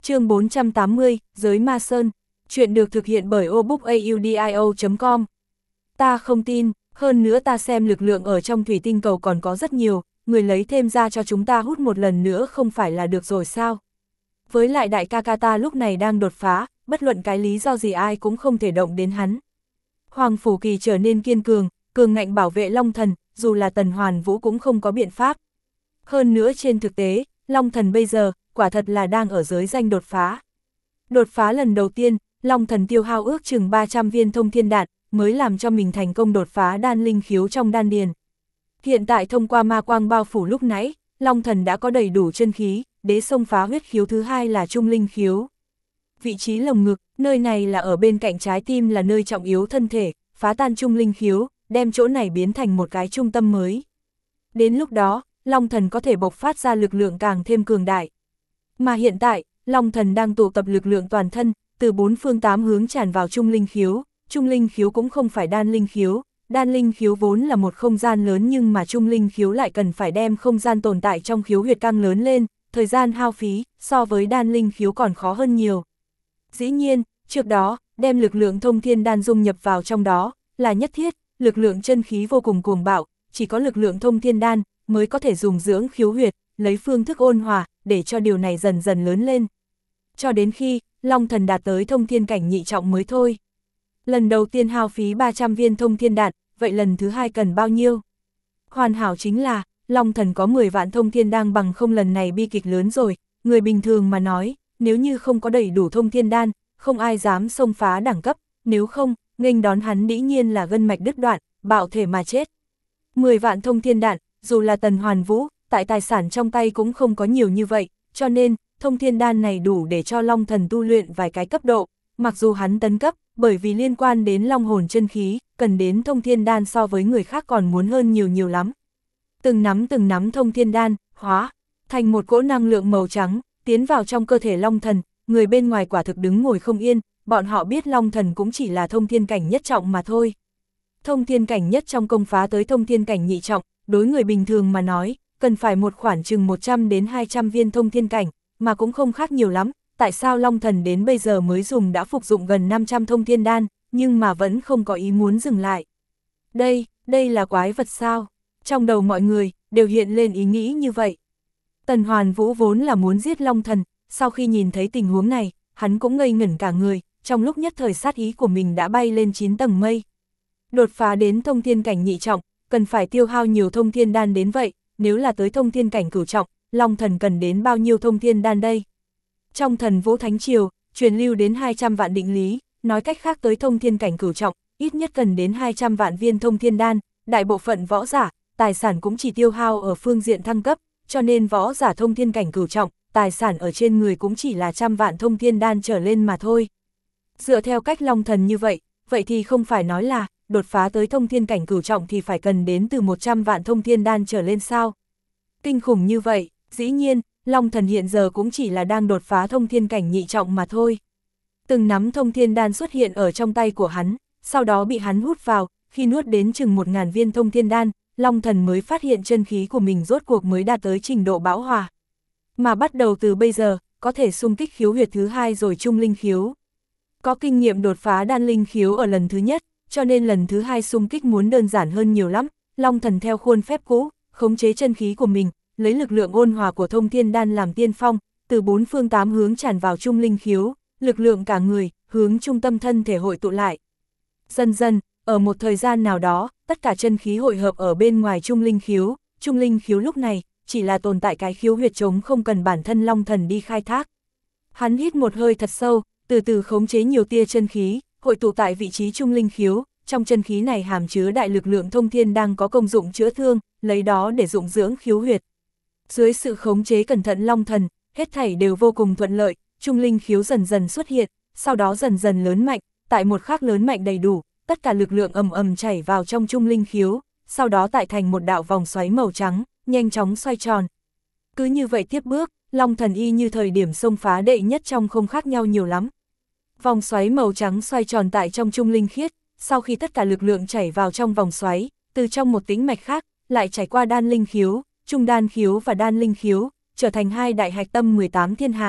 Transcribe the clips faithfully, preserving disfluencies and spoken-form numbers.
Chương bốn trăm tám mươi, Giới Ma Sơn. Chuyện được thực hiện bởi obookaudio chấm com. Ta không tin, hơn nữa ta xem lực lượng ở trong thủy tinh cầu còn có rất nhiều, người lấy thêm ra cho chúng ta hút một lần nữa không phải là được rồi sao? Với lại đại ca ca ta lúc này đang đột phá, bất luận cái lý do gì ai cũng không thể động đến hắn. Hoàng Phủ Kỳ trở nên kiên cường, cường ngạnh bảo vệ Long Thần, dù là Tần Hoàn Vũ cũng không có biện pháp. Hơn nữa trên thực tế, Long Thần bây giờ, quả thật là đang ở giới danh đột phá. Đột phá lần đầu tiên, Long Thần tiêu hao ước chừng ba trăm viên thông thiên đạn, mới làm cho mình thành công đột phá đan linh khiếu trong đan điền. Hiện tại thông qua ma quang bao phủ lúc nãy, Long Thần đã có đầy đủ chân khí, đế xông phá huyết khiếu thứ hai là trung linh khiếu. Vị trí lồng ngực, nơi này là ở bên cạnh trái tim là nơi trọng yếu thân thể, phá tan trung linh khiếu, đem chỗ này biến thành một cái trung tâm mới. Đến lúc đó, Long Thần có thể bộc phát ra lực lượng càng thêm cường đại. Mà hiện tại, Long Thần đang tụ tập lực lượng toàn thân, từ bốn phương tám hướng tràn vào trung linh khiếu. Trung linh khiếu cũng không phải đan linh khiếu, đan linh khiếu vốn là một không gian lớn nhưng mà trung linh khiếu lại cần phải đem không gian tồn tại trong khiếu huyệt căng lớn lên, thời gian hao phí, so với đan linh khiếu còn khó hơn nhiều. Dĩ nhiên, trước đó, đem lực lượng thông thiên đan dung nhập vào trong đó, là nhất thiết, lực lượng chân khí vô cùng cuồng bạo, chỉ có lực lượng thông thiên đan mới có thể dùng dưỡng khiếu huyệt, lấy phương thức ôn hòa, để cho điều này dần dần lớn lên. Cho đến khi, Long Thần đạt tới thông thiên cảnh nhị trọng mới thôi. Lần đầu tiên hao phí ba trăm viên thông thiên đạn, vậy lần thứ hai cần bao nhiêu? Hoàn hảo chính là, Long Thần có mười vạn thông thiên đan bằng không lần này bi kịch lớn rồi, người bình thường mà nói, nếu như không có đầy đủ thông thiên đan, không ai dám xông phá đẳng cấp, nếu không, nghênh đón hắn dĩ nhiên là gân mạch đứt đoạn, bạo thể mà chết. mười vạn thông thiên đạn, dù là Tần Hoàn Vũ, tại tài sản trong tay cũng không có nhiều như vậy, cho nên, thông thiên đan này đủ để cho Long Thần tu luyện vài cái cấp độ, mặc dù hắn tấn cấp, bởi vì liên quan đến long hồn chân khí, cần đến thông thiên đan so với người khác còn muốn hơn nhiều nhiều lắm. Từng nắm từng nắm thông thiên đan, hóa thành một cỗ năng lượng màu trắng, tiến vào trong cơ thể Long Thần, người bên ngoài quả thực đứng ngồi không yên, bọn họ biết Long Thần cũng chỉ là thông thiên cảnh nhất trọng mà thôi. Thông thiên cảnh nhất trong công phá tới thông thiên cảnh nhị trọng, đối người bình thường mà nói, cần phải một khoản chừng một trăm đến hai trăm viên thông thiên cảnh, mà cũng không khác nhiều lắm. Tại sao Long Thần đến bây giờ mới dùng đã phục dụng gần năm trăm thông thiên đan, nhưng mà vẫn không có ý muốn dừng lại. Đây, đây là quái vật sao? Trong đầu mọi người, đều hiện lên ý nghĩ như vậy. Tần Hoàn Vũ vốn là muốn giết Long Thần, sau khi nhìn thấy tình huống này, hắn cũng ngây ngẩn cả người, trong lúc nhất thời sát ý của mình đã bay lên chín tầng mây. Đột phá đến thông thiên cảnh nhị trọng, cần phải tiêu hao nhiều thông thiên đan đến vậy, nếu là tới thông thiên cảnh cửu trọng, Long Thần cần đến bao nhiêu thông thiên đan đây? Trong Thần Vũ Thánh Triều, truyền lưu đến hai trăm vạn định lý, nói cách khác tới thông thiên cảnh cửu trọng, ít nhất cần đến hai trăm vạn viên thông thiên đan, đại bộ phận võ giả, tài sản cũng chỉ tiêu hao ở phương diện thăng cấp, cho nên võ giả thông thiên cảnh cửu trọng, tài sản ở trên người cũng chỉ là trăm vạn thông thiên đan trở lên mà thôi. Dựa theo cách Long Thần như vậy, vậy thì không phải nói là, đột phá tới thông thiên cảnh cửu trọng thì phải cần đến từ một trăm vạn thông thiên đan trở lên sao? Kinh khủng như vậy, dĩ nhiên, Long Thần hiện giờ cũng chỉ là đang đột phá thông thiên cảnh nhị trọng mà thôi. Từng nắm thông thiên đan xuất hiện ở trong tay của hắn, sau đó bị hắn hút vào, khi nuốt đến chừng một ngàn viên thông thiên đan, Long Thần mới phát hiện chân khí của mình rốt cuộc mới đạt tới trình độ bão hòa. Mà bắt đầu từ bây giờ, có thể xung kích khiếu huyệt thứ hai rồi trung linh khiếu. Có kinh nghiệm đột phá đan linh khiếu ở lần thứ nhất, cho nên lần thứ hai xung kích muốn đơn giản hơn nhiều lắm. Long Thần theo khuôn phép cũ, khống chế chân khí của mình, lấy lực lượng ôn hòa của thông thiên đan làm tiên phong, từ bốn phương tám hướng tràn vào trung linh khiếu, lực lượng cả người, hướng trung tâm thân thể hội tụ lại. Dần dần, ở một thời gian nào đó, tất cả chân khí hội hợp ở bên ngoài trung linh khiếu, trung linh khiếu lúc này, chỉ là tồn tại cái khiếu huyệt trống không cần bản thân Long Thần đi khai thác. Hắn hít một hơi thật sâu, từ từ khống chế nhiều tia chân khí, hội tụ tại vị trí trung linh khiếu, trong chân khí này hàm chứa đại lực lượng thông thiên đang có công dụng chữa thương, lấy đó để dụng dưỡng khiếu huyệt. Dưới sự khống chế cẩn thận Long Thần, hết thảy đều vô cùng thuận lợi, trung linh khiếu dần dần xuất hiện, sau đó dần dần lớn mạnh, tại một khắc lớn mạnh đầy đủ, tất cả lực lượng ầm ầm chảy vào trong trung linh khiếu, sau đó tại thành một đạo vòng xoáy màu trắng, nhanh chóng xoay tròn. Cứ như vậy tiếp bước, Long Thần y như thời điểm xông phá đệ nhất trong không khác nhau nhiều lắm. Vòng xoáy màu trắng xoay tròn tại trong trung linh khiết, sau khi tất cả lực lượng chảy vào trong vòng xoáy, từ trong một tĩnh mạch khác, lại chảy qua đan linh khiếu, trung đan khiếu và đan linh khiếu, trở thành hai đại hạch tâm mười tám thiên hà,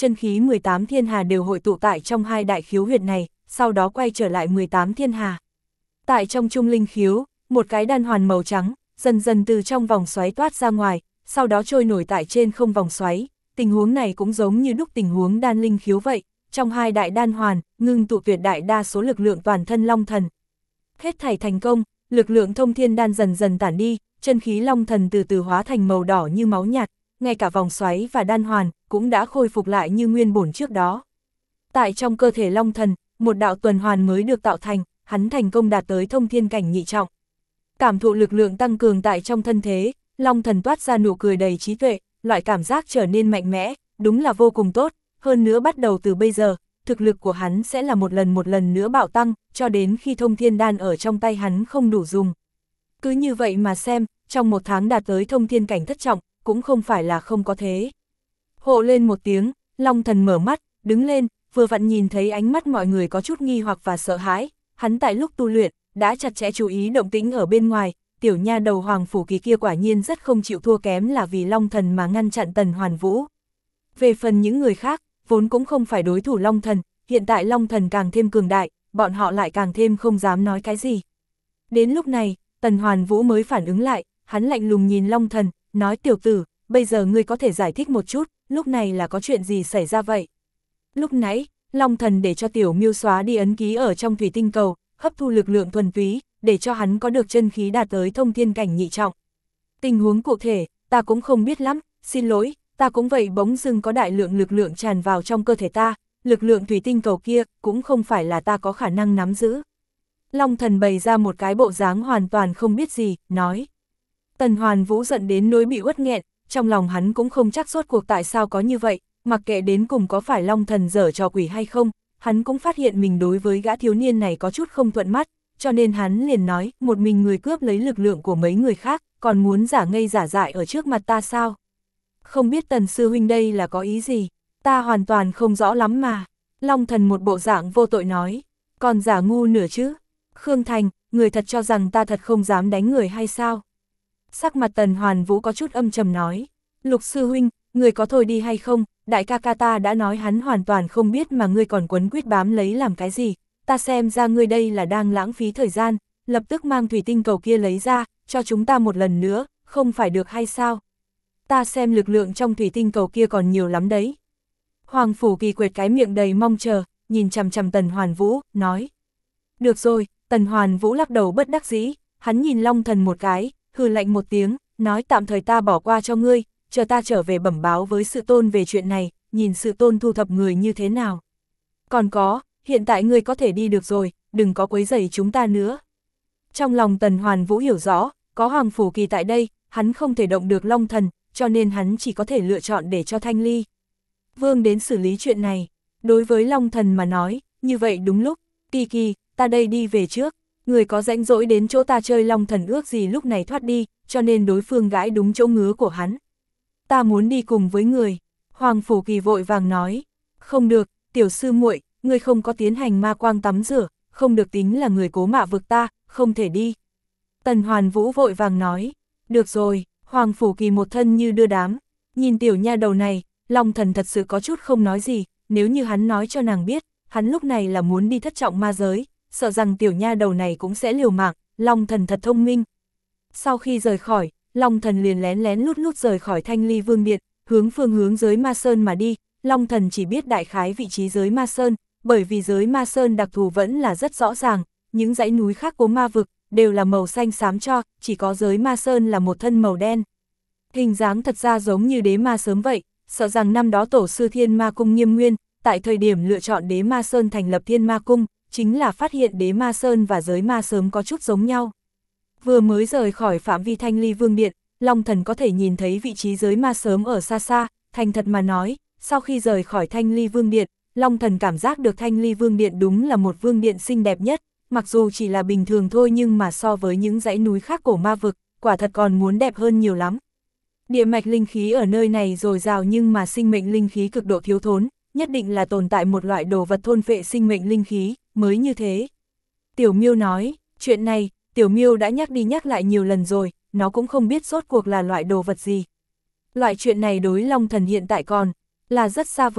chân khí mười tám thiên hà đều hội tụ tại trong hai đại khiếu huyệt này, sau đó quay trở lại mười tám thiên hà. Tại trong trung linh khiếu, một cái đan hoàn màu trắng, dần dần từ trong vòng xoáy toát ra ngoài, sau đó trôi nổi tại trên không vòng xoáy. Tình huống này cũng giống như đúc tình huống đan linh khiếu vậy, trong hai đại đan hoàn, ngưng tụ tuyệt đại đa số lực lượng toàn thân long thần. Hết thảy thành công, lực lượng thông thiên đan dần dần tản đi, chân khí long thần từ từ hóa thành màu đỏ như máu nhạt, ngay cả vòng xoáy và đan hoàn cũng đã khôi phục lại như nguyên bổn trước đó. Tại trong cơ thể long thần, một đạo tuần hoàn mới được tạo thành, hắn thành công đạt tới thông thiên cảnh nhị trọng. Cảm thụ lực lượng tăng cường tại trong thân thế, long thần toát ra nụ cười đầy trí tuệ, loại cảm giác trở nên mạnh mẽ, đúng là vô cùng tốt, hơn nữa bắt đầu từ bây giờ, thực lực của hắn sẽ là một lần một lần nữa bạo tăng, cho đến khi thông thiên đan ở trong tay hắn không đủ dùng. Cứ như vậy mà xem, trong một tháng đạt tới thông thiên cảnh thất trọng, cũng không phải là không có thế. Hộ lên một tiếng, long thần mở mắt, đứng lên, vừa vặn nhìn thấy ánh mắt mọi người có chút nghi hoặc và sợ hãi, hắn tại lúc tu luyện, đã chặt chẽ chú ý động tĩnh ở bên ngoài, tiểu nha đầu Hoàng Phủ Kỳ kia quả nhiên rất không chịu thua kém là vì long thần mà ngăn chặn Tần Hoàn Vũ. Về phần những người khác, vốn cũng không phải đối thủ long thần, hiện tại long thần càng thêm cường đại, bọn họ lại càng thêm không dám nói cái gì. Đến lúc này, Tần Hoàn Vũ mới phản ứng lại, hắn lạnh lùng nhìn long thần, nói tiểu tử, bây giờ ngươi có thể giải thích một chút, lúc này là có chuyện gì xảy ra vậy? Lúc nãy, long thần để cho tiểu miêu xóa đi ấn ký ở trong thủy tinh cầu, hấp thu lực lượng thuần túy, để cho hắn có được chân khí đạt tới thông thiên cảnh nhị trọng. Tình huống cụ thể, ta cũng không biết lắm, xin lỗi, ta cũng vậy bỗng dưng có đại lượng lực lượng tràn vào trong cơ thể ta, lực lượng thủy tinh cầu kia cũng không phải là ta có khả năng nắm giữ. Long thần bày ra một cái bộ dáng hoàn toàn không biết gì, nói. Tần Hoàn Vũ giận đến nỗi bị uất nghẹn, trong lòng hắn cũng không chắc rốt cuộc tại sao có như vậy, mặc kệ đến cùng có phải long thần dở trò quỷ hay không, hắn cũng phát hiện mình đối với gã thiếu niên này có chút không thuận mắt, cho nên hắn liền nói, một mình người cướp lấy lực lượng của mấy người khác, còn muốn giả ngây giả dại ở trước mặt ta sao? Không biết Tần sư huynh đây là có ý gì, ta hoàn toàn không rõ lắm mà. Long thần một bộ dạng vô tội nói, còn giả ngu nửa chứ? Khương Thành, người thật cho rằng ta thật không dám đánh người hay sao? Sắc mặt Tần Hoàn Vũ có chút âm trầm nói, Lục sư huynh, người có thôi đi hay không, đại ca ca ta đã nói hắn hoàn toàn không biết mà ngươi còn quấn quýt bám lấy làm cái gì, ta xem ra ngươi đây là đang lãng phí thời gian, lập tức mang thủy tinh cầu kia lấy ra, cho chúng ta một lần nữa, không phải được hay sao? Ta xem lực lượng trong thủy tinh cầu kia còn nhiều lắm đấy. Hoàng Phủ Kỳ quệt cái miệng đầy mong chờ, nhìn chằm chằm Tần Hoàn Vũ, nói. Được rồi, Tần Hoàn Vũ lắc đầu bất đắc dĩ, hắn nhìn Long Thần một cái, hừ lạnh một tiếng, nói tạm thời ta bỏ qua cho ngươi, chờ ta trở về bẩm báo với Sự Tôn về chuyện này, nhìn Sự Tôn thu thập người như thế nào. Còn có, hiện tại ngươi có thể đi được rồi, đừng có quấy rầy chúng ta nữa. Trong lòng Tần Hoàn Vũ hiểu rõ, có Hoàng Phủ Kỳ tại đây, hắn không thể động được Long Thần, cho nên hắn chỉ có thể lựa chọn để cho Thanh Ly Vương đến xử lý chuyện này. Đối với Long Thần mà nói, như vậy đúng lúc, Kỳ Kỳ, ta đây đi về trước, người có rãnh rỗi đến chỗ ta chơi Long Thần ước gì lúc này thoát đi, cho nên đối phương gãi đúng chỗ ngứa của hắn. Ta muốn đi cùng với người. Hoàng Phủ Kỳ vội vàng nói, không được, tiểu sư muội, ngươi không có tiến hành ma quang tắm rửa, không được tính là người cố mạ vực ta, không thể đi. Tần Hoàn Vũ vội vàng nói, được rồi. Hoàng Phủ Kỳ một thân như đưa đám, nhìn tiểu nha đầu này, Long Thần thật sự có chút không nói gì, nếu như hắn nói cho nàng biết, hắn lúc này là muốn đi thất trọng ma giới, sợ rằng tiểu nha đầu này cũng sẽ liều mạng, Long Thần thật thông minh. Sau khi rời khỏi, Long Thần liền lén lén lút lút rời khỏi Thanh Ly Vương Điện, hướng phương hướng giới Ma Sơn mà đi, Long Thần chỉ biết đại khái vị trí giới Ma Sơn, bởi vì giới Ma Sơn đặc thù vẫn là rất rõ ràng, những dãy núi khác của ma vực, đều là màu xanh xám cho, chỉ có giới Ma Sơn là một thân màu đen. Hình dáng thật ra giống như đế ma sớm vậy, sợ rằng năm đó tổ sư Thiên Ma Cung Nghiêm Nguyên, tại thời điểm lựa chọn đế ma Sơn thành lập Thiên Ma Cung, chính là phát hiện đế ma Sơn và giới ma sớm có chút giống nhau. Vừa mới rời khỏi phạm vi Thanh Ly Vương Điện, Long Thần có thể nhìn thấy vị trí giới ma sớm ở xa xa, thành thật mà nói, sau khi rời khỏi Thanh Ly Vương Điện, Long Thần cảm giác được Thanh Ly Vương Điện đúng là một vương điện xinh đẹp nhất, mặc dù chỉ là bình thường thôi nhưng mà so với những dãy núi khác cổ ma vực, quả thật còn muốn đẹp hơn nhiều lắm. Địa mạch linh khí ở nơi này dồi dào nhưng mà sinh mệnh linh khí cực độ thiếu thốn, nhất định là tồn tại một loại đồ vật thôn phệ sinh mệnh linh khí, mới như thế. Tiểu Miêu nói, chuyện này, Tiểu Miêu đã nhắc đi nhắc lại nhiều lần rồi, nó cũng không biết rốt cuộc là loại đồ vật gì. Loại chuyện này đối Long Thần hiện tại còn là rất xa vời,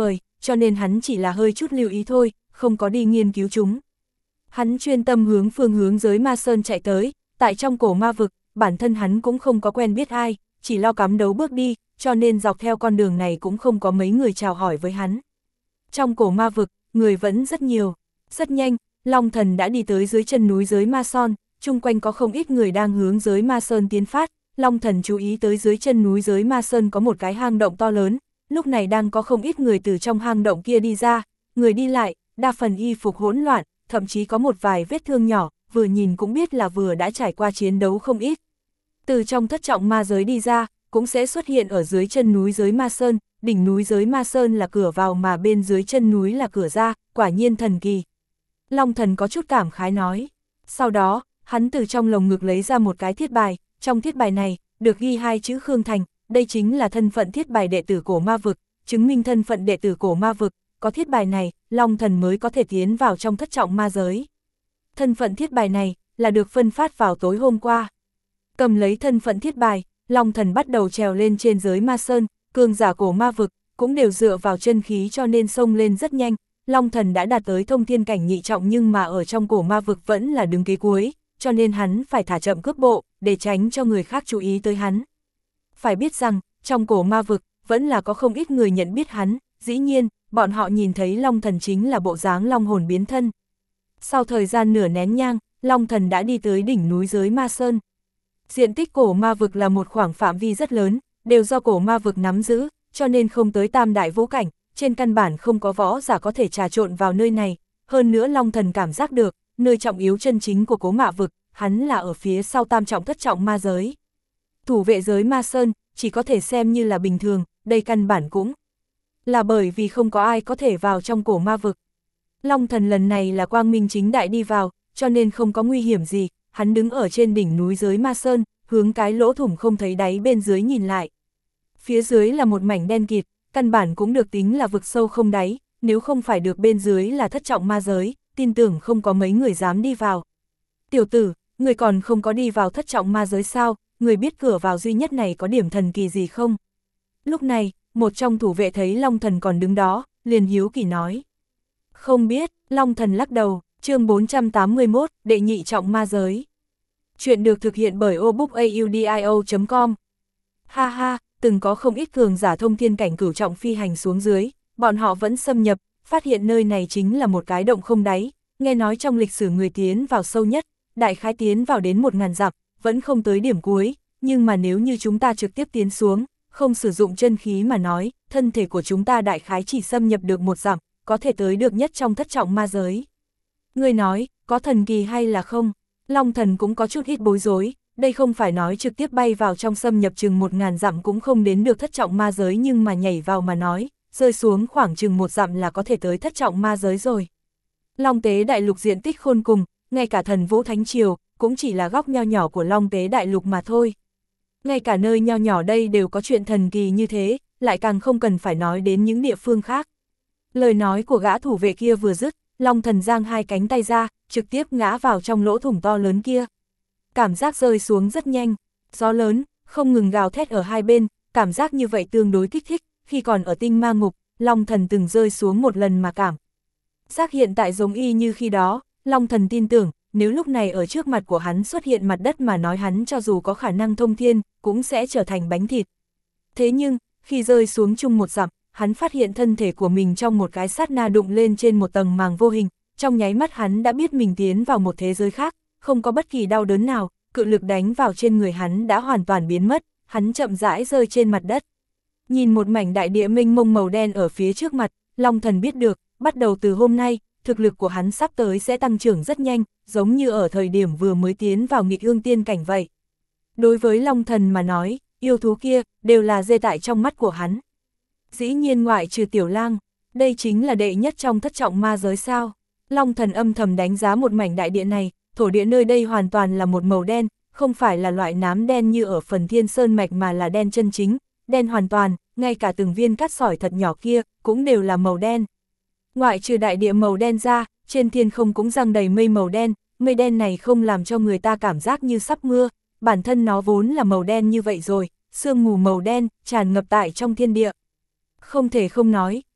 cho nên hắn chỉ là hơi chút lưu ý thôi, không có đi nghiên cứu chúng. Hắn chuyên tâm hướng phương hướng giới ma sơn chạy tới, tại trong cổ ma vực, bản thân hắn cũng không có quen biết ai, chỉ lo cắm đấu bước đi, cho nên dọc theo con đường này cũng không có mấy người chào hỏi với hắn. Trong cổ ma vực, người vẫn rất nhiều, rất nhanh, Long Thần đã đi tới dưới chân núi giới ma son, chung quanh có không ít người đang hướng giới ma sơn tiến phát. Long Thần chú ý tới dưới chân núi giới ma sơn có một cái hang động to lớn, lúc này đang có không ít người từ trong hang động kia đi ra, người đi lại, đa phần y phục hỗn loạn, thậm chí có một vài vết thương nhỏ, vừa nhìn cũng biết là vừa đã trải qua chiến đấu không ít. Từ trong thất trọng ma giới đi ra, cũng sẽ xuất hiện ở dưới chân núi giới ma sơn, đỉnh núi giới ma sơn là cửa vào mà bên dưới chân núi là cửa ra, quả nhiên thần kỳ. Long Thần có chút cảm khái nói. Sau đó, hắn từ trong lồng ngực lấy ra một cái thiết bài, trong thiết bài này, được ghi hai chữ Khương Thành, đây chính là thân phận thiết bài đệ tử cổ ma vực, chứng minh thân phận đệ tử cổ ma vực, có thiết bài này, Long Thần mới có thể tiến vào trong thất trọng ma giới. Thân phận thiết bài này, là được phân phát vào tối hôm qua. Cầm lấy thân phận thiết bài, Long Thần bắt đầu trèo lên trên giới ma sơn, cường giả cổ ma vực, cũng đều dựa vào chân khí cho nên xông lên rất nhanh. Long Thần đã đạt tới thông thiên cảnh nhị trọng nhưng mà ở trong cổ ma vực vẫn là đứng kế cuối, cho nên hắn phải thả chậm cước bộ, để tránh cho người khác chú ý tới hắn. Phải biết rằng, trong cổ ma vực, vẫn là có không ít người nhận biết hắn, dĩ nhiên, bọn họ nhìn thấy Long Thần chính là bộ dáng long hồn biến thân. Sau thời gian nửa nén nhang, Long Thần đã đi tới đỉnh núi giới ma sơn. Diện tích cổ ma vực là một khoảng phạm vi rất lớn, đều do cổ ma vực nắm giữ, cho nên không tới tam đại vũ cảnh, trên căn bản không có võ giả có thể trà trộn vào nơi này. Hơn nữa Long Thần cảm giác được, nơi trọng yếu chân chính của cổ ma vực, hắn là ở phía sau tam trọng thất trọng ma giới. Thủ vệ giới ma sơn, chỉ có thể xem như là bình thường, đây căn bản cũng là bởi vì không có ai có thể vào trong cổ ma vực. Long Thần lần này là quang minh chính đại đi vào, cho nên không có nguy hiểm gì, hắn đứng ở trên đỉnh núi giới ma sơn, hướng cái lỗ thủng không thấy đáy bên dưới nhìn lại. Phía dưới là một mảnh đen kịt, căn bản cũng được tính là vực sâu không đáy, nếu không phải được bên dưới là thất trọng ma giới, tin tưởng không có mấy người dám đi vào. Tiểu tử, người còn không có đi vào thất trọng ma giới sao, người biết cửa vào duy nhất này có điểm thần kỳ gì không? Lúc này, một trong thủ vệ thấy Long Thần còn đứng đó, liền hiếu kỳ nói. Không biết, Long Thần lắc đầu, chương bốn trăm tám mươi mốt, đệ nhị trọng ma giới. Chuyện được thực hiện bởi obookaudio chấm com. Ha ha, từng có không ít cường giả thông thiên cảnh cửu trọng phi hành xuống dưới, bọn họ vẫn xâm nhập, phát hiện nơi này chính là một cái động không đáy, nghe nói trong lịch sử người tiến vào sâu nhất, đại khái tiến vào đến một ngàn dặm, vẫn không tới điểm cuối, nhưng mà nếu như chúng ta trực tiếp tiến xuống, không sử dụng chân khí mà nói, thân thể của chúng ta đại khái chỉ xâm nhập được một dặm, có thể tới được nhất trong thất trọng ma giới. Ngươi nói, có thần kỳ hay là không? Long Thần cũng có chút ít bối rối, đây không phải nói trực tiếp bay vào trong xâm nhập chừng một ngàn dặm cũng không đến được thất trọng ma giới nhưng mà nhảy vào mà nói, rơi xuống khoảng chừng một dặm là có thể tới thất trọng ma giới rồi. Long Tế Đại Lục diện tích khôn cùng, ngay cả thần Vũ Thánh Triều, cũng chỉ là góc nho nhỏ của Long Tế Đại Lục mà thôi. Ngay cả nơi nho nhỏ đây đều có chuyện thần kỳ như thế, lại càng không cần phải nói đến những địa phương khác. Lời nói của gã thủ vệ kia vừa dứt, Long Thần giang hai cánh tay ra, trực tiếp ngã vào trong lỗ thủng to lớn kia. Cảm giác rơi xuống rất nhanh, gió lớn, không ngừng gào thét ở hai bên, cảm giác như vậy tương đối kích thích, khi còn ở tinh ma ngục, Long Thần từng rơi xuống một lần mà cảm giác hiện tại giống y như khi đó, Long Thần tin tưởng, nếu lúc này ở trước mặt của hắn xuất hiện mặt đất mà nói hắn cho dù có khả năng thông thiên, cũng sẽ trở thành bánh thịt. Thế nhưng, khi rơi xuống chung một dặm, hắn phát hiện thân thể của mình trong một cái sát na đụng lên trên một tầng màng vô hình, trong nháy mắt hắn đã biết mình tiến vào một thế giới khác, không có bất kỳ đau đớn nào, cự lực đánh vào trên người hắn đã hoàn toàn biến mất, hắn chậm rãi rơi trên mặt đất. Nhìn một mảnh đại địa mênh mông màu đen ở phía trước mặt, Long Thần biết được, bắt đầu từ hôm nay, thực lực của hắn sắp tới sẽ tăng trưởng rất nhanh, giống như ở thời điểm vừa mới tiến vào nghịch ương tiên cảnh vậy. Đối với Long Thần mà nói, yêu thú kia, đều là dê tại trong mắt của hắn. Dĩ nhiên ngoại trừ Tiểu Lang, đây chính là đệ nhất trong thất trọng ma giới sao. Long Thần âm thầm đánh giá một mảnh đại địa này, thổ địa nơi đây hoàn toàn là một màu đen, không phải là loại nám đen như ở phần Thiên Sơn Mạch mà là đen chân chính, đen hoàn toàn, ngay cả từng viên cát sỏi thật nhỏ kia, cũng đều là màu đen. Ngoại trừ đại địa màu đen ra, trên thiên không cũng giăng đầy mây màu đen, mây đen này không làm cho người ta cảm giác như sắp mưa, bản thân nó vốn là màu đen như vậy rồi, sương mù màu đen, tràn ngập tại trong thiên địa. Không thể không nói,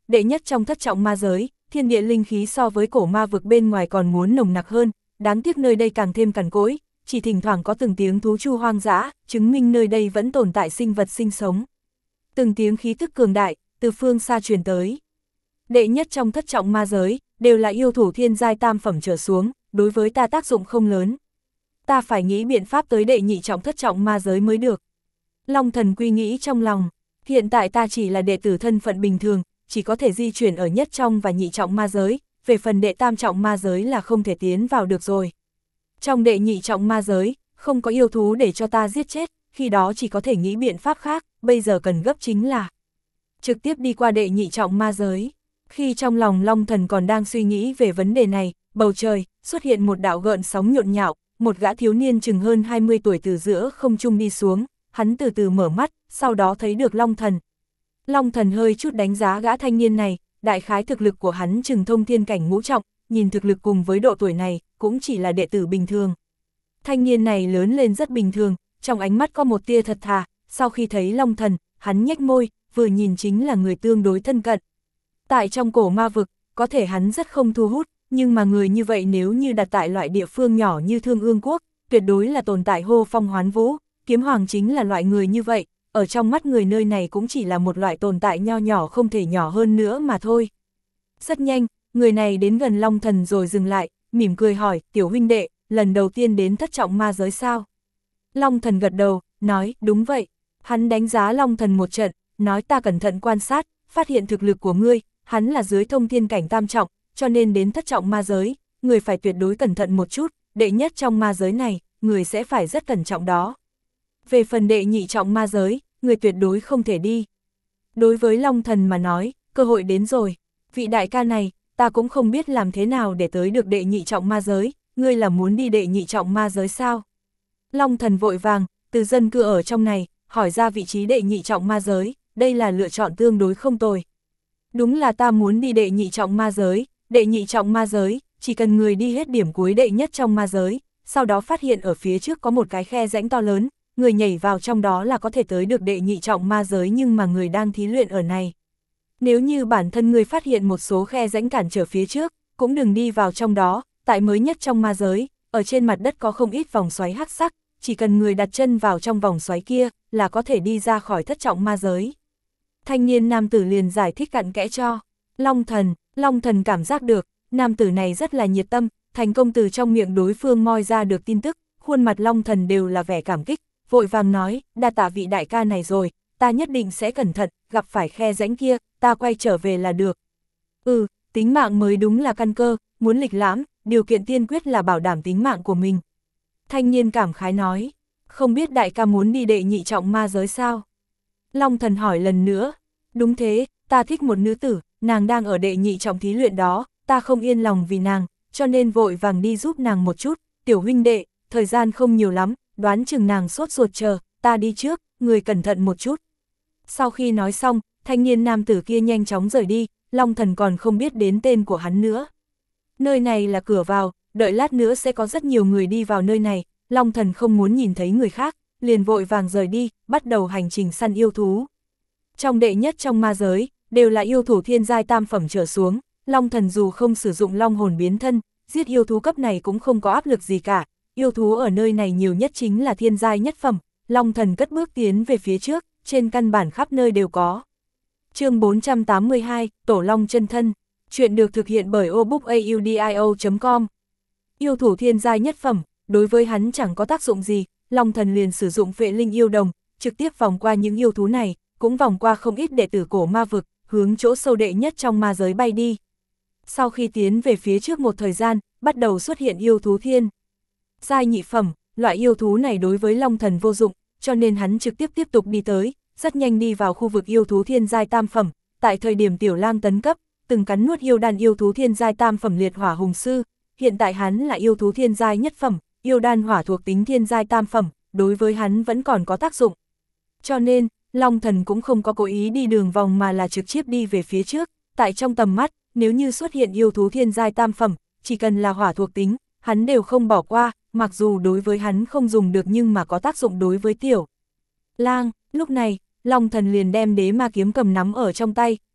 đệ nhất trong thất trọng ma giới, thiên địa linh khí so với cổ ma vực bên ngoài còn muốn nồng nặc hơn, đáng tiếc nơi đây càng thêm cằn cỗi, chỉ thỉnh thoảng có từng tiếng thú chu hoang dã, chứng minh nơi đây vẫn tồn tại sinh vật sinh sống. Từng tiếng khí tức cường đại, từ phương xa truyền tới. Đệ nhất trong thất trọng ma giới, đều là yêu thủ thiên giai tam phẩm trở xuống, đối với ta tác dụng không lớn. Ta phải nghĩ biện pháp tới đệ nhị trọng thất trọng ma giới mới được. Long Thần quy nghĩ trong lòng, hiện tại ta chỉ là đệ tử thân phận bình thường, chỉ có thể di chuyển ở nhất trong và nhị trọng ma giới, về phần đệ tam trọng ma giới là không thể tiến vào được rồi. Trong đệ nhị trọng ma giới, không có yêu thú để cho ta giết chết, khi đó chỉ có thể nghĩ biện pháp khác, bây giờ cần gấp chính là trực tiếp đi qua đệ nhị trọng ma giới. Khi trong lòng Long Thần còn đang suy nghĩ về vấn đề này, bầu trời xuất hiện một đạo gợn sóng nhộn nhạo, một gã thiếu niên chừng hơn hai mươi tuổi từ giữa không trung đi xuống, hắn từ từ mở mắt, sau đó thấy được Long Thần. Long Thần hơi chút đánh giá gã thanh niên này, đại khái thực lực của hắn chừng thông thiên cảnh ngũ trọng, nhìn thực lực cùng với độ tuổi này, cũng chỉ là đệ tử bình thường. Thanh niên này lớn lên rất bình thường, trong ánh mắt có một tia thật thà, sau khi thấy Long Thần, hắn nhếch môi, vừa nhìn chính là người tương đối thân cận. Tại trong cổ ma vực, có thể hắn rất không thu hút, nhưng mà người như vậy nếu như đặt tại loại địa phương nhỏ như Thương Ương Quốc, tuyệt đối là tồn tại hô phong hoán vũ, Kiếm Hoàng chính là loại người như vậy, ở trong mắt người nơi này cũng chỉ là một loại tồn tại nho nhỏ không thể nhỏ hơn nữa mà thôi. Rất nhanh, người này đến gần Long Thần rồi dừng lại, mỉm cười hỏi, tiểu huynh đệ, lần đầu tiên đến thất trọng ma giới sao? Long Thần gật đầu, nói, đúng vậy. Hắn đánh giá Long Thần một trận, nói ta cẩn thận quan sát, phát hiện thực lực của ngươi, hắn là dưới thông thiên cảnh tam trọng, cho nên đến thất trọng ma giới, người phải tuyệt đối cẩn thận một chút, đệ nhất trong ma giới này, người sẽ phải rất cẩn trọng đó. Về phần đệ nhị trọng ma giới, người tuyệt đối không thể đi. Đối với Long Thần mà nói, cơ hội đến rồi, vị đại ca này, ta cũng không biết làm thế nào để tới được đệ nhị trọng ma giới, ngươi là muốn đi đệ nhị trọng ma giới sao? Long Thần vội vàng, từ dân cư ở trong này, hỏi ra vị trí đệ nhị trọng ma giới, đây là lựa chọn tương đối không tồi. Đúng là ta muốn đi đệ nhị trọng ma giới, đệ nhị trọng ma giới, chỉ cần người đi hết điểm cuối đệ nhất trong ma giới, sau đó phát hiện ở phía trước có một cái khe rãnh to lớn, người nhảy vào trong đó là có thể tới được đệ nhị trọng ma giới, nhưng mà người đang thí luyện ở này. Nếu như bản thân người phát hiện một số khe rãnh cản trở phía trước, cũng đừng đi vào trong đó, tại mới nhất trong ma giới, ở trên mặt đất có không ít vòng xoáy hắc sắc, chỉ cần người đặt chân vào trong vòng xoáy kia, là có thể đi ra khỏi thất trọng ma giới. Thanh niên nam tử liền giải thích cặn kẽ cho Long Thần. Long Thần cảm giác được, nam tử này rất là nhiệt tâm, thành công từ trong miệng đối phương moi ra được tin tức, khuôn mặt Long Thần đều là vẻ cảm kích, vội vàng nói, đa tạ vị đại ca này rồi, ta nhất định sẽ cẩn thận, gặp phải khe rãnh kia, ta quay trở về là được. Ừ, tính mạng mới đúng là căn cơ, muốn lịch lãm, điều kiện tiên quyết là bảo đảm tính mạng của mình. Thanh niên cảm khái nói, không biết đại ca muốn đi đệ nhị trọng ma giới sao? Long Thần hỏi lần nữa, đúng thế, ta thích một nữ tử, nàng đang ở đệ nhị trọng thí luyện đó, ta không yên lòng vì nàng, cho nên vội vàng đi giúp nàng một chút, tiểu huynh đệ, thời gian không nhiều lắm, đoán chừng nàng sốt ruột chờ, ta đi trước, người cẩn thận một chút. Sau khi nói xong, thanh niên nam tử kia nhanh chóng rời đi, Long Thần còn không biết đến tên của hắn nữa. Nơi này là cửa vào, đợi lát nữa sẽ có rất nhiều người đi vào nơi này, Long Thần không muốn nhìn thấy người khác, liền vội vàng rời đi, bắt đầu hành trình săn yêu thú. Trong đệ nhất trong ma giới, đều là yêu thủ thiên giai tam phẩm trở xuống, Long Thần dù không sử dụng long hồn biến thân, giết yêu thú cấp này cũng không có áp lực gì cả, yêu thú ở nơi này nhiều nhất chính là thiên giai nhất phẩm, Long Thần cất bước tiến về phía trước, trên căn bản khắp nơi đều có. Chương bốn trăm tám mươi hai, Tổ Long chân thân, chuyện được thực hiện bởi obookaudio chấm com. Yêu thủ thiên giai nhất phẩm, đối với hắn chẳng có tác dụng gì, Long Thần liền sử dụng Phệ Linh yêu đồng, trực tiếp vòng qua những yêu thú này, cũng vòng qua không ít đệ tử cổ ma vực, hướng chỗ sâu đệ nhất trong ma giới bay đi. Sau khi tiến về phía trước một thời gian, bắt đầu xuất hiện yêu thú thiên giai nhị phẩm, loại yêu thú này đối với Long Thần vô dụng, cho nên hắn trực tiếp tiếp tục đi tới, rất nhanh đi vào khu vực yêu thú thiên giai tam phẩm, tại thời điểm Tiểu Lang tấn cấp, từng cắn nuốt yêu đan yêu thú thiên giai tam phẩm liệt hỏa hùng sư, hiện tại hắn là yêu thú thiên giai nhất phẩm, yêu đan hỏa thuộc tính thiên giai tam phẩm, đối với hắn vẫn còn có tác dụng. Cho nên, Long Thần cũng không có cố ý đi đường vòng mà là trực tiếp đi về phía trước, tại trong tầm mắt, nếu như xuất hiện yêu thú thiên giai tam phẩm, chỉ cần là hỏa thuộc tính, hắn đều không bỏ qua, mặc dù đối với hắn không dùng được nhưng mà có tác dụng đối với Tiểu Lang. Lúc này, Long Thần liền đem đế ma kiếm cầm nắm ở trong tay,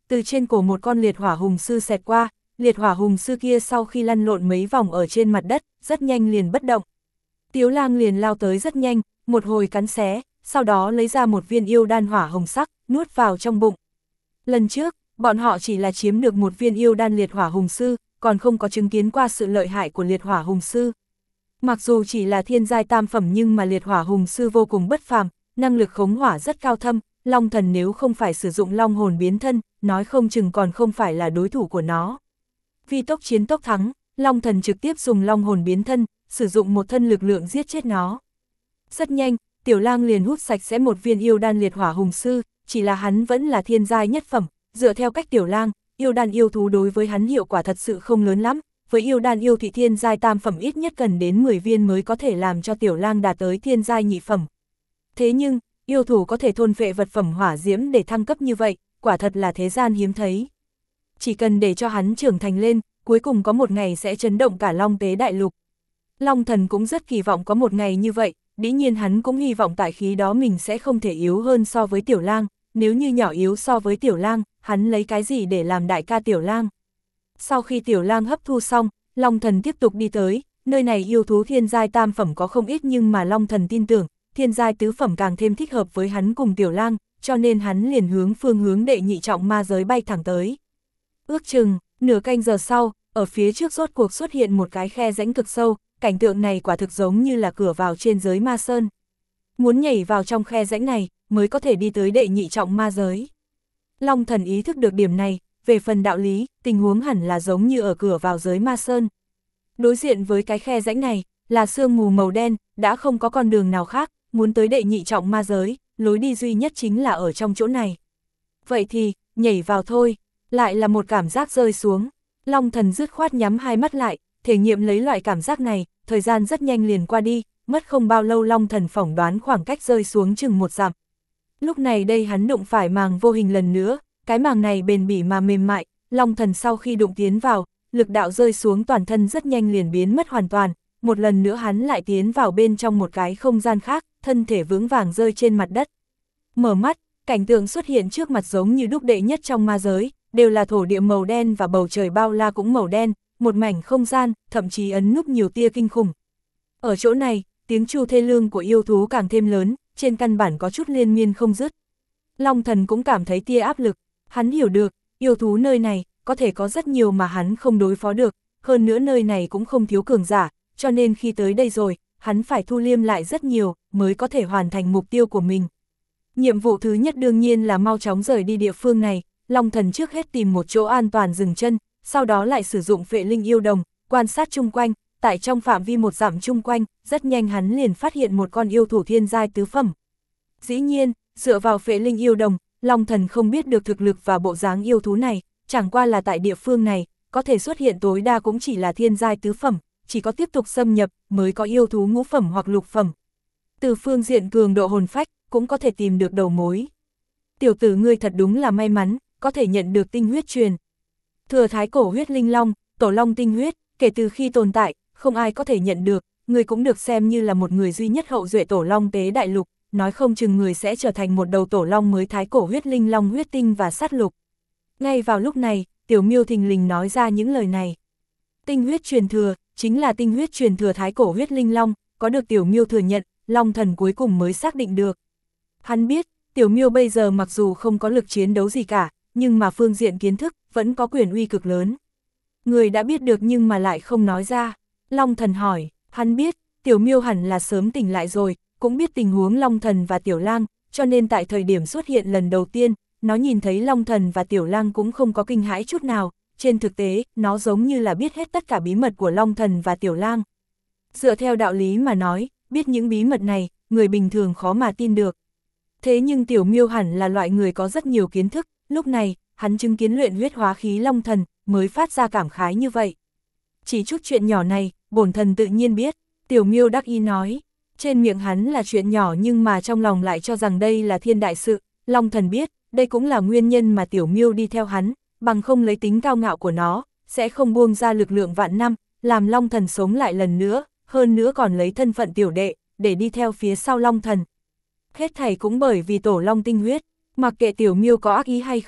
từ trên cổ một con liệt hỏa hùng sư xẹt qua, liệt hỏa hùng sư kia sau khi lăn lộn mấy vòng ở trên mặt đất, rất nhanh liền bất động. Tiếu Lang liền lao tới rất nhanh, một hồi cắn xé, sau đó lấy ra một viên yêu đan hỏa hồng sắc, nuốt vào trong bụng. Lần trước, bọn họ chỉ là chiếm được một viên yêu đan liệt hỏa hùng sư, còn không có chứng kiến qua sự lợi hại của liệt hỏa hùng sư. Mặc dù chỉ là thiên giai tam phẩm nhưng mà liệt hỏa hùng sư vô cùng bất phàm, năng lực khống hỏa rất cao thâm, Long Thần nếu không phải sử dụng long hồn biến thân, nói không chừng còn không phải là đối thủ của nó. Vì tốc chiến tốc thắng, Long Thần trực tiếp dùng long hồn biến thân, sử dụng một thân lực lượng giết chết nó. Rất nhanh, Tiểu Lang liền hút sạch sẽ một viên yêu đan liệt hỏa hùng sư, chỉ là hắn vẫn là thiên giai nhất phẩm, dựa theo cách Tiểu Lang, yêu đan yêu thú đối với hắn hiệu quả thật sự không lớn lắm, với yêu đan yêu thị thiên giai tam phẩm ít nhất cần đến mười viên mới có thể làm cho Tiểu Lang đạt tới thiên giai nhị phẩm. Thế nhưng, yêu thủ có thể thôn phệ vật phẩm hỏa diễm để thăng cấp như vậy, quả thật là thế gian hiếm thấy. Chỉ cần để cho hắn trưởng thành lên, cuối cùng có một ngày sẽ chấn động cả Long Tế Đại Lục. Long Thần cũng rất kỳ vọng có một ngày như vậy, dĩ nhiên hắn cũng hy vọng tại khí đó mình sẽ không thể yếu hơn so với Tiểu Lang, nếu như nhỏ yếu so với Tiểu Lang, hắn lấy cái gì để làm đại ca Tiểu Lang. Sau khi Tiểu Lang hấp thu xong, Long Thần tiếp tục đi tới, nơi này yêu thú thiên giai tam phẩm có không ít nhưng mà Long Thần tin tưởng, thiên giai tứ phẩm càng thêm thích hợp với hắn cùng Tiểu Lang, cho nên hắn liền hướng phương hướng đệ nhị trọng ma giới bay thẳng tới. Ước chừng, nửa canh giờ sau, ở phía trước rốt cuộc xuất hiện một cái khe rãnh cực sâu, cảnh tượng này quả thực giống như là cửa vào trên giới ma sơn. Muốn nhảy vào trong khe rãnh này, mới có thể đi tới đệ nhị trọng ma giới. Long Thần ý thức được điểm này, về phần đạo lý, tình huống hẳn là giống như ở cửa vào giới ma sơn. Đối diện với cái khe rãnh này, là sương mù màu đen, đã không có con đường nào khác, muốn tới đệ nhị trọng ma giới, lối đi duy nhất chính là ở trong chỗ này. Vậy thì, nhảy vào thôi, lại là một cảm giác rơi xuống. Long Thần dứt khoát nhắm hai mắt lại, thể nghiệm lấy loại cảm giác này, thời gian rất nhanh liền qua đi, mất không bao lâu Long Thần phỏng đoán khoảng cách rơi xuống chừng một dặm. Lúc này đây hắn đụng phải màng vô hình lần nữa, cái màng này bền bỉ mà mềm mại, Long Thần sau khi đụng tiến vào, lực đạo rơi xuống toàn thân rất nhanh liền biến mất hoàn toàn, một lần nữa hắn lại tiến vào bên trong một cái không gian khác, thân thể vững vàng rơi trên mặt đất. Mở mắt, cảnh tượng xuất hiện trước mặt giống như đúc đệ nhất trong ma giới, đều là thổ địa màu đen và bầu trời bao la cũng màu đen, một mảnh không gian, thậm chí ấn núp nhiều tia kinh khủng. Ở chỗ này, tiếng chu thê lương của yêu thú càng thêm lớn, trên căn bản có chút liên miên không dứt. Long Thần cũng cảm thấy tia áp lực, hắn hiểu được, yêu thú nơi này, có thể có rất nhiều mà hắn không đối phó được, hơn nữa nơi này cũng không thiếu cường giả, cho nên khi tới đây rồi, hắn phải thu liêm lại rất nhiều, mới có thể hoàn thành mục tiêu của mình. Nhiệm vụ thứ nhất đương nhiên là mau chóng rời đi địa phương này, Long Thần trước hết tìm một chỗ an toàn dừng chân, sau đó lại sử dụng phệ linh yêu đồng, quan sát chung quanh, tại trong phạm vi một dặm chung quanh, rất nhanh hắn liền phát hiện một con yêu thủ thiên giai tứ phẩm. Dĩ nhiên, dựa vào phệ linh yêu đồng, Long Thần không biết được thực lực và bộ dáng yêu thú này, chẳng qua là tại địa phương này, có thể xuất hiện tối đa cũng chỉ là thiên giai tứ phẩm, chỉ có tiếp tục xâm nhập mới có yêu thú ngũ phẩm hoặc lục phẩm. Từ phương diện cường độ hồn phách, cũng có thể tìm được đầu mối. Tiểu tử ngươi thật đúng là may mắn, có thể nhận được tinh huyết truyền. Thừa thái cổ huyết linh long, tổ long tinh huyết, kể từ khi tồn tại, không ai có thể nhận được, ngươi cũng được xem như là một người duy nhất hậu duệ tổ long tế đại lục, nói không chừng người sẽ trở thành một đầu tổ long mới thái cổ huyết linh long huyết tinh và sát lục. Ngay vào lúc này, Tiểu Miêu thình lình nói ra những lời này. Tinh huyết truyền thừa, chính là tinh huyết truyền thừa thái cổ huyết linh long, có được Tiểu Miêu thừa nhận, Long Thần cuối cùng mới xác định được. Hắn biết, Tiểu Miêu bây giờ mặc dù không có lực chiến đấu gì cả, nhưng mà phương diện kiến thức, vẫn có quyền uy cực lớn. Người đã biết được nhưng mà lại không nói ra. Long Thần hỏi, hắn biết, Tiểu Miêu hẳn là sớm tỉnh lại rồi, cũng biết tình huống Long Thần và Tiểu Lang, cho nên tại thời điểm xuất hiện lần đầu tiên, nó nhìn thấy Long Thần và Tiểu Lang cũng không có kinh hãi chút nào, trên thực tế, nó giống như là biết hết tất cả bí mật của Long Thần và Tiểu Lang. Dựa theo đạo lý mà nói, biết những bí mật này, người bình thường khó mà tin được. Thế nhưng Tiểu Miêu hẳn là loại người có rất nhiều kiến thức, lúc này, hắn chứng kiến luyện huyết hóa khí Long Thần, mới phát ra cảm khái như vậy. Chỉ chút chuyện nhỏ này, bổn thần tự nhiên biết, Tiểu Miêu đắc ý nói. Trên miệng hắn là chuyện nhỏ nhưng mà trong lòng lại cho rằng đây là thiên đại sự, Long Thần biết, đây cũng là nguyên nhân mà Tiểu Miêu đi theo hắn, bằng không lấy tính cao ngạo của nó, sẽ không buông ra lực lượng vạn năm, làm Long Thần sống lại lần nữa, hơn nữa còn lấy thân phận tiểu đệ, để đi theo phía sau Long Thần. Hết thảy cũng bởi vì tổ long tinh huyết, mặc kệ Tiểu Miêu có ác ý hay không,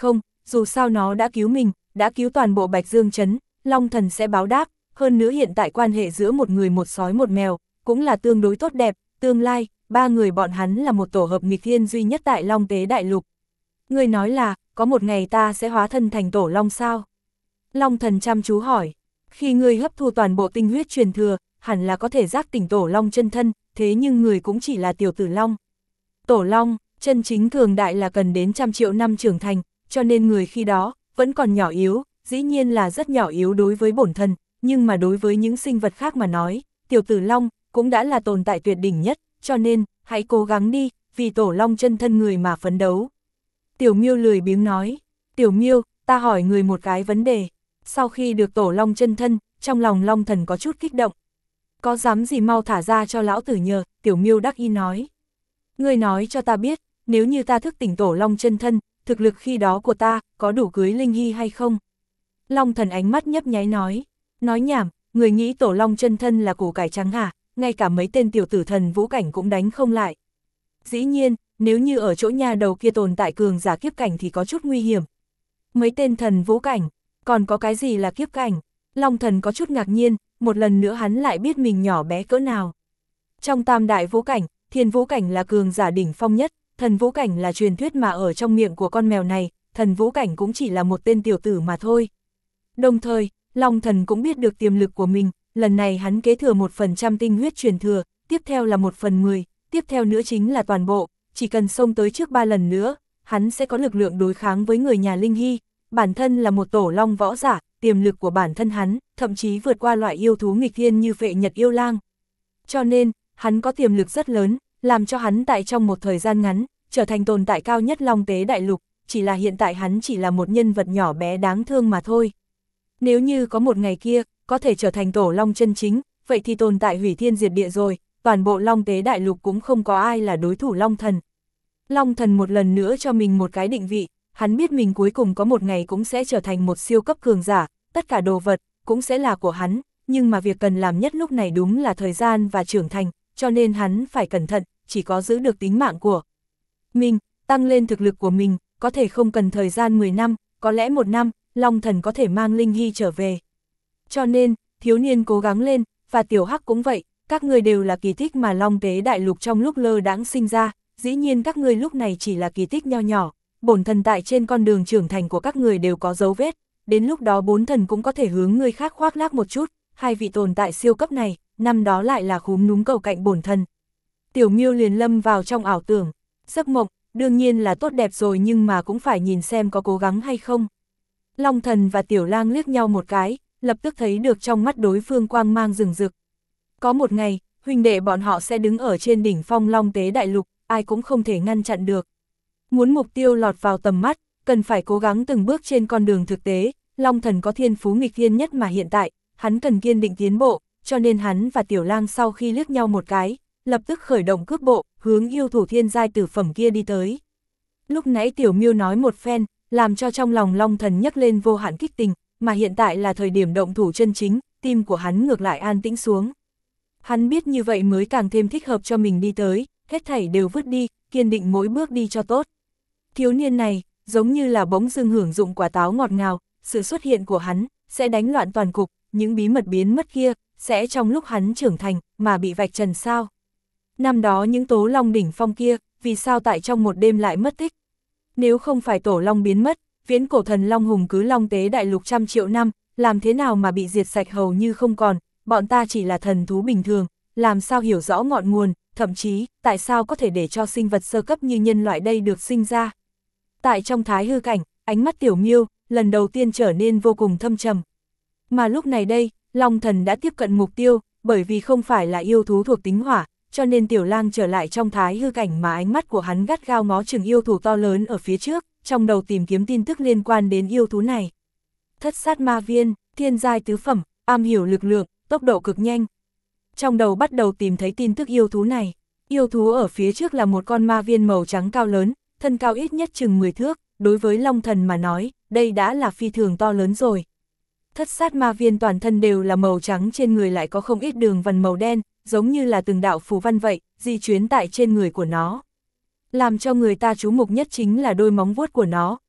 dù sao nó đã cứu mình, đã cứu toàn bộ Bạch Dương Trấn, Long Thần sẽ báo đáp, hơn nữa hiện tại quan hệ giữa một người một sói một mèo, cũng là tương đối tốt đẹp, tương lai, ba người bọn hắn là một tổ hợp nghịch thiên duy nhất tại Long Tế Đại Lục. Ngươi nói là, có một ngày ta sẽ hóa thân thành tổ Long sao? Long Thần chăm chú hỏi, khi ngươi hấp thu toàn bộ tinh huyết truyền thừa, hẳn là có thể giác tỉnh tổ Long chân thân, thế nhưng người cũng chỉ là tiểu tử Long. Tổ Long, chân chính cường đại là cần đến trăm triệu năm trưởng thành, cho nên người khi đó, vẫn còn nhỏ yếu, dĩ nhiên là rất nhỏ yếu đối với bổn thân, nhưng mà đối với những sinh vật khác mà nói, tiểu tử Long, cũng đã là tồn tại tuyệt đỉnh nhất, cho nên, hãy cố gắng đi, vì tổ Long chân thân người mà phấn đấu. Tiểu Miêu lười biếng nói, Tiểu Miêu, ta hỏi người một cái vấn đề, sau khi được tổ Long chân thân, trong lòng Long Thần có chút kích động. Có dám gì mau thả ra cho lão tử nhờ, Tiểu Miêu đắc ý nói. Ngươi nói cho ta biết, nếu như ta thức tỉnh tổ Long chân thân, thực lực khi đó của ta, có đủ cưới Linh Hy hay không? Long Thần ánh mắt nhấp nháy nói, nói nhảm, người nghĩ tổ Long chân thân là củ cải trắng hả, ngay cả mấy tên tiểu tử thần vũ cảnh cũng đánh không lại. Dĩ nhiên, nếu như ở chỗ nhà đầu kia tồn tại cường giả kiếp cảnh thì có chút nguy hiểm. Mấy tên thần vũ cảnh, còn có cái gì là kiếp cảnh? Long Thần có chút ngạc nhiên, một lần nữa hắn lại biết mình nhỏ bé cỡ nào. Trong tam đại vũ cảnh, thiên vũ cảnh là cường giả đỉnh phong nhất, thần vũ cảnh là truyền thuyết mà ở trong miệng của con mèo này, thần vũ cảnh cũng chỉ là một tên tiểu tử mà thôi. Đồng thời, Long Thần cũng biết được tiềm lực của mình, lần này hắn kế thừa một phần trăm tinh huyết truyền thừa, tiếp theo là một phần mười, tiếp theo nữa chính là toàn bộ, chỉ cần xông tới trước ba lần nữa, hắn sẽ có lực lượng đối kháng với người nhà Linh Hy, bản thân là một tổ Long võ giả, tiềm lực của bản thân hắn, thậm chí vượt qua loại yêu thú nghịch thiên như Phệ Nhật yêu lang. Cho nên, hắn có tiềm lực rất lớn, làm cho hắn tại trong một thời gian ngắn, trở thành tồn tại cao nhất Long Tế Đại Lục, chỉ là hiện tại hắn chỉ là một nhân vật nhỏ bé đáng thương mà thôi. Nếu như có một ngày kia, có thể trở thành tổ Long chân chính, vậy thì tồn tại hủy thiên diệt địa rồi, toàn bộ Long Tế Đại Lục cũng không có ai là đối thủ Long Thần. Long Thần một lần nữa cho mình một cái định vị, hắn biết mình cuối cùng có một ngày cũng sẽ trở thành một siêu cấp cường giả, tất cả đồ vật cũng sẽ là của hắn, nhưng mà việc cần làm nhất lúc này đúng là thời gian và trưởng thành, cho nên hắn phải cẩn thận, chỉ có giữ được tính mạng của mình, tăng lên thực lực của mình, có thể không cần thời gian mười năm, có lẽ một năm, Long Thần có thể mang Linh Hy trở về. Cho nên, thiếu niên cố gắng lên, và Tiểu Hắc cũng vậy, các người đều là kỳ tích mà Long Tế Đại Lục trong lúc lơ đãng sinh ra, dĩ nhiên các người lúc này chỉ là kỳ tích nho nhỏ, bổn thần tại trên con đường trưởng thành của các người đều có dấu vết, đến lúc đó bốn thần cũng có thể hướng người khác khoác lác một chút, hai vị tồn tại siêu cấp này, năm đó lại là khúm núm cầu cạnh bổn thần. Tiểu Miêu liền lâm vào trong ảo tưởng, giấc mộng, đương nhiên là tốt đẹp rồi nhưng mà cũng phải nhìn xem có cố gắng hay không. Long Thần và Tiểu Lang liếc nhau một cái, lập tức thấy được trong mắt đối phương quang mang rừng rực. Có một ngày, huynh đệ bọn họ sẽ đứng ở trên đỉnh phong Long Tế Đại Lục, ai cũng không thể ngăn chặn được. Muốn mục tiêu lọt vào tầm mắt, cần phải cố gắng từng bước trên con đường thực tế, Long Thần có thiên phú nghịch thiên nhất mà hiện tại, hắn cần kiên định tiến bộ, cho nên hắn và Tiểu Lang sau khi liếc nhau một cái, lập tức khởi động cước bộ, hướng yêu thủ thiên giai tử phẩm kia đi tới. Lúc nãy Tiểu Miêu nói một phen, làm cho trong lòng Long Thần nhấc lên vô hạn kích tình, mà hiện tại là thời điểm động thủ chân chính, tim của hắn ngược lại an tĩnh xuống. Hắn biết như vậy mới càng thêm thích hợp cho mình đi tới, hết thảy đều vứt đi, kiên định mỗi bước đi cho tốt. Thiếu niên này, giống như là bỗng dưng hưởng dụng quả táo ngọt ngào, sự xuất hiện của hắn, sẽ đánh loạn toàn cục, những bí mật biến mất kia, sẽ trong lúc hắn trưởng thành, mà bị vạch trần sao. Năm đó những tố long đỉnh phong kia, vì sao tại trong một đêm lại mất tích? Nếu không phải tổ long biến mất, viễn cổ thần long hùng cứ Long Tế Đại Lục trăm triệu năm, làm thế nào mà bị diệt sạch hầu như không còn, bọn ta chỉ là thần thú bình thường, làm sao hiểu rõ ngọn nguồn, thậm chí, tại sao có thể để cho sinh vật sơ cấp như nhân loại đây được sinh ra. Tại trong thái hư cảnh, ánh mắt Tiểu Miêu, lần đầu tiên trở nên vô cùng thâm trầm. Mà lúc này đây, Long Thần đã tiếp cận mục tiêu, bởi vì không phải là yêu thú thuộc tính hỏa, cho nên Tiểu Lang trở lại trong thái hư cảnh mà ánh mắt của hắn gắt gao ngó chừng yêu thú to lớn ở phía trước, trong đầu tìm kiếm tin tức liên quan đến yêu thú này. Thất sát ma viên, thiên giai tứ phẩm, am hiểu lực lượng, tốc độ cực nhanh. Trong đầu bắt đầu tìm thấy tin tức yêu thú này. Yêu thú ở phía trước là một con ma viên màu trắng cao lớn, thân cao ít nhất chừng mười thước, đối với Long Thần mà nói, đây đã là phi thường to lớn rồi. Thất sát ma viên toàn thân đều là màu trắng, trên người lại có không ít đường vân màu đen, giống như là từng đạo phù văn vậy, di chuyển tại trên người của nó. Làm cho người ta chú mục nhất chính là đôi móng vuốt của nó,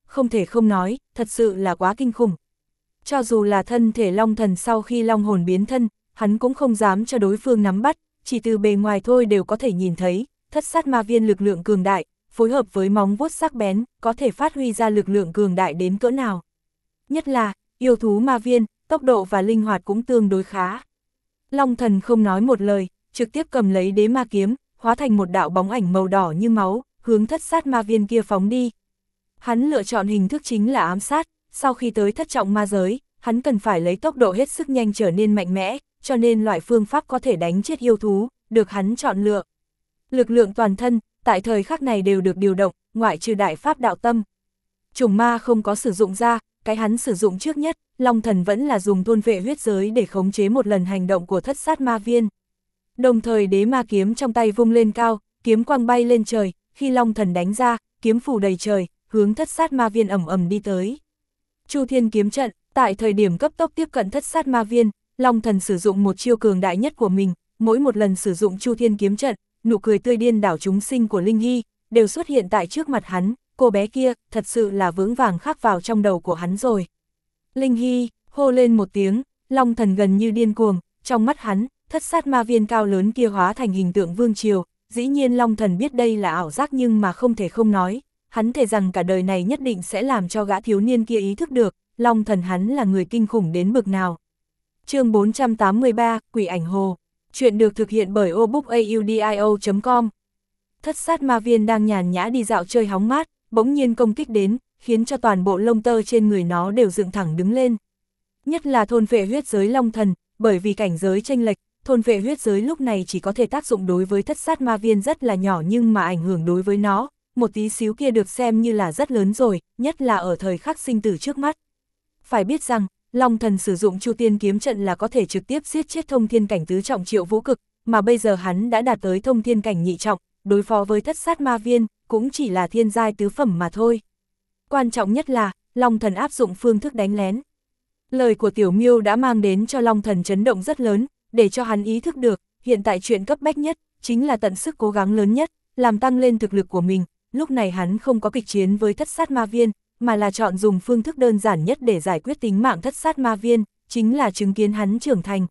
không thể không nói, thật sự là quá kinh khủng. Cho dù là thân thể long thần sau khi long hồn biến thân, hắn cũng không dám cho đối phương nắm bắt, chỉ từ bề ngoài thôi đều có thể nhìn thấy, thất sát ma viên lực lượng cường đại, phối hợp với móng vuốt sắc bén, có thể phát huy ra lực lượng cường đại đến cỡ nào. Nhất là, yêu thú ma viên, tốc độ và linh hoạt cũng tương đối khá. Long thần không nói một lời, trực tiếp cầm lấy đế ma kiếm, hóa thành một đạo bóng ảnh màu đỏ như máu, hướng thất sát ma viên kia phóng đi. Hắn lựa chọn hình thức chính là ám sát, sau khi tới thất trọng ma giới, hắn cần phải lấy tốc độ hết sức nhanh trở nên mạnh mẽ, cho nên loại phương pháp có thể đánh chết yêu thú, được hắn chọn lựa. Lực lượng toàn thân, tại thời khắc này đều được điều động, ngoại trừ đại pháp đạo tâm. Chủng ma không có sử dụng ra, cái hắn sử dụng trước nhất, Long thần vẫn là dùng thôn vệ huyết giới để khống chế một lần hành động của thất sát ma viên. Đồng thời đế ma kiếm trong tay vung lên cao, kiếm quang bay lên trời, khi Long thần đánh ra, kiếm phủ đầy trời, hướng thất sát ma viên ầm ầm đi tới. Chu Thiên kiếm trận, tại thời điểm cấp tốc tiếp cận thất sát ma viên, Long thần sử dụng một chiêu cường đại nhất của mình, mỗi một lần sử dụng Chu Thiên kiếm trận, nụ cười tươi điên đảo chúng sinh của Linh Hy, đều xuất hiện tại trước mặt hắn, cô bé kia, thật sự là vững vàng khắc vào trong đầu của hắn rồi. Linh Hy, hô lên một tiếng, Long thần gần như điên cuồng, trong mắt hắn, thất sát ma viên cao lớn kia hóa thành hình tượng vương triều, dĩ nhiên Long thần biết đây là ảo giác nhưng mà không thể không nói, hắn thề rằng cả đời này nhất định sẽ làm cho gã thiếu niên kia ý thức được, Long thần hắn là người kinh khủng đến bực nào. Chương bốn trăm tám mươi ba, Quỷ ảnh hồ. Chuyện được thực hiện bởi obookaudio chấm com. Thất sát ma viên đang nhàn nhã đi dạo chơi hóng mát, bỗng nhiên công kích đến, khiến cho toàn bộ lông tơ trên người nó đều dựng thẳng đứng lên. Nhất là thôn vệ huyết giới long thần, bởi vì cảnh giới chênh lệch, thôn vệ huyết giới lúc này chỉ có thể tác dụng đối với thất sát ma viên rất là nhỏ nhưng mà ảnh hưởng đối với nó, một tí xíu kia được xem như là rất lớn rồi, nhất là ở thời khắc sinh tử trước mắt. Phải biết rằng, Long thần sử dụng Chu Tiên kiếm trận là có thể trực tiếp giết chết thông thiên cảnh tứ trọng Triệu Vũ Cực, mà bây giờ hắn đã đạt tới thông thiên cảnh nhị trọng, đối phó với thất sát ma viên, cũng chỉ là thiên giai tứ phẩm mà thôi. Quan trọng nhất là, Long thần áp dụng phương thức đánh lén. Lời của Tiểu Miêu đã mang đến cho Long thần chấn động rất lớn, để cho hắn ý thức được, hiện tại chuyện cấp bách nhất, chính là tận sức cố gắng lớn nhất, làm tăng lên thực lực của mình. Lúc này hắn không có kịch chiến với thất sát ma viên, mà là chọn dùng phương thức đơn giản nhất để giải quyết tính mạng thất sát ma viên, chính là chứng kiến hắn trưởng thành.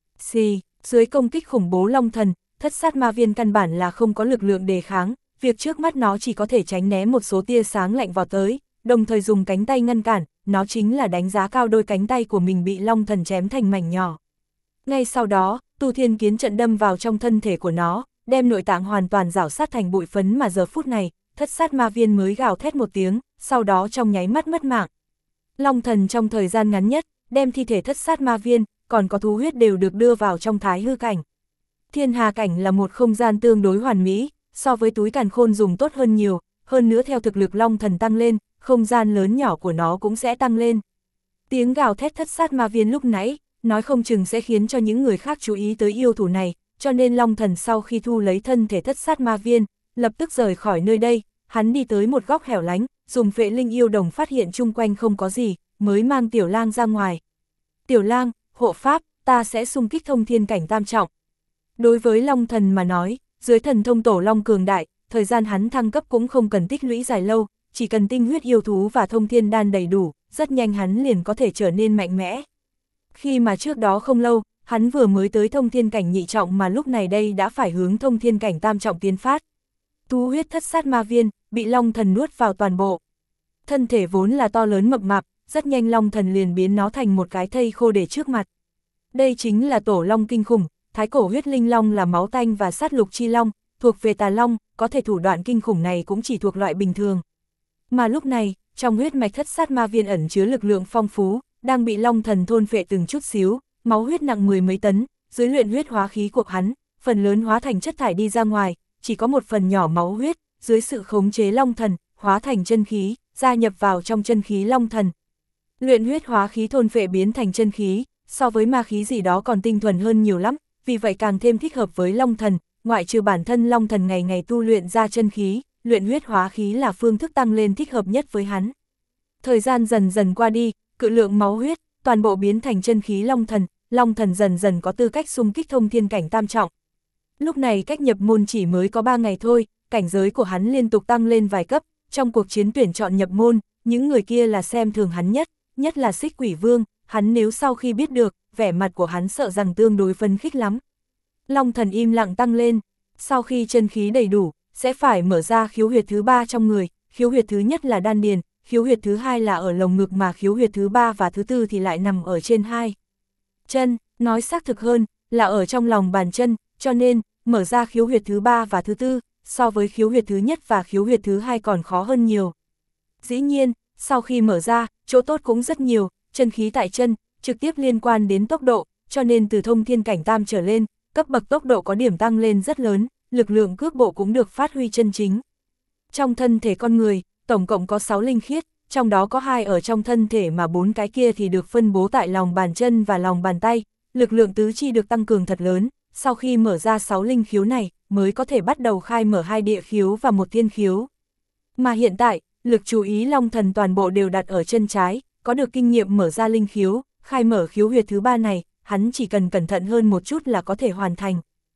Xì, dưới công kích khủng bố Long thần, thất sát ma viên căn bản là không có lực lượng đề kháng, việc trước mắt nó chỉ có thể tránh né một số tia sáng lạnh vào tới, đồng thời dùng cánh tay ngăn cản, nó chính là đánh giá cao đôi cánh tay của mình bị Long thần chém thành mảnh nhỏ. Ngay sau đó, Tu Thiên kiếm trận đâm vào trong thân thể của nó, đem nội tạng hoàn toàn rảo sát thành bụi phấn mà giờ phút này, thất sát ma viên mới gào thét một tiếng, sau đó trong nháy mắt mất mạng. Long thần trong thời gian ngắn nhất, đem thi thể thất sát ma viên, còn có thú huyết đều được đưa vào trong thái hư cảnh. Thiên hà cảnh là một không gian tương đối hoàn mỹ, so với túi càn khôn dùng tốt hơn nhiều, hơn nữa theo thực lực Long thần tăng lên, không gian lớn nhỏ của nó cũng sẽ tăng lên. Tiếng gào thét thất sát ma viên lúc nãy, nói không chừng sẽ khiến cho những người khác chú ý tới yêu thủ này, cho nên Long thần sau khi thu lấy thân thể thất sát ma viên, lập tức rời khỏi nơi đây, hắn đi tới một góc hẻo lánh, dùng vệ linh yêu đồng phát hiện chung quanh không có gì, mới mang Tiểu Lang ra ngoài. Tiểu Lang, hộ pháp, ta sẽ xung kích thông thiên cảnh tam trọng. Đối với Long thần mà nói, dưới thần thông tổ Long cường đại, thời gian hắn thăng cấp cũng không cần tích lũy dài lâu, chỉ cần tinh huyết yêu thú và thông thiên đan đầy đủ, rất nhanh hắn liền có thể trở nên mạnh mẽ. Khi mà trước đó không lâu, hắn vừa mới tới thông thiên cảnh nhị trọng mà lúc này đây đã phải hướng thông thiên cảnh tam trọng tiến phát. Thú huyết thất sát ma viên, bị Long thần nuốt vào toàn bộ. Thân thể vốn là to lớn mập mạp, rất nhanh Long thần liền biến nó thành một cái thây khô để trước mặt. Đây chính là tổ Long kinh khủng, thái cổ huyết linh long là máu tanh và sát lục chi long, thuộc về tà long, có thể thủ đoạn kinh khủng này cũng chỉ thuộc loại bình thường. Mà lúc này, trong huyết mạch thất sát ma viên ẩn chứa lực lượng phong phú, đang bị Long thần thôn phệ từng chút xíu, máu huyết nặng mười mấy tấn, dưới luyện huyết hóa khí của hắn, phần lớn hóa thành chất thải đi ra ngoài, chỉ có một phần nhỏ máu huyết, dưới sự khống chế Long thần, hóa thành chân khí, gia nhập vào trong chân khí Long thần. Luyện huyết hóa khí thôn phệ biến thành chân khí, so với ma khí gì đó còn tinh thuần hơn nhiều lắm, vì vậy càng thêm thích hợp với Long thần, ngoại trừ bản thân Long thần ngày ngày tu luyện ra chân khí, luyện huyết hóa khí là phương thức tăng lên thích hợp nhất với hắn. Thời gian dần dần qua đi, cự lượng máu huyết, toàn bộ biến thành chân khí Long thần, Long thần dần dần có tư cách xung kích thông thiên cảnh tam trọng. Lúc này cách nhập môn chỉ mới có ba ngày thôi, cảnh giới của hắn liên tục tăng lên vài cấp, trong cuộc chiến tuyển chọn nhập môn, những người kia là xem thường hắn nhất, nhất là Xích Quỷ Vương, hắn nếu sau khi biết được, vẻ mặt của hắn sợ rằng tương đối phấn khích lắm. Long thần im lặng tăng lên, sau khi chân khí đầy đủ, sẽ phải mở ra khiếu huyệt thứ ba trong người, khiếu huyệt thứ nhất là đan điền, khiếu huyệt thứ hai là ở lồng ngực mà khiếu huyệt thứ ba và thứ tư thì lại nằm ở trên hai chân, nói xác thực hơn, là ở trong lòng bàn chân, cho nên, mở ra khiếu huyệt thứ ba và thứ tư, so với khiếu huyệt thứ nhất và khiếu huyệt thứ hai còn khó hơn nhiều. Dĩ nhiên, sau khi mở ra, chỗ tốt cũng rất nhiều, chân khí tại chân, trực tiếp liên quan đến tốc độ, cho nên từ thông thiên cảnh tam trở lên, cấp bậc tốc độ có điểm tăng lên rất lớn, lực lượng cước bộ cũng được phát huy chân chính. Trong thân thể con người, tổng cộng có sáu linh khiết, trong đó có hai ở trong thân thể mà bốn cái kia thì được phân bố tại lòng bàn chân và lòng bàn tay, lực lượng tứ chi được tăng cường thật lớn, sau khi mở ra sáu linh khiếu này, mới có thể bắt đầu khai mở hai địa khiếu và một thiên khiếu. Mà hiện tại, lực chú ý Long thần toàn bộ đều đặt ở chân trái, có được kinh nghiệm mở ra linh khiếu, khai mở khiếu huyệt thứ ba này, hắn chỉ cần cẩn thận hơn một chút là có thể hoàn thành.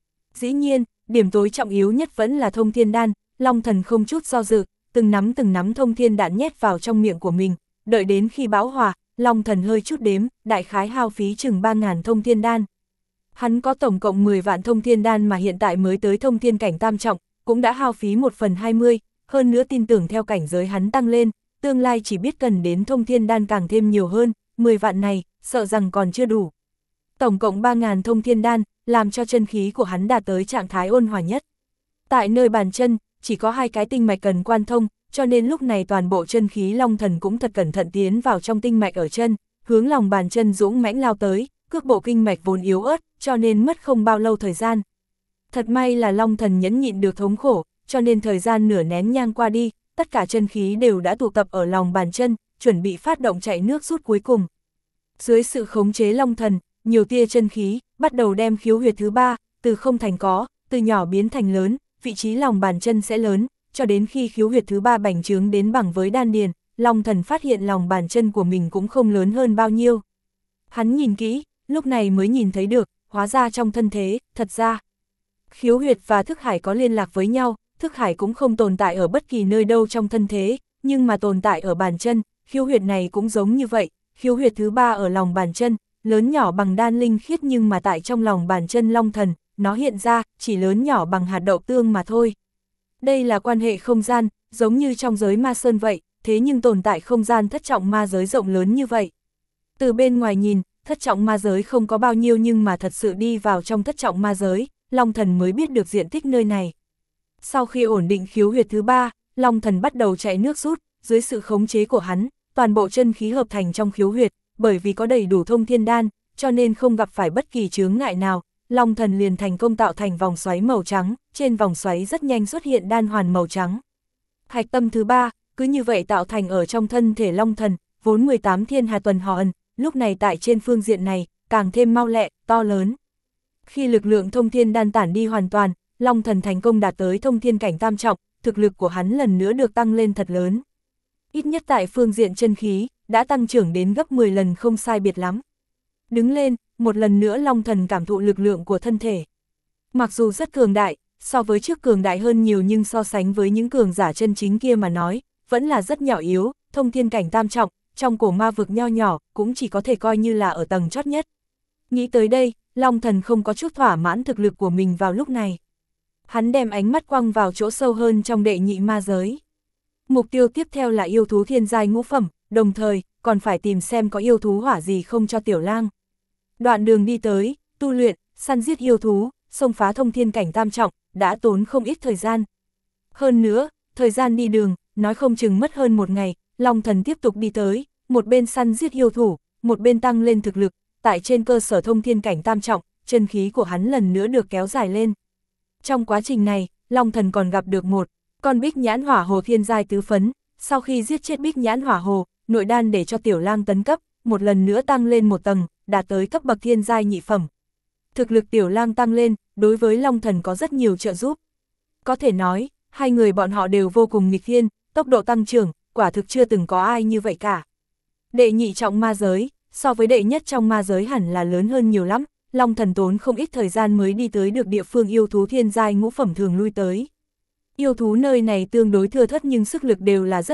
Dĩ nhiên, điểm tối trọng yếu nhất vẫn là thông thiên đan, Long thần không chút do dự, từng nắm từng nắm thông thiên đan nhét vào trong miệng của mình, đợi đến khi bão hòa, Long thần hơi chút đếm, đại khái hao phí chừng ba ngàn thông thiên đan. Hắn có tổng cộng mười vạn thông thiên đan mà hiện tại mới tới thông thiên cảnh tam trọng, cũng đã hao phí một phần hai mươi, hơn nữa tin tưởng theo cảnh giới hắn tăng lên, tương lai chỉ biết cần đến thông thiên đan càng thêm nhiều hơn, mười vạn này, sợ rằng còn chưa đủ. Tổng cộng ba ngàn thông thiên đan, làm cho chân khí của hắn đạt tới trạng thái ôn hòa nhất. Tại nơi bàn chân, chỉ có hai cái tinh mạch cần quan thông, cho nên lúc này toàn bộ chân khí Long thần cũng thật cẩn thận tiến vào trong tinh mạch ở chân, hướng lòng bàn chân dũng mãnh lao tới, cước bộ kinh mạch vốn yếu ớt, cho nên mất không bao lâu thời gian. Thật may là Long thần nhẫn nhịn được thống khổ, cho nên thời gian nửa nén nhang qua đi, tất cả chân khí đều đã tụ tập ở lòng bàn chân, chuẩn bị phát động chạy nước rút cuối cùng. Dưới sự khống chế Long thần, nhiều tia chân khí, bắt đầu đem khiếu huyệt thứ ba, từ không thành có, từ nhỏ biến thành lớn, vị trí lòng bàn chân sẽ lớn, cho đến khi khiếu huyệt thứ ba bành trướng đến bằng với đan điền, Long thần phát hiện lòng bàn chân của mình cũng không lớn hơn bao nhiêu. Hắn nhìn kỹ, lúc này mới nhìn thấy được, hóa ra trong thân thế, thật ra, khiếu huyệt và thức hải có liên lạc với nhau, thức hải cũng không tồn tại ở bất kỳ nơi đâu trong thân thế, nhưng mà tồn tại ở bàn chân, khiếu huyệt này cũng giống như vậy, khiếu huyệt thứ ba ở lòng bàn chân, lớn nhỏ bằng đan linh khiết nhưng mà tại trong lòng bàn chân Long thần, nó hiện ra, chỉ lớn nhỏ bằng hạt đậu tương mà thôi. Đây là quan hệ không gian, giống như trong giới ma sơn vậy, thế nhưng tồn tại không gian thất trọng ma giới rộng lớn như vậy. Từ bên ngoài nhìn, thất trọng ma giới không có bao nhiêu nhưng mà thật sự đi vào trong thất trọng ma giới, Long thần mới biết được diện tích nơi này. Sau khi ổn định khiếu huyệt thứ ba, Long thần bắt đầu chạy nước rút, dưới sự khống chế của hắn, toàn bộ chân khí hợp thành trong khiếu huyệt, bởi vì có đầy đủ thông thiên đan, cho nên không gặp phải bất kỳ chướng ngại nào, Long thần liền thành công tạo thành vòng xoáy màu trắng, trên vòng xoáy rất nhanh xuất hiện đan hoàn màu trắng. Hạch tâm thứ ba, cứ như vậy tạo thành ở trong thân thể Long thần, vốn mười tám thiên hà tuần hoàn, lúc này tại trên phương diện này, càng thêm mau lẹ, to lớn. Khi lực lượng thông thiên đan tản đi hoàn toàn, Long thần thành công đạt tới thông thiên cảnh tam trọng, thực lực của hắn lần nữa được tăng lên thật lớn. Ít nhất tại phương diện chân khí, đã tăng trưởng đến gấp mười lần không sai biệt lắm. Đứng lên, một lần nữa Long thần cảm thụ lực lượng của thân thể. Mặc dù rất cường đại, so với trước cường đại hơn nhiều nhưng so sánh với những cường giả chân chính kia mà nói, vẫn là rất nhỏ yếu, thông thiên cảnh tam trọng, trong cổ ma vực nho nhỏ, cũng chỉ có thể coi như là ở tầng chót nhất. Nghĩ tới đây, Long thần không có chút thỏa mãn thực lực của mình vào lúc này. Hắn đem ánh mắt quăng vào chỗ sâu hơn trong đệ nhị ma giới. Mục tiêu tiếp theo là yêu thú thiên giai ngũ phẩm, đồng thời, còn phải tìm xem có yêu thú hỏa gì không cho tiểu lang. Đoạn đường đi tới, tu luyện, săn giết yêu thú, xông phá thông thiên cảnh tam trọng, đã tốn không ít thời gian. Hơn nữa, thời gian đi đường, nói không chừng mất hơn một ngày, Long thần tiếp tục đi tới, một bên săn giết yêu thủ, một bên tăng lên thực lực, tại trên cơ sở thông thiên cảnh tam trọng, chân khí của hắn lần nữa được kéo dài lên. Trong quá trình này, Long thần còn gặp được một con bích nhãn hỏa hồ thiên giai tứ phấn, sau khi giết chết bích nhãn hỏa hồ, nội đan để cho tiểu lang tấn cấp, một lần nữa tăng lên một tầng, đạt tới cấp bậc thiên giai nhị phẩm. Thực lực tiểu lang tăng lên, đối với Long thần có rất nhiều trợ giúp. Có thể nói, hai người bọn họ đều vô cùng nghịch thiên, tốc độ tăng trưởng, quả thực chưa từng có ai như vậy cả. Đệ nhị trọng ma giới, so với đệ nhất trong ma giới hẳn là lớn hơn nhiều lắm, Long thần tốn không ít thời gian mới đi tới được địa phương yêu thú thiên giai ngũ phẩm thường lui tới. Yêu thú nơi này tương đối thưa thớt nhưng sức lực đều là rất mạnh,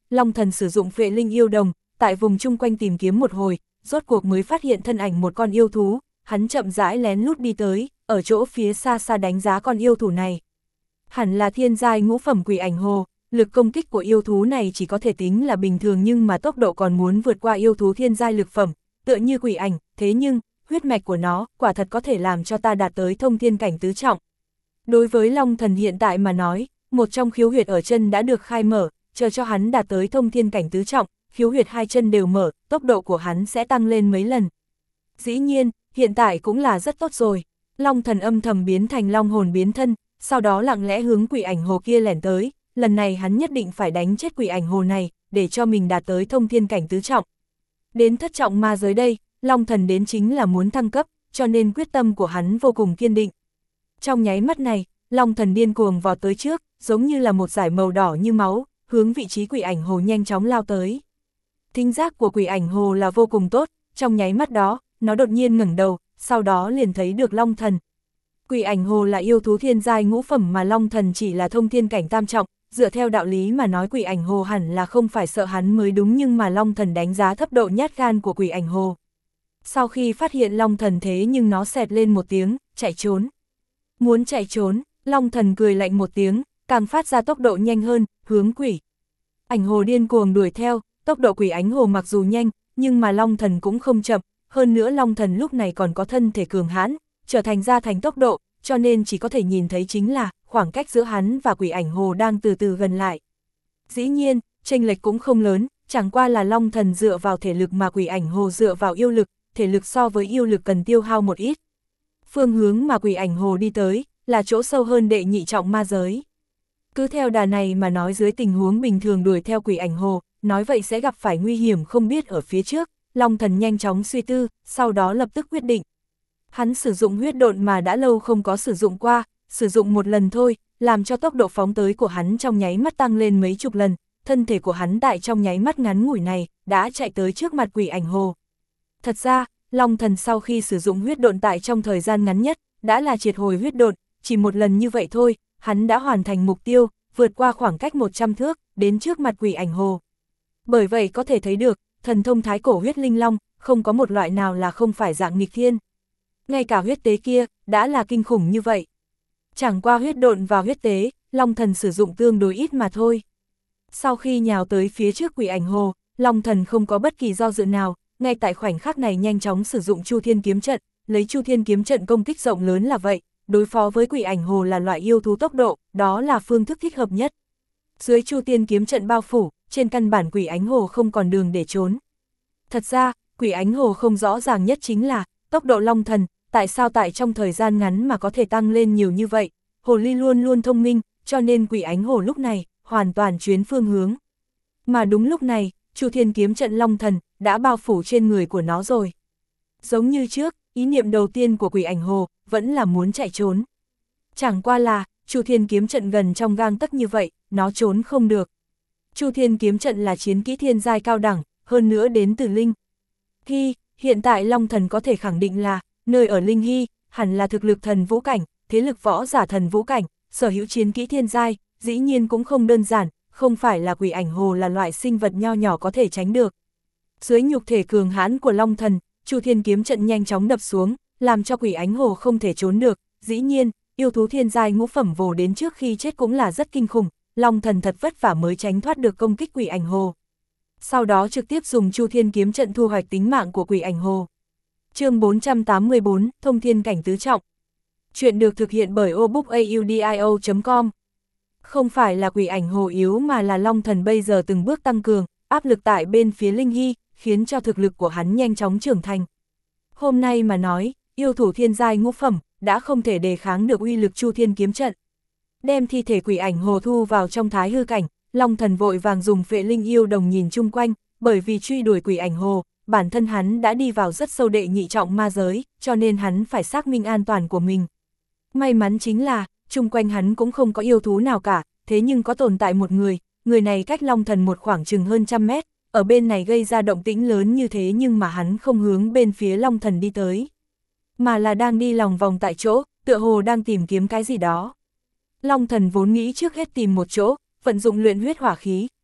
Long Thần sử dụng phệ linh yêu đồng, tại vùng chung quanh tìm kiếm một hồi, rốt cuộc mới phát hiện thân ảnh một con yêu thú, hắn chậm rãi lén lút đi tới, ở chỗ phía xa xa đánh giá con yêu thú này. Hẳn là thiên giai ngũ phẩm quỷ ảnh hồ, lực công kích của yêu thú này chỉ có thể tính là bình thường nhưng mà tốc độ còn muốn vượt qua yêu thú thiên giai lực phẩm, tựa như quỷ ảnh, thế nhưng, huyết mạch của nó quả thật có thể làm cho ta đạt tới thông thiên cảnh tứ trọng. Đối với Long Thần hiện tại mà nói, một trong khiếu huyệt ở chân đã được khai mở, chờ cho hắn đạt tới thông thiên cảnh tứ trọng, khiếu huyệt hai chân đều mở, tốc độ của hắn sẽ tăng lên mấy lần. Dĩ nhiên, hiện tại cũng là rất tốt rồi. Long Thần âm thầm biến thành long hồn biến thân, sau đó lặng lẽ hướng quỷ ảnh hồ kia lẻn tới, lần này hắn nhất định phải đánh chết quỷ ảnh hồ này, để cho mình đạt tới thông thiên cảnh tứ trọng. Đến thất trọng ma giới đây, Long Thần đến chính là muốn thăng cấp, cho nên quyết tâm của hắn vô cùng kiên định. Trong nháy mắt này, Long Thần điên cuồng vọt tới trước, giống như là một dải màu đỏ như máu, hướng vị trí quỷ ảnh hồ nhanh chóng lao tới. Thính giác của quỷ ảnh hồ là vô cùng tốt, trong nháy mắt đó, nó đột nhiên ngẩng đầu, sau đó liền thấy được Long Thần. Quỷ ảnh hồ là yêu thú thiên giai ngũ phẩm mà Long Thần chỉ là thông thiên cảnh tam trọng, dựa theo đạo lý mà nói quỷ ảnh hồ hẳn là không phải sợ hắn mới đúng, nhưng mà Long Thần đánh giá thấp độ nhát gan của quỷ ảnh hồ. Sau khi phát hiện Long Thần thế nhưng nó xẹt lên một tiếng, chạy trốn. Muốn chạy trốn, Long Thần cười lạnh một tiếng, càng phát ra tốc độ nhanh hơn, hướng quỷ ảnh hồ điên cuồng đuổi theo. Tốc độ quỷ ánh hồ mặc dù nhanh, nhưng mà Long Thần cũng không chậm, hơn nữa Long Thần lúc này còn có thân thể cường hãn, trở thành ra thành tốc độ, cho nên chỉ có thể nhìn thấy chính là khoảng cách giữa hắn và quỷ ảnh hồ đang từ từ gần lại. Dĩ nhiên, chênh lệch cũng không lớn, chẳng qua là Long Thần dựa vào thể lực mà quỷ ảnh hồ dựa vào yêu lực, thể lực so với yêu lực cần tiêu hao một ít. Phương hướng mà quỷ ảnh hồ đi tới là chỗ sâu hơn đệ nhị trọng ma giới. Cứ theo đà này mà nói, dưới tình huống bình thường đuổi theo quỷ ảnh hồ, nói vậy sẽ gặp phải nguy hiểm không biết ở phía trước. Long Thần nhanh chóng suy tư, sau đó lập tức quyết định. Hắn sử dụng huyết độn mà đã lâu không có sử dụng qua, sử dụng một lần thôi, làm cho tốc độ phóng tới của hắn trong nháy mắt tăng lên mấy chục lần, thân thể của hắn tại trong nháy mắt ngắn ngủi này, đã chạy tới trước mặt quỷ ảnh hồ. Thật ra, Long Thần sau khi sử dụng huyết độn tại trong thời gian ngắn nhất, đã là triệt hồi huyết độn, chỉ một lần như vậy thôi, hắn đã hoàn thành mục tiêu, vượt qua khoảng cách một trăm thước, đến trước mặt quỷ ảnh hồ. Bởi vậy có thể thấy được, thần thông thái cổ huyết linh long, không có một loại nào là không phải dạng nghịch thiên. Ngay cả huyết tế kia, đã là kinh khủng như vậy. Chẳng qua huyết độn và huyết tế, Long Thần sử dụng tương đối ít mà thôi. Sau khi nhào tới phía trước quỷ ảnh hồ, Long Thần không có bất kỳ do dự nào, ngay tại khoảnh khắc này nhanh chóng sử dụng Chu Thiên kiếm trận, lấy Chu Thiên kiếm trận công kích rộng lớn là vậy, đối phó với quỷ ảnh hồ là loại yêu thú tốc độ, đó là phương thức thích hợp nhất. Dưới Chu Thiên kiếm trận bao phủ, trên căn bản quỷ ánh hồ không còn đường để trốn. Thật ra, quỷ ánh hồ không rõ ràng nhất chính là tốc độ Long Thần, tại sao tại trong thời gian ngắn mà có thể tăng lên nhiều như vậy. Hồ ly luôn luôn thông minh, cho nên quỷ ánh hồ lúc này hoàn toàn chuyến phương hướng. Mà đúng lúc này, Chu Thiên kiếm trận Long Thần đã bao phủ trên người của nó rồi. Giống như trước, ý niệm đầu tiên của quỷ ảnh hồ vẫn là muốn chạy trốn. Chẳng qua là, Chu Thiên kiếm trận gần trong gang tấc như vậy, nó trốn không được. Chu Thiên kiếm trận là chiến kỹ thiên giai cao đẳng, hơn nữa đến từ Linh Hy, hiện tại Long Thần có thể khẳng định là, nơi ở Linh Hy, hẳn là thực lực thần vũ cảnh, thế lực võ giả thần vũ cảnh, sở hữu chiến kỹ thiên giai, dĩ nhiên cũng không đơn giản, không phải là quỷ ảnh hồ là loại sinh vật nho nhỏ có thể tránh được. Dưới nhục thể cường hãn của Long Thần, Chu Thiên kiếm trận nhanh chóng đập xuống, làm cho quỷ ánh hồ không thể trốn được, dĩ nhiên, yêu thú thiên giai ngũ phẩm vồ đến trước khi chết cũng là rất kinh khủng, Long Thần thật vất vả mới tránh thoát được công kích quỷ ảnh hồ. Sau đó trực tiếp dùng Chu Thiên kiếm trận thu hoạch tính mạng của quỷ ảnh hồ. Chương bốn trăm tám mươi tư, Thông Thiên cảnh tứ trọng. Chuyện được thực hiện bởi obookaudio chấm com. Không phải là quỷ ảnh hồ yếu mà là Long Thần bây giờ từng bước tăng cường, áp lực tại bên phía Linh Hy, khiến cho thực lực của hắn nhanh chóng trưởng thành. Hôm nay mà nói, yêu thủ thiên giai ngũ phẩm đã không thể đề kháng được uy lực Chu Thiên kiếm trận. Đem thi thể quỷ ảnh hồ thu vào trong thái hư cảnh, Long Thần vội vàng dùng phệ linh yêu đồng nhìn chung quanh, bởi vì truy đuổi quỷ ảnh hồ, bản thân hắn đã đi vào rất sâu đệ nhị trọng ma giới, cho nên hắn phải xác minh an toàn của mình. May mắn chính là, chung quanh hắn cũng không có yêu thú nào cả, thế nhưng có tồn tại một người, người này cách Long Thần một khoảng chừng hơn trăm mét, ở bên này gây ra động tĩnh lớn như thế nhưng mà hắn không hướng bên phía Long Thần đi tới, mà là đang đi lòng vòng tại chỗ, tựa hồ đang tìm kiếm cái gì đó. Long Thần vốn nghĩ trước hết tìm một chỗ, vận dụng luyện huyết hỏa khí,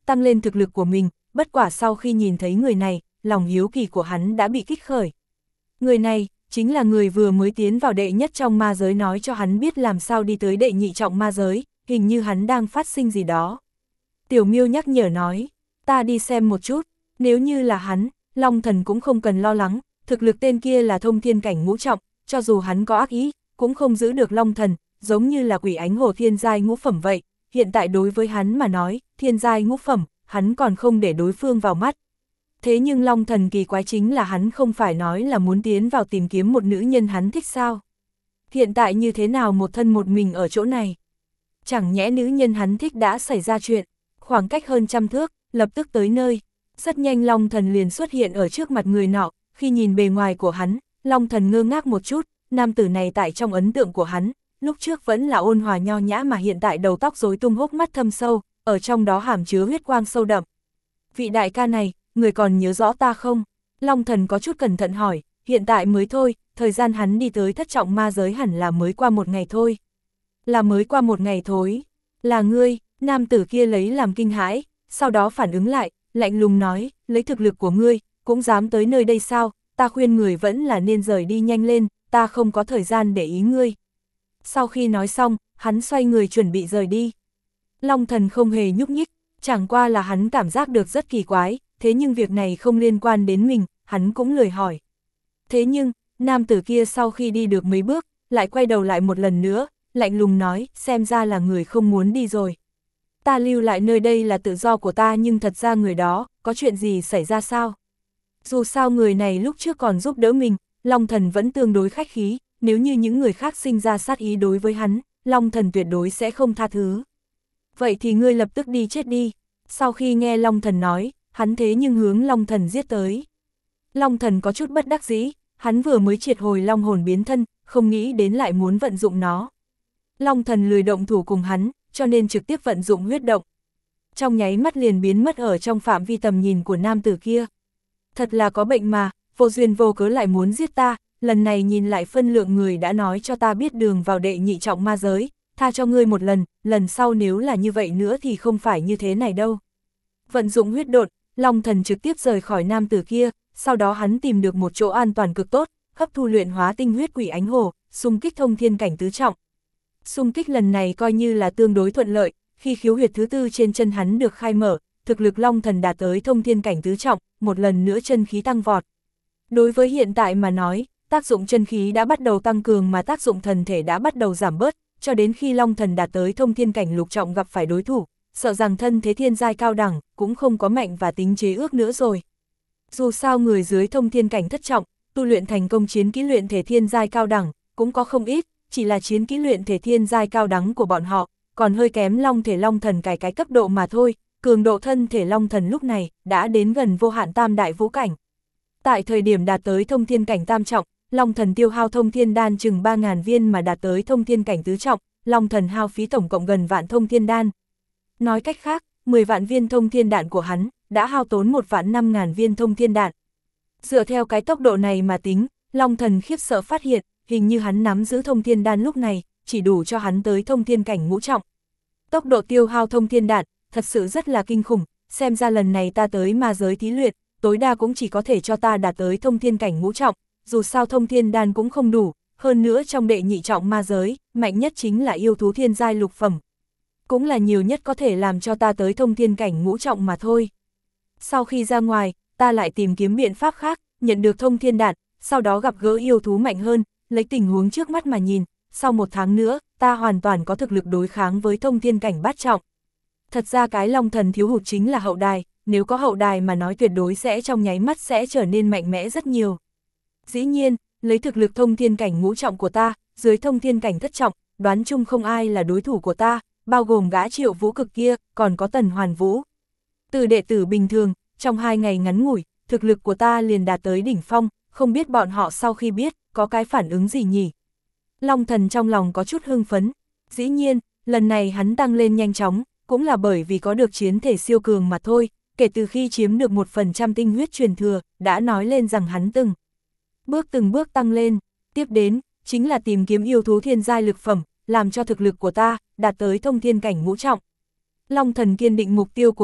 tăng lên thực lực của mình, bất quả sau khi nhìn thấy người này, lòng hiếu kỳ của hắn đã bị kích khởi. Người này, chính là người vừa mới tiến vào đệ nhất trong ma giới nói cho hắn biết làm sao đi tới đệ nhị trọng ma giới, hình như hắn đang phát sinh gì đó. Tiểu Miêu nhắc nhở nói, ta đi xem một chút, nếu như là hắn, Long Thần cũng không cần lo lắng, thực lực tên kia là thông thiên cảnh ngũ trọng, cho dù hắn có ác ý, cũng không giữ được Long Thần, giống như là quỷ ánh hồ thiên giai ngũ phẩm vậy, hiện tại đối với hắn mà nói, thiên giai ngũ phẩm, hắn còn không để đối phương vào mắt. Thế nhưng Long Thần kỳ quái chính là hắn không phải nói là muốn tiến vào tìm kiếm một nữ nhân hắn thích sao. Hiện tại như thế nào một thân một mình ở chỗ này? Chẳng nhẽ nữ nhân hắn thích đã xảy ra chuyện, khoảng cách hơn trăm thước, lập tức tới nơi. Rất nhanh Long Thần liền xuất hiện ở trước mặt người nọ, khi nhìn bề ngoài của hắn, Long Thần ngơ ngác một chút, nam tử này tại trong ấn tượng của hắn, lúc trước vẫn là ôn hòa nho nhã mà hiện tại đầu tóc rối tung, hốc mắt thâm sâu, ở trong đó hàm chứa huyết quang sâu đậm. Vị đại ca này, người còn nhớ rõ ta không? Long Thần có chút cẩn thận hỏi, hiện tại mới thôi, thời gian hắn đi tới thất trọng ma giới hẳn là mới qua một ngày thôi. Là mới qua một ngày thôi, là ngươi, nam tử kia lấy làm kinh hãi, sau đó phản ứng lại, lạnh lùng nói, lấy thực lực của ngươi, cũng dám tới nơi đây sao, ta khuyên người vẫn là nên rời đi nhanh lên, ta không có thời gian để ý ngươi. Sau khi nói xong, hắn xoay người chuẩn bị rời đi. Long Thần không hề nhúc nhích, chẳng qua là hắn cảm giác được rất kỳ quái, thế nhưng việc này không liên quan đến mình, hắn cũng lười hỏi. Thế nhưng, nam tử kia sau khi đi được mấy bước, lại quay đầu lại một lần nữa, lạnh lùng nói, xem ra là người không muốn đi rồi. Ta lưu lại nơi đây là tự do của ta, nhưng thật ra người đó, có chuyện gì xảy ra sao? Dù sao người này lúc trước còn giúp đỡ mình, Long Thần vẫn tương đối khách khí, nếu như những người khác sinh ra sát ý đối với hắn, Long Thần tuyệt đối sẽ không tha thứ. Vậy thì ngươi lập tức đi chết đi. Sau khi nghe Long Thần nói, hắn thế nhưng hướng Long Thần giết tới. Long Thần có chút bất đắc dĩ, hắn vừa mới triệt hồi Long hồn biến thân, không nghĩ đến lại muốn vận dụng nó. Long Thần lười động thủ cùng hắn, cho nên trực tiếp vận dụng huyết động. Trong nháy mắt liền biến mất ở trong phạm vi tầm nhìn của nam tử kia. Thật là có bệnh mà, vô duyên vô cớ lại muốn giết ta, lần này nhìn lại phân lượng người đã nói cho ta biết đường vào đệ nhị trọng ma giới, tha cho ngươi một lần, lần sau nếu là như vậy nữa thì không phải như thế này đâu. Vận dụng huyết độn, Long Thần trực tiếp rời khỏi nam tử kia, sau đó hắn tìm được một chỗ an toàn cực tốt, hấp thu luyện hóa tinh huyết quỷ ánh hồ, xung kích thông thiên cảnh tứ trọng. Xung kích lần này coi như là tương đối thuận lợi, khi khiếu huyệt thứ tư trên chân hắn được khai mở, thực lực Long Thần đạt tới thông thiên cảnh tứ trọng, một lần nữa chân khí tăng vọt. Đối với hiện tại mà nói, tác dụng chân khí đã bắt đầu tăng cường mà tác dụng thần thể đã bắt đầu giảm bớt, cho đến khi Long Thần đạt tới thông thiên cảnh lục trọng gặp phải đối thủ, sợ rằng thân thế thiên giai cao đẳng, cũng không có mạnh và tính chế ước nữa rồi. Dù sao người dưới thông thiên cảnh thất trọng, tu luyện thành công chiến kỹ luyện thể thiên giai cao đẳng, cũng có không ít, chỉ là chiến kỹ luyện thể thiên giai cao đẳng của bọn họ, còn hơi kém Long thể Long Thần cải cái cấp độ mà thôi, cường độ thân thể Long Thần lúc này, đã đến gần vô hạn tam đại vũ cảnh. Tại thời điểm đạt tới thông thiên cảnh tam trọng, Long Thần tiêu hao thông thiên đan chừng ba nghìn viên mà đạt tới thông thiên cảnh tứ trọng, Long Thần hao phí tổng cộng gần vạn thông thiên đan. Nói cách khác, mười vạn viên thông thiên đạn của hắn, đã hao tốn một vạn năm nghìn viên thông thiên đạn. Dựa theo cái tốc độ này mà tính, Long Thần khiếp sợ phát hiện, hình như hắn nắm giữ thông thiên đan lúc này, chỉ đủ cho hắn tới thông thiên cảnh ngũ trọng. Tốc độ tiêu hao thông thiên đạn, thật sự rất là kinh khủng, xem ra lần này ta tới ma giới thí luyện, tối đa cũng chỉ có thể cho ta đạt tới thông thiên cảnh ngũ trọng, dù sao thông thiên đan cũng không đủ, hơn nữa trong đệ nhị trọng ma giới, mạnh nhất chính là yêu thú thiên giai lục phẩm. Cũng là nhiều nhất có thể làm cho ta tới thông thiên cảnh ngũ trọng mà thôi. Sau khi ra ngoài, ta lại tìm kiếm biện pháp khác, nhận được thông thiên đạn, sau đó gặp gỡ yêu thú mạnh hơn, lấy tình huống trước mắt mà nhìn, sau một tháng nữa, ta hoàn toàn có thực lực đối kháng với thông thiên cảnh bát trọng. Thật ra cái Long Thần thiếu hụt chính là hậu đài, nếu có hậu đài mà nói tuyệt đối sẽ trong nháy mắt sẽ trở nên mạnh mẽ rất nhiều. Dĩ nhiên, lấy thực lực thông thiên cảnh ngũ trọng của ta, dưới thông thiên cảnh thất trọng, đoán chung không ai là đối thủ của ta, bao gồm gã Triệu Vũ Cực kia, còn có Tần Hoàn Vũ. Từ đệ tử bình thường, trong hai ngày ngắn ngủi, thực lực của ta liền đạt tới đỉnh phong, không biết bọn họ sau khi biết, có cái phản ứng gì nhỉ? Long Thần trong lòng có chút hưng phấn, dĩ nhiên, lần này hắn tăng lên nhanh chóng, cũng là bởi vì có được chiến thể siêu cường mà thôi, kể từ khi chiếm được một phần trăm tinh huyết truyền thừa, đã nói lên rằng hắn từng bước từng bước tăng lên, tiếp đến, chính là tìm kiếm yêu thú thiên giai lực phẩm, làm cho thực lực của ta, đạt tới thông thiên cảnh ngũ trọng. Long Thần kiên định mục tiêu của mình,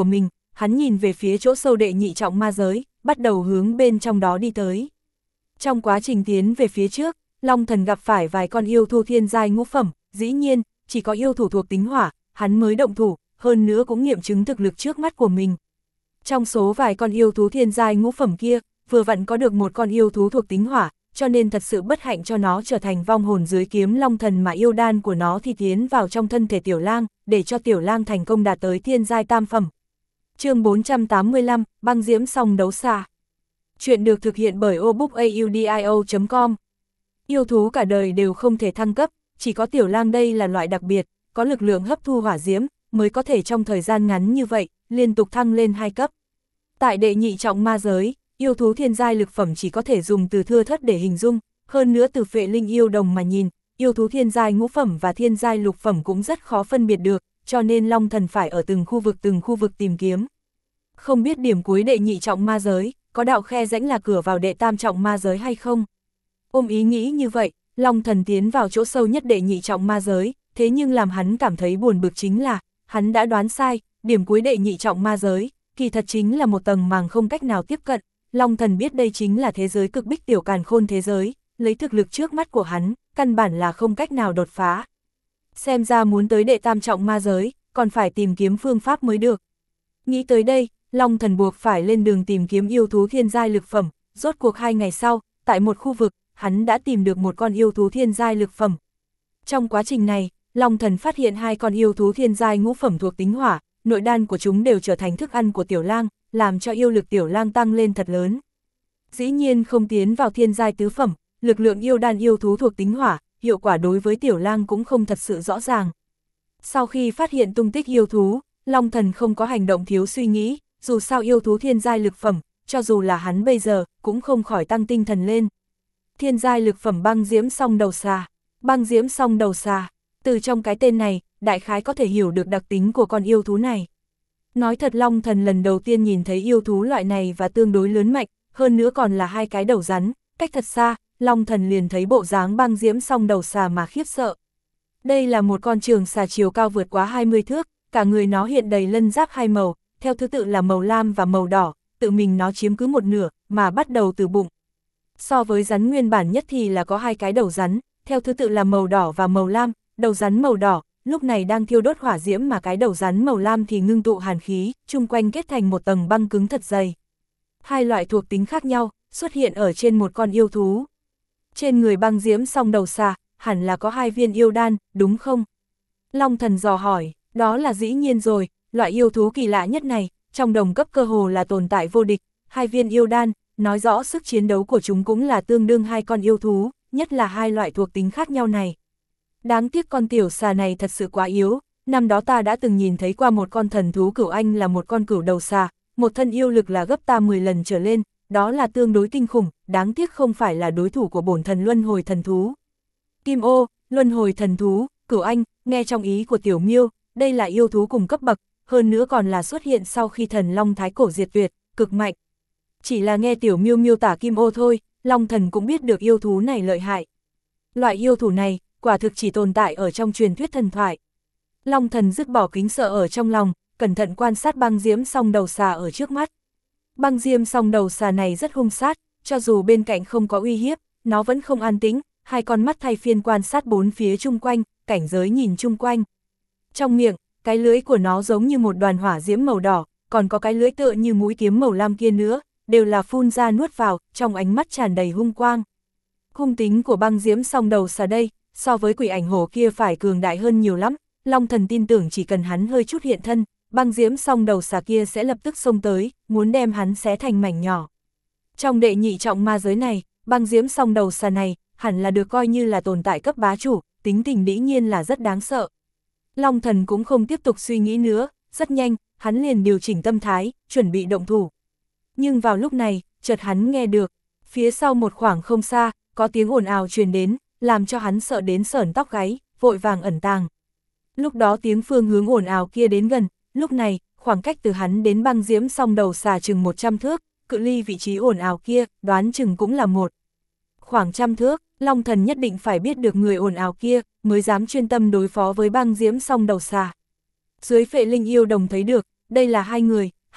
hắn nhìn về phía chỗ sâu đệ nhị trọng ma giới, bắt đầu hướng bên trong đó đi tới. Trong quá trình tiến về phía trước, Long Thần gặp phải vài con yêu thú thiên giai ngũ phẩm, dĩ nhiên, chỉ có yêu thủ thuộc tính hỏa, hắn mới động thủ, hơn nữa cũng nghiệm chứng thực lực trước mắt của mình. Trong số vài con yêu thú thiên giai ngũ phẩm kia, vừa vặn có được một con yêu thú thuộc tính hỏa, cho nên thật sự bất hạnh cho nó trở thành vong hồn dưới kiếm Long Thần, mà yêu đan của nó thì tiến vào trong thân thể Tiểu Lang, để cho Tiểu Lang thành công đạt tới thiên giai tam phẩm. Chương bốn trăm tám mươi lăm, băng diễm song đấu xà. Chuyện được thực hiện bởi obookaudio chấm com. Yêu thú cả đời đều không thể thăng cấp, chỉ có Tiểu Lang đây là loại đặc biệt, có lực lượng hấp thu hỏa diễm, mới có thể trong thời gian ngắn như vậy, liên tục thăng lên hai cấp. Tại đệ nhị trọng ma giới, yêu thú thiên giai lực phẩm chỉ có thể dùng từ thưa thớt để hình dung, hơn nữa từ phệ linh yêu đồng mà nhìn, yêu thú thiên giai ngũ phẩm và thiên giai lục phẩm cũng rất khó phân biệt được, cho nên Long Thần phải ở từng khu vực từng khu vực tìm kiếm. Không biết điểm cuối đệ nhị trọng ma giới, có đạo khe rãnh là cửa vào đệ tam trọng ma giới hay không? Ôm ý nghĩ như vậy, Long Thần tiến vào chỗ sâu nhất đệ nhị trọng ma giới, thế nhưng làm hắn cảm thấy buồn bực chính là, hắn đã đoán sai, điểm cuối đệ nhị trọng ma giới, kỳ thật chính là một tầng màng không cách nào tiếp cận. Long Thần biết đây chính là thế giới cực bích tiểu càn khôn thế giới, lấy thực lực trước mắt của hắn, căn bản là không cách nào đột phá. Xem ra muốn tới đệ tam trọng ma giới, còn phải tìm kiếm phương pháp mới được. Nghĩ tới đây, Long Thần buộc phải lên đường tìm kiếm yêu thú thiên giai lực phẩm, rốt cuộc hai ngày sau, tại một khu vực, hắn đã tìm được một con yêu thú thiên giai lực phẩm. Trong quá trình này, Long Thần phát hiện hai con yêu thú thiên giai ngũ phẩm thuộc tính hỏa, nội đan của chúng đều trở thành thức ăn của Tiểu Lang, làm cho yêu lực Tiểu Lang tăng lên thật lớn. Dĩ nhiên không tiến vào thiên giai tứ phẩm, lực lượng yêu đan yêu thú thuộc tính hỏa, hiệu quả đối với Tiểu Lang cũng không thật sự rõ ràng. Sau khi phát hiện tung tích yêu thú, Long Thần không có hành động thiếu suy nghĩ, dù sao yêu thú thiên giai lực phẩm, cho dù là hắn bây giờ, cũng không khỏi tăng tinh thần lên. Thiên giai lực phẩm băng diễm song đầu xà, băng diễm song đầu xà, từ trong cái tên này, đại khái có thể hiểu được đặc tính của con yêu thú này. Nói thật, Long Thần lần đầu tiên nhìn thấy yêu thú loại này và tương đối lớn mạnh, hơn nữa còn là hai cái đầu rắn, cách thật xa, Long Thần liền thấy bộ dáng băng diễm song đầu xà mà khiếp sợ. Đây là một con trường xà chiều cao vượt quá hai mươi thước, cả người nó hiện đầy lân giáp hai màu, theo thứ tự là màu lam và màu đỏ, tự mình nó chiếm cứ một nửa, mà bắt đầu từ bụng. So với rắn nguyên bản nhất thì là có hai cái đầu rắn, theo thứ tự là màu đỏ và màu lam, đầu rắn màu đỏ, lúc này đang thiêu đốt hỏa diễm, mà cái đầu rắn màu lam thì ngưng tụ hàn khí, chung quanh kết thành một tầng băng cứng thật dày. Hai loại thuộc tính khác nhau, xuất hiện ở trên một con yêu thú. Trên người băng diễm song đầu xà, hẳn là có hai viên yêu đan, đúng không? Long Thần dò hỏi, đó là dĩ nhiên rồi, loại yêu thú kỳ lạ nhất này, trong đồng cấp cơ hồ là tồn tại vô địch, hai viên yêu đan, nói rõ sức chiến đấu của chúng cũng là tương đương hai con yêu thú, nhất là hai loại thuộc tính khác nhau này. Đáng tiếc con tiểu xà này thật sự quá yếu, năm đó ta đã từng nhìn thấy qua một con thần thú cửu anh là một con cửu đầu xà, một thân yêu lực là gấp ta mười lần trở lên, đó là tương đối kinh khủng, đáng tiếc không phải là đối thủ của bổn thần luân hồi thần thú. Kim ô, luân hồi thần thú, cửu anh, nghe trong ý của Tiểu Miêu, đây là yêu thú cùng cấp bậc, hơn nữa còn là xuất hiện sau khi thần long thái cổ diệt tuyệt, cực mạnh. Chỉ là nghe Tiểu Miêu miêu tả kim ô thôi, Long Thần cũng biết được yêu thú này lợi hại. Loại yêu thú này, quả thực chỉ tồn tại ở trong truyền thuyết thần thoại. Long Thần dứt bỏ kính sợ ở trong lòng, cẩn thận quan sát băng diễm song đầu xà ở trước mắt. Băng diễm song đầu xà này rất hung sát, cho dù bên cạnh không có uy hiếp, nó vẫn không an tĩnh, hai con mắt thay phiên quan sát bốn phía chung quanh, cảnh giới nhìn chung quanh. Trong miệng, cái lưỡi của nó giống như một đoàn hỏa diễm màu đỏ, còn có cái lưỡi tựa như mũi kiếm màu lam kia nữa, đều là phun ra nuốt vào, trong ánh mắt tràn đầy hung quang. Hung tính của băng diễm song đầu xà đây, so với quỷ ảnh hổ kia phải cường đại hơn nhiều lắm. Long Thần tin tưởng chỉ cần hắn hơi chút hiện thân, băng diễm song đầu xà kia sẽ lập tức xông tới, muốn đem hắn xé thành mảnh nhỏ. Trong đệ nhị trọng ma giới này, băng diễm song đầu xà này, hẳn là được coi như là tồn tại cấp bá chủ, tính tình dĩ nhiên là rất đáng sợ. Long Thần cũng không tiếp tục suy nghĩ nữa, rất nhanh, hắn liền điều chỉnh tâm thái, chuẩn bị động thủ. Nhưng vào lúc này, chợt hắn nghe được, phía sau một khoảng không xa, có tiếng ồn ào truyền đến, làm cho hắn sợ đến sởn tóc gáy, vội vàng ẩn tàng. Lúc đó tiếng phương hướng ồn ào kia đến gần, lúc này, khoảng cách từ hắn đến băng diễm song đầu xà chừng một trăm thước, cự ly vị trí ồn ào kia, đoán chừng cũng là một khoảng trăm thước. Long Thần nhất định phải biết được người ồn ào kia, mới dám chuyên tâm đối phó với băng diễm song đầu xà. Dưới phệ linh yêu đồng thấy được, đây là hai người,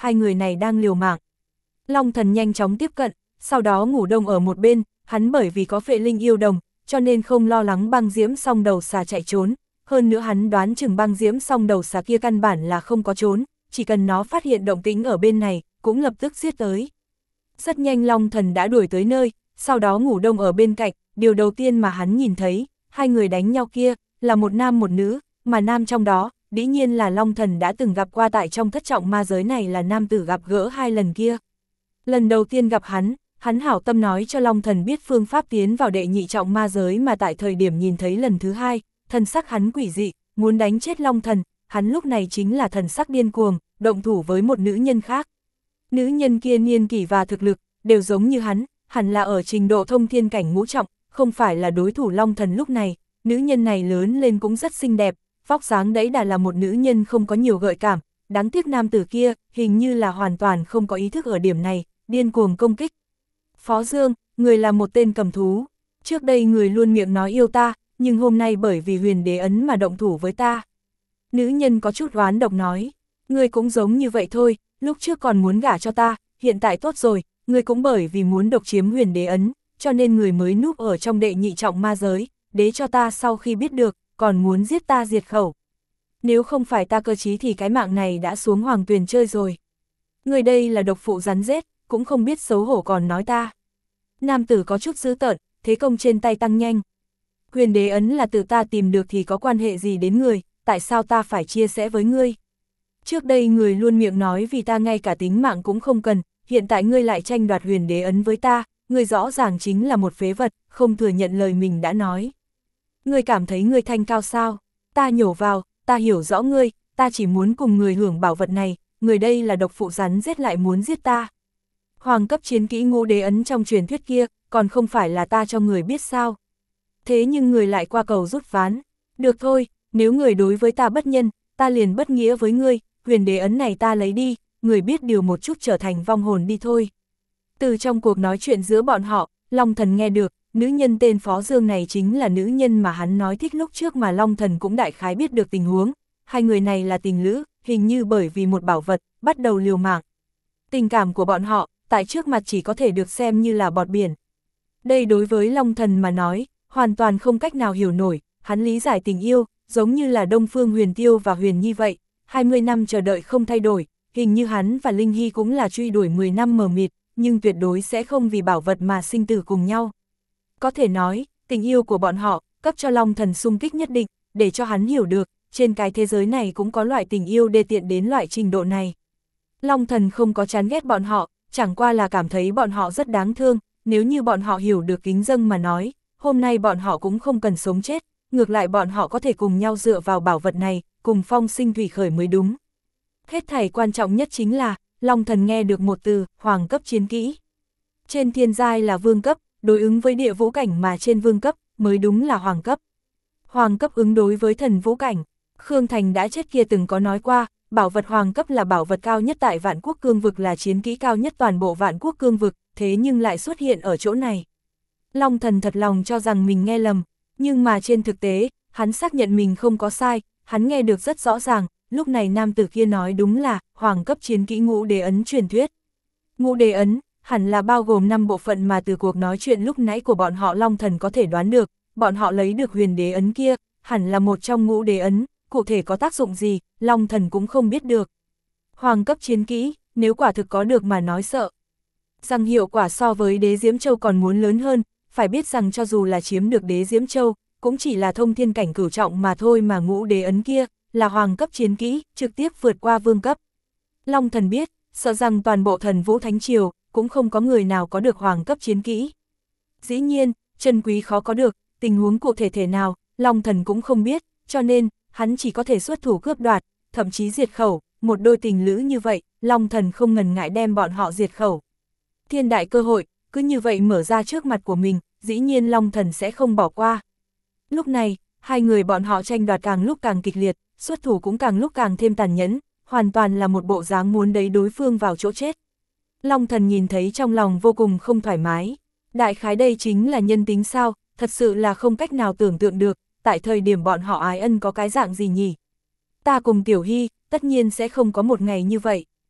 hai người này đang liều mạng. Long Thần nhanh chóng tiếp cận, sau đó ngủ đông ở một bên, hắn bởi vì có phệ linh yêu đồng, cho nên không lo lắng băng diễm song đầu xà chạy trốn, hơn nữa hắn đoán chừng băng diễm song đầu xà kia căn bản là không có trốn, chỉ cần nó phát hiện động tĩnh ở bên này, cũng lập tức giết tới. Rất nhanh Long Thần đã đuổi tới nơi, sau đó ngủ đông ở bên cạnh, điều đầu tiên mà hắn nhìn thấy, hai người đánh nhau kia, là một nam một nữ, mà nam trong đó, dĩ nhiên là Long Thần đã từng gặp qua tại trong thất trọng ma giới này là nam tử gặp gỡ hai lần kia. Lần đầu tiên gặp hắn, hắn hảo tâm nói cho Long Thần biết phương pháp tiến vào đệ nhị trọng ma giới mà tại thời điểm nhìn thấy lần thứ hai, thần sắc hắn quỷ dị, muốn đánh chết Long Thần, hắn lúc này chính là thần sắc điên cuồng, động thủ với một nữ nhân khác. Nữ nhân kia niên kỷ và thực lực, đều giống như hắn, hẳn là ở trình độ thông thiên cảnh ngũ trọng, không phải là đối thủ Long Thần lúc này, nữ nhân này lớn lên cũng rất xinh đẹp, vóc dáng đấy đã là một nữ nhân không có nhiều gợi cảm, đáng tiếc nam tử kia, hình như là hoàn toàn không có ý thức ở điểm này, điên cuồng công kích. Phó Dương, người là một tên cầm thú, trước đây người luôn miệng nói yêu ta, nhưng hôm nay bởi vì huyền đế ấn mà động thủ với ta. Nữ nhân có chút oán độc nói, người cũng giống như vậy thôi, lúc trước còn muốn gả cho ta, hiện tại tốt rồi, người cũng bởi vì muốn độc chiếm huyền đế ấn, cho nên người mới núp ở trong đệ nhị trọng ma giới, đế cho ta sau khi biết được, còn muốn giết ta diệt khẩu. Nếu không phải ta cơ trí thì cái mạng này đã xuống hoàng tuyền chơi rồi. Người đây là độc phụ rắn rết, cũng không biết xấu hổ còn nói ta. Nam tử có chút dữ tợn, thế công trên tay tăng nhanh. Huyền đế ấn là từ ta tìm được thì có quan hệ gì đến người, tại sao ta phải chia sẻ với ngươi? Trước đây người luôn miệng nói vì ta ngay cả tính mạng cũng không cần, hiện tại ngươi lại tranh đoạt huyền đế ấn với ta, ngươi rõ ràng chính là một phế vật, không thừa nhận lời mình đã nói. Ngươi cảm thấy ngươi thanh cao sao? Ta nhổ vào, ta hiểu rõ ngươi, ta chỉ muốn cùng người hưởng bảo vật này, người đây là độc phụ rắn giết lại muốn giết ta. Hoàng cấp chiến kỹ ngũ đế ấn trong truyền thuyết kia, còn không phải là ta cho người biết sao? Thế nhưng người lại qua cầu rút ván. Được thôi, nếu người đối với ta bất nhân, ta liền bất nghĩa với ngươi, huyền đế ấn này ta lấy đi, người biết điều một chút trở thành vong hồn đi thôi. Từ trong cuộc nói chuyện giữa bọn họ, Long Thần nghe được, nữ nhân tên Phó Dương này chính là nữ nhân mà hắn nói thích lúc trước mà Long Thần cũng đại khái biết được tình huống. Hai người này là tình lữ, hình như bởi vì một bảo vật, bắt đầu liều mạng. Tình cảm của bọn họ, tại trước mặt chỉ có thể được xem như là bọt biển. Đây đối với Long Thần mà nói, hoàn toàn không cách nào hiểu nổi, hắn lý giải tình yêu, giống như là Đông Phương Huyền Tiêu và Huyền Nhi vậy, hai mươi năm chờ đợi không thay đổi, hình như hắn và Linh Hy cũng là truy đuổi mười năm mờ mịt, nhưng tuyệt đối sẽ không vì bảo vật mà sinh tử cùng nhau. Có thể nói, tình yêu của bọn họ, cấp cho Long Thần xung kích nhất định, để cho hắn hiểu được, trên cái thế giới này cũng có loại tình yêu đê tiện đến loại trình độ này. Long Thần không có chán ghét bọn họ, chẳng qua là cảm thấy bọn họ rất đáng thương, nếu như bọn họ hiểu được kính dâng mà nói, hôm nay bọn họ cũng không cần sống chết, ngược lại bọn họ có thể cùng nhau dựa vào bảo vật này, cùng phong sinh thủy khởi mới đúng. Hết thảy quan trọng nhất chính là, Long Thần nghe được một từ, hoàng cấp chiến kỹ. Trên thiên giai là vương cấp, đối ứng với địa vũ cảnh mà trên vương cấp, mới đúng là hoàng cấp. Hoàng cấp ứng đối với thần vũ cảnh. Khương Thành đã chết kia từng có nói qua, bảo vật hoàng cấp là bảo vật cao nhất tại vạn quốc cương vực, là chiến kỹ cao nhất toàn bộ vạn quốc cương vực, thế nhưng lại xuất hiện ở chỗ này. Long Thần thật lòng cho rằng mình nghe lầm, nhưng mà trên thực tế, hắn xác nhận mình không có sai, hắn nghe được rất rõ ràng, lúc này nam tử kia nói đúng là hoàng cấp chiến kỹ ngũ đế ấn truyền thuyết. Ngũ đế ấn, hẳn là bao gồm năm bộ phận mà từ cuộc nói chuyện lúc nãy của bọn họ Long Thần có thể đoán được, bọn họ lấy được huyền đế ấn kia, hẳn là một trong ngũ đế ấn, cụ thể có tác dụng gì, Long Thần cũng không biết được. Hoàng cấp chiến kỹ, nếu quả thực có được mà nói sợ rằng hiệu quả so với đế Diễm Châu còn muốn lớn hơn, phải biết rằng cho dù là chiếm được đế Diễm Châu, cũng chỉ là thông thiên cảnh cửu trọng mà thôi, mà ngũ đế ấn kia, là hoàng cấp chiến kỹ, trực tiếp vượt qua vương cấp. Long Thần biết, sợ rằng toàn bộ thần vũ thánh triều, cũng không có người nào có được hoàng cấp chiến kỹ. Dĩ nhiên, chân quý khó có được, tình huống cụ thể thể nào, Long Thần cũng không biết, cho nên, hắn chỉ có thể xuất thủ cướp đoạt, thậm chí diệt khẩu, một đôi tình lữ như vậy, Long Thần không ngần ngại đem bọn họ diệt khẩu. Thiên đại cơ hội, cứ như vậy mở ra trước mặt của mình, dĩ nhiên Long Thần sẽ không bỏ qua. Lúc này, hai người bọn họ tranh đoạt càng lúc càng kịch liệt, xuất thủ cũng càng lúc càng thêm tàn nhẫn, hoàn toàn là một bộ dáng muốn đẩy đối phương vào chỗ chết. Long Thần nhìn thấy trong lòng vô cùng không thoải mái. Đại khái đây chính là nhân tính sao, thật sự là không cách nào tưởng tượng được, tại thời điểm bọn họ ái ân có cái dạng gì nhỉ. Ta cùng Tiểu Hy, tất nhiên sẽ không có một ngày như vậy.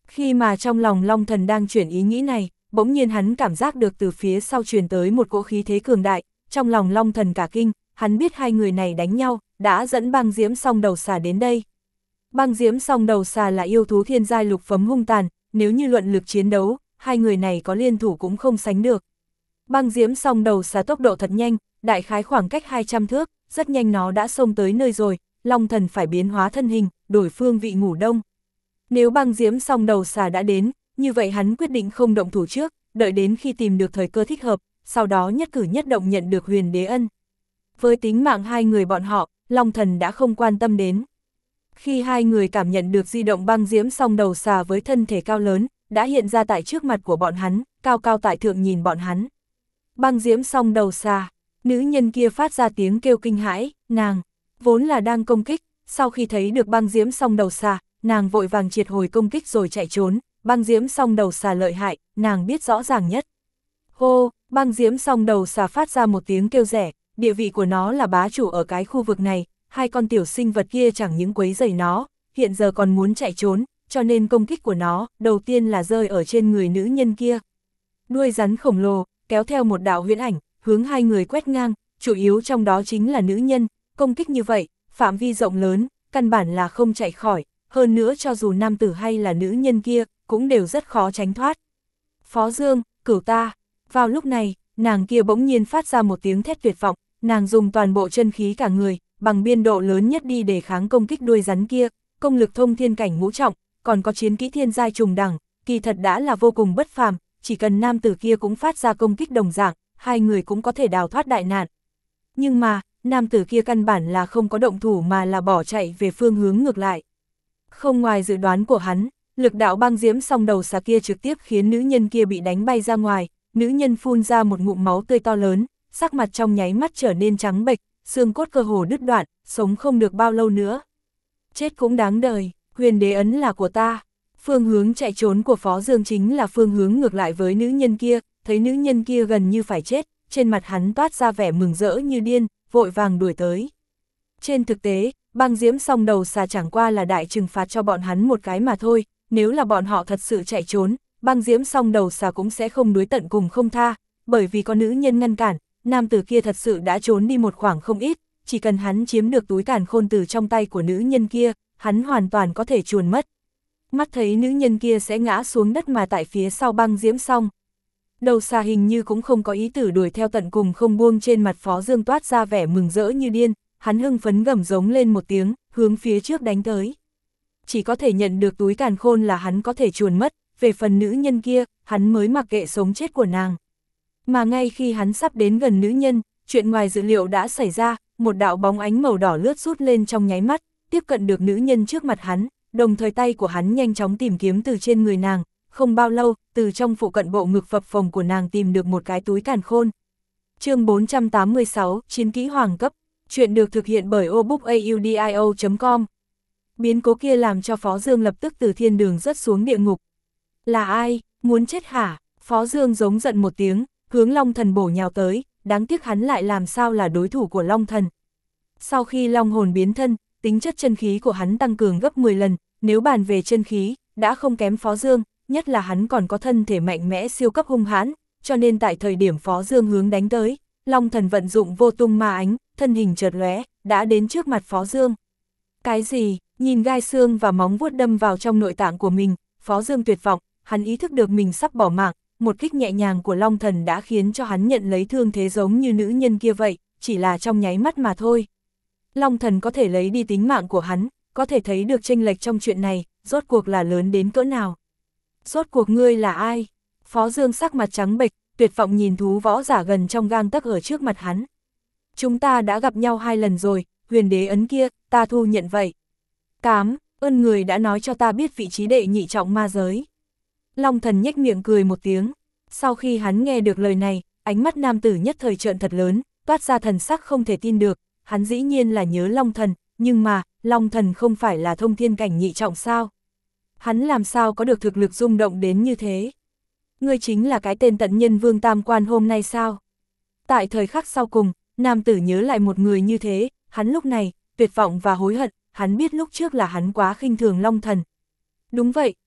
Khi mà trong lòng Long Thần đang chuyển ý nghĩ này, bỗng nhiên hắn cảm giác được từ phía sau truyền tới một cỗ khí thế cường đại, trong lòng Long Thần cả kinh, hắn biết hai người này đánh nhau, đã dẫn băng diễm song đầu xà đến đây. Băng diễm song đầu xà là yêu thú thiên giai lục phẩm hung tàn, nếu như luận lực chiến đấu, hai người này có liên thủ cũng không sánh được. Băng diễm song đầu xà tốc độ thật nhanh, đại khái khoảng cách hai trăm thước, rất nhanh nó đã xông tới nơi rồi, Long Thần phải biến hóa thân hình, đổi phương vị ngủ đông. Nếu băng diễm song đầu xà đã đến, như vậy hắn quyết định không động thủ trước, đợi đến khi tìm được thời cơ thích hợp, sau đó nhất cử nhất động nhận được huyền đế ân. Với tính mạng hai người bọn họ, Long Thần đã không quan tâm đến. Khi hai người cảm nhận được di động băng diễm song đầu xà với thân thể cao lớn, đã hiện ra tại trước mặt của bọn hắn, cao cao tại thượng nhìn bọn hắn. Băng diễm song đầu xà, nữ nhân kia phát ra tiếng kêu kinh hãi, nàng, vốn là đang công kích, sau khi thấy được băng diễm song đầu xà, nàng vội vàng triệt hồi công kích rồi chạy trốn, băng diễm song đầu xà lợi hại, nàng biết rõ ràng nhất. Hô, băng diễm song đầu xà phát ra một tiếng kêu rẻ, địa vị của nó là bá chủ ở cái khu vực này, hai con tiểu sinh vật kia chẳng những quấy rầy nó, hiện giờ còn muốn chạy trốn, cho nên công kích của nó, đầu tiên là rơi ở trên người nữ nhân kia. Đuôi rắn khổng lồ, kéo theo một đạo huyễn ảnh, hướng hai người quét ngang, chủ yếu trong đó chính là nữ nhân, công kích như vậy, phạm vi rộng lớn, căn bản là không chạy khỏi, hơn nữa cho dù nam tử hay là nữ nhân kia, cũng đều rất khó tránh thoát. Phó Dương, cửu ta, vào lúc này, nàng kia bỗng nhiên phát ra một tiếng thét tuyệt vọng, nàng dùng toàn bộ chân khí cả người, bằng biên độ lớn nhất đi để kháng công kích đuôi rắn kia, công lực thông thiên cảnh ngũ trọng, còn có chiến kỹ thiên giai trùng đẳng, kỳ thật đã là vô cùng bất phàm, chỉ cần nam tử kia cũng phát ra công kích đồng dạng, hai người cũng có thể đào thoát đại nạn. Nhưng mà, nam tử kia căn bản là không có động thủ mà là bỏ chạy về phương hướng ngược lại. Không ngoài dự đoán của hắn, lực đạo băng diễm song đầu xà kia trực tiếp khiến nữ nhân kia bị đánh bay ra ngoài, nữ nhân phun ra một ngụm máu tươi to lớn, sắc mặt trong nháy mắt trở nên trắng bệch, xương cốt cơ hồ đứt đoạn, sống không được bao lâu nữa. Chết cũng đáng đời, huyền đế ấn là của ta. Phương hướng chạy trốn của Phó Dương chính là phương hướng ngược lại với nữ nhân kia, thấy nữ nhân kia gần như phải chết, trên mặt hắn toát ra vẻ mừng rỡ như điên, vội vàng đuổi tới. Trên thực tế, băng diễm song đầu xà chẳng qua là đại trừng phạt cho bọn hắn một cái mà thôi, nếu là bọn họ thật sự chạy trốn, băng diễm song đầu xà cũng sẽ không đuối tận cùng không tha, bởi vì có nữ nhân ngăn cản, nam tử kia thật sự đã trốn đi một khoảng không ít, chỉ cần hắn chiếm được túi càn khôn từ trong tay của nữ nhân kia, hắn hoàn toàn có thể chuồn mất. Mắt thấy nữ nhân kia sẽ ngã xuống đất mà tại phía sau băng diễm song đầu xà hình như cũng không có ý tử đuổi theo tận cùng không buông, trên mặt Phó Dương toát ra vẻ mừng rỡ như điên, hắn hưng phấn gầm giống lên một tiếng, hướng phía trước đánh tới. Chỉ có thể nhận được túi càn khôn là hắn có thể chuồn mất, về phần nữ nhân kia, hắn mới mặc kệ sống chết của nàng. Mà ngay khi hắn sắp đến gần nữ nhân, chuyện ngoài dự liệu đã xảy ra, một đạo bóng ánh màu đỏ lướt rút lên trong nháy mắt, tiếp cận được nữ nhân trước mặt hắn, đồng thời tay của hắn nhanh chóng tìm kiếm từ trên người nàng, không bao lâu, từ trong phụ cận bộ ngực phập phồng của nàng tìm được một cái túi càn khôn. Chương bốn trăm tám mươi sáu, Chiến kỹ hoàng cấp, chuyện được thực hiện bởi obookaudio chấm com. Biến cố kia làm cho Phó Dương lập tức từ thiên đường rớt xuống địa ngục. Là ai, muốn chết hả? Phó Dương giống giận một tiếng, hướng Long Thần bổ nhào tới, đáng tiếc hắn lại làm sao là đối thủ của Long Thần. Sau khi Long hồn biến thân, tính chất chân khí của hắn tăng cường gấp mười lần, nếu bàn về chân khí, đã không kém Phó Dương, nhất là hắn còn có thân thể mạnh mẽ siêu cấp hung hãn, cho nên tại thời điểm Phó Dương hướng đánh tới, Long Thần vận dụng vô tung ma ánh, thân hình chợt lóe, đã đến trước mặt Phó Dương. Cái gì? Nhìn gai xương và móng vuốt đâm vào trong nội tạng của mình, Phó Dương tuyệt vọng, hắn ý thức được mình sắp bỏ mạng, một kích nhẹ nhàng của Long Thần đã khiến cho hắn nhận lấy thương thế giống như nữ nhân kia vậy, chỉ là trong nháy mắt mà thôi. Long Thần có thể lấy đi tính mạng của hắn, có thể thấy được chênh lệch trong chuyện này, rốt cuộc là lớn đến cỡ nào. Rốt cuộc ngươi là ai? Phó Dương sắc mặt trắng bệch, tuyệt vọng nhìn thú võ giả gần trong gang tấc ở trước mặt hắn. Chúng ta đã gặp nhau hai lần rồi, huyền đế ấn kia, ta thu nhận vậy. Cám, ơn người đã nói cho ta biết vị trí đệ nhị trọng ma giới. Long Thần nhếch miệng cười một tiếng, sau khi hắn nghe được lời này, ánh mắt nam tử nhất thời trợn thật lớn, toát ra thần sắc không thể tin được, hắn dĩ nhiên là nhớ Long Thần, nhưng mà, Long Thần không phải là thông thiên cảnh nhị trọng sao? Hắn làm sao có được thực lực rung động đến như thế? Ngươi chính là cái tên tận nhân vương tam quan hôm nay sao? Tại thời khắc sau cùng, nam tử nhớ lại một người như thế, hắn lúc này, tuyệt vọng và hối hận, hắn biết lúc trước là hắn quá khinh thường Long Thần. Đúng vậy,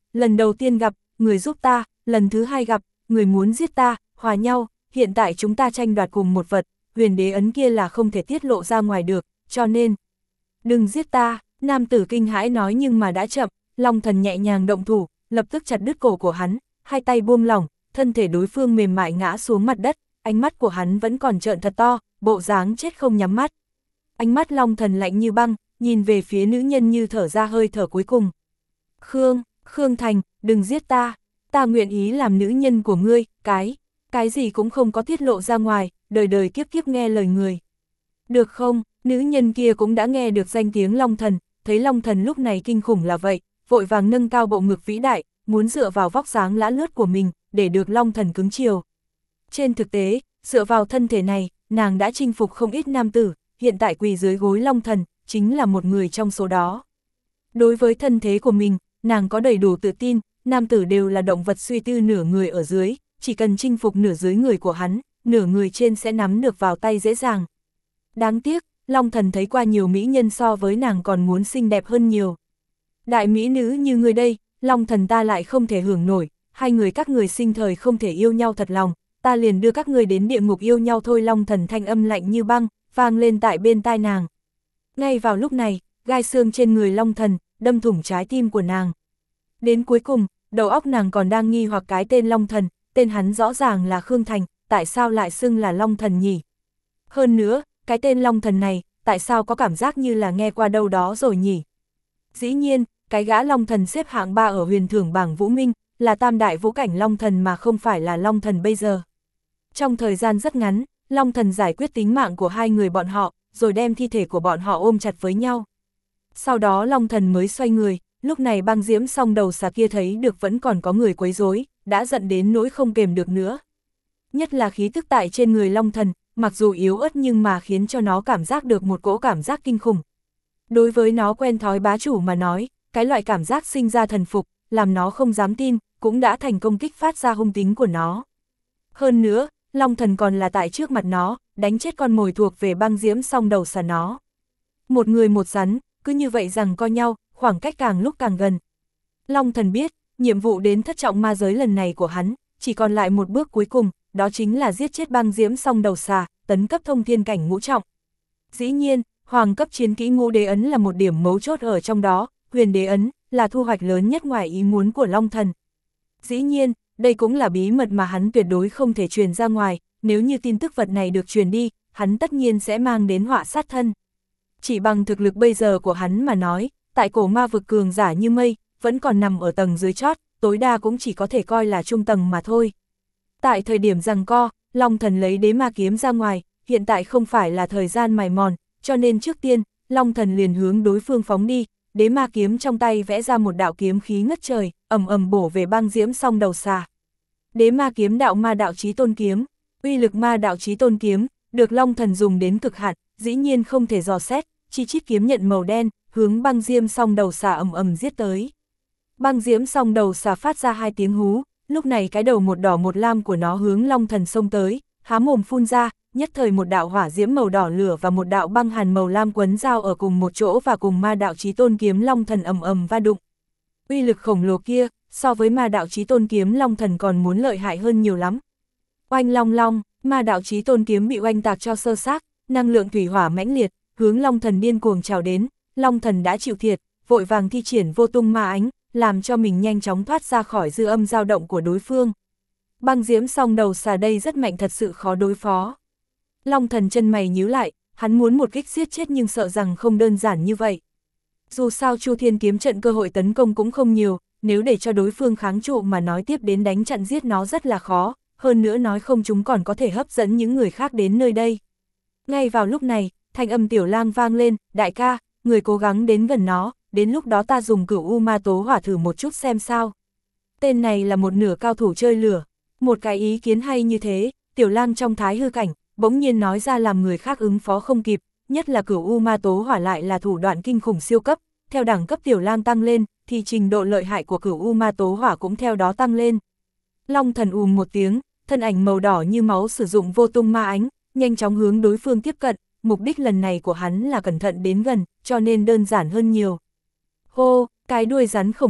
lần đầu tiên gặp, người giúp ta, lần thứ hai gặp, người muốn giết ta, hòa nhau, hiện tại chúng ta tranh đoạt cùng một vật, huyền đế ấn kia là không thể tiết lộ ra ngoài được, cho nên, đừng giết ta, nam tử kinh hãi nói nhưng mà đã chậm, Long Thần nhẹ nhàng động thủ, lập tức chặt đứt cổ của hắn, hai tay buông lỏng, thân thể đối phương mềm mại ngã xuống mặt đất, ánh mắt của hắn vẫn còn trợn thật to, bộ dáng chết không nhắm mắt. Ánh mắt Long Thần lạnh như băng, nhìn về phía nữ nhân như thở ra hơi thở cuối cùng. Khương, Khương Thành, đừng giết ta, ta nguyện ý làm nữ nhân của ngươi, cái, cái gì cũng không có tiết lộ ra ngoài, đời đời kiếp kiếp nghe lời người. Được không, nữ nhân kia cũng đã nghe được danh tiếng Long Thần, thấy Long Thần lúc này kinh khủng là vậy, vội vàng nâng cao bộ ngực vĩ đại, muốn dựa vào vóc dáng lã lướt của mình, để được Long Thần cứng chiều. Trên thực tế, dựa vào thân thể này, nàng đã chinh phục không ít nam tử, hiện tại quỳ dưới gối Long Thần, chính là một người trong số đó. Đối với thân thế của mình, nàng có đầy đủ tự tin, nam tử đều là động vật suy tư nửa người ở dưới, chỉ cần chinh phục nửa dưới người của hắn, nửa người trên sẽ nắm được vào tay dễ dàng. Đáng tiếc, Long Thần thấy qua nhiều mỹ nhân so với nàng còn muốn xinh đẹp hơn nhiều. Đại mỹ nữ như người đây, Long Thần ta lại không thể hưởng nổi, hai người các người sinh thời không thể yêu nhau thật lòng, ta liền đưa các người đến địa ngục yêu nhau thôi. Long Thần thanh âm lạnh như băng, vang lên tại bên tai nàng. Ngay vào lúc này, gai xương trên người Long Thần, đâm thủng trái tim của nàng. Đến cuối cùng, đầu óc nàng còn đang nghi hoặc cái tên Long Thần, tên hắn rõ ràng là Khương Thành, tại sao lại xưng là Long Thần nhỉ? Hơn nữa, cái tên Long Thần này, tại sao có cảm giác như là nghe qua đâu đó rồi nhỉ? Dĩ nhiên, cái gã Long Thần xếp hạng ba ở huyền thưởng bảng Vũ Minh, là tam đại vũ cảnh Long Thần mà không phải là Long Thần bây giờ. Trong thời gian rất ngắn, Long Thần giải quyết tính mạng của hai người bọn họ, rồi đem thi thể của bọn họ ôm chặt với nhau. Sau đó Long Thần mới xoay người, lúc này băng diễm song đầu xà kia thấy được vẫn còn có người quấy rối, đã giận đến nỗi không kềm được nữa. Nhất là khí tức tại trên người Long Thần, mặc dù yếu ớt nhưng mà khiến cho nó cảm giác được một cỗ cảm giác kinh khủng. Đối với nó quen thói bá chủ mà nói, cái loại cảm giác sinh ra thần phục, làm nó không dám tin, cũng đã thành công kích phát ra hung tính của nó. Hơn nữa, Long Thần còn là tại trước mặt nó, đánh chết con mồi thuộc về băng diễm song đầu xà nó. Một người một rắn, cứ như vậy rằng co nhau, khoảng cách càng lúc càng gần. Long Thần biết, nhiệm vụ đến thất trọng ma giới lần này của hắn, chỉ còn lại một bước cuối cùng, đó chính là giết chết băng diễm song đầu xà, tấn cấp thông thiên cảnh ngũ trọng. Dĩ nhiên, hoàng cấp chiến kỹ ngũ đế ấn là một điểm mấu chốt ở trong đó, huyền đế ấn là thu hoạch lớn nhất ngoài ý muốn của Long Thần. Dĩ nhiên, đây cũng là bí mật mà hắn tuyệt đối không thể truyền ra ngoài, nếu như tin tức vật này được truyền đi, hắn tất nhiên sẽ mang đến họa sát thân. Chỉ bằng thực lực bây giờ của hắn mà nói, tại cổ ma vực cường giả như mây, vẫn còn nằm ở tầng dưới chót, tối đa cũng chỉ có thể coi là trung tầng mà thôi. Tại thời điểm giằng co, Long Thần lấy đế ma kiếm ra ngoài, hiện tại không phải là thời gian mài mòn, cho nên trước tiên, Long Thần liền hướng đối phương phóng đi, đế ma kiếm trong tay vẽ ra một đạo kiếm khí ngất trời, ầm ầm bổ về băng diễm song đầu xà. Đế ma kiếm đạo ma đạo chí tôn kiếm, uy lực ma đạo chí tôn kiếm, được Long Thần dùng đến cực hạn, dĩ nhiên không thể dò xét, chi chít kiếm nhận màu đen, hướng băng diễm song đầu xà ầm ầm giết tới. Băng diễm song đầu xà phát ra hai tiếng hú, lúc này cái đầu một đỏ một lam của nó hướng Long Thần xông tới, há mồm phun ra, nhất thời một đạo hỏa diễm màu đỏ lửa và một đạo băng hàn màu lam quấn giao ở cùng một chỗ và cùng ma đạo chí tôn kiếm Long Thần ầm ầm va đụng. Uy lực khổng lồ kia, so với ma đạo chí tôn kiếm Long Thần còn muốn lợi hại hơn nhiều lắm. Oanh long long, ma đạo chí tôn kiếm bị oanh tạc cho sơ xác, năng lượng thủy hỏa mãnh liệt, hướng Long Thần điên cuồng trào đến, Long Thần đã chịu thiệt, vội vàng thi triển vô tung ma ánh, làm cho mình nhanh chóng thoát ra khỏi dư âm dao động của đối phương. Băng diễm song đầu xà đây rất mạnh, thật sự khó đối phó. Long Thần chân mày nhíu lại, hắn muốn một kích giết chết nhưng sợ rằng không đơn giản như vậy. Dù sao Chu Thiên kiếm trận cơ hội tấn công cũng không nhiều, nếu để cho đối phương kháng trụ mà nói tiếp đến đánh chặn giết nó rất là khó, hơn nữa nói không chúng còn có thể hấp dẫn những người khác đến nơi đây. Ngay vào lúc này, thanh âm Tiểu Lang vang lên, đại ca, người cố gắng đến gần nó, đến lúc đó ta dùng cửu u ma tố hỏa thử một chút xem sao. Tên này là một nửa cao thủ chơi lửa, một cái ý kiến hay như thế, Tiểu Lang trong thái hư cảnh, bỗng nhiên nói ra làm người khác ứng phó không kịp, nhất là cửu u ma tố hỏa lại là thủ đoạn kinh khủng siêu cấp, theo đẳng cấp Tiểu Lang tăng lên, thì trình độ lợi hại của cửu u ma tố hỏa cũng theo đó tăng lên. Long Thần ùm một tiếng, thân ảnh màu đỏ như máu sử dụng vô tung ma ánh, nhanh chóng hướng đối phương tiếp cận, mục đích lần này của hắn là cẩn thận đến gần, cho nên đơn giản hơn nhiều. Hô, cái đuôi rắn khổng lồ,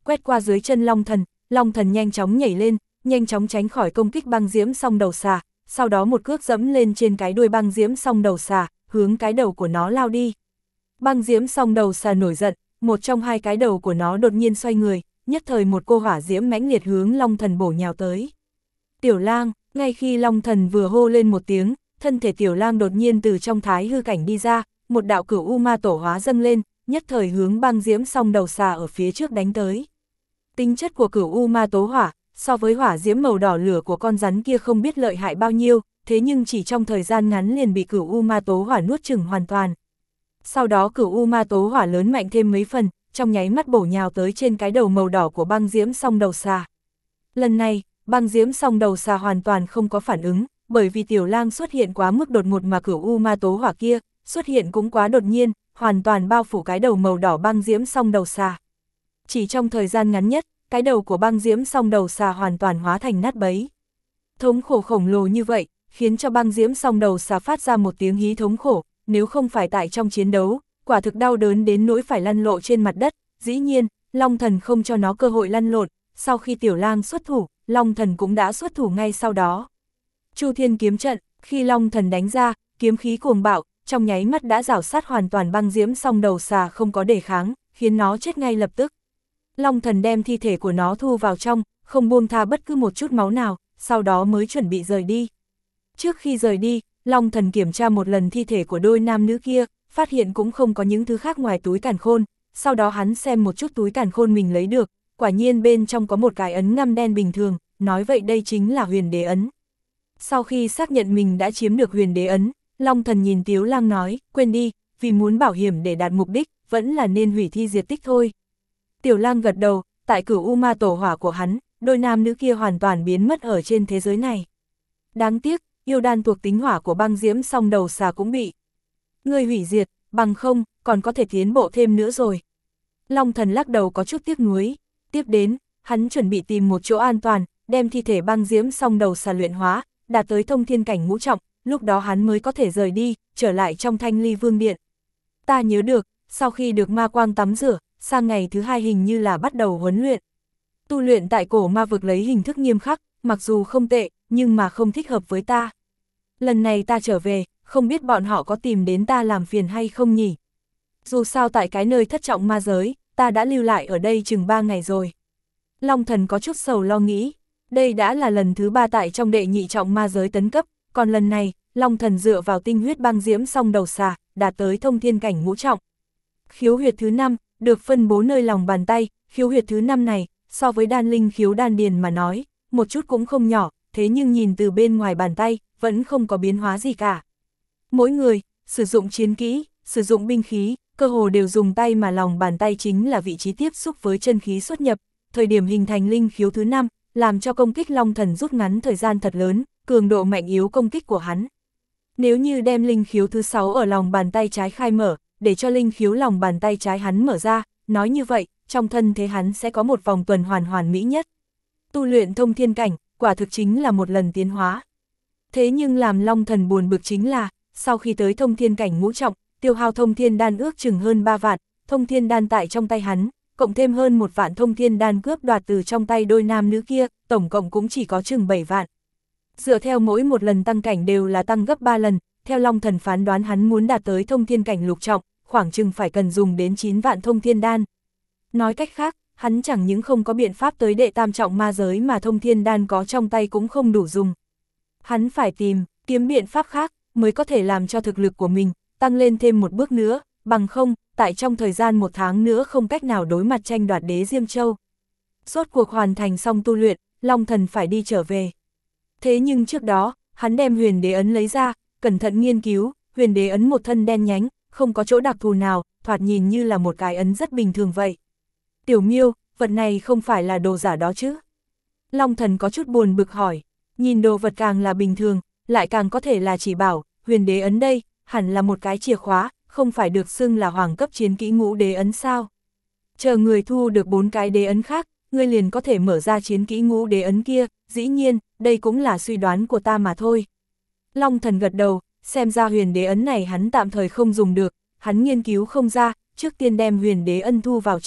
quét qua dưới chân Long Thần, Long Thần nhanh chóng nhảy lên, nhanh chóng tránh khỏi công kích băng diễm song đầu xà, sau đó một cước dẫm lên trên cái đuôi băng diễm song đầu xà, hướng cái đầu của nó lao đi. Băng diễm song đầu xà nổi giận, một trong hai cái đầu của nó đột nhiên xoay người, nhất thời một cô hỏa diễm mãnh liệt hướng Long Thần bổ nhào tới. Tiểu Lang, ngay khi Long Thần vừa hô lên một tiếng, thân thể Tiểu Lang đột nhiên từ trong thái hư cảnh đi ra, một đạo cửu u ma tổ hóa dâng lên, nhất thời hướng băng diễm song đầu xà ở phía trước đánh tới. Tính chất của cửu u ma tố hỏa, so với hỏa diễm màu đỏ lửa của con rắn kia không biết lợi hại bao nhiêu, thế nhưng chỉ trong thời gian ngắn liền bị cửu u ma tố hỏa nuốt chửng hoàn toàn. Sau đó cửu u ma tố hỏa lớn mạnh thêm mấy phần, trong nháy mắt bổ nhào tới trên cái đầu màu đỏ của băng diễm song đầu xà. Lần này, băng diễm song đầu xà hoàn toàn không có phản ứng, bởi vì Tiểu Lang xuất hiện quá mức đột ngột mà cửu u ma tố hỏa kia xuất hiện cũng quá đột nhiên, hoàn toàn bao phủ cái đầu màu đỏ băng diễm song đầu xà. Chỉ trong thời gian ngắn nhất, cái đầu của băng diễm song đầu xà hoàn toàn hóa thành nát bấy. Thống khổ khổng lồ như vậy, khiến cho băng diễm song đầu xà phát ra một tiếng hí thống khổ, nếu không phải tại trong chiến đấu, quả thực đau đớn đến nỗi phải lăn lộn trên mặt đất. Dĩ nhiên, Long Thần không cho nó cơ hội lăn lộn, sau khi Tiểu Lang xuất thủ, Long Thần cũng đã xuất thủ ngay sau đó. Chu Thiên kiếm trận, khi Long Thần đánh ra, kiếm khí cuồng bạo, trong nháy mắt đã rảo sát hoàn toàn băng diễm song đầu xà không có đề kháng, khiến nó chết ngay lập tức. Long Thần đem thi thể của nó thu vào trong, không buông tha bất cứ một chút máu nào, sau đó mới chuẩn bị rời đi. Trước khi rời đi, Long Thần kiểm tra một lần thi thể của đôi nam nữ kia, phát hiện cũng không có những thứ khác ngoài túi càn khôn, sau đó hắn xem một chút túi càn khôn mình lấy được, quả nhiên bên trong có một cái ấn ngăm đen bình thường, nói vậy đây chính là huyền đế ấn. Sau khi xác nhận mình đã chiếm được huyền đế ấn, Long Thần nhìn Tiếu Lang nói, quên đi, vì muốn bảo hiểm để đạt mục đích, vẫn là nên hủy thi diệt tích thôi. Tiểu Lang gật đầu, tại cửu u ma tổ hỏa của hắn, đôi nam nữ kia hoàn toàn biến mất ở trên thế giới này. Đáng tiếc, yêu đan thuộc tính hỏa của băng diễm song đầu xà cũng bị ngươi hủy diệt, bằng không, còn có thể tiến bộ thêm nữa rồi. Long Thần lắc đầu có chút tiếc nuối. Tiếp đến, hắn chuẩn bị tìm một chỗ an toàn, đem thi thể băng diễm song đầu xà luyện hóa, đạt tới thông thiên cảnh ngũ trọng, lúc đó hắn mới có thể rời đi, trở lại trong Thanh Ly Vương Điện. Ta nhớ được, sau khi được ma quang tắm rửa, sang ngày thứ hai hình như là bắt đầu huấn luyện. Tu luyện tại cổ ma vực lấy hình thức nghiêm khắc, mặc dù không tệ, nhưng mà không thích hợp với ta. Lần này ta trở về, không biết bọn họ có tìm đến ta làm phiền hay không nhỉ? Dù sao tại cái nơi thất trọng ma giới, ta đã lưu lại ở đây chừng ba ngày rồi. Long Thần có chút sầu lo nghĩ, đây đã là lần thứ ba tại trong đệ nhị trọng ma giới tấn cấp, còn lần này, Long Thần dựa vào tinh huyết băng diễm song đầu xà, đạt tới thông thiên cảnh ngũ trọng. Khiếu huyệt thứ năm, được phân bố nơi lòng bàn tay, khiếu huyệt thứ năm này, so với đan linh khiếu đan điền mà nói, một chút cũng không nhỏ, thế nhưng nhìn từ bên ngoài bàn tay, vẫn không có biến hóa gì cả. Mỗi người, sử dụng chiến kỹ, sử dụng binh khí, cơ hồ đều dùng tay mà lòng bàn tay chính là vị trí tiếp xúc với chân khí xuất nhập, thời điểm hình thành linh khiếu thứ năm, làm cho công kích Long Thần rút ngắn thời gian thật lớn, cường độ mạnh yếu công kích của hắn. Nếu như đem linh khiếu thứ sáu ở lòng bàn tay trái khai mở, để cho linh khiếu lòng bàn tay trái hắn mở ra, nói như vậy, trong thân thế hắn sẽ có một vòng tuần hoàn hoàn mỹ nhất. Tu luyện thông thiên cảnh, quả thực chính là một lần tiến hóa. Thế nhưng làm Long Thần buồn bực chính là, sau khi tới thông thiên cảnh ngũ trọng, tiêu hao thông thiên đan ước chừng hơn ba vạn, thông thiên đan tại trong tay hắn, cộng thêm hơn một vạn thông thiên đan cướp đoạt từ trong tay đôi nam nữ kia, tổng cộng cũng chỉ có chừng bảy vạn. Dựa theo mỗi một lần tăng cảnh đều là tăng gấp ba lần, theo Long Thần phán đoán hắn muốn đạt tới thông thiên cảnh lục trọng, khoảng chừng phải cần dùng đến chín vạn thông thiên đan. Nói cách khác, hắn chẳng những không có biện pháp tới đệ tam trọng ma giới mà thông thiên đan có trong tay cũng không đủ dùng. Hắn phải tìm, kiếm biện pháp khác, mới có thể làm cho thực lực của mình tăng lên thêm một bước nữa, bằng không, tại trong thời gian một tháng nữa không cách nào đối mặt tranh đoạt đế Diêm Châu. Rốt cuộc hoàn thành xong tu luyện, Long Thần phải đi trở về. Thế nhưng trước đó, hắn đem huyền đế ấn lấy ra, cẩn thận nghiên cứu, huyền đế ấn một thân đen nhánh, không có chỗ đặc thù nào, thoạt nhìn như là một cái ấn rất bình thường vậy. Tiểu Miêu, vật này không phải là đồ giả đó chứ? Long Thần có chút buồn bực hỏi, nhìn đồ vật càng là bình thường, lại càng có thể là chỉ bảo, huyền đế ấn đây, hẳn là một cái chìa khóa, không phải được xưng là hoàng cấp chiến kỹ ngũ đế ấn sao? Chờ người thu được bốn cái đế ấn khác, ngươi liền có thể mở ra chiến kỹ ngũ đế ấn kia, dĩ nhiên, đây cũng là suy đoán của ta mà thôi. Long Thần gật đầu, xem ra huyền đế ấn này hắn tạm thời không dùng được, hắn nghiên cứu không ra, trước tiên đem huyền đế ân thu vào trong,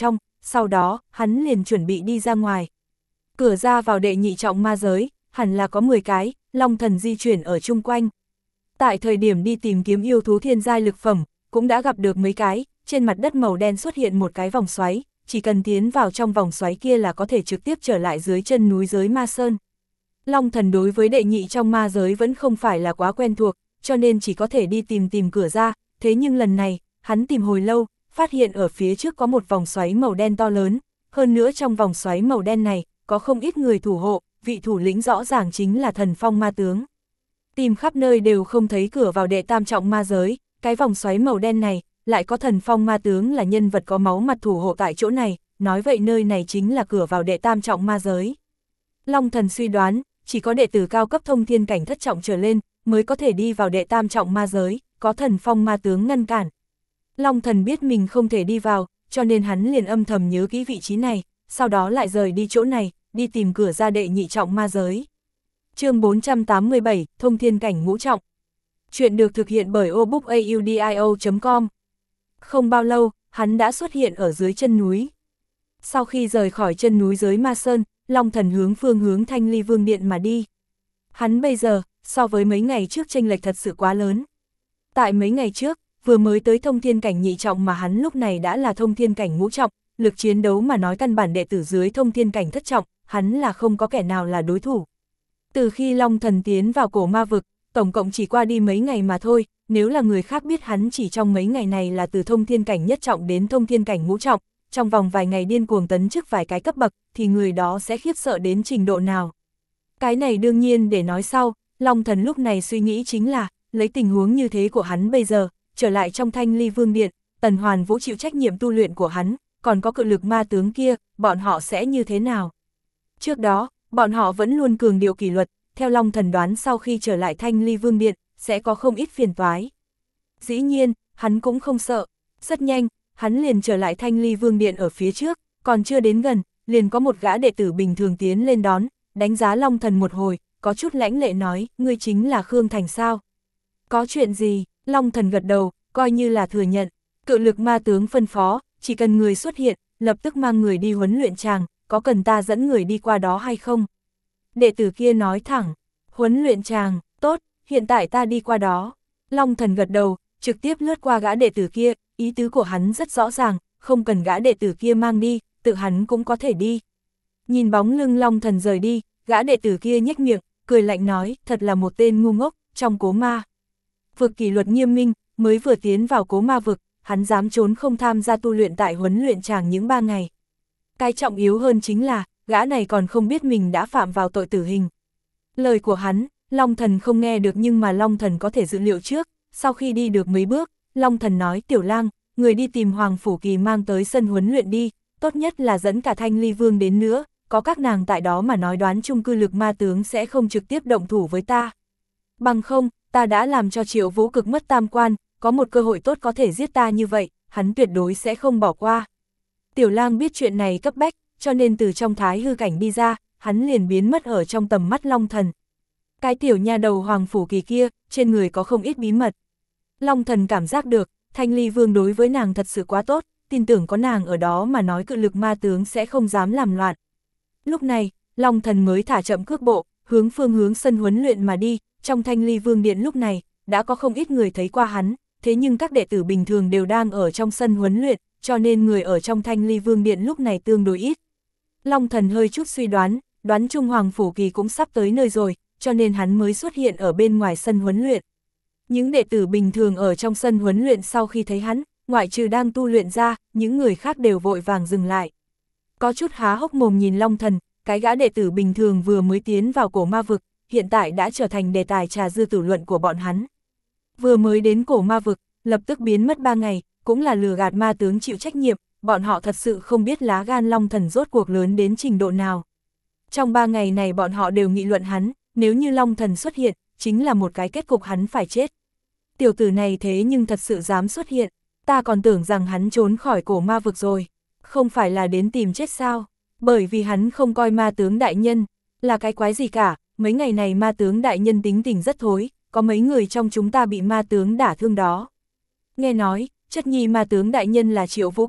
sau đó, hắn liền chuẩn bị đi ra ngoài. Cửa ra vào đệ nhị trọng ma giới, hẳn là có mười cái, Long Thần di chuyển ở chung quanh. Tại thời điểm đi tìm kiếm yêu thú thiên giai lực phẩm, cũng đã gặp được mấy cái, trên mặt đất màu đen xuất hiện một cái vòng xoáy, chỉ cần tiến vào trong vòng xoáy kia là có thể trực tiếp trở lại dưới chân núi giới ma sơn. Long Thần đối với đệ nhị trong ma giới vẫn không phải là quá quen thuộc, cho nên chỉ có thể đi tìm tìm cửa ra, thế nhưng lần này, hắn tìm hồi lâu, phát hiện ở phía trước có một vòng xoáy màu đen to lớn, hơn nữa trong vòng xoáy màu đen này, có không ít người thủ hộ, vị thủ lĩnh rõ ràng chính là Thần Phong ma tướng. Tìm khắp nơi đều không thấy cửa vào đệ tam trọng ma giới, cái vòng xoáy màu đen này, lại có Thần Phong ma tướng là nhân vật có máu mặt thủ hộ tại chỗ này, nói vậy nơi này chính là cửa vào đệ tam trọng ma giới. Long Thần suy đoán, chỉ có đệ tử cao cấp thông thiên cảnh thất trọng trở lên, mới có thể đi vào đệ tam trọng ma giới, có Thần Phong ma tướng ngăn cản. Long Thần biết mình không thể đi vào, cho nên hắn liền âm thầm nhớ kỹ vị trí này, sau đó lại rời đi chỗ này, đi tìm cửa ra đệ nhị trọng ma giới. Chương bốn trăm tám mươi bảy, Thông thiên cảnh ngũ trọng. Chuyện được thực hiện bởi obookaudio chấm com. Không bao lâu, hắn đã xuất hiện ở dưới chân núi. Sau khi rời khỏi chân núi giới ma sơn, Long Thần hướng phương hướng Thanh Ly Vương Điện mà đi. Hắn bây giờ, so với mấy ngày trước chênh lệch thật sự quá lớn. Tại mấy ngày trước, vừa mới tới thông thiên cảnh nhị trọng mà hắn lúc này đã là thông thiên cảnh ngũ trọng, lực chiến đấu mà nói căn bản đệ tử dưới thông thiên cảnh thất trọng, hắn là không có kẻ nào là đối thủ. Từ khi Long Thần tiến vào cổ ma vực, tổng cộng chỉ qua đi mấy ngày mà thôi, nếu là người khác biết hắn chỉ trong mấy ngày này là từ thông thiên cảnh nhất trọng đến thông thiên cảnh ngũ trọng, trong vòng vài ngày điên cuồng tấn chức vài cái cấp bậc, thì người đó sẽ khiếp sợ đến trình độ nào. Cái này đương nhiên để nói sau, Long Thần lúc này suy nghĩ chính là, lấy tình huống như thế của hắn bây giờ, trở lại trong Thanh Ly Vương Điện, Tần Hoàn Vũ chịu trách nhiệm tu luyện của hắn, còn có cự lực ma tướng kia, bọn họ sẽ như thế nào? Trước đó, bọn họ vẫn luôn cường điệu kỷ luật, theo Long Thần đoán sau khi trở lại Thanh Ly Vương Điện, sẽ có không ít phiền toái. Dĩ nhiên, hắn cũng không sợ, rất nhanh, hắn liền trở lại Thanh Ly Vương Điện ở phía trước, còn chưa đến gần, liền có một gã đệ tử bình thường tiến lên đón, đánh giá Long Thần một hồi, có chút lãnh lệ nói, ngươi chính là Khương Thành sao? Có chuyện gì? Long Thần gật đầu, coi như là thừa nhận, cự lực ma tướng phân phó, chỉ cần người xuất hiện, lập tức mang người đi huấn luyện chàng, có cần ta dẫn người đi qua đó hay không? Đệ tử kia nói thẳng, huấn luyện chàng, tốt, hiện tại ta đi qua đó. Long Thần gật đầu, trực tiếp lướt qua gã đệ tử kia, ý tứ của hắn rất rõ ràng, không cần gã đệ tử kia mang đi, tự hắn cũng có thể đi. Nhìn bóng lưng Long Thần rời đi, gã đệ tử kia nhếch miệng, cười lạnh nói, thật là một tên ngu ngốc, trong cố ma vực kỷ luật nghiêm minh, mới vừa tiến vào cố ma vực, hắn dám trốn không tham gia tu luyện tại huấn luyện chàng những ba ngày. Cái trọng yếu hơn chính là, gã này còn không biết mình đã phạm vào tội tử hình. Lời của hắn, Long Thần không nghe được nhưng mà Long Thần có thể dự liệu trước, sau khi đi được mấy bước, Long Thần nói, Tiểu Lang, người đi tìm Hoàng Phủ Kỳ mang tới sân huấn luyện đi, tốt nhất là dẫn cả Thanh Ly Vương đến nữa, có các nàng tại đó mà nói đoán chung cư lực ma tướng sẽ không trực tiếp động thủ với ta. Bằng không, ta đã làm cho Triệu Vũ Cực mất tam quan, có một cơ hội tốt có thể giết ta như vậy, hắn tuyệt đối sẽ không bỏ qua. Tiểu Lang biết chuyện này cấp bách, cho nên từ trong thái hư cảnh đi ra, hắn liền biến mất ở trong tầm mắt Long Thần. Cái tiểu nha đầu Hoàng Phủ Kỳ kia, trên người có không ít bí mật. Long Thần cảm giác được, Thanh Ly Vương đối với nàng thật sự quá tốt, tin tưởng có nàng ở đó mà nói cự lực ma tướng sẽ không dám làm loạn. Lúc này, Long Thần mới thả chậm cước bộ, hướng phương hướng sân huấn luyện mà đi, trong Thanh Ly Vương Điện lúc này, đã có không ít người thấy qua hắn, thế nhưng các đệ tử bình thường đều đang ở trong sân huấn luyện, cho nên người ở trong Thanh Ly Vương Điện lúc này tương đối ít. Long Thần hơi chút suy đoán, đoán Trung Hoàng Phủ Kỳ cũng sắp tới nơi rồi, cho nên hắn mới xuất hiện ở bên ngoài sân huấn luyện. Những đệ tử bình thường ở trong sân huấn luyện sau khi thấy hắn, ngoại trừ đang tu luyện ra, những người khác đều vội vàng dừng lại. Có chút há hốc mồm nhìn Long Thần, cái gã đệ tử bình thường vừa mới tiến vào cổ ma vực, hiện tại đã trở thành đề tài trà dư tử luận của bọn hắn. Vừa mới đến cổ ma vực, lập tức biến mất ba ngày, cũng là lừa gạt ma tướng chịu trách nhiệm, bọn họ thật sự không biết lá gan Long Thần rốt cuộc lớn đến trình độ nào. Trong ba ngày này bọn họ đều nghị luận hắn, nếu như Long Thần xuất hiện, chính là một cái kết cục hắn phải chết. Tiểu tử này thế nhưng thật sự dám xuất hiện, ta còn tưởng rằng hắn trốn khỏi cổ ma vực rồi, không phải là đến tìm chết sao, bởi vì hắn không coi ma tướng đại nhân là cái quái gì cả, mấy ngày này ma tướng đại nhân tính tình rất thối, có mấy người trong chúng ta bị ma tướng đả thương đó. Nghe nói, chất nhi ma tướng đại nhân là Triệu Vũ Cực,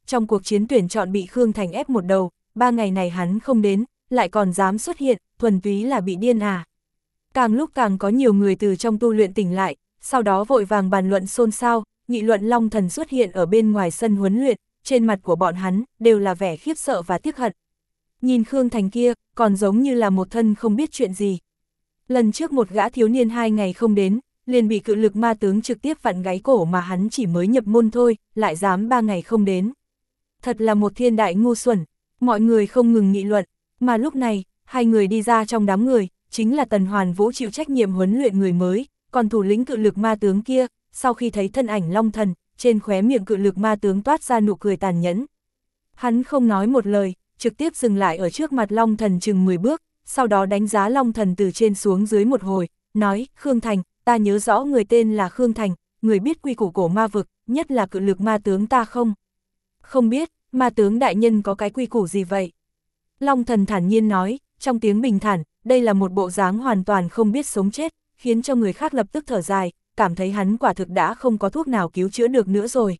trong cuộc chiến tuyển chọn bị Khương Thành ép một đầu, ba ngày này hắn không đến, lại còn dám xuất hiện, thuần túy là bị điên à. Càng lúc càng có nhiều người từ trong tu luyện tỉnh lại, sau đó vội vàng bàn luận xôn xao, nghị luận Long Thần xuất hiện ở bên ngoài sân huấn luyện, trên mặt của bọn hắn đều là vẻ khiếp sợ và tiếc hận. Nhìn Khương Thành kia, còn giống như là một thân không biết chuyện gì. Lần trước một gã thiếu niên hai ngày không đến, liền bị cự lực ma tướng trực tiếp vặn gáy cổ mà hắn chỉ mới nhập môn thôi, lại dám ba ngày không đến. Thật là một thiên đại ngu xuẩn, mọi người không ngừng nghị luận, mà lúc này, hai người đi ra trong đám người, chính là Tần Hoàn Vũ chịu trách nhiệm huấn luyện người mới, còn thủ lĩnh cự lực ma tướng kia, sau khi thấy thân ảnh Long Thần, trên khóe miệng cự lực ma tướng toát ra nụ cười tàn nhẫn. Hắn không nói một lời, trực tiếp dừng lại ở trước mặt Long Thần chừng mười bước, sau đó đánh giá Long Thần từ trên xuống dưới một hồi, nói, Khương Thành, ta nhớ rõ người tên là Khương Thành, người biết quy củ cổ ma vực, nhất là cự lực ma tướng ta không? Không biết, ma tướng đại nhân có cái quy củ gì vậy? Long Thần thản nhiên nói, trong tiếng bình thản, đây là một bộ dáng hoàn toàn không biết sống chết, khiến cho người khác lập tức thở dài, cảm thấy hắn quả thực đã không có thuốc nào cứu chữa được nữa rồi.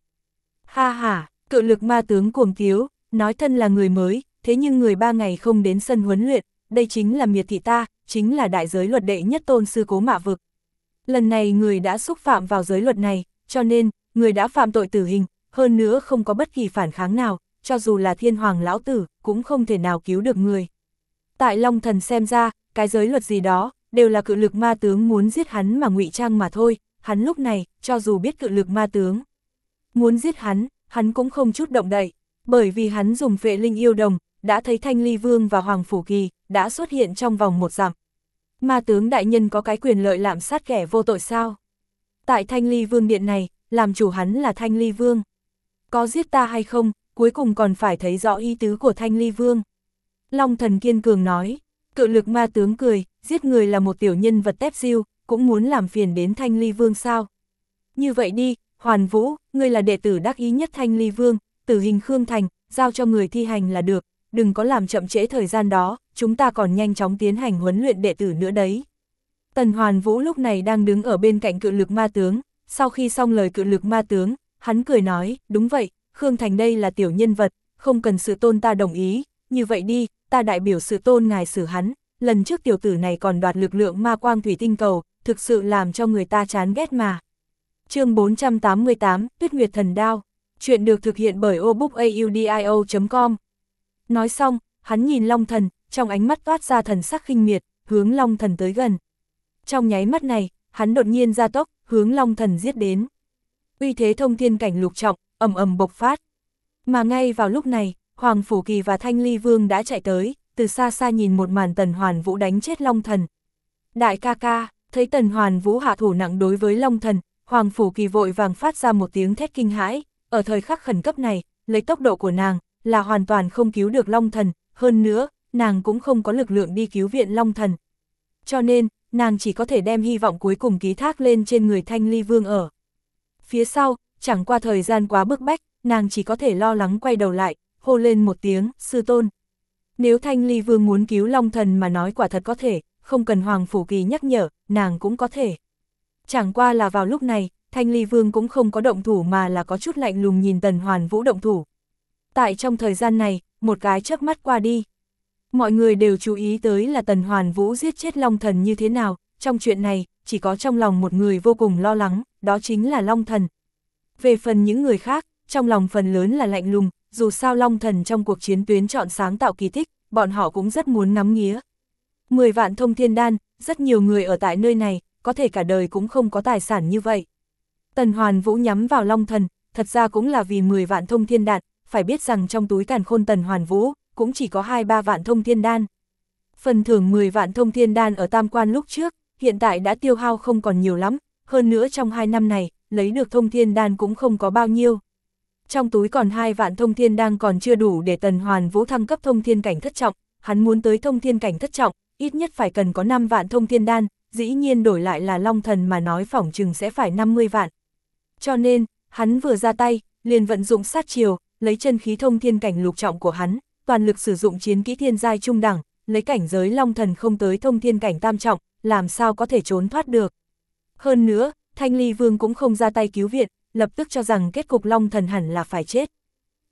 Ha ha, cự lực ma tướng cuồng tiếu, nói thân là người mới, thế nhưng người ba ngày không đến sân huấn luyện, đây chính là miệt thị ta, chính là đại giới luật đệ nhất tôn sư Cố Mạ vực. Lần này người đã xúc phạm vào giới luật này, cho nên, người đã phạm tội tử hình, hơn nữa không có bất kỳ phản kháng nào, cho dù là thiên hoàng lão tử, cũng không thể nào cứu được người. Tại Long Thần xem ra, cái giới luật gì đó, đều là cự lực ma tướng muốn giết hắn mà ngụy trang mà thôi, hắn lúc này, cho dù biết cự lực ma tướng muốn giết hắn, hắn cũng không chút động đậy, bởi vì hắn dùng Phệ Linh Yêu Đồng, đã thấy Thanh Ly Vương và Hoàng Phủ Kỳ, đã xuất hiện trong vòng một dặm. Ma tướng đại nhân có cái quyền lợi lạm sát kẻ vô tội sao? Tại Thanh Ly Vương điện này, làm chủ hắn là Thanh Ly Vương. Có giết ta hay không, cuối cùng còn phải thấy rõ ý tứ của Thanh Ly Vương. Long Thần kiên cường nói, cự lực ma tướng cười, giết người là một tiểu nhân vật tép diêu, cũng muốn làm phiền đến Thanh Ly Vương sao? Như vậy đi, Hoàn Vũ, ngươi là đệ tử đắc ý nhất Thanh Ly Vương, tử hình Khương Thành, giao cho người thi hành là được, đừng có làm chậm trễ thời gian đó, chúng ta còn nhanh chóng tiến hành huấn luyện đệ tử nữa đấy. Tần Hoàn Vũ lúc này đang đứng ở bên cạnh cự lực ma tướng, sau khi xong lời cự lực ma tướng, hắn cười nói, đúng vậy, Khương Thành đây là tiểu nhân vật, không cần sự tôn ta đồng ý, như vậy đi, ta đại biểu sự tôn ngài xử hắn, lần trước tiểu tử này còn đoạt lực lượng ma quang thủy tinh cầu, thực sự làm cho người ta chán ghét mà. Chương bốn trăm tám mươi tám, Tuyết Nguyệt Thần Đao, chuyện được thực hiện bởi obookaudio chấm com. Nói xong, hắn nhìn Long Thần, trong ánh mắt toát ra thần sắc khinh miệt, hướng Long Thần tới gần. Trong nháy mắt này, hắn đột nhiên ra tốc, hướng Long Thần giết đến. Uy thế thông thiên cảnh lục trọng, ầm ầm bộc phát. Mà ngay vào lúc này, Hoàng Phủ Kỳ và Thanh Ly Vương đã chạy tới, từ xa xa nhìn một màn Tần Hoàn Vũ đánh chết Long Thần. Đại ca ca, thấy Tần Hoàn Vũ hạ thủ nặng đối với Long Thần, Hoàng Phủ Kỳ vội vàng phát ra một tiếng thét kinh hãi, ở thời khắc khẩn cấp này, lấy tốc độ của nàng, là hoàn toàn không cứu được Long Thần, hơn nữa, nàng cũng không có lực lượng đi cứu viện Long Thần. Cho nên, nàng chỉ có thể đem hy vọng cuối cùng ký thác lên trên người Thanh Ly Vương ở. Phía sau, chẳng qua thời gian quá bức bách, nàng chỉ có thể lo lắng quay đầu lại, hô lên một tiếng, sư tôn. Nếu Thanh Ly Vương muốn cứu Long Thần mà nói quả thật có thể, không cần Hoàng Phủ Kỳ nhắc nhở, nàng cũng có thể. Chẳng qua là vào lúc này, Thanh Ly Vương cũng không có động thủ mà là có chút lạnh lùng nhìn Tần Hoàn Vũ động thủ. Tại trong thời gian này, một cái chớp mắt qua đi. Mọi người đều chú ý tới là Tần Hoàn Vũ giết chết Long Thần như thế nào, trong chuyện này, chỉ có trong lòng một người vô cùng lo lắng, đó chính là Long Thần. Về phần những người khác, trong lòng phần lớn là lạnh lùng, dù sao Long Thần trong cuộc chiến tuyến chọn sáng tạo kỳ tích, bọn họ cũng rất muốn ngắm nghía. Mười vạn thông thiên đan, rất nhiều người ở tại nơi này, có thể cả đời cũng không có tài sản như vậy. Tần Hoàn Vũ nhắm vào Long Thần, thật ra cũng là vì mười vạn thông thiên đan, phải biết rằng trong túi càn khôn Tần Hoàn Vũ, cũng chỉ có hai ba vạn thông thiên đan. Phần thưởng mười vạn thông thiên đan ở Tam Quan lúc trước, hiện tại đã tiêu hao không còn nhiều lắm, hơn nữa trong hai năm này, lấy được thông thiên đan cũng không có bao nhiêu. Trong túi còn hai vạn thông thiên đan còn chưa đủ để Tần Hoàn Vũ thăng cấp thông thiên cảnh thất trọng, hắn muốn tới thông thiên cảnh thất trọng, ít nhất phải cần có năm vạn thông thiên đan, dĩ nhiên đổi lại là Long Thần mà nói phỏng chừng sẽ phải năm mươi vạn. Cho nên, hắn vừa ra tay, liền vận dụng sát chiều, lấy chân khí thông thiên cảnh lục trọng của hắn, toàn lực sử dụng chiến kỹ thiên giai trung đẳng, lấy cảnh giới Long Thần không tới thông thiên cảnh tam trọng, làm sao có thể trốn thoát được. Hơn nữa, Thanh Ly Vương cũng không ra tay cứu viện, lập tức cho rằng kết cục Long Thần hẳn là phải chết.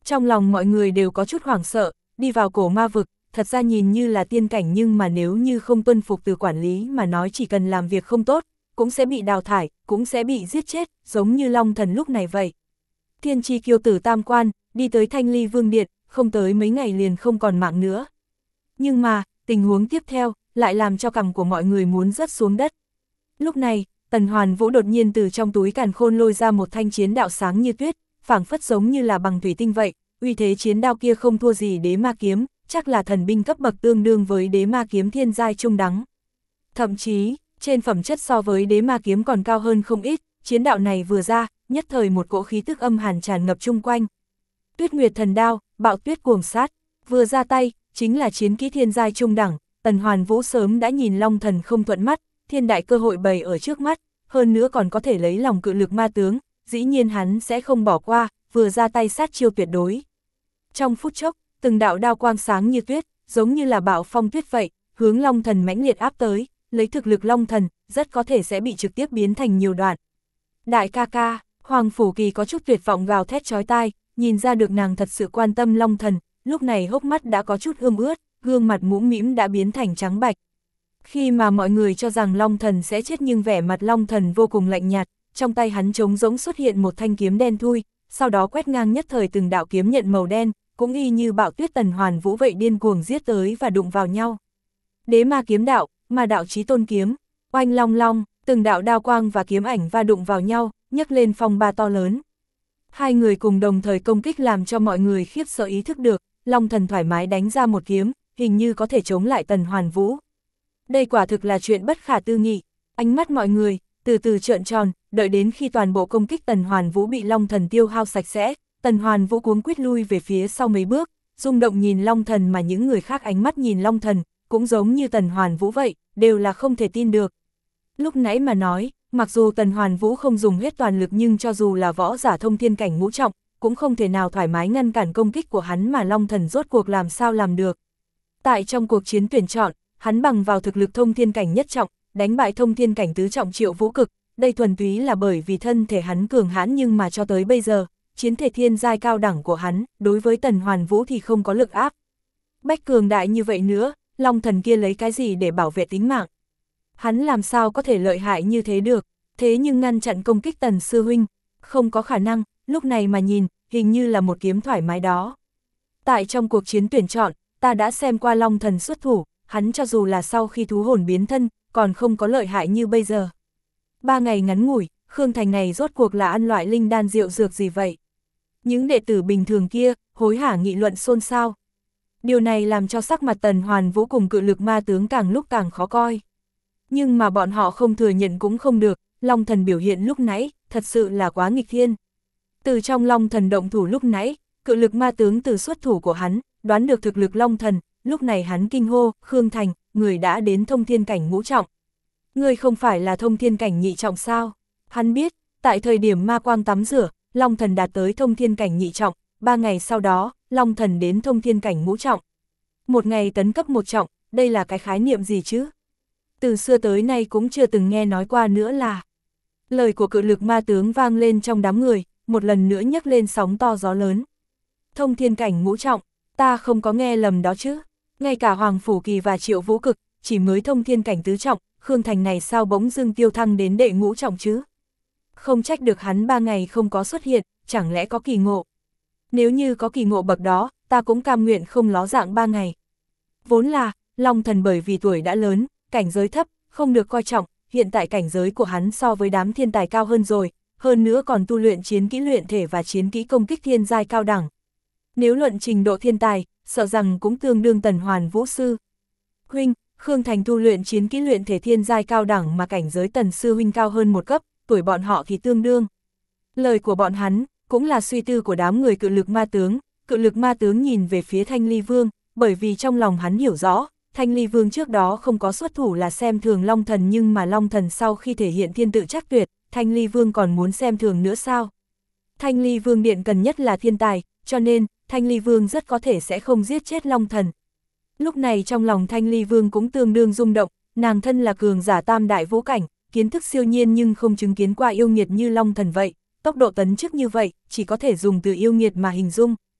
Trong lòng mọi người đều có chút hoảng sợ, đi vào cổ ma vực, thật ra nhìn như là tiên cảnh nhưng mà nếu như không tuân phục từ quản lý mà nói chỉ cần làm việc không tốt, cũng sẽ bị đào thải, cũng sẽ bị giết chết, giống như Long Thần lúc này vậy. Thiên Chi Kiêu Tử tam quan, đi tới Thanh Ly Vương Điện, không tới mấy ngày liền không còn mạng nữa. Nhưng mà, tình huống tiếp theo, lại làm cho cằm của mọi người muốn rớt xuống đất. Lúc này, Tần Hoàn Vũ đột nhiên từ trong túi càn khôn lôi ra một thanh chiến đạo sáng như tuyết, phảng phất giống như là bằng thủy tinh vậy, uy thế chiến đao kia không thua gì đế ma kiếm, chắc là thần binh cấp bậc tương đương với đế ma kiếm thiên giai trung đẳng. Thậm chí, trên phẩm chất so với đế ma kiếm còn cao hơn không ít, chiến đạo này vừa ra, nhất thời một cỗ khí tức âm hàn tràn ngập chung quanh. Tuyết Nguyệt thần đao, bạo tuyết cuồng sát, vừa ra tay, chính là chiến kỹ thiên giai trung đẳng, Tần Hoàn Vũ sớm đã nhìn Long Thần không thuận mắt, thiên đại cơ hội bày ở trước mắt, hơn nữa còn có thể lấy lòng cự lực ma tướng, dĩ nhiên hắn sẽ không bỏ qua, vừa ra tay sát chiêu tuyệt đối. Trong phút chốc, từng đạo đao quang sáng như tuyết, giống như là bạo phong tuyết vậy, hướng Long Thần mãnh liệt áp tới, lấy thực lực Long Thần, rất có thể sẽ bị trực tiếp biến thành nhiều đoạn. Đại ca ca, Hoàng Phủ Kỳ có chút tuyệt vọng gào thét chói tai, nhìn ra được nàng thật sự quan tâm Long Thần, lúc này hốc mắt đã có chút ươm ướt, gương mặt mũm mĩm đã biến thành trắng bạch. Khi mà mọi người cho rằng Long Thần sẽ chết nhưng vẻ mặt Long Thần vô cùng lạnh nhạt, trong tay hắn trống rỗng xuất hiện một thanh kiếm đen thui, sau đó quét ngang nhất thời từng đạo kiếm nhận màu đen, cũng y như bạo tuyết Tần Hoàn Vũ vậy điên cuồng giết tới và đụng vào nhau. Đế ma kiếm đạo, ma đạo chí tôn kiếm, oanh long long, từng đạo đao quang và kiếm ảnh va đụng vào nhau, nhấc lên phong ba to lớn. Hai người cùng đồng thời công kích làm cho mọi người khiếp sợ ý thức được, Long Thần thoải mái đánh ra một kiếm, hình như có thể chống lại Tần Hoàn Vũ. Đây quả thực là chuyện bất khả tư nghị, ánh mắt mọi người từ từ trợn tròn, đợi đến khi toàn bộ công kích Tần Hoàn Vũ bị Long Thần tiêu hao sạch sẽ, Tần Hoàn Vũ cuống quýt lui về phía sau mấy bước, rung động nhìn Long Thần mà những người khác ánh mắt nhìn Long Thần, cũng giống như Tần Hoàn Vũ vậy, đều là không thể tin được. Lúc nãy mà nói, mặc dù Tần Hoàn Vũ không dùng hết toàn lực nhưng cho dù là võ giả thông thiên cảnh ngũ trọng, cũng không thể nào thoải mái ngăn cản công kích của hắn mà Long Thần rốt cuộc làm sao làm được. Tại trong cuộc chiến tuyển chọn, hắn bằng vào thực lực thông thiên cảnh nhất trọng, đánh bại thông thiên cảnh tứ trọng Triệu Vũ Cực, đây thuần túy là bởi vì thân thể hắn cường hãn nhưng mà cho tới bây giờ, chiến thể thiên giai cao đẳng của hắn, đối với Tần Hoàn Vũ thì không có lực áp. Bách cường đại như vậy nữa, Long Thần kia lấy cái gì để bảo vệ tính mạng? Hắn làm sao có thể lợi hại như thế được, thế nhưng ngăn chặn công kích Tần sư huynh, không có khả năng, lúc này mà nhìn, hình như là một kiếm thoải mái đó. Tại trong cuộc chiến tuyển chọn, ta đã xem qua Long Thần xuất thủ, hắn cho dù là sau khi thú hồn biến thân, còn không có lợi hại như bây giờ. Ba ngày ngắn ngủi, Khương Thành này rốt cuộc là ăn loại linh đan rượu dược gì vậy? Những đệ tử bình thường kia, hối hả nghị luận xôn xao. Điều này làm cho sắc mặt Tần Hoàn Vũ cùng cự lực ma tướng càng lúc càng khó coi. Nhưng mà bọn họ không thừa nhận cũng không được, Long Thần biểu hiện lúc nãy, thật sự là quá nghịch thiên. Từ trong Long Thần động thủ lúc nãy, cự lực ma tướng từ xuất thủ của hắn, đoán được thực lực Long Thần, lúc này hắn kinh hô, Khương Thành, người đã đến thông thiên cảnh ngũ trọng. Người không phải là thông thiên cảnh nhị trọng sao? Hắn biết, tại thời điểm ma quang tắm rửa, Long Thần đạt tới thông thiên cảnh nhị trọng, ba ngày sau đó, Long Thần đến thông thiên cảnh ngũ trọng. Một ngày tấn cấp một trọng, đây là cái khái niệm gì chứ? Từ xưa tới nay cũng chưa từng nghe nói qua nữa là. Lời của cự lực ma tướng vang lên trong đám người, một lần nữa nhấc lên sóng to gió lớn. Thông thiên cảnh ngũ trọng, ta không có nghe lầm đó chứ? Ngay cả Hoàng Phủ Kỳ và Triệu Vũ Cực, chỉ mới thông thiên cảnh tứ trọng, Khương Thành này sao bỗng dưng tiêu thăng đến đệ ngũ trọng chứ? Không trách được hắn ba ngày không có xuất hiện, chẳng lẽ có kỳ ngộ? Nếu như có kỳ ngộ bậc đó, ta cũng cam nguyện không ló dạng ba ngày. Vốn là, Long Thần bởi vì tuổi đã lớn, cảnh giới thấp, không được coi trọng, hiện tại cảnh giới của hắn so với đám thiên tài cao hơn rồi, hơn nữa còn tu luyện chiến kỹ luyện thể và chiến kỹ công kích thiên giai cao đẳng. Nếu luận trình độ thiên tài, sợ rằng cũng tương đương Tần Hoàn Vũ sư. Huynh, Khương Thành tu luyện chiến kỹ luyện thể thiên giai cao đẳng mà cảnh giới Tần sư huynh cao hơn một cấp, tuổi bọn họ thì tương đương. Lời của bọn hắn, cũng là suy tư của đám người cự lực ma tướng, cự lực ma tướng nhìn về phía Thanh Ly Vương, bởi vì trong lòng hắn hiểu rõ, Thanh Ly Vương trước đó không có xuất thủ là xem thường Long Thần nhưng mà Long Thần sau khi thể hiện thiên tự chắc tuyệt, Thanh Ly Vương còn muốn xem thường nữa sao? Thanh Ly Vương điện cần nhất là thiên tài, cho nên, Thanh Ly Vương rất có thể sẽ không giết chết Long Thần. Lúc này trong lòng Thanh Ly Vương cũng tương đương rung động, nàng thân là cường giả tam đại vũ cảnh, kiến thức siêu nhiên nhưng không chứng kiến qua yêu nghiệt như Long Thần vậy, tốc độ tấn chức như vậy, chỉ có thể dùng từ yêu nghiệt mà hình dung.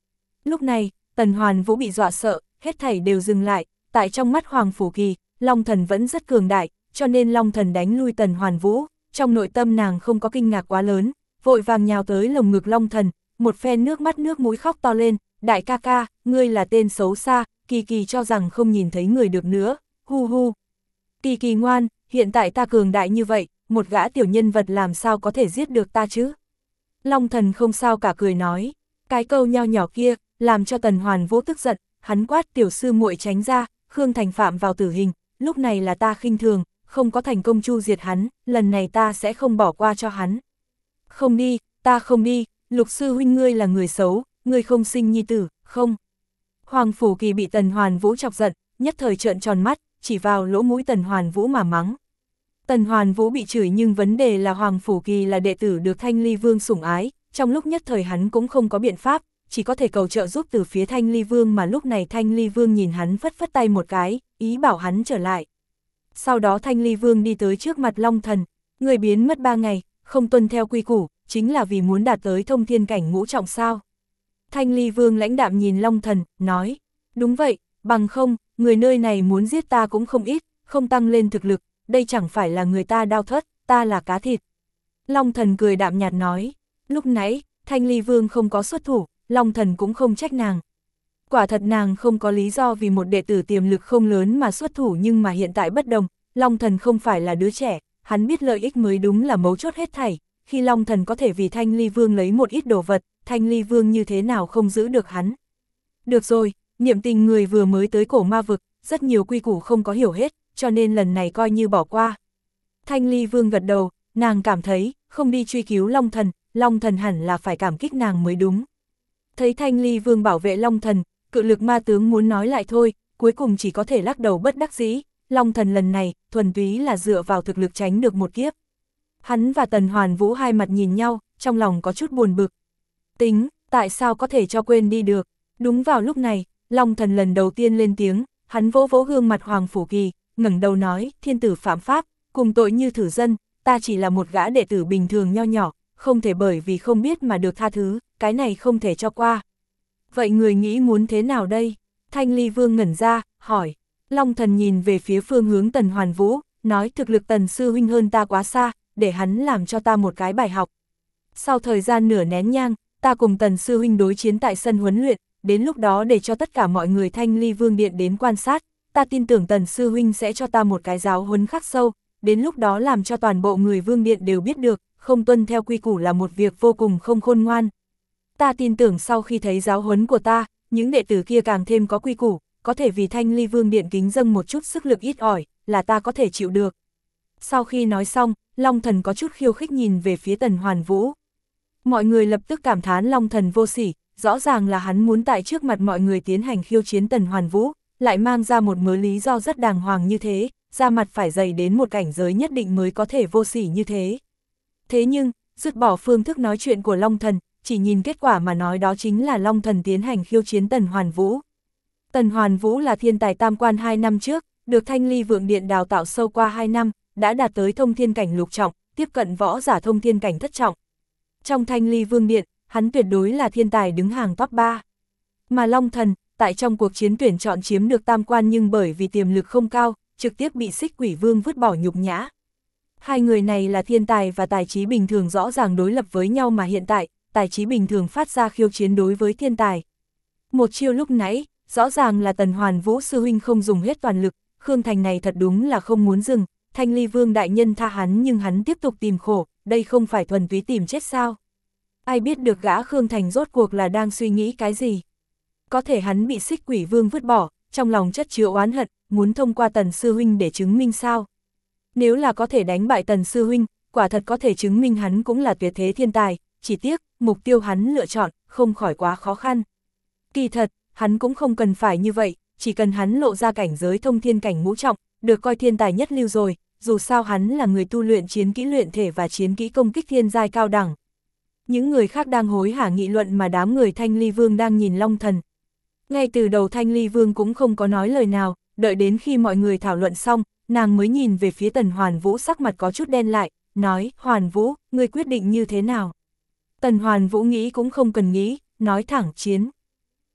Lúc này, Tần Hoàn Vũ bị dọa sợ, hết thảy đều dừng lại, tại trong mắt Hoàng Phủ Kỳ, Long Thần vẫn rất cường đại, cho nên Long Thần đánh lui Tần Hoàn Vũ, trong nội tâm nàng không có kinh ngạc quá lớn, vội vàng nhào tới lồng ngực Long Thần, một phen nước mắt nước mũi khóc to lên, đại ca ca, ngươi là tên xấu xa, Kỳ Kỳ cho rằng không nhìn thấy người được nữa, hu hu. Kỳ Kỳ ngoan, hiện tại ta cường đại như vậy, một gã tiểu nhân vật làm sao có thể giết được ta chứ? Long Thần không sao cả cười nói, cái câu nho nhỏ kia, làm cho Tần Hoàn Vũ tức giận, hắn quát tiểu sư muội tránh ra, Khương Thành phạm vào tử hình, lúc này là ta khinh thường, không có thành công chu diệt hắn, lần này ta sẽ không bỏ qua cho hắn. Không đi, ta không đi, Lục sư huynh ngươi là người xấu, ngươi không sinh nhi tử, không. Hoàng Phủ Kỳ bị Tần Hoàn Vũ chọc giận, nhất thời trợn tròn mắt, chỉ vào lỗ mũi Tần Hoàn Vũ mà mắng. Tần Hoàn Vũ bị chửi nhưng vấn đề là Hoàng Phủ Kỳ là đệ tử được Thanh Ly Vương sủng ái, trong lúc nhất thời hắn cũng không có biện pháp, chỉ có thể cầu trợ giúp từ phía Thanh Ly Vương mà lúc này Thanh Ly Vương nhìn hắn phất phất tay một cái, ý bảo hắn trở lại. Sau đó Thanh Ly Vương đi tới trước mặt Long Thần, người biến mất ba ngày, không tuân theo quy củ, chính là vì muốn đạt tới thông thiên cảnh ngũ trọng sao. Thanh Ly Vương lãnh đạm nhìn Long Thần, nói, đúng vậy, bằng không, người nơi này muốn giết ta cũng không ít, không tăng lên thực lực, đây chẳng phải là người ta đau thất, ta là cá thịt. Long Thần cười đạm nhạt nói, lúc nãy, Thanh Ly Vương không có xuất thủ, Long Thần cũng không trách nàng. Quả thật nàng không có lý do vì một đệ tử tiềm lực không lớn mà xuất thủ nhưng mà hiện tại bất đồng, Long Thần không phải là đứa trẻ, hắn biết lợi ích mới đúng là mấu chốt hết thảy, khi Long Thần có thể vì Thanh Ly Vương lấy một ít đồ vật, Thanh Ly Vương như thế nào không giữ được hắn. Được rồi, niệm tình người vừa mới tới cổ ma vực, rất nhiều quy củ không có hiểu hết, cho nên lần này coi như bỏ qua. Thanh Ly Vương gật đầu, nàng cảm thấy, không đi truy cứu Long Thần, Long Thần hẳn là phải cảm kích nàng mới đúng. Thấy Thanh Ly Vương bảo vệ Long Thần, cự lực ma tướng muốn nói lại thôi, cuối cùng chỉ có thể lắc đầu bất đắc dĩ, Long Thần lần này, thuần túy là dựa vào thực lực tránh được một kiếp. Hắn và Tần Hoàn Vũ hai mặt nhìn nhau, trong lòng có chút buồn bực. Tính, tại sao có thể cho quên đi được? Đúng vào lúc này, Long Thần lần đầu tiên lên tiếng, hắn vỗ vỗ gương mặt Hoàng Phủ Kỳ, ngẩng đầu nói, thiên tử phạm pháp, cùng tội như thử dân, ta chỉ là một gã đệ tử bình thường nho nhỏ, không thể bởi vì không biết mà được tha thứ, cái này không thể cho qua. Vậy người nghĩ muốn thế nào đây? Thanh Ly Vương ngẩn ra, hỏi. Long Thần nhìn về phía phương hướng Tần Hoàn Vũ, nói thực lực Tần sư huynh hơn ta quá xa, để hắn làm cho ta một cái bài học. Sau thời gian nửa nén nhang, ta cùng Tần sư huynh đối chiến tại sân huấn luyện, đến lúc đó để cho tất cả mọi người Thanh Ly Vương Điện đến quan sát, ta tin tưởng Tần sư huynh sẽ cho ta một cái giáo huấn khắc sâu, đến lúc đó làm cho toàn bộ người Vương Điện đều biết được, không tuân theo quy củ là một việc vô cùng không khôn ngoan. Ta tin tưởng sau khi thấy giáo huấn của ta, những đệ tử kia càng thêm có quy củ, có thể vì Thanh Ly Vương Điện kính dâng một chút sức lực ít ỏi, là ta có thể chịu được. Sau khi nói xong, Long Thần có chút khiêu khích nhìn về phía Tần Hoàn Vũ. Mọi người lập tức cảm thán Long Thần vô sỉ, rõ ràng là hắn muốn tại trước mặt mọi người tiến hành khiêu chiến Tần Hoàn Vũ, lại mang ra một mớ lý do rất đàng hoàng như thế, ra mặt phải dày đến một cảnh giới nhất định mới có thể vô sỉ như thế. Thế nhưng, dứt bỏ phương thức nói chuyện của Long Thần, chỉ nhìn kết quả mà nói đó chính là Long Thần tiến hành khiêu chiến Tần Hoàn Vũ. Tần Hoàn Vũ là thiên tài tam quan hai năm trước, được Thanh Ly Vượng Điện đào tạo sâu qua hai năm, đã đạt tới thông thiên cảnh lục trọng, tiếp cận võ giả thông thiên cảnh thất trọng. Trong Thanh Ly Vương Điện, hắn tuyệt đối là thiên tài đứng hàng top ba. Mà Long Thần, tại trong cuộc chiến tuyển chọn chiếm được tam quan nhưng bởi vì tiềm lực không cao, trực tiếp bị Xích Quỷ Vương vứt bỏ nhục nhã. Hai người này là thiên tài và tài trí bình thường rõ ràng đối lập với nhau mà hiện tại, tài trí bình thường phát ra khiêu chiến đối với thiên tài. Một chiêu lúc nãy, rõ ràng là Tần Hoàn Vũ sư huynh không dùng hết toàn lực, Khương Thành này thật đúng là không muốn dừng, Thanh Ly Vương đại nhân tha hắn nhưng hắn tiếp tục tìm khổ, đây không phải thuần túy tìm chết sao. Ai biết được gã Khương Thành rốt cuộc là đang suy nghĩ cái gì. Có thể hắn bị Xích Quỷ Vương vứt bỏ, trong lòng chất chứa oán hận, muốn thông qua Tần sư huynh để chứng minh sao. Nếu là có thể đánh bại Tần sư huynh, quả thật có thể chứng minh hắn cũng là tuyệt thế thiên tài, chỉ tiếc, mục tiêu hắn lựa chọn, không khỏi quá khó khăn. Kỳ thật, hắn cũng không cần phải như vậy, chỉ cần hắn lộ ra cảnh giới thông thiên cảnh ngũ trọng, được coi thiên tài nhất lưu rồi, dù sao hắn là người tu luyện chiến kỹ luyện thể và chiến kỹ công kích thiên giai cao đẳng. Những người khác đang hối hả nghị luận mà đám người Thanh Ly Vương đang nhìn Long Thần. Ngay từ đầu Thanh Ly Vương cũng không có nói lời nào, đợi đến khi mọi người thảo luận xong, nàng mới nhìn về phía Tần Hoàn Vũ sắc mặt có chút đen lại, nói, Hoàn Vũ, ngươi quyết định như thế nào? Tần Hoàn Vũ nghĩ cũng không cần nghĩ, nói thẳng chiến.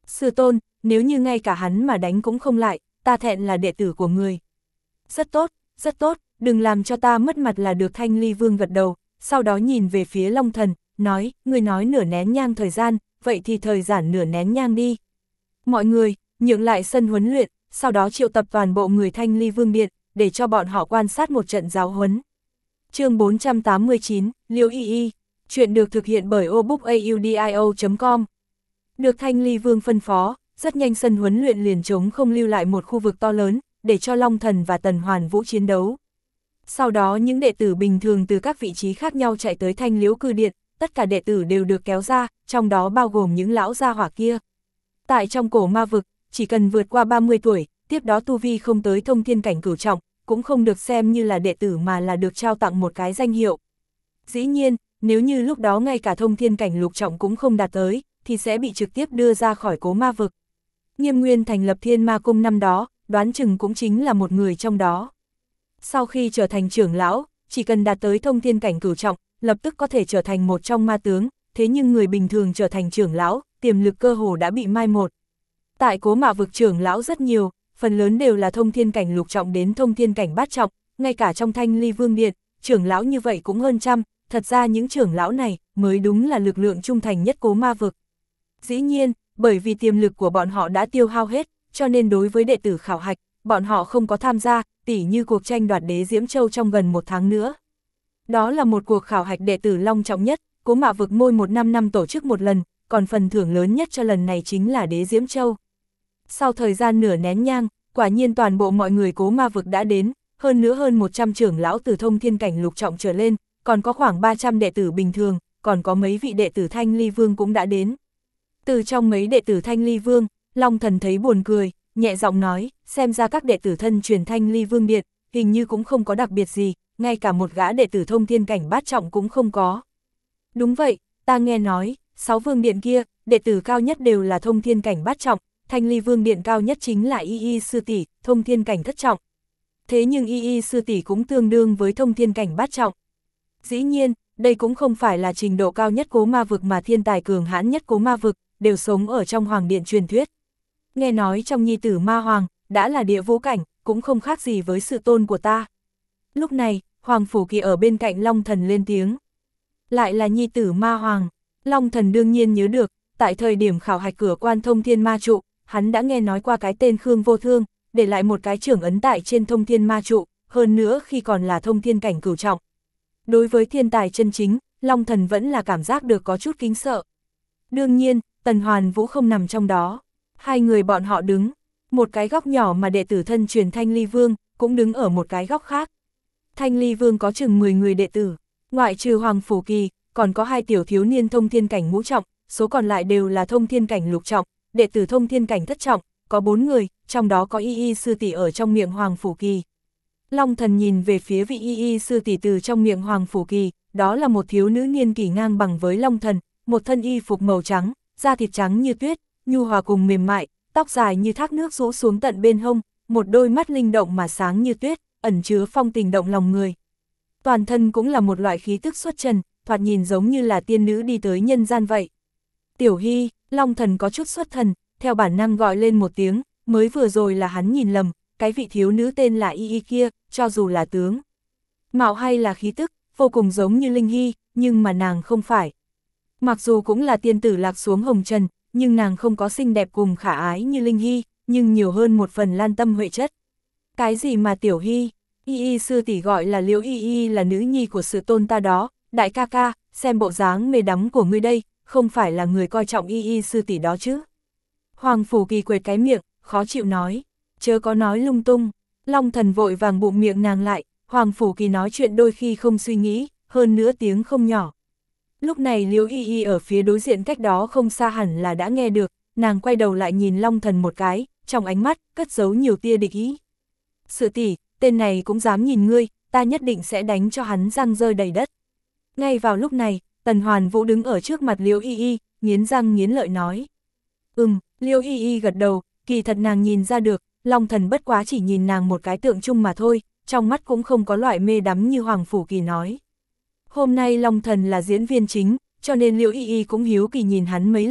Sư tôn, nếu như ngay cả hắn mà đánh cũng không lại, ta thẹn là đệ tử của người. Rất tốt, rất tốt, đừng làm cho ta mất mặt là được. Thanh Ly Vương gật đầu, sau đó nhìn về phía Long Thần, nói, người nói nửa nén nhang thời gian, vậy thì thời giản nửa nén nhang đi. Mọi người, nhượng lại sân huấn luyện, sau đó triệu tập toàn bộ người Thanh Ly Vương Điện, để cho bọn họ quan sát một trận giáo huấn. Chương bốn trăm tám mươi chín, Liễu Y Y, chuyện được thực hiện bởi obookaudio chấm com. Được Thanh Ly Vương phân phó, rất nhanh sân huấn luyện liền trống không lưu lại một khu vực to lớn, để cho Long Thần và Tần Hoàn Vũ chiến đấu. Sau đó những đệ tử bình thường từ các vị trí khác nhau chạy tới Thanh Liễu Cư Điện, tất cả đệ tử đều được kéo ra, trong đó bao gồm những lão gia hỏa kia. Tại trong cổ ma vực, chỉ cần vượt qua ba mươi tuổi, tiếp đó tu vi không tới thông thiên cảnh cửu trọng, cũng không được xem như là đệ tử mà là được trao tặng một cái danh hiệu. Dĩ nhiên, nếu như lúc đó ngay cả thông thiên cảnh lục trọng cũng không đạt tới, thì sẽ bị trực tiếp đưa ra khỏi cố ma vực. Nghiêm Nguyên thành lập Thiên Ma Cung năm đó, đoán chừng cũng chính là một người trong đó. Sau khi trở thành trưởng lão, chỉ cần đạt tới thông thiên cảnh cửu trọng, lập tức có thể trở thành một trong ma tướng, thế nhưng người bình thường trở thành trưởng lão, tiềm lực cơ hồ đã bị mai một. Tại cố ma vực trưởng lão rất nhiều, phần lớn đều là thông thiên cảnh lục trọng đến thông thiên cảnh bát trọng, ngay cả trong Thanh Ly Vương Điện, trưởng lão như vậy cũng hơn trăm, thật ra những trưởng lão này mới đúng là lực lượng trung thành nhất cố ma vực. Dĩ nhiên, bởi vì tiềm lực của bọn họ đã tiêu hao hết, cho nên đối với đệ tử khảo hạch, bọn họ không có tham gia, tỉ như cuộc tranh đoạt đế Diễm Châu trong gần một tháng nữa. Đó là một cuộc khảo hạch đệ tử long trọng nhất, cố ma vực mỗi một năm năm tổ chức một lần, còn phần thưởng lớn nhất cho lần này chính là đế Diễm Châu. Sau thời gian nửa nén nhang, quả nhiên toàn bộ mọi người cố ma vực đã đến, hơn nữa hơn một trăm trưởng lão từ thông thiên cảnh lục trọng trở lên, còn có khoảng ba trăm đệ tử bình thường, còn có mấy vị đệ tử Thanh Ly Vương cũng đã đến. Từ trong mấy đệ tử Thanh Ly Vương, Long Thần thấy buồn cười, nhẹ giọng nói, xem ra các đệ tử thân truyền Thanh Ly Vương Điện, hình như cũng không có đặc biệt gì, ngay cả một gã đệ tử thông thiên cảnh bát trọng cũng không có. Đúng vậy, ta nghe nói, sáu vương điện kia, đệ tử cao nhất đều là thông thiên cảnh bát trọng, Thanh Ly Vương Điện cao nhất chính là Y Y sư tỷ, thông thiên cảnh thất trọng. Thế nhưng Y Y sư tỷ cũng tương đương với thông thiên cảnh bát trọng. Dĩ nhiên, đây cũng không phải là trình độ cao nhất cố ma vực mà thiên tài cường hãn nhất cố ma vực, đều sống ở trong hoàng điện truyền thuyết. Nghe nói trong nhi tử ma hoàng, đã là địa vũ cảnh, cũng không khác gì với sự tôn của ta. Lúc này, Hoàng Phủ Kỳ ở bên cạnh Long Thần lên tiếng. Lại là nhi tử ma hoàng, Long Thần đương nhiên nhớ được, tại thời điểm khảo hạch cửa quan thông thiên ma trụ, hắn đã nghe nói qua cái tên Khương Vô Thương, để lại một cái trưởng ấn tại trên thông thiên ma trụ, hơn nữa khi còn là thông thiên cảnh cửu trọng. Đối với thiên tài chân chính, Long Thần vẫn là cảm giác được có chút kính sợ. Đương nhiên, Tần Hoàn Vũ không nằm trong đó. Hai người bọn họ đứng, một cái góc nhỏ mà đệ tử thân truyền Thanh Ly Vương, cũng đứng ở một cái góc khác. Thanh Ly Vương có chừng mười người đệ tử, ngoại trừ Hoàng Phủ Kỳ, còn có hai tiểu thiếu niên thông thiên cảnh ngũ trọng, số còn lại đều là thông thiên cảnh lục trọng, đệ tử thông thiên cảnh thất trọng, có bốn người, trong đó có Y Y sư tỷ ở trong miệng Hoàng Phủ Kỳ. Long Thần nhìn về phía vị Y Y sư tỷ từ trong miệng Hoàng Phủ Kỳ, đó là một thiếu nữ niên kỷ ngang bằng với Long Thần, một thân y phục màu trắng, da thịt trắng như tuyết, nhu hòa cùng mềm mại, tóc dài như thác nước rũ xuống tận bên hông, một đôi mắt linh động mà sáng như tuyết, ẩn chứa phong tình động lòng người. Toàn thân cũng là một loại khí tức xuất trần, thoạt nhìn giống như là tiên nữ đi tới nhân gian vậy. Tiểu Hy, Long Thần có chút xuất thần, theo bản năng gọi lên một tiếng, mới vừa rồi là hắn nhìn lầm, cái vị thiếu nữ tên là Y Y kia, cho dù là tướng mạo hay là khí tức, vô cùng giống như Linh Hy, nhưng mà nàng không phải. Mặc dù cũng là tiên tử lạc xuống hồng trần, nhưng nàng không có xinh đẹp cùng khả ái như Linh Hy, nhưng nhiều hơn một phần lan tâm huệ chất. Cái gì mà Tiểu Hy, Y Y sư tỷ gọi là Liễu Y Y là nữ nhi của sự tôn ta đó, đại ca ca, xem bộ dáng mê đắm của ngươi đây, không phải là người coi trọng Y Y sư tỷ đó chứ. Hoàng Phủ Kỳ quệt cái miệng, khó chịu nói, chớ có nói lung tung. Long Thần vội vàng bụm miệng nàng lại, Hoàng Phủ Kỳ nói chuyện đôi khi không suy nghĩ, hơn nữa tiếng không nhỏ. Lúc này Liễu Y Y ở phía đối diện cách đó không xa hẳn là đã nghe được, nàng quay đầu lại nhìn Long Thần một cái, trong ánh mắt, cất giấu nhiều tia địch ý. Sự tỷ, tên này cũng dám nhìn ngươi, ta nhất định sẽ đánh cho hắn răng rơi đầy đất. Ngay vào lúc này, Tần Hoàn Vũ đứng ở trước mặt Liễu Y Y, nghiến răng nghiến lợi nói. Ừm, Liễu Y Y gật đầu, kỳ thật nàng nhìn ra được, Long Thần bất quá chỉ nhìn nàng một cái tượng chung mà thôi, trong mắt cũng không có loại mê đắm như Hoàng Phủ Kỳ nói. Hôm nay Long Thần là diễn viên chính, cho nên Liễu Y Y cũng hiếu kỳ nhìn hắn mấy lần,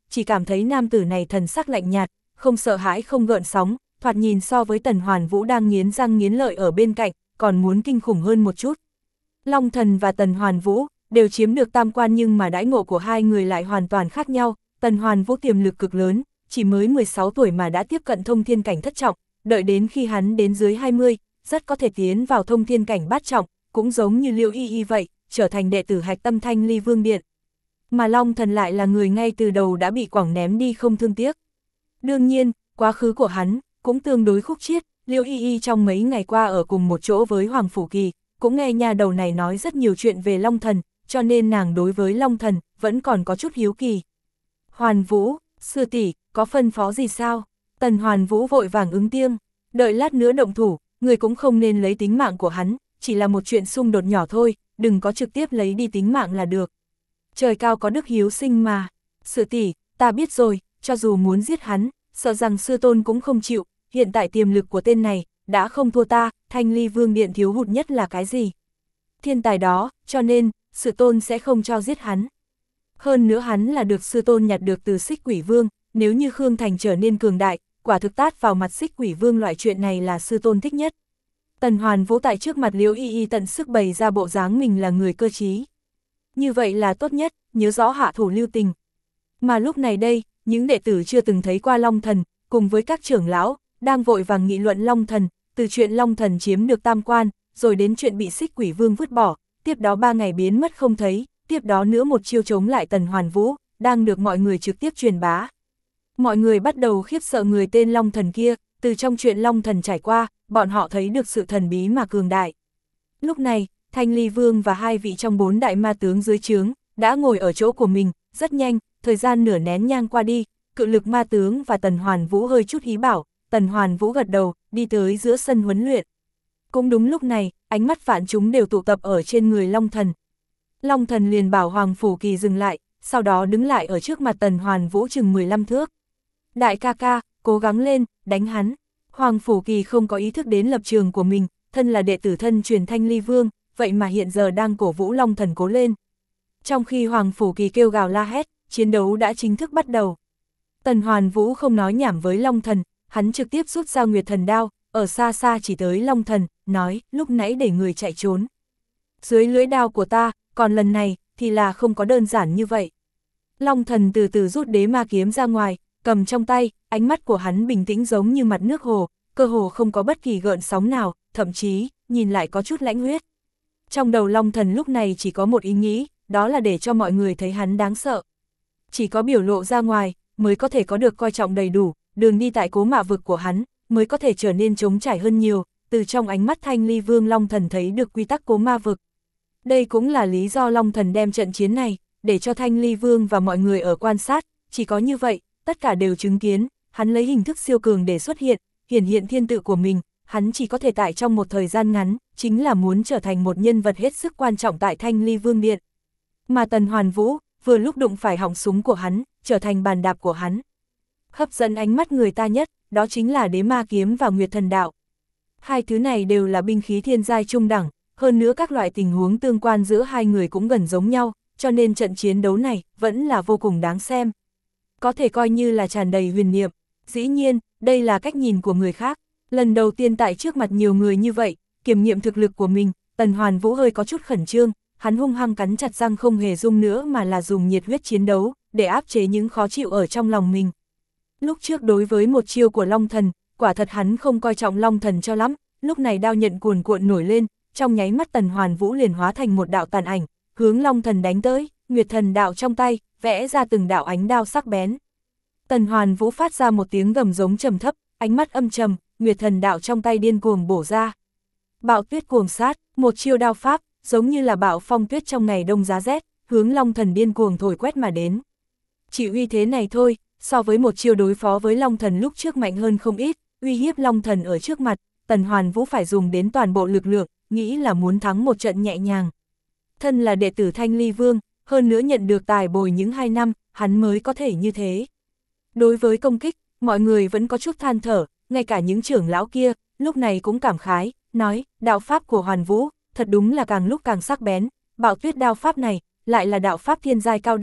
chỉ cảm thấy nam tử này thần sắc lạnh nhạt, không sợ hãi không gợn sóng, thoạt nhìn so với Tần Hoàn Vũ đang nghiến răng nghiến lợi ở bên cạnh, còn muốn kinh khủng hơn một chút. Long Thần và Tần Hoàn Vũ đều chiếm được tam quan, nhưng mà đãi ngộ của hai người lại hoàn toàn khác nhau. Tần Hoàn Vũ tiềm lực cực lớn, chỉ mới mười sáu tuổi mà đã tiếp cận thông thiên cảnh thất trọng, đợi đến khi hắn đến dưới hai mươi, rất có thể tiến vào thông thiên cảnh bát trọng, cũng giống như Liễu Y Y vậy, trở thành đệ tử hạch tâm Thanh Ly Vương Điện. Mà Long Thần lại là người ngay từ đầu đã bị quẳng ném đi không thương tiếc. Đương nhiên, quá khứ của hắn cũng tương đối khúc chiết, Liễu Y Y trong mấy ngày qua ở cùng một chỗ với Hoàng Phủ Kỳ, cũng nghe nhà đầu này nói rất nhiều chuyện về Long Thần, cho nên nàng đối với Long Thần vẫn còn có chút hiếu kỳ. Hoàn Vũ, sư tỷ, có phân phó gì sao? Tần Hoàn Vũ vội vàng ứng tiếng, đợi lát nữa động thủ, người cũng không nên lấy tính mạng của hắn, chỉ là một chuyện xung đột nhỏ thôi, đừng có trực tiếp lấy đi tính mạng là được. Trời cao có đức hiếu sinh mà. Sư tỷ, ta biết rồi, cho dù muốn giết hắn, sợ rằng sư tôn cũng không chịu, hiện tại tiềm lực của tên này đã không thua ta, Thanh Ly Vương Điện thiếu hụt nhất là cái gì? Thiên tài đó, cho nên, sư tôn sẽ không cho giết hắn. Hơn nữa hắn là được sư tôn nhặt được từ Xích Quỷ Vương, nếu như Khương Thành trở nên cường đại, quả thực tát vào mặt Xích Quỷ Vương, loại chuyện này là sư tôn thích nhất. Tần Hoàn Vũ tại trước mặt Liễu Y Y tận sức bày ra bộ dáng mình là người cơ trí. Như vậy là tốt nhất, nhớ rõ hạ thủ lưu tình. Mà lúc này đây, những đệ tử chưa từng thấy qua Long Thần, cùng với các trưởng lão, đang vội vàng nghị luận Long Thần, từ chuyện Long Thần chiếm được tam quan, rồi đến chuyện bị Xích Quỷ Vương vứt bỏ, tiếp đó ba ngày biến mất không thấy, tiếp đó nữa một chiêu chống lại Tần Hoàn Vũ, đang được mọi người trực tiếp truyền bá. Mọi người bắt đầu khiếp sợ người tên Long Thần kia, từ trong chuyện Long Thần trải qua, bọn họ thấy được sự thần bí mà cường đại. Lúc này, Thanh Ly Vương và hai vị trong bốn đại ma tướng dưới trướng, đã ngồi ở chỗ của mình, rất nhanh, thời gian nửa nén nhang qua đi, cự lực ma tướng và Tần Hoàn Vũ hơi chút hí bảo, Tần Hoàn Vũ gật đầu, đi tới giữa sân huấn luyện. Cũng đúng lúc này, ánh mắt vạn chúng đều tụ tập ở trên người Long Thần. Long Thần liền bảo Hoàng Phủ Kỳ dừng lại, sau đó đứng lại ở trước mặt Tần Hoàn Vũ chừng mười lăm thước. Đại ca ca, cố gắng lên, đánh hắn. Hoàng Phủ Kỳ không có ý thức đến lập trường của mình, thân là đệ tử thân truyền Thanh Ly Vương, vậy mà hiện giờ đang cổ vũ Long Thần cố lên. Trong khi Hoàng Phủ Kỳ kêu gào la hét, chiến đấu đã chính thức bắt đầu. Tần Hoàn Vũ không nói nhảm với Long Thần, hắn trực tiếp rút ra Nguyệt Thần đao, ở xa xa chỉ tới Long Thần, nói, lúc nãy để người chạy trốn. Dưới lưỡi đao của ta, còn lần này, thì là không có đơn giản như vậy. Long Thần từ từ rút đế ma kiếm ra ngoài, cầm trong tay, ánh mắt của hắn bình tĩnh giống như mặt nước hồ, cơ hồ không có bất kỳ gợn sóng nào, thậm chí, nhìn lại có chút lãnh huyết. Trong đầu Long Thần lúc này chỉ có một ý nghĩ, đó là để cho mọi người thấy hắn đáng sợ. Chỉ có biểu lộ ra ngoài, mới có thể có được coi trọng đầy đủ, đường đi tại Cố Mạ vực của hắn, mới có thể trở nên trống trải hơn nhiều, từ trong ánh mắt Thanh Ly Vương Long Thần thấy được quy tắc Cố Ma vực. Đây cũng là lý do Long Thần đem trận chiến này, để cho Thanh Ly Vương và mọi người ở quan sát, chỉ có như vậy, tất cả đều chứng kiến, hắn lấy hình thức siêu cường để xuất hiện, hiển hiện thiên tự của mình, hắn chỉ có thể tại trong một thời gian ngắn, chính là muốn trở thành một nhân vật hết sức quan trọng tại Thanh Ly Vương Điện. Mà Tần Hoàn Vũ, vừa lúc đụng phải họng súng của hắn, trở thành bàn đạp của hắn. Hấp dẫn ánh mắt người ta nhất, đó chính là đế ma kiếm và Nguyệt Thần đạo. Hai thứ này đều là binh khí thiên giai trung đẳng, hơn nữa các loại tình huống tương quan giữa hai người cũng gần giống nhau, cho nên trận chiến đấu này vẫn là vô cùng đáng xem. Có thể coi như là tràn đầy huyền niệm. Dĩ nhiên, đây là cách nhìn của người khác. Lần đầu tiên tại trước mặt nhiều người như vậy, kiểm nghiệm thực lực của mình, Tần Hoàn Vũ hơi có chút khẩn trương, hắn hung hăng cắn chặt răng không hề rung nữa mà là dùng nhiệt huyết chiến đấu, để áp chế những khó chịu ở trong lòng mình. Lúc trước đối với một chiêu của Long Thần, quả thật hắn không coi trọng Long Thần cho lắm, lúc này đao nhận cuồn cuộn nổi lên, trong nháy mắt Tần Hoàn Vũ liền hóa thành một đạo tàn ảnh, hướng Long Thần đánh tới, Nguyệt Thần đạo trong tay, vẽ ra từng đạo ánh đao sắc bén. Tần Hoàn Vũ phát ra một tiếng gầm giống trầm thấp, ánh mắt âm trầm, Nguyệt Thần đạo trong tay điên cuồng bổ ra. Bạo tuyết cuồng sát, một chiêu đao pháp, giống như là bạo phong tuyết trong ngày đông giá rét, hướng Long Thần điên cuồng thổi quét mà đến. Chỉ uy thế này thôi, so với một chiêu đối phó với Long Thần lúc trước mạnh hơn không ít, uy hiếp Long Thần ở trước mặt, Tần Hoàn Vũ phải dùng đến toàn bộ lực lượng, nghĩ là muốn thắng một trận nhẹ nhàng. Thân là đệ tử Thanh Ly Vương, hơn nữa nhận được tài bồi những hai năm, hắn mới có thể như thế. Đối với công kích, mọi người vẫn có chút than thở, ngay cả những trưởng lão kia, lúc này cũng cảm khái, nói, đạo pháp của Hoàn Vũ, thật đúng là càng lúc càng sắc bén, bạo tuyết đao pháp này, lại là đạo pháp thiên giai cao đẳng,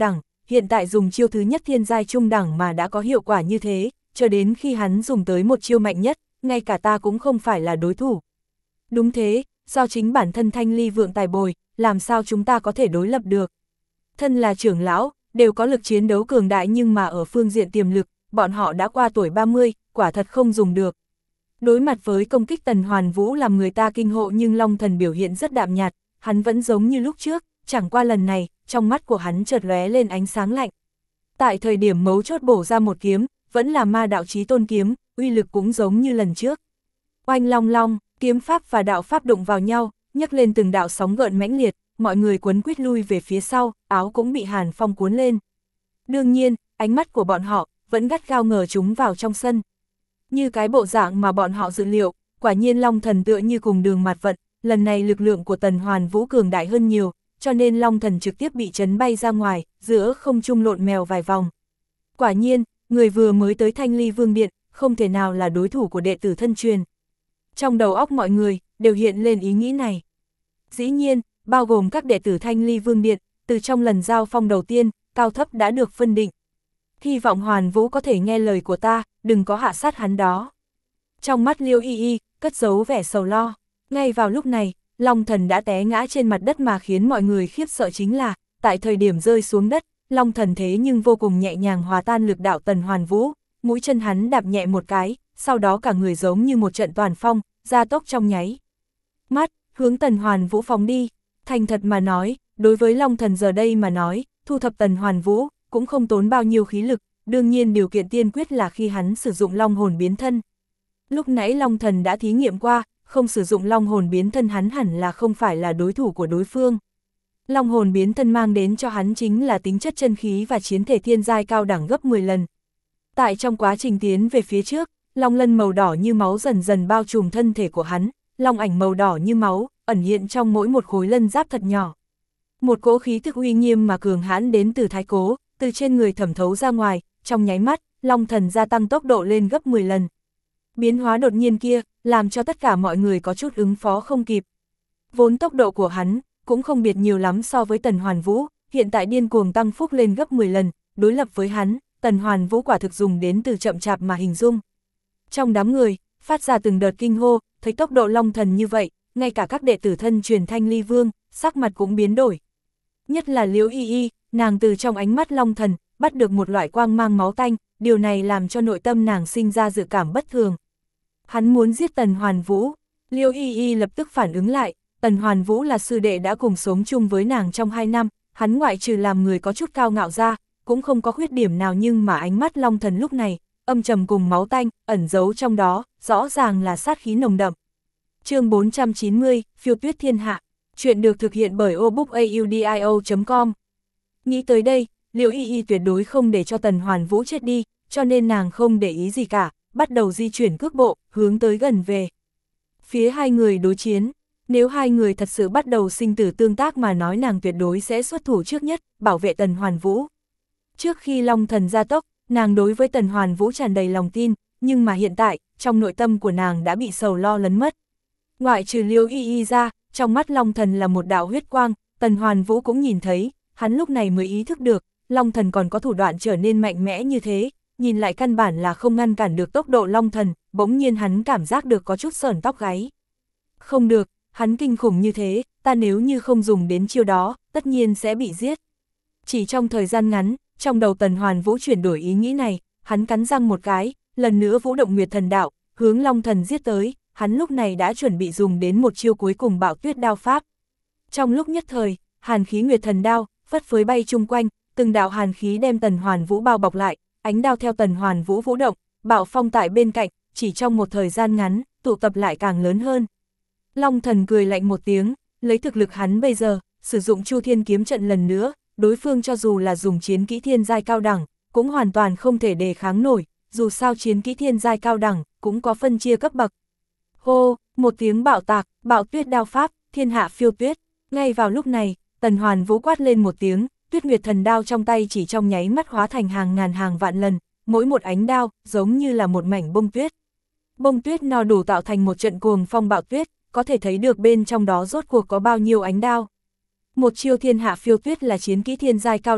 hiện tại dùng chiêu thứ nhất thiên giai trung đẳng mà đã có hiệu quả như thế, cho đến khi hắn dùng tới một chiêu mạnh nhất, ngay cả ta cũng không phải là đối thủ. Đúng thế, do chính bản thân Thanh Ly Vượng tài bồi, làm sao chúng ta có thể đối lập được. Thân là trưởng lão, đều có lực chiến đấu cường đại nhưng mà ở phương diện tiềm lực, bọn họ đã qua tuổi ba mươi, quả thật không dùng được. Đối mặt với công kích Tần Hoàn Vũ làm người ta kinh hộ nhưng Long Thần biểu hiện rất đạm nhạt, hắn vẫn giống như lúc trước, chẳng qua lần này, trong mắt của hắn chợt lóe lên ánh sáng lạnh. Tại thời điểm mấu chốt bổ ra một kiếm, vẫn là ma đạo chí tôn kiếm, uy lực cũng giống như lần trước. Oanh long long, kiếm pháp và đạo pháp đụng vào nhau, nhấc lên từng đạo sóng gợn mãnh liệt, mọi người quấn quýt lui về phía sau, áo cũng bị hàn phong cuốn lên. Đương nhiên, ánh mắt của bọn họ vẫn gắt gao ngờ chúng vào trong sân. Như cái bộ dạng mà bọn họ dự liệu, quả nhiên Long Thần tựa như cùng đường mạt vận, lần này lực lượng của Tần Hoàn Vũ cường đại hơn nhiều, cho nên Long Thần trực tiếp bị chấn bay ra ngoài, giữa không trung lộn mèo vài vòng. Quả nhiên, người vừa mới tới Thanh Ly Vương Điện, không thể nào là đối thủ của đệ tử thân truyền. Trong đầu óc mọi người, đều hiện lên ý nghĩ này. Dĩ nhiên, bao gồm các đệ tử Thanh Ly Vương Điện, từ trong lần giao phong đầu tiên, cao thấp đã được phân định. Hy vọng Hoàn Vũ có thể nghe lời của ta, đừng có hạ sát hắn đó. Trong mắt Liêu Y Y, cất giấu vẻ sầu lo. Ngay vào lúc này, Long Thần đã té ngã trên mặt đất mà khiến mọi người khiếp sợ chính là, tại thời điểm rơi xuống đất, Long Thần thế nhưng vô cùng nhẹ nhàng hòa tan lực đạo Tần Hoàn Vũ, mũi chân hắn đạp nhẹ một cái, sau đó cả người giống như một trận toàn phong, gia tốc trong nháy mắt, hướng Tần Hoàn Vũ phóng đi. Thành thật mà nói, đối với Long Thần giờ đây mà nói, thu thập Tần Hoàn Vũ cũng không tốn bao nhiêu khí lực, đương nhiên điều kiện tiên quyết là khi hắn sử dụng long hồn biến thân. Lúc nãy Long Thần đã thí nghiệm qua, không sử dụng long hồn biến thân hắn hẳn là không phải là đối thủ của đối phương. Long hồn biến thân mang đến cho hắn chính là tính chất chân khí và chiến thể thiên giai cao đẳng gấp mười lần. Tại trong quá trình tiến về phía trước, long lân màu đỏ như máu dần dần bao trùm thân thể của hắn, long ảnh màu đỏ như máu, ẩn hiện trong mỗi một khối lân giáp thật nhỏ. Một cỗ khí thức uy nghiêm mà cường hãn đến từ thái cố, từ trên người thẩm thấu ra ngoài, trong nháy mắt, Long Thần gia tăng tốc độ lên gấp mười lần. Biến hóa đột nhiên kia, làm cho tất cả mọi người có chút ứng phó không kịp. Vốn tốc độ của hắn, cũng không biệt nhiều lắm so với Tần Hoàn Vũ, hiện tại điên cuồng tăng phúc lên gấp mười lần, đối lập với hắn, Tần Hoàn Vũ quả thực dùng đến từ chậm chạp mà hình dung. Trong đám người, phát ra từng đợt kinh hô, thấy tốc độ Long Thần như vậy, ngay cả các đệ tử thân truyền Thanh Ly Vương, sắc mặt cũng biến đổi. Nhất là Liễu Y Y, nàng từ trong ánh mắt Long Thần, bắt được một loại quang mang máu tanh, điều này làm cho nội tâm nàng sinh ra dự cảm bất thường. Hắn muốn giết Tần Hoàn Vũ. Liễu Y Y lập tức phản ứng lại, Tần Hoàn Vũ là sư đệ đã cùng sống chung với nàng trong hai năm, hắn ngoại trừ làm người có chút cao ngạo ra, cũng không có khuyết điểm nào, nhưng mà ánh mắt Long Thần lúc này, âm trầm cùng máu tanh, ẩn giấu trong đó, rõ ràng là sát khí nồng đậm. Chương bốn trăm chín mươi, Phiêu Tuyết Thiên Hạ. Chuyện được thực hiện bởi obookaudio chấm com. Nghĩ tới đây, Liễu Y Y tuyệt đối không để cho Tần Hoàn Vũ chết đi, cho nên nàng không để ý gì cả, bắt đầu di chuyển cước bộ, hướng tới gần về. Phía hai người đối chiến, nếu hai người thật sự bắt đầu sinh tử tương tác mà nói nàng tuyệt đối sẽ xuất thủ trước nhất, bảo vệ Tần Hoàn Vũ. Trước khi Long Thần gia tốc, nàng đối với Tần Hoàn Vũ tràn đầy lòng tin, nhưng mà hiện tại, trong nội tâm của nàng đã bị sầu lo lấn mất. Ngoại trừ Liễu Y Y ra, trong mắt Long Thần là một đạo huyết quang, Tần Hoàn Vũ cũng nhìn thấy, hắn lúc này mới ý thức được, Long Thần còn có thủ đoạn trở nên mạnh mẽ như thế, nhìn lại căn bản là không ngăn cản được tốc độ Long Thần, bỗng nhiên hắn cảm giác được có chút sởn tóc gáy. Không được, hắn kinh khủng như thế, ta nếu như không dùng đến chiêu đó, tất nhiên sẽ bị giết. Chỉ trong thời gian ngắn, trong đầu Tần Hoàn Vũ chuyển đổi ý nghĩ này, hắn cắn răng một cái, lần nữa vũ động Nguyệt Thần Đạo, hướng Long Thần giết tới, hắn lúc này đã chuẩn bị dùng đến một chiêu cuối cùng Bạo Tuyết Đao pháp. Trong lúc nhất thời, hàn khí Nguyệt Thần Đao, phất phới bay chung quanh, từng đạo hàn khí đem Tần Hoàn Vũ bao bọc lại, ánh đao theo Tần Hoàn Vũ vũ động, bạo phong tại bên cạnh, chỉ trong một thời gian ngắn, tụ tập lại càng lớn hơn. Long Thần cười lạnh một tiếng, lấy thực lực hắn bây giờ, sử dụng Chu Thiên kiếm trận lần nữa, đối phương cho dù là dùng chiến kỹ thiên giai cao đẳng, cũng hoàn toàn không thể đề kháng nổi, dù sao chiến kỹ thiên giai cao đẳng, cũng có phân chia cấp bậc. Hô, một tiếng bạo tạc, Bạo Tuyết Đao pháp, thiên hạ phiêu tuyết. Ngay vào lúc này, Tần Hoàn Vũ quát lên một tiếng, Tuyết Nguyệt Thần Đao trong tay chỉ trong nháy mắt hóa thành hàng ngàn hàng vạn lần, mỗi một ánh đao giống như là một mảnh bông tuyết. Bông tuyết no đủ tạo thành một trận cuồng phong bạo tuyết, có thể thấy được bên trong đó rốt cuộc có bao nhiêu ánh đao. Một chiêu thiên hạ phiêu tuyết là chiến kỹ thiên giai cao đẳng,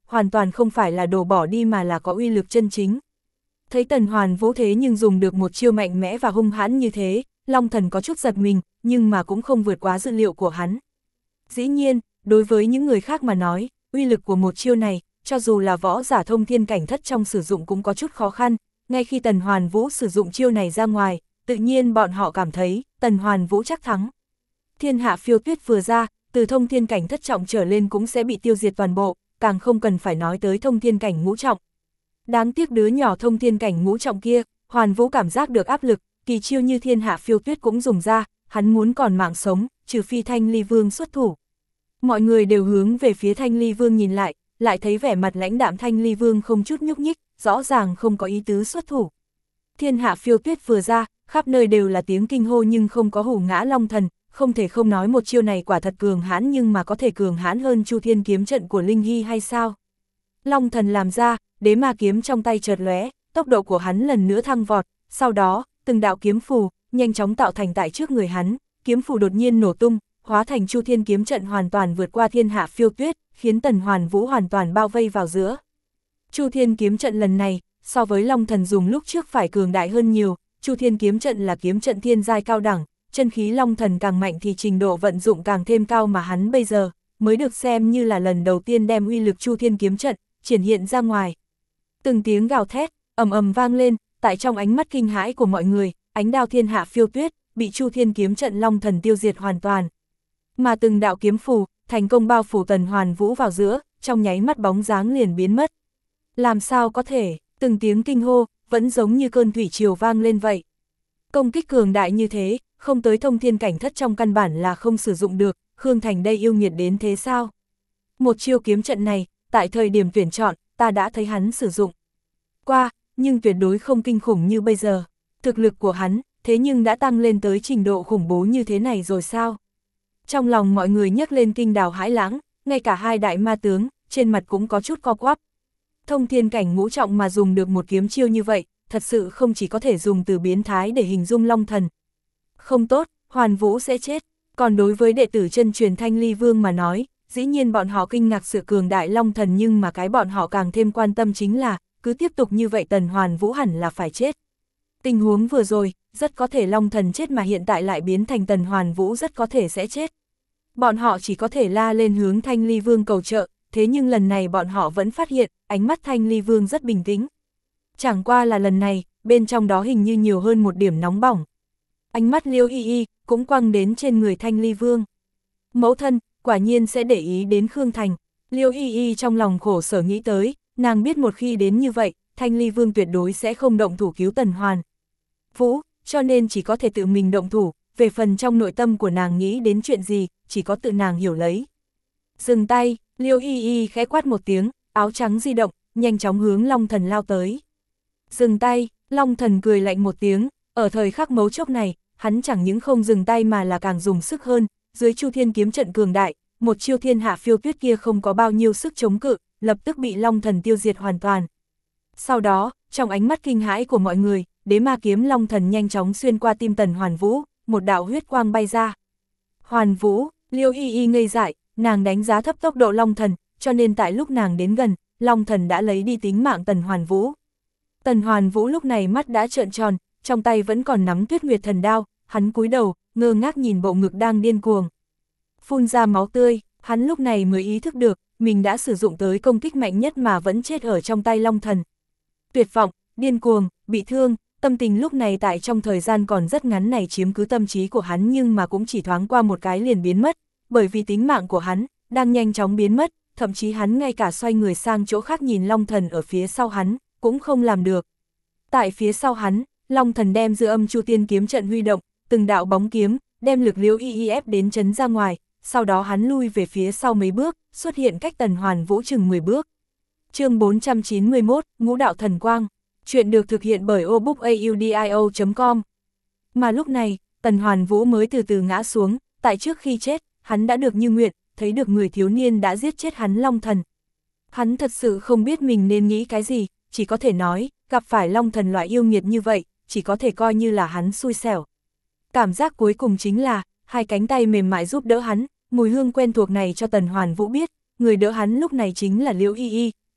hoàn toàn không phải là đồ bỏ đi mà là có uy lực chân chính. Thấy Tần Hoàn Vũ thế nhưng dùng được một chiêu mạnh mẽ và hung hãn như thế, Long Thần có chút giật mình, nhưng mà cũng không vượt quá dự liệu của hắn. Dĩ nhiên, đối với những người khác mà nói, uy lực của một chiêu này, cho dù là võ giả thông thiên cảnh thất trong sử dụng cũng có chút khó khăn, ngay khi Tần Hoàn Vũ sử dụng chiêu này ra ngoài, tự nhiên bọn họ cảm thấy, Tần Hoàn Vũ chắc thắng. Thiên hạ phiêu tuyết vừa ra, từ thông thiên cảnh thất trọng trở lên cũng sẽ bị tiêu diệt toàn bộ, càng không cần phải nói tới thông thiên cảnh ngũ trọng. Đáng tiếc đứa nhỏ thông thiên cảnh ngũ trọng kia, Hoàn Vũ cảm giác được áp lực, kỳ chiêu như thiên hạ phiêu tuyết cũng dùng ra, hắn muốn còn mạng sống, trừ phi Thanh Ly Vương xuất thủ. Mọi người đều hướng về phía Thanh Ly Vương nhìn lại, lại thấy vẻ mặt lãnh đạm Thanh Ly Vương không chút nhúc nhích, rõ ràng không có ý tứ xuất thủ. Thiên hạ phiêu tuyết vừa ra, khắp nơi đều là tiếng kinh hô nhưng không có hù ngã Long Thần, không thể không nói một chiêu này quả thật cường hãn nhưng mà có thể cường hãn hơn Chu Thiên kiếm trận của Linh Hy hay sao? Long Thần làm ra, đế ma kiếm trong tay chợt lóe, tốc độ của hắn lần nữa thăng vọt, sau đó, từng đạo kiếm phù, nhanh chóng tạo thành tại trước người hắn, kiếm phù đột nhiên nổ tung, hóa thành Chu Thiên kiếm trận hoàn toàn vượt qua thiên hạ phiêu tuyết, khiến Tần Hoàn Vũ hoàn toàn bao vây vào giữa. Chu Thiên kiếm trận lần này, so với Long Thần dùng lúc trước phải cường đại hơn nhiều, Chu Thiên kiếm trận là kiếm trận thiên giai cao đẳng, chân khí Long Thần càng mạnh thì trình độ vận dụng càng thêm cao mà hắn bây giờ, mới được xem như là lần đầu tiên đem uy lực Chu Thiên kiếm trận, triển hiện ra ngoài. Từng tiếng gào thét, ầm ầm vang lên, tại trong ánh mắt kinh hãi của mọi người, ánh đao thiên hạ phiêu tuyết, bị Chu Thiên kiếm trận Long Thần tiêu diệt hoàn toàn. Mà từng đạo kiếm phù, thành công bao phủ Tần Hoàn Vũ vào giữa, trong nháy mắt bóng dáng liền biến mất. Làm sao có thể, từng tiếng kinh hô, vẫn giống như cơn thủy triều vang lên vậy. Công kích cường đại như thế, không tới thông thiên cảnh thất trong căn bản là không sử dụng được, Khương Thành đây yêu nghiệt đến thế sao? Một chiêu kiếm trận này, tại thời điểm tuyển chọn, ta đã thấy hắn sử dụng qua, nhưng tuyệt đối không kinh khủng như bây giờ. Thực lực của hắn, thế nhưng đã tăng lên tới trình độ khủng bố như thế này rồi sao? Trong lòng mọi người nhấc lên kinh đào hãi lãng, ngay cả hai đại ma tướng, trên mặt cũng có chút co quắp. Thông thiên cảnh ngũ trọng mà dùng được một kiếm chiêu như vậy, thật sự không chỉ có thể dùng từ biến thái để hình dung Long Thần. Không tốt, Hoàn Vũ sẽ chết. Còn đối với đệ tử chân truyền Thanh Ly Vương mà nói, dĩ nhiên bọn họ kinh ngạc sự cường đại Long Thần nhưng mà cái bọn họ càng thêm quan tâm chính là, cứ tiếp tục như vậy Tần Hoàn Vũ hẳn là phải chết. Tình huống vừa rồi, rất có thể Long Thần chết mà hiện tại lại biến thành Tần Hoàn Vũ rất có thể sẽ chết. Bọn họ chỉ có thể la lên hướng Thanh Ly Vương cầu trợ, thế nhưng lần này bọn họ vẫn phát hiện, ánh mắt Thanh Ly Vương rất bình tĩnh. Chẳng qua là lần này, bên trong đó hình như nhiều hơn một điểm nóng bỏng. Ánh mắt Liêu Y Y cũng quăng đến trên người Thanh Ly Vương. Mẫu thân, quả nhiên sẽ để ý đến Khương Thành. Liêu Y Y trong lòng khổ sở nghĩ tới, nàng biết một khi đến như vậy, Thanh Ly Vương tuyệt đối sẽ không động thủ cứu Tần Hoàn Vũ, cho nên chỉ có thể tự mình động thủ, về phần trong nội tâm của nàng nghĩ đến chuyện gì, chỉ có tự nàng hiểu lấy. Dừng tay, Liêu Y Y khẽ quát một tiếng, áo trắng di động, nhanh chóng hướng Long Thần lao tới. Dừng tay, Long Thần cười lạnh một tiếng, ở thời khắc mấu chốt này, hắn chẳng những không dừng tay mà là càng dùng sức hơn, dưới Chu Thiên kiếm trận cường đại, một chiêu thiên hạ phiêu tuyết kia không có bao nhiêu sức chống cự, lập tức bị Long Thần tiêu diệt hoàn toàn. Sau đó, trong ánh mắt kinh hãi của mọi người, đế ma kiếm Long Thần nhanh chóng xuyên qua tim Tần Hoàn Vũ, một đạo huyết quang bay ra. Hoàn Vũ, Liêu Y Y ngây dại, nàng đánh giá thấp tốc độ Long Thần, cho nên tại lúc nàng đến gần, Long Thần đã lấy đi tính mạng Tần Hoàn Vũ. Tần Hoàn Vũ lúc này mắt đã trợn tròn, trong tay vẫn còn nắm Tuyết Nguyệt thần đao, hắn cúi đầu, ngơ ngác nhìn bộ ngực đang điên cuồng phun ra máu tươi, hắn lúc này mới ý thức được, mình đã sử dụng tới công kích mạnh nhất mà vẫn chết ở trong tay Long Thần. Tuyệt vọng, điên cuồng, bị thương, tâm tình lúc này tại trong thời gian còn rất ngắn này chiếm cứ tâm trí của hắn nhưng mà cũng chỉ thoáng qua một cái liền biến mất, bởi vì tính mạng của hắn đang nhanh chóng biến mất, thậm chí hắn ngay cả xoay người sang chỗ khác nhìn Long Thần ở phía sau hắn, cũng không làm được. Tại phía sau hắn, Long Thần đem dư âm Chu Tiên kiếm trận huy động, từng đạo bóng kiếm, đem lực Liêu Y Y ép đến chấn ra ngoài, sau đó hắn lui về phía sau mấy bước, xuất hiện cách Tần Hoàn Vũ chừng mười bước. Chương bốn trăm chín mươi mốt, Ngũ đạo thần quang. Chuyện được thực hiện bởi obookaudio chấm com. Mà lúc này, Tần Hoàn Vũ mới từ từ ngã xuống, tại trước khi chết, hắn đã được như nguyện, thấy được người thiếu niên đã giết chết hắn Long Thần. Hắn thật sự không biết mình nên nghĩ cái gì, chỉ có thể nói, gặp phải Long Thần loại yêu nghiệt như vậy, chỉ có thể coi như là hắn xui xẻo. Cảm giác cuối cùng chính là, hai cánh tay mềm mại giúp đỡ hắn, mùi hương quen thuộc này cho Tần Hoàn Vũ biết, người đỡ hắn lúc này chính là Liêu Y Y,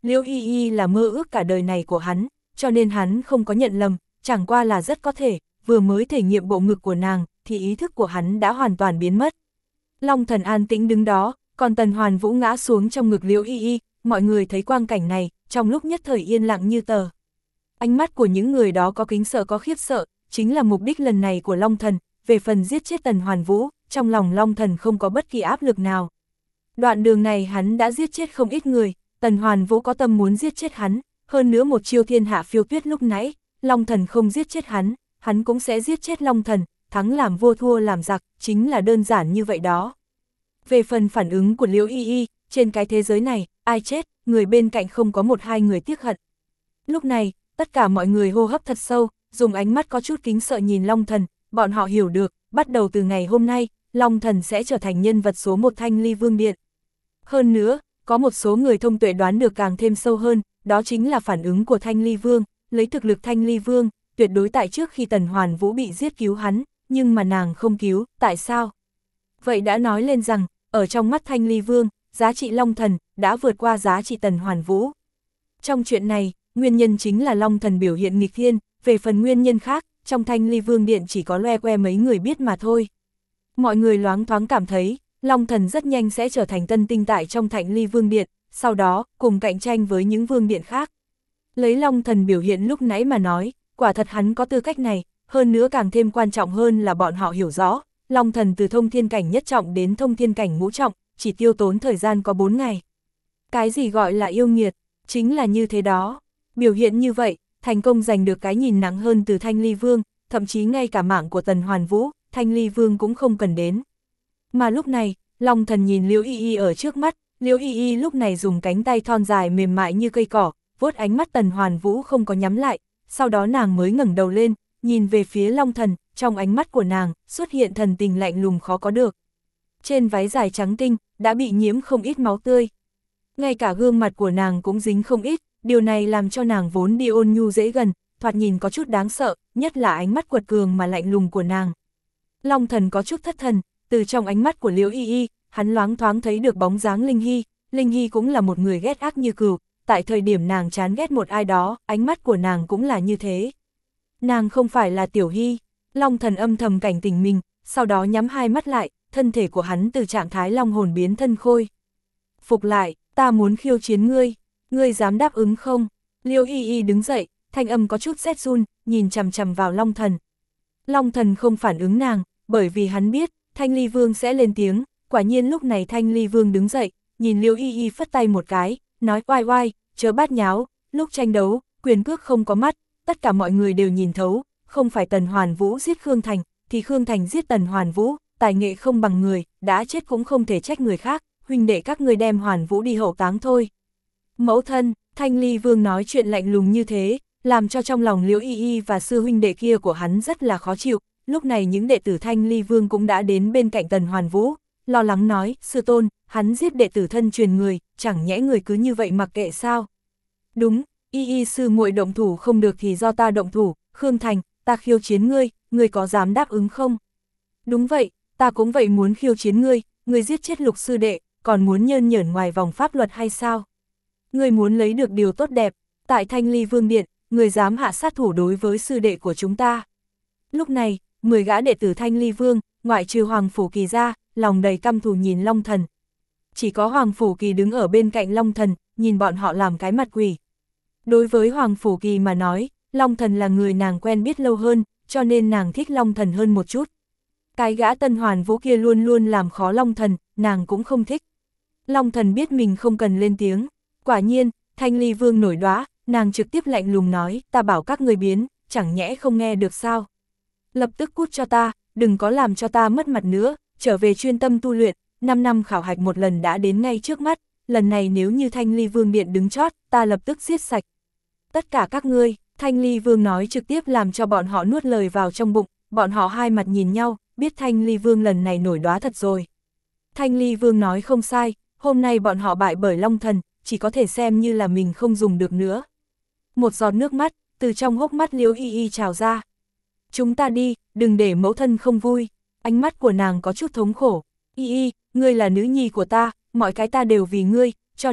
Liễu Y Y là mơ ước cả đời này của hắn, cho nên hắn không có nhận lầm, chẳng qua là rất có thể, vừa mới thể nghiệm bộ ngực của nàng, thì ý thức của hắn đã hoàn toàn biến mất. Long Thần an tĩnh đứng đó, còn Tần Hoàn Vũ ngã xuống trong ngực Liễu Y Y, mọi người thấy quang cảnh này, trong lúc nhất thời yên lặng như tờ. Ánh mắt của những người đó có kính sợ có khiếp sợ, chính là mục đích lần này của Long Thần, về phần giết chết Tần Hoàn Vũ, trong lòng Long Thần không có bất kỳ áp lực nào. Đoạn đường này hắn đã giết chết không ít người, Tần Hoàn Vũ có tâm muốn giết chết hắn, hơn nữa một chiêu thiên hạ phiêu tuyết lúc nãy, Long Thần không giết chết hắn, hắn cũng sẽ giết chết Long Thần, thắng làm vua thua làm giặc, chính là đơn giản như vậy đó. Về phần phản ứng của Liễu Y Y, trên cái thế giới này, ai chết, người bên cạnh không có một hai người tiếc hận. Lúc này, tất cả mọi người hô hấp thật sâu, dùng ánh mắt có chút kính sợ nhìn Long Thần, bọn họ hiểu được, bắt đầu từ ngày hôm nay, Long Thần sẽ trở thành nhân vật số một Thanh Ly Vương Điện. Hơn nữa, có một số người thông tuệ đoán được càng thêm sâu hơn, đó chính là phản ứng của Thanh Ly Vương, lấy thực lực Thanh Ly Vương, tuyệt đối tại trước khi Tần Hoàn Vũ bị giết cứu hắn, nhưng mà nàng không cứu, tại sao? Vậy đã nói lên rằng, ở trong mắt Thanh Ly Vương, giá trị Long Thần đã vượt qua giá trị Tần Hoàn Vũ. Trong chuyện này, nguyên nhân chính là Long Thần biểu hiện nghịch thiên, về phần nguyên nhân khác, trong Thanh Ly Vương Điện chỉ có loe que mấy người biết mà thôi. Mọi người loáng thoáng cảm thấy, Long Thần rất nhanh sẽ trở thành tân tinh tại trong Thanh Ly Vương Điện, sau đó, cùng cạnh tranh với những vương điện khác. Lấy Long Thần biểu hiện lúc nãy mà nói, quả thật hắn có tư cách này, hơn nữa càng thêm quan trọng hơn là bọn họ hiểu rõ, Long Thần từ thông thiên cảnh nhất trọng đến thông thiên cảnh ngũ trọng, chỉ tiêu tốn thời gian có bốn ngày. Cái gì gọi là yêu nghiệt, chính là như thế đó. Biểu hiện như vậy, thành công giành được cái nhìn nặng hơn từ Thanh Ly Vương, thậm chí ngay cả mạng của Tần Hoàn Vũ, Thanh Ly Vương cũng không cần đến. Mà lúc này, Long Thần nhìn Liễu Y Y ở trước mắt, Liễu Y Y lúc này dùng cánh tay thon dài mềm mại như cây cỏ, vuốt ánh mắt Tần Hoàn Vũ không có nhắm lại, sau đó nàng mới ngẩng đầu lên, nhìn về phía Long Thần, trong ánh mắt của nàng xuất hiện thần tình lạnh lùng khó có được. Trên váy dài trắng tinh, đã bị nhiễm không ít máu tươi. Ngay cả gương mặt của nàng cũng dính không ít, điều này làm cho nàng vốn đi ôn nhu dễ gần, thoạt nhìn có chút đáng sợ, nhất là ánh mắt quật cường mà lạnh lùng của nàng. Long Thần có chút thất thần, từ trong ánh mắt của Liễu Y Y, hắn loáng thoáng thấy được bóng dáng Linh Hy, Linh Hy cũng là một người ghét ác như cừu, tại thời điểm nàng chán ghét một ai đó, ánh mắt của nàng cũng là như thế. Nàng không phải là Tiểu Hy, Long Thần âm thầm cảnh tỉnh mình, sau đó nhắm hai mắt lại, thân thể của hắn từ trạng thái long hồn biến thân khôi. Phục lại, ta muốn khiêu chiến ngươi, ngươi dám đáp ứng không? Liễu Y Y đứng dậy, thanh âm có chút rét run, nhìn chằm chằm vào Long Thần. Long Thần không phản ứng nàng, bởi vì hắn biết, Thanh Ly Vương sẽ lên tiếng, quả nhiên lúc này Thanh Ly Vương đứng dậy, nhìn Liễu Y Y phất tay một cái, nói oai oai, chớ bát nháo, lúc tranh đấu, quyền cước không có mắt, tất cả mọi người đều nhìn thấu, không phải Tần Hoàn Vũ giết Khương Thành, thì Khương Thành giết Tần Hoàn Vũ, tài nghệ không bằng người, đã chết cũng không thể trách người khác, huynh đệ các người đem Hoàn Vũ đi hậu táng thôi. Mẫu thân, Thanh Ly Vương nói chuyện lạnh lùng như thế, làm cho trong lòng Liễu Y Y và sư huynh đệ kia của hắn rất là khó chịu, lúc này những đệ tử Thanh Ly Vương cũng đã đến bên cạnh Tần Hoàn Vũ, lo lắng nói, sư tôn, hắn giết đệ tử thân truyền người, chẳng nhẽ người cứ như vậy mặc kệ sao? Đúng, Y Y sư muội động thủ không được thì do ta động thủ, Khương Thành, ta khiêu chiến ngươi, ngươi có dám đáp ứng không? Đúng vậy, ta cũng vậy muốn khiêu chiến ngươi, ngươi giết chết Lục sư đệ, còn muốn nhơn nhởn ngoài vòng pháp luật hay sao? Ngươi muốn lấy được điều tốt đẹp, tại Thanh Ly Vương Điện, ngươi dám hạ sát thủ đối với sư đệ của chúng ta. Lúc này, mười gã đệ tử Thanh Ly Vương, ngoại trừ Hoàng Phủ Kỳ ra, lòng đầy căm thù nhìn Long Thần. Chỉ có Hoàng Phủ Kỳ đứng ở bên cạnh Long Thần, nhìn bọn họ làm cái mặt quỷ. Đối với Hoàng Phủ Kỳ mà nói, Long Thần là người nàng quen biết lâu hơn, cho nên nàng thích Long Thần hơn một chút. Cái gã Tần Hoàn Vũ kia luôn luôn làm khó Long Thần, nàng cũng không thích. Long Thần biết mình không cần lên tiếng. Quả nhiên, Thanh Ly Vương nổi đoá, nàng trực tiếp lạnh lùng nói, ta bảo các người biến, chẳng nhẽ không nghe được sao. Lập tức cút cho ta, đừng có làm cho ta mất mặt nữa, trở về chuyên tâm tu luyện, năm năm khảo hạch một lần đã đến ngay trước mắt, lần này nếu như Thanh Ly Vương Điện đứng chót, ta lập tức giết sạch. Tất cả các ngươi, Thanh Ly Vương nói trực tiếp làm cho bọn họ nuốt lời vào trong bụng, bọn họ hai mặt nhìn nhau, biết Thanh Ly Vương lần này nổi đoá thật rồi. Thanh Ly Vương nói không sai, hôm nay bọn họ bại bởi Long Thần, chỉ có thể xem như là mình không dùng được nữa. Một giọt nước mắt, từ trong hốc mắt Liễu Y Y trào ra. Chúng ta đi, đừng để mẫu thân không vui. Ánh mắt của nàng có chút thống khổ. Y Y, ngươi là nữ nhi của ta, mọi cái ta đều vì ngươi, cho nên,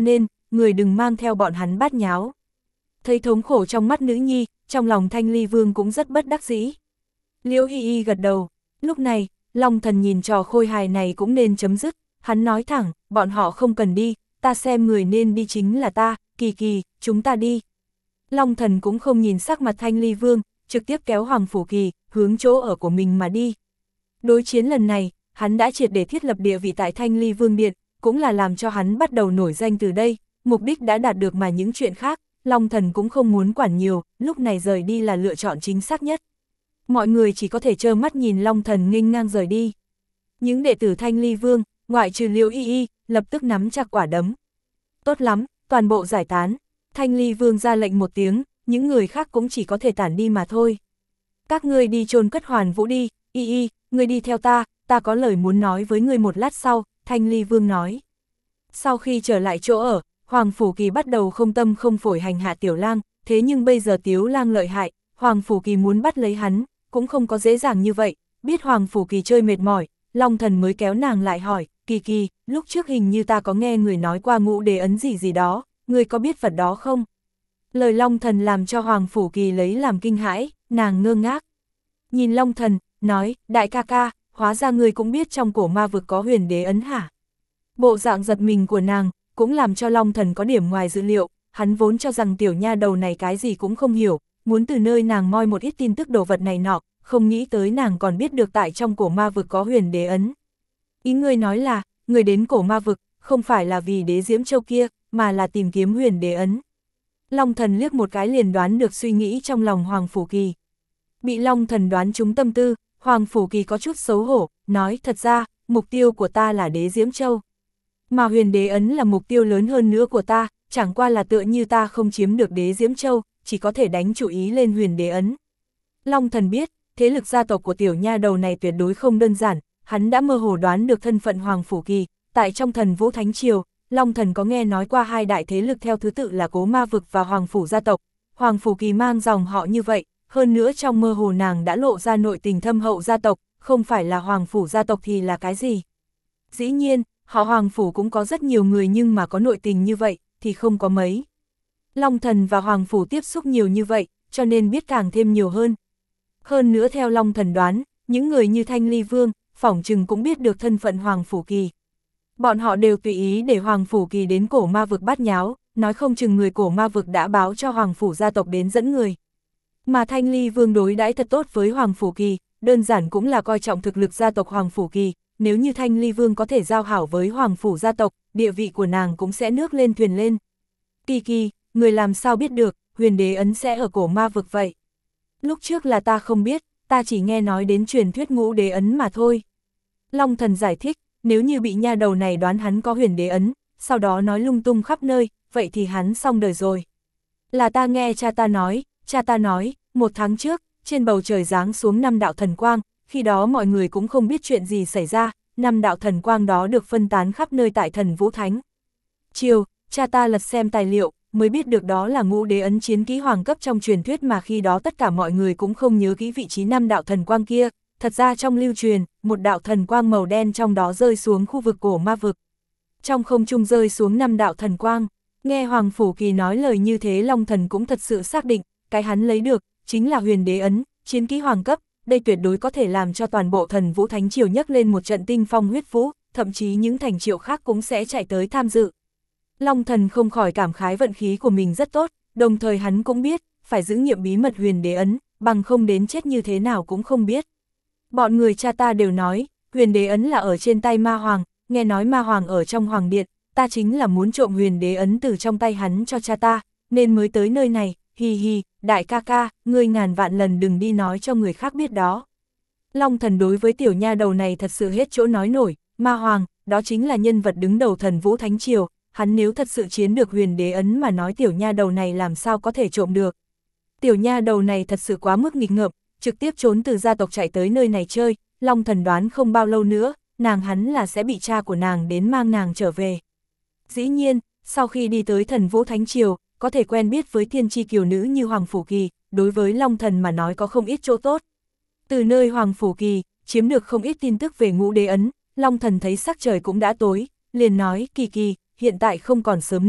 người đừng mang theo bọn hắn bát nháo. Thấy thống khổ trong mắt nữ nhi, trong lòng Thanh Ly Vương cũng rất bất đắc dĩ. Liễu Y Y gật đầu, lúc này, Long Thần nhìn trò khôi hài này cũng nên chấm dứt, hắn nói thẳng, bọn họ không cần đi, ta xem người nên đi chính là ta, Kỳ Kỳ, chúng ta đi. Long Thần cũng không nhìn sắc mặt Thanh Ly Vương, trực tiếp kéo Hoàng Phủ Kỳ, hướng chỗ ở của mình mà đi. Đối chiến lần này, hắn đã triệt để thiết lập địa vị tại Thanh Ly Vương Điện, cũng là làm cho hắn bắt đầu nổi danh từ đây, mục đích đã đạt được mà những chuyện khác, Long Thần cũng không muốn quản nhiều, lúc này rời đi là lựa chọn chính xác nhất. Mọi người chỉ có thể trơ mắt nhìn Long Thần nghênh ngang rời đi. Những đệ tử Thanh Ly Vương, ngoại trừ Liễu Y Y, lập tức nắm chặt quả đấm. Tốt lắm, toàn bộ giải tán. Thanh Ly Vương ra lệnh một tiếng, những người khác cũng chỉ có thể tản đi mà thôi. Các ngươi đi chôn cất Hoàn Vũ đi, Y Y, ngươi đi theo ta, ta có lời muốn nói với ngươi một lát sau, Thanh Ly Vương nói. Sau khi trở lại chỗ ở, Hoàng Phủ Kỳ bắt đầu không tâm không phổi hành hạ Tiểu Lang, thế nhưng bây giờ Tiếu Lang lợi hại, Hoàng Phủ Kỳ muốn bắt lấy hắn, cũng không có dễ dàng như vậy, biết Hoàng Phủ Kỳ chơi mệt mỏi, Long Thần mới kéo nàng lại hỏi, Kỳ Kỳ, lúc trước hình như ta có nghe người nói qua ngũ đế ấn gì gì đó, ngươi có biết vật đó không? Lời Long Thần làm cho Hoàng Phủ Kỳ lấy làm kinh hãi, nàng ngơ ngác. Nhìn Long Thần, nói, đại ca ca, hóa ra ngươi cũng biết trong cổ ma vực có huyền đế ấn hả? Bộ dạng giật mình của nàng, cũng làm cho Long Thần có điểm ngoài dự liệu, hắn vốn cho rằng tiểu nha đầu này cái gì cũng không hiểu, muốn từ nơi nàng moi một ít tin tức đồ vật này nọ, không nghĩ tới nàng còn biết được tại trong cổ ma vực có huyền đế ấn. Ý ngươi nói là, người đến cổ ma vực, không phải là vì đế Diễm Châu kia, mà là tìm kiếm huyền đế ấn. Long Thần liếc một cái liền đoán được suy nghĩ trong lòng Hoàng Phủ Kỳ. Bị Long Thần đoán trúng tâm tư, Hoàng Phủ Kỳ có chút xấu hổ, nói thật ra, mục tiêu của ta là đế Diễm Châu. Mà huyền đế ấn là mục tiêu lớn hơn nữa của ta, chẳng qua là tựa như ta không chiếm được đế Diễm Châu, chỉ có thể đánh chủ ý lên huyền đế ấn. Long Thần biết, thế lực gia tộc của tiểu nha đầu này tuyệt đối không đơn giản, hắn đã mơ hồ đoán được thân phận Hoàng Phủ Kỳ, tại trong Thần Vũ Thánh Triều, Long Thần có nghe nói qua hai đại thế lực theo thứ tự là Cố Ma Vực và Hoàng Phủ gia tộc, Hoàng Phủ Kỳ mang dòng họ như vậy, hơn nữa trong mơ hồ nàng đã lộ ra nội tình thâm hậu gia tộc, không phải là Hoàng Phủ gia tộc thì là cái gì? Dĩ nhiên, họ Hoàng Phủ cũng có rất nhiều người nhưng mà có nội tình như vậy, thì không có mấy. Long Thần và Hoàng Phủ tiếp xúc nhiều như vậy, cho nên biết càng thêm nhiều hơn. Hơn nữa theo Long Thần đoán, những người như Thanh Ly Vương, phỏng chừng cũng biết được thân phận Hoàng Phủ Kỳ. Bọn họ đều tùy ý để Hoàng Phủ Kỳ đến cổ ma vực bát nháo, nói không chừng người cổ ma vực đã báo cho Hoàng Phủ gia tộc đến dẫn người. Mà Thanh Ly Vương đối đãi thật tốt với Hoàng Phủ Kỳ, đơn giản cũng là coi trọng thực lực gia tộc Hoàng Phủ Kỳ, nếu như Thanh Ly Vương có thể giao hảo với Hoàng Phủ gia tộc, địa vị của nàng cũng sẽ nước lên thuyền lên. Kỳ Kỳ, người làm sao biết được, huyền đế ấn sẽ ở cổ ma vực vậy? Lúc trước là ta không biết, ta chỉ nghe nói đến truyền thuyết ngũ đế ấn mà thôi. Long Thần giải thích, nếu như bị nha đầu này đoán hắn có huyền đế ấn, sau đó nói lung tung khắp nơi, vậy thì hắn xong đời rồi. Là ta nghe cha ta nói, cha ta nói, một tháng trước, trên bầu trời giáng xuống năm đạo thần quang, khi đó mọi người cũng không biết chuyện gì xảy ra, năm đạo thần quang đó được phân tán khắp nơi tại Thần Vũ Thánh. Chiều, cha ta lật xem tài liệu, mới biết được đó là ngũ đế ấn chiến kỹ hoàng cấp trong truyền thuyết mà khi đó tất cả mọi người cũng không nhớ kỹ vị trí năm đạo thần quang kia. Thật ra trong lưu truyền, một đạo thần quang màu đen trong đó rơi xuống khu vực cổ ma vực. Trong không trung rơi xuống năm đạo thần quang, nghe Hoàng Phủ Kỳ nói lời như thế Long Thần cũng thật sự xác định, cái hắn lấy được, chính là huyền đế ấn, chiến kỹ hoàng cấp, đây tuyệt đối có thể làm cho toàn bộ Thần Vũ Thánh Triều nhấc lên một trận tinh phong huyết vũ, thậm chí những thành triều khác cũng sẽ chạy tới tham dự. Long Thần không khỏi cảm khái vận khí của mình rất tốt, đồng thời hắn cũng biết, phải giữ nhiệm bí mật huyền đế ấn, bằng không đến chết như thế nào cũng không biết. Bọn người cha ta đều nói, huyền đế ấn là ở trên tay ma hoàng, nghe nói ma hoàng ở trong hoàng điện, ta chính là muốn trộm huyền đế ấn từ trong tay hắn cho cha ta, nên mới tới nơi này, hi hi, đại ca ca, ngươi ngàn vạn lần đừng đi nói cho người khác biết đó. Long Thần đối với tiểu nha đầu này thật sự hết chỗ nói nổi, ma hoàng, đó chính là nhân vật đứng đầu Thần Vũ Thánh Triều, hắn nếu thật sự chiếm được huyền đế ấn mà nói tiểu nha đầu này làm sao có thể trộm được. Tiểu nha đầu này thật sự quá mức nghịch ngợm, trực tiếp trốn từ gia tộc chạy tới nơi này chơi, Long Thần đoán không bao lâu nữa, nàng hắn là sẽ bị cha của nàng đến mang nàng trở về. Dĩ nhiên, sau khi đi tới Thần Vũ Thánh Triều, có thể quen biết với thiên chi kiều nữ như Hoàng Phủ Kỳ, đối với Long Thần mà nói có không ít chỗ tốt. Từ nơi Hoàng Phủ Kỳ, chiếm được không ít tin tức về ngũ đế ấn, Long Thần thấy sắc trời cũng đã tối, liền nói, Kỳ Kỳ, hiện tại không còn sớm nữa,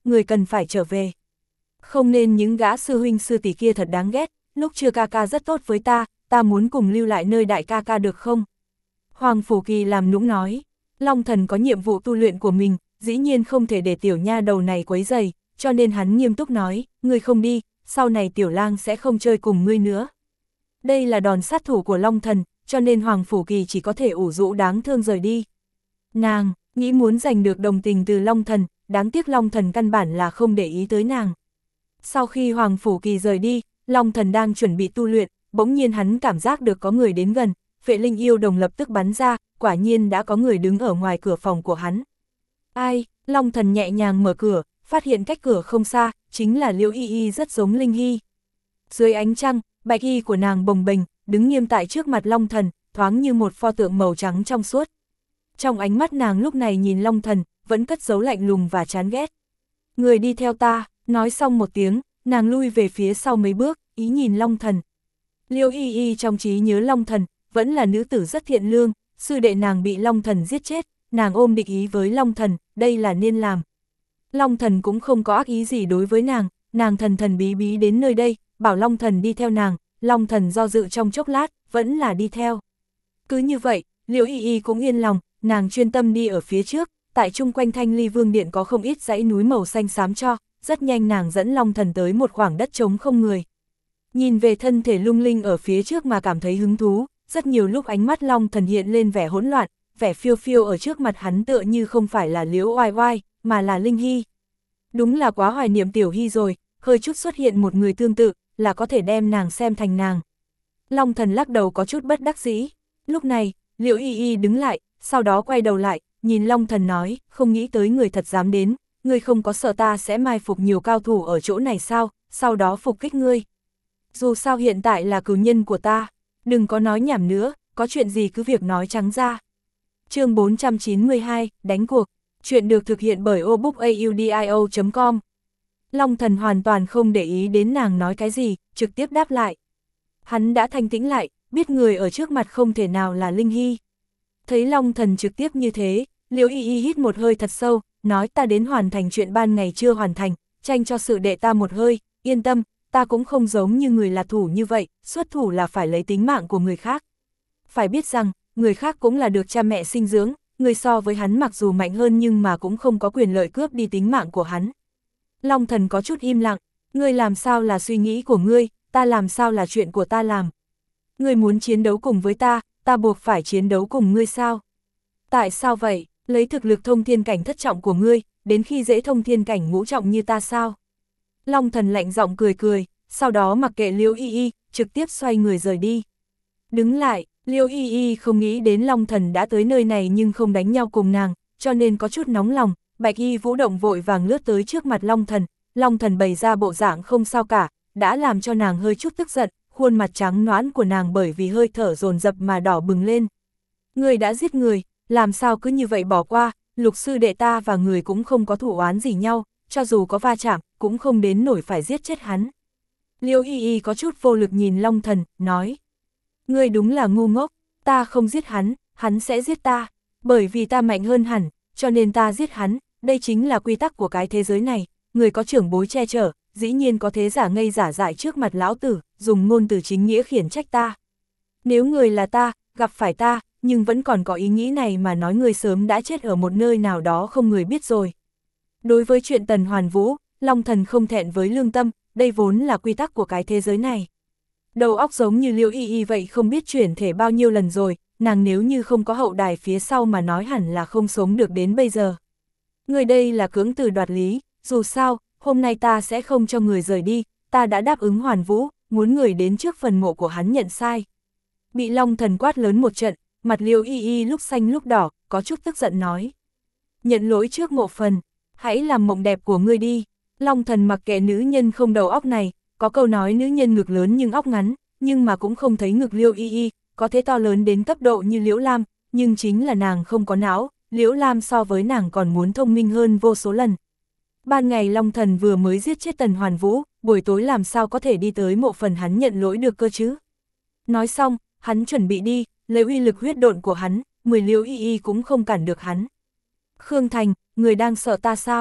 người cần phải trở về. Không nên những gã sư huynh sư tỷ kia thật đáng ghét, lúc chưa ca ca rất tốt với ta, ta muốn cùng lưu lại nơi đại ca ca được không? Hoàng Phủ Kỳ làm nũng nói, Long Thần có nhiệm vụ tu luyện của mình, dĩ nhiên không thể để tiểu nha đầu này quấy rầy, cho nên hắn nghiêm túc nói, ngươi không đi, sau này tiểu lang sẽ không chơi cùng ngươi nữa. Đây là đòn sát thủ của Long Thần, cho nên Hoàng Phủ Kỳ chỉ có thể ủ rũ đáng thương rời đi. Nàng, nghĩ muốn giành được đồng tình từ Long Thần, đáng tiếc Long Thần căn bản là không để ý tới nàng. Sau khi Hoàng Phủ Kỳ rời đi, Long Thần đang chuẩn bị tu luyện, bỗng nhiên hắn cảm giác được có người đến gần, Phệ Linh Yêu Đồng lập tức bắn ra, quả nhiên đã có người đứng ở ngoài cửa phòng của hắn. Ai, Long Thần nhẹ nhàng mở cửa, phát hiện cách cửa không xa, chính là Liễu Y Y rất giống Linh Hy. Dưới ánh trăng, bạch y của nàng bồng bềnh, đứng nghiêm tại trước mặt Long Thần, thoáng như một pho tượng màu trắng trong suốt. Trong ánh mắt nàng lúc này nhìn Long Thần, vẫn cất giấu lạnh lùng và chán ghét. Người đi theo ta, nói xong một tiếng, nàng lui về phía sau mấy bước, ý nhìn Long Thần. Liễu Y Y trong trí nhớ Long Thần, vẫn là nữ tử rất thiện lương, sư đệ nàng bị Long Thần giết chết, nàng ôm địch ý với Long Thần, đây là nên làm. Long Thần cũng không có ác ý gì đối với nàng, nàng thần thần bí bí đến nơi đây, bảo Long Thần đi theo nàng, Long Thần do dự trong chốc lát, vẫn là đi theo. Cứ như vậy, Liễu Y Y cũng yên lòng, nàng chuyên tâm đi ở phía trước, tại chung quanh Thanh Ly Vương Điện có không ít dãy núi màu xanh xám cho, rất nhanh nàng dẫn Long Thần tới một khoảng đất trống không người. Nhìn về thân thể lung linh ở phía trước mà cảm thấy hứng thú, rất nhiều lúc ánh mắt Long Thần hiện lên vẻ hỗn loạn, vẻ phiêu phiêu ở trước mặt hắn tựa như không phải là Liễu Oai Oai, mà là Linh Hy. Đúng là quá hoài niệm Tiểu Hy rồi, hơi chút xuất hiện một người tương tự, là có thể đem nàng xem thành nàng. Long Thần lắc đầu có chút bất đắc dĩ. Lúc này, Liễu Y Y đứng lại, sau đó quay đầu lại, nhìn Long Thần nói, không nghĩ tới người thật dám đến, ngươi không có sợ ta sẽ mai phục nhiều cao thủ ở chỗ này sao, sau đó phục kích ngươi. Dù sao hiện tại là cửu nhân của ta, đừng có nói nhảm nữa, có chuyện gì cứ việc nói trắng ra. Chương bốn trăm chín mươi hai, đánh cuộc. Chuyện được thực hiện bởi obookaudio chấm com. Long Thần hoàn toàn không để ý đến nàng nói cái gì, trực tiếp đáp lại. Hắn đã thanh tĩnh lại, biết người ở trước mặt không thể nào là Linh Hy. Thấy Long Thần trực tiếp như thế, Liễu Y Y hít một hơi thật sâu, nói ta đến hoàn thành chuyện ban ngày chưa hoàn thành, tranh cho sự đệ ta một hơi, yên tâm, ta cũng không giống như người là thủ như vậy, xuất thủ là phải lấy tính mạng của người khác. Phải biết rằng, người khác cũng là được cha mẹ sinh dưỡng, người so với hắn mặc dù mạnh hơn nhưng mà cũng không có quyền lợi cướp đi tính mạng của hắn. Long Thần có chút im lặng, ngươi làm sao là suy nghĩ của ngươi, ta làm sao là chuyện của ta làm. Ngươi muốn chiến đấu cùng với ta, ta buộc phải chiến đấu cùng ngươi sao? Tại sao vậy, lấy thực lực thông thiên cảnh thất trọng của ngươi, đến khi dễ thông thiên cảnh ngũ trọng như ta sao? Long Thần lạnh giọng cười cười, sau đó mặc kệ Liễu Y Y, trực tiếp xoay người rời đi. Đứng lại, Liễu Y Y không nghĩ đến Long Thần đã tới nơi này nhưng không đánh nhau cùng nàng, cho nên có chút nóng lòng, Bạch Y Vũ Động vội vàng lướt tới trước mặt Long Thần, Long Thần bày ra bộ dạng không sao cả, đã làm cho nàng hơi chút tức giận, khuôn mặt trắng nõn của nàng bởi vì hơi thở dồn dập mà đỏ bừng lên. Người đã giết người, làm sao cứ như vậy bỏ qua, Lục sư đệ ta và người cũng không có thủ oán gì nhau, cho dù có va chạm, cũng không đến nổi phải giết chết hắn. Liễu Y Y có chút vô lực nhìn Long Thần, nói. Ngươi đúng là ngu ngốc, ta không giết hắn, hắn sẽ giết ta, bởi vì ta mạnh hơn hẳn, cho nên ta giết hắn, đây chính là quy tắc của cái thế giới này, người có trưởng bối che chở, dĩ nhiên có thế giả ngây giả dại trước mặt lão tử, dùng ngôn từ chính nghĩa khiển trách ta. Nếu người là ta, gặp phải ta, nhưng vẫn còn có ý nghĩ này mà nói người sớm đã chết ở một nơi nào đó không người biết rồi. Đối với chuyện Tần Hoàn Vũ, Long Thần không thẹn với lương tâm, đây vốn là quy tắc của cái thế giới này. Đầu óc giống như Liễu Y Y vậy không biết chuyển thể bao nhiêu lần rồi, nàng nếu như không có hậu đài phía sau mà nói hẳn là không sống được đến bây giờ. Người đây là cưỡng từ đoạt lý, dù sao, hôm nay ta sẽ không cho người rời đi, ta đã đáp ứng Hoàn Vũ, muốn người đến trước phần mộ của hắn nhận sai. Bị Long Thần quát lớn một trận, mặt Liễu Y Y lúc xanh lúc đỏ, có chút tức giận nói. Nhận lỗi trước mộ phần, hãy làm mộng đẹp của ngươi đi. Long Thần mặc kệ nữ nhân không đầu óc này, có câu nói nữ nhân ngực lớn nhưng óc ngắn, nhưng mà cũng không thấy ngực Liễu Y Y, có thế to lớn đến cấp độ như Liễu Lam, nhưng chính là nàng không có não, Liễu Lam so với nàng còn muốn thông minh hơn vô số lần. Ban ngày Long Thần vừa mới giết chết Tần Hoàn Vũ, buổi tối làm sao có thể đi tới mộ phần hắn nhận lỗi được cơ chứ. Nói xong, hắn chuẩn bị đi, lấy uy lực huyết độn của hắn, mười Liễu Y Y cũng không cản được hắn. Khương Thành, người đang sợ ta sao?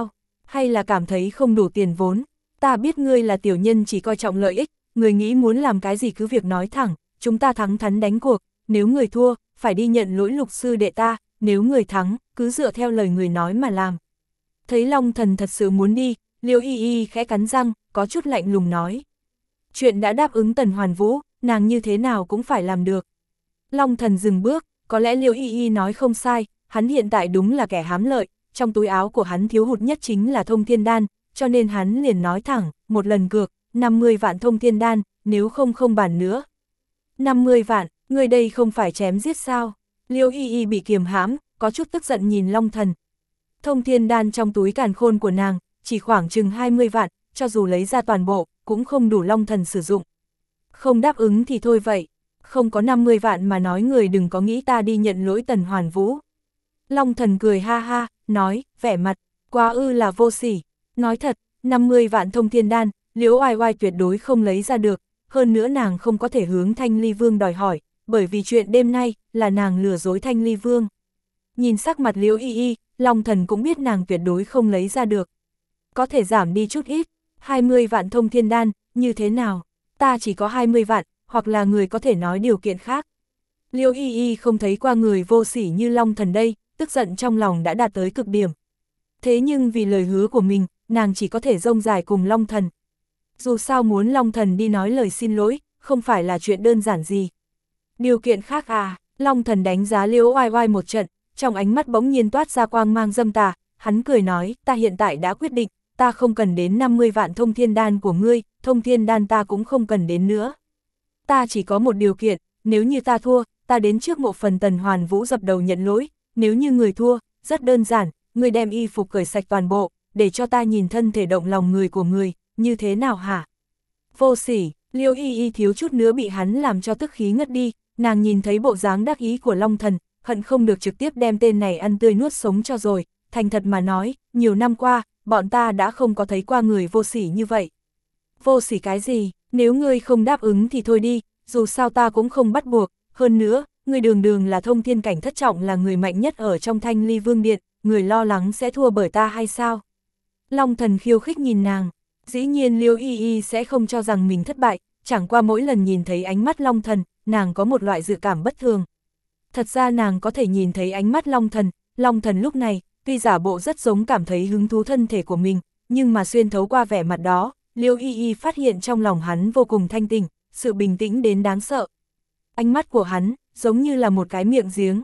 Hay là cảm thấy không đủ tiền vốn? Ta biết ngươi là tiểu nhân chỉ coi trọng lợi ích, người nghĩ muốn làm cái gì cứ việc nói thẳng, chúng ta thắng thắn đánh cuộc, nếu người thua, phải đi nhận lỗi lục sư đệ ta, nếu người thắng, cứ dựa theo lời người nói mà làm. Thấy Long Thần thật sự muốn đi, Liễu Y Y khẽ cắn răng, có chút lạnh lùng nói. Chuyện đã đáp ứng Tần Hoàn Vũ, nàng như thế nào cũng phải làm được. Long Thần dừng bước, có lẽ Liễu Y Y nói không sai, hắn hiện tại đúng là kẻ hám lợi, trong túi áo của hắn thiếu hụt nhất chính là thông thiên đan, cho nên hắn liền nói thẳng, một lần cược, năm mươi vạn thông thiên đan, nếu không không bàn nữa. năm mươi vạn, người đây không phải chém giết sao? Liễu Y Y bị kiềm hãm, có chút tức giận nhìn Long Thần. Thông thiên đan trong túi càn khôn của nàng, chỉ khoảng chừng hai mươi vạn, cho dù lấy ra toàn bộ, cũng không đủ Long Thần sử dụng. Không đáp ứng thì thôi vậy, không có năm mươi vạn mà nói người đừng có nghĩ ta đi nhận lỗi Tần Hoàn Vũ. Long Thần cười ha ha, nói, vẻ mặt, quá ư là vô sỉ. Nói thật, năm mươi vạn thông thiên đan, Liễu Oai Oai tuyệt đối không lấy ra được, hơn nữa nàng không có thể hướng Thanh Ly Vương đòi hỏi, bởi vì chuyện đêm nay là nàng lừa dối Thanh Ly Vương. Nhìn sắc mặt Liễu Y Y, Long Thần cũng biết nàng tuyệt đối không lấy ra được. Có thể giảm đi chút ít, hai mươi vạn thông thiên đan, như thế nào? Ta chỉ có hai mươi vạn, hoặc là người có thể nói điều kiện khác. Liễu Y Y không thấy qua người vô sỉ như Long Thần đây, tức giận trong lòng đã đạt tới cực điểm. Thế nhưng vì lời hứa của mình, nàng chỉ có thể rông dài cùng Long Thần. Dù sao muốn Long Thần đi nói lời xin lỗi, không phải là chuyện đơn giản gì. Điều kiện khác à? Long Thần đánh giá Liễu Oai Oai một trận, trong ánh mắt bỗng nhiên toát ra quang mang dâm tà, hắn cười nói, ta hiện tại đã quyết định, ta không cần đến năm mươi vạn thông thiên đan của ngươi, thông thiên đan ta cũng không cần đến nữa. Ta chỉ có một điều kiện, nếu như ta thua, ta đến trước mộ phần Tần Hoàn Vũ dập đầu nhận lỗi, nếu như người thua, rất đơn giản, ngươi đem y phục cởi sạch toàn bộ, để cho ta nhìn thân thể động lòng người của người, như thế nào hả? Vô sỉ, Liễu Y Y thiếu chút nữa bị hắn làm cho tức khí ngất đi, nàng nhìn thấy bộ dáng đắc ý của Long Thần, hận không được trực tiếp đem tên này ăn tươi nuốt sống cho rồi, thành thật mà nói, nhiều năm qua, bọn ta đã không có thấy qua người vô sỉ như vậy. Vô sỉ cái gì, nếu ngươi không đáp ứng thì thôi đi, dù sao ta cũng không bắt buộc, hơn nữa, ngươi đường đường là thông thiên cảnh thất trọng là người mạnh nhất ở trong Thanh Ly Vương Điện, người lo lắng sẽ thua bởi ta hay sao? Long Thần khiêu khích nhìn nàng, dĩ nhiên Liễu Y Y sẽ không cho rằng mình thất bại, chẳng qua mỗi lần nhìn thấy ánh mắt Long Thần, nàng có một loại dự cảm bất thường. Thật ra nàng có thể nhìn thấy ánh mắt Long Thần, Long Thần lúc này, tuy giả bộ rất giống cảm thấy hứng thú thân thể của mình, nhưng mà xuyên thấu qua vẻ mặt đó, Liễu Y Y phát hiện trong lòng hắn vô cùng thanh tỉnh, sự bình tĩnh đến đáng sợ. Ánh mắt của hắn, giống như là một cái miệng giếng.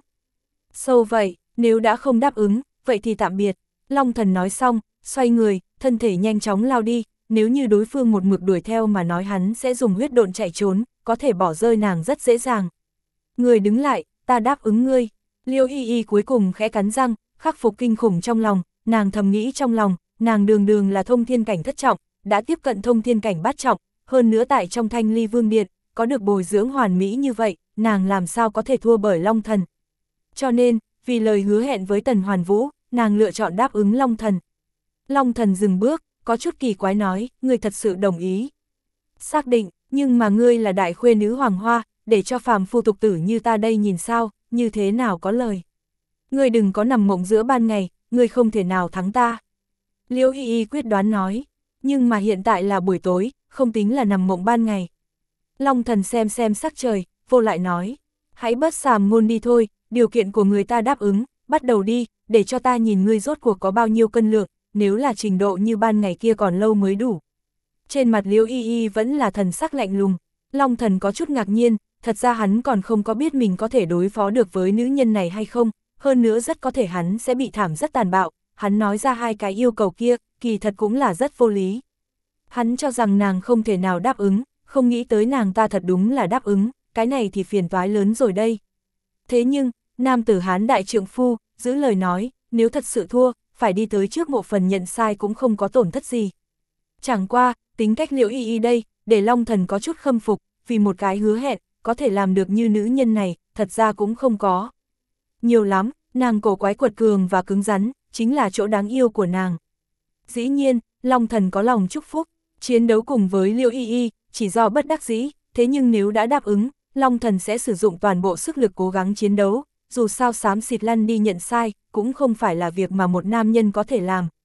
Sâu vậy, nếu đã không đáp ứng, vậy thì tạm biệt. Long Thần nói xong, xoay người, thân thể nhanh chóng lao đi, nếu như đối phương một mực đuổi theo mà nói hắn sẽ dùng huyết độn chạy trốn, có thể bỏ rơi nàng rất dễ dàng. Người đứng lại, ta đáp ứng ngươi. Liễu Y Y cuối cùng khẽ cắn răng, khắc phục kinh khủng trong lòng, nàng thầm nghĩ trong lòng, nàng đường đường là thông thiên cảnh thất trọng, đã tiếp cận thông thiên cảnh bát trọng, hơn nữa tại trong Thanh Ly Vương Điện, có được bồi dưỡng hoàn mỹ như vậy, nàng làm sao có thể thua bởi Long Thần. Cho nên, vì lời hứa hẹn với Tần Hoàn Vũ, nàng lựa chọn đáp ứng Long Thần. Long Thần dừng bước, có chút kỳ quái nói, ngươi thật sự đồng ý. Xác định, nhưng mà ngươi là đại khuê nữ hoàng hoa, để cho phàm phu tục tử như ta đây nhìn sao, như thế nào có lời. Ngươi đừng có nằm mộng giữa ban ngày, ngươi không thể nào thắng ta. Liễu Y Y quyết đoán nói, nhưng mà hiện tại là buổi tối, không tính là nằm mộng ban ngày. Long Thần xem xem sắc trời, vô lại nói, hãy bớt sàm ngôn đi thôi, điều kiện của người ta đáp ứng, bắt đầu đi, để cho ta nhìn ngươi rốt cuộc có bao nhiêu cân lượng, nếu là trình độ như ban ngày kia còn lâu mới đủ. Trên mặt Liễu Y Y vẫn là thần sắc lạnh lùng, Long Thần có chút ngạc nhiên, thật ra hắn còn không có biết mình có thể đối phó được với nữ nhân này hay không, hơn nữa rất có thể hắn sẽ bị thảm rất tàn bạo, hắn nói ra hai cái yêu cầu kia, kỳ thật cũng là rất vô lý. Hắn cho rằng nàng không thể nào đáp ứng, không nghĩ tới nàng ta thật đúng là đáp ứng, cái này thì phiền toái lớn rồi đây. Thế nhưng, nam tử Hán đại trượng phu, giữ lời nói, nếu thật sự thua, phải đi tới trước mộ phần nhận sai cũng không có tổn thất gì. Chẳng qua, tính cách Liễu Y Y đây, để Long Thần có chút khâm phục, vì một cái hứa hẹn, có thể làm được như nữ nhân này, thật ra cũng không có. Nhiều lắm, nàng cổ quái quật cường và cứng rắn, chính là chỗ đáng yêu của nàng. Dĩ nhiên, Long Thần có lòng chúc phúc, chiến đấu cùng với Liễu Y Y, chỉ do bất đắc dĩ, thế nhưng nếu đã đáp ứng, Long Thần sẽ sử dụng toàn bộ sức lực cố gắng chiến đấu, dù sao xám xịt lăn đi nhận sai, cũng không phải là việc mà một nam nhân có thể làm.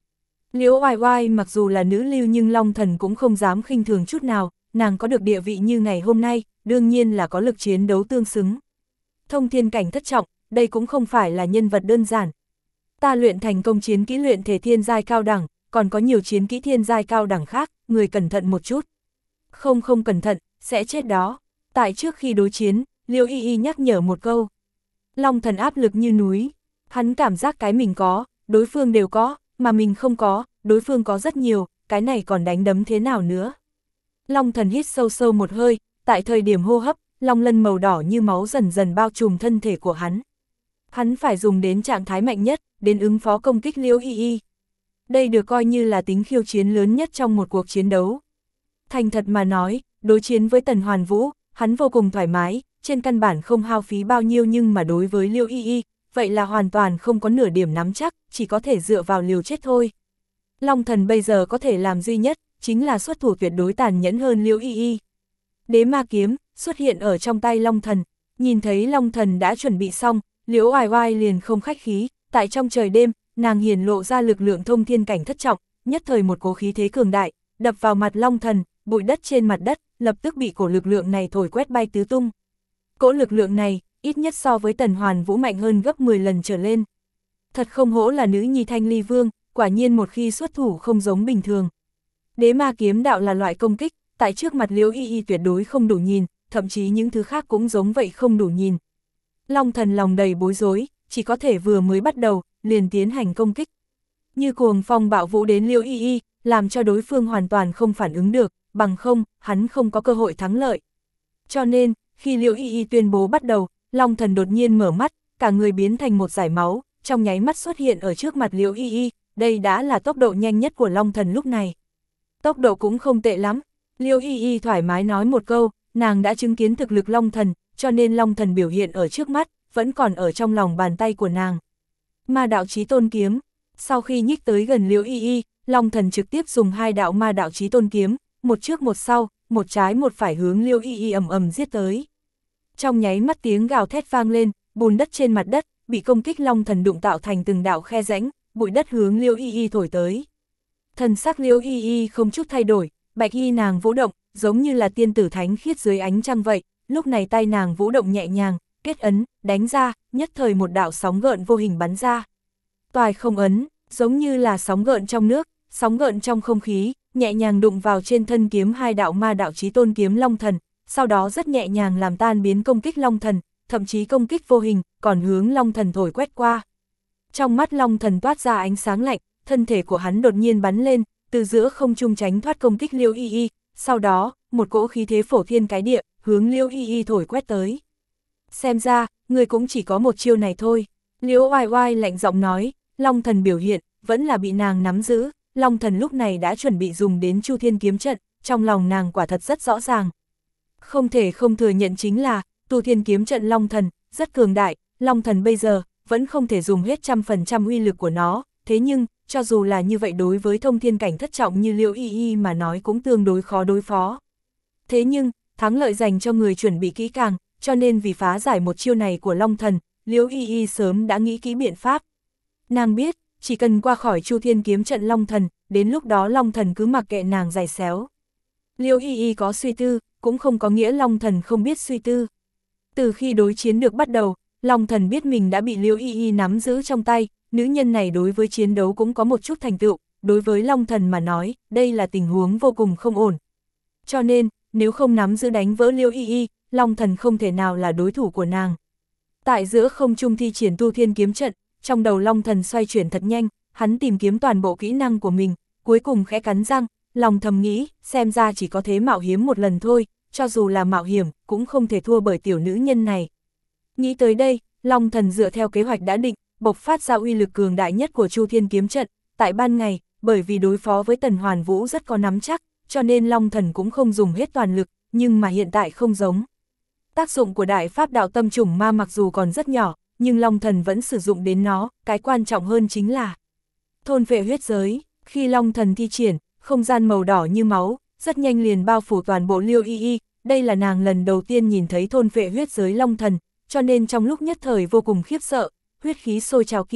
Liễu Oai Oai mặc dù là nữ lưu nhưng Long Thần cũng không dám khinh thường chút nào, nàng có được địa vị như ngày hôm nay, đương nhiên là có lực chiến đấu tương xứng. Thông thiên cảnh thất trọng, đây cũng không phải là nhân vật đơn giản. Ta luyện thành công chiến kỹ luyện thể thiên giai cao đẳng, còn có nhiều chiến kỹ thiên giai cao đẳng khác, người cẩn thận một chút. Không không cẩn thận, sẽ chết đó. Tại trước khi đối chiến, Liễu Y Y nhắc nhở một câu. Long Thần áp lực như núi, hắn cảm giác cái mình có, đối phương đều có, mà mình không có, đối phương có rất nhiều, cái này còn đánh đấm thế nào nữa. Long Thần hít sâu sâu một hơi, tại thời điểm hô hấp, long lân màu đỏ như máu dần dần bao trùm thân thể của hắn. Hắn phải dùng đến trạng thái mạnh nhất, đến ứng phó công kích Liễu Y Y. Đây được coi như là tính khiêu chiến lớn nhất trong một cuộc chiến đấu. Thành thật mà nói, đối chiến với Tần Hoàn Vũ, hắn vô cùng thoải mái, trên căn bản không hao phí bao nhiêu, nhưng mà đối với Liễu Y Y, vậy là hoàn toàn không có nửa điểm nắm chắc, chỉ có thể dựa vào liều chết thôi. Long Thần bây giờ có thể làm duy nhất, chính là xuất thủ tuyệt đối tàn nhẫn hơn Liễu Y Y. Đế ma kiếm xuất hiện ở trong tay Long Thần, nhìn thấy Long Thần đã chuẩn bị xong, Liễu Oai Oai liền không khách khí, tại trong trời đêm, nàng hiển lộ ra lực lượng thông thiên cảnh thất trọng, nhất thời một cố khí thế cường đại, đập vào mặt Long Thần, bụi đất trên mặt đất, lập tức bị cổ lực lượng này thổi quét bay tứ tung. Cỗ lực lượng này, ít nhất so với Tần Hoàn Vũ mạnh hơn gấp mười lần trở lên. Thật không hổ là nữ nhi Thanh Ly Vương, quả nhiên một khi xuất thủ không giống bình thường. Đế ma kiếm đạo là loại công kích, tại trước mặt Liễu Y Y tuyệt đối không đủ nhìn, thậm chí những thứ khác cũng giống vậy không đủ nhìn. Long Thần lòng đầy bối rối, chỉ có thể vừa mới bắt đầu, liền tiến hành công kích. Như cuồng phong bạo vũ đến Liễu Y Y, làm cho đối phương hoàn toàn không phản ứng được, bằng không, hắn không có cơ hội thắng lợi. Cho nên, khi Liễu Y Y tuyên bố bắt đầu, Long Thần đột nhiên mở mắt, cả người biến thành một dải máu, trong nháy mắt xuất hiện ở trước mặt Liễu Y Y, đây đã là tốc độ nhanh nhất của Long Thần lúc này. Tốc độ cũng không tệ lắm, Liễu Y Y thoải mái nói một câu, nàng đã chứng kiến thực lực Long Thần, cho nên Long Thần biểu hiện ở trước mắt, vẫn còn ở trong lòng bàn tay của nàng. Ma đạo chí tôn kiếm, sau khi nhích tới gần Liễu Y Y, Long Thần trực tiếp dùng hai đạo ma đạo chí tôn kiếm, một trước một sau, một trái một phải hướng Liễu Y Y ầm ầm giết tới. Trong nháy mắt tiếng gào thét vang lên, bùn đất trên mặt đất, bị công kích Long Thần đụng tạo thành từng đạo khe rãnh, bụi đất hướng Liễu Y Y thổi tới. Thần sắc Liễu Y Y không chút thay đổi, bạch y nàng vũ động, giống như là tiên tử thánh khiết dưới ánh trăng vậy, lúc này tay nàng vũ động nhẹ nhàng, kết ấn, đánh ra, nhất thời một đạo sóng gợn vô hình bắn ra. Toài không ấn, giống như là sóng gợn trong nước, sóng gợn trong không khí, nhẹ nhàng đụng vào trên thân kiếm hai đạo ma đạo chí tôn kiếm Long Thần, sau đó rất nhẹ nhàng làm tan biến công kích Long Thần, thậm chí công kích vô hình, còn hướng Long Thần thổi quét qua. Trong mắt Long Thần toát ra ánh sáng lạnh, thân thể của hắn đột nhiên bắn lên, từ giữa không trung tránh thoát công kích Liễu Y Y, sau đó, một cỗ khí thế phổ thiên cái địa, hướng Liễu Y Y thổi quét tới. Xem ra, người cũng chỉ có một chiêu này thôi. Liễu Oai Oai lạnh giọng nói, Long Thần biểu hiện, vẫn là bị nàng nắm giữ, Long Thần lúc này đã chuẩn bị dùng đến Chu Thiên kiếm trận, trong lòng nàng quả thật rất rõ ràng. Không thể không thừa nhận chính là, Tu Thiên kiếm trận Long Thần, rất cường đại, Long Thần bây giờ, vẫn không thể dùng hết trăm phần trăm uy lực của nó, thế nhưng, cho dù là như vậy đối với thông thiên cảnh thất trọng như Liễu Y Y mà nói cũng tương đối khó đối phó. Thế nhưng, thắng lợi dành cho người chuẩn bị kỹ càng, cho nên vì phá giải một chiêu này của Long Thần, Liễu Y Y sớm đã nghĩ kỹ biện pháp. Nàng biết, chỉ cần qua khỏi Chu Thiên kiếm trận Long Thần, đến lúc đó Long Thần cứ mặc kệ nàng giày xéo. Liễu Y Y có suy tư, cũng không có nghĩa Long Thần không biết suy tư. Từ khi đối chiến được bắt đầu, Long Thần biết mình đã bị Liễu Y Y nắm giữ trong tay, nữ nhân này đối với chiến đấu cũng có một chút thành tựu, đối với Long Thần mà nói, đây là tình huống vô cùng không ổn. Cho nên, nếu không nắm giữ đánh vỡ Liễu Y Y, Long Thần không thể nào là đối thủ của nàng. Tại giữa không trung thi triển Tu Thiên kiếm trận, trong đầu Long Thần xoay chuyển thật nhanh, hắn tìm kiếm toàn bộ kỹ năng của mình, cuối cùng khẽ cắn răng, lòng thầm nghĩ, xem ra chỉ có thế mạo hiểm một lần thôi, cho dù là mạo hiểm, cũng không thể thua bởi tiểu nữ nhân này. Nghĩ tới đây, Long Thần dựa theo kế hoạch đã định, bộc phát ra uy lực cường đại nhất của Chu Thiên kiếm trận, tại ban ngày, bởi vì đối phó với Tần Hoàn Vũ rất có nắm chắc, cho nên Long Thần cũng không dùng hết toàn lực, nhưng mà hiện tại không giống. Tác dụng của đại pháp đạo tâm trùng ma mặc dù còn rất nhỏ, nhưng Long Thần vẫn sử dụng đến nó, cái quan trọng hơn chính là thôn phệ huyết giới. Khi Long Thần thi triển, không gian màu đỏ như máu, rất nhanh liền bao phủ toàn bộ Liễu Y Y, đây là nàng lần đầu tiên nhìn thấy thôn phệ huyết giới Long Thần, cho nên trong lúc nhất thời vô cùng khiếp sợ, huyết khí sôi trào kia,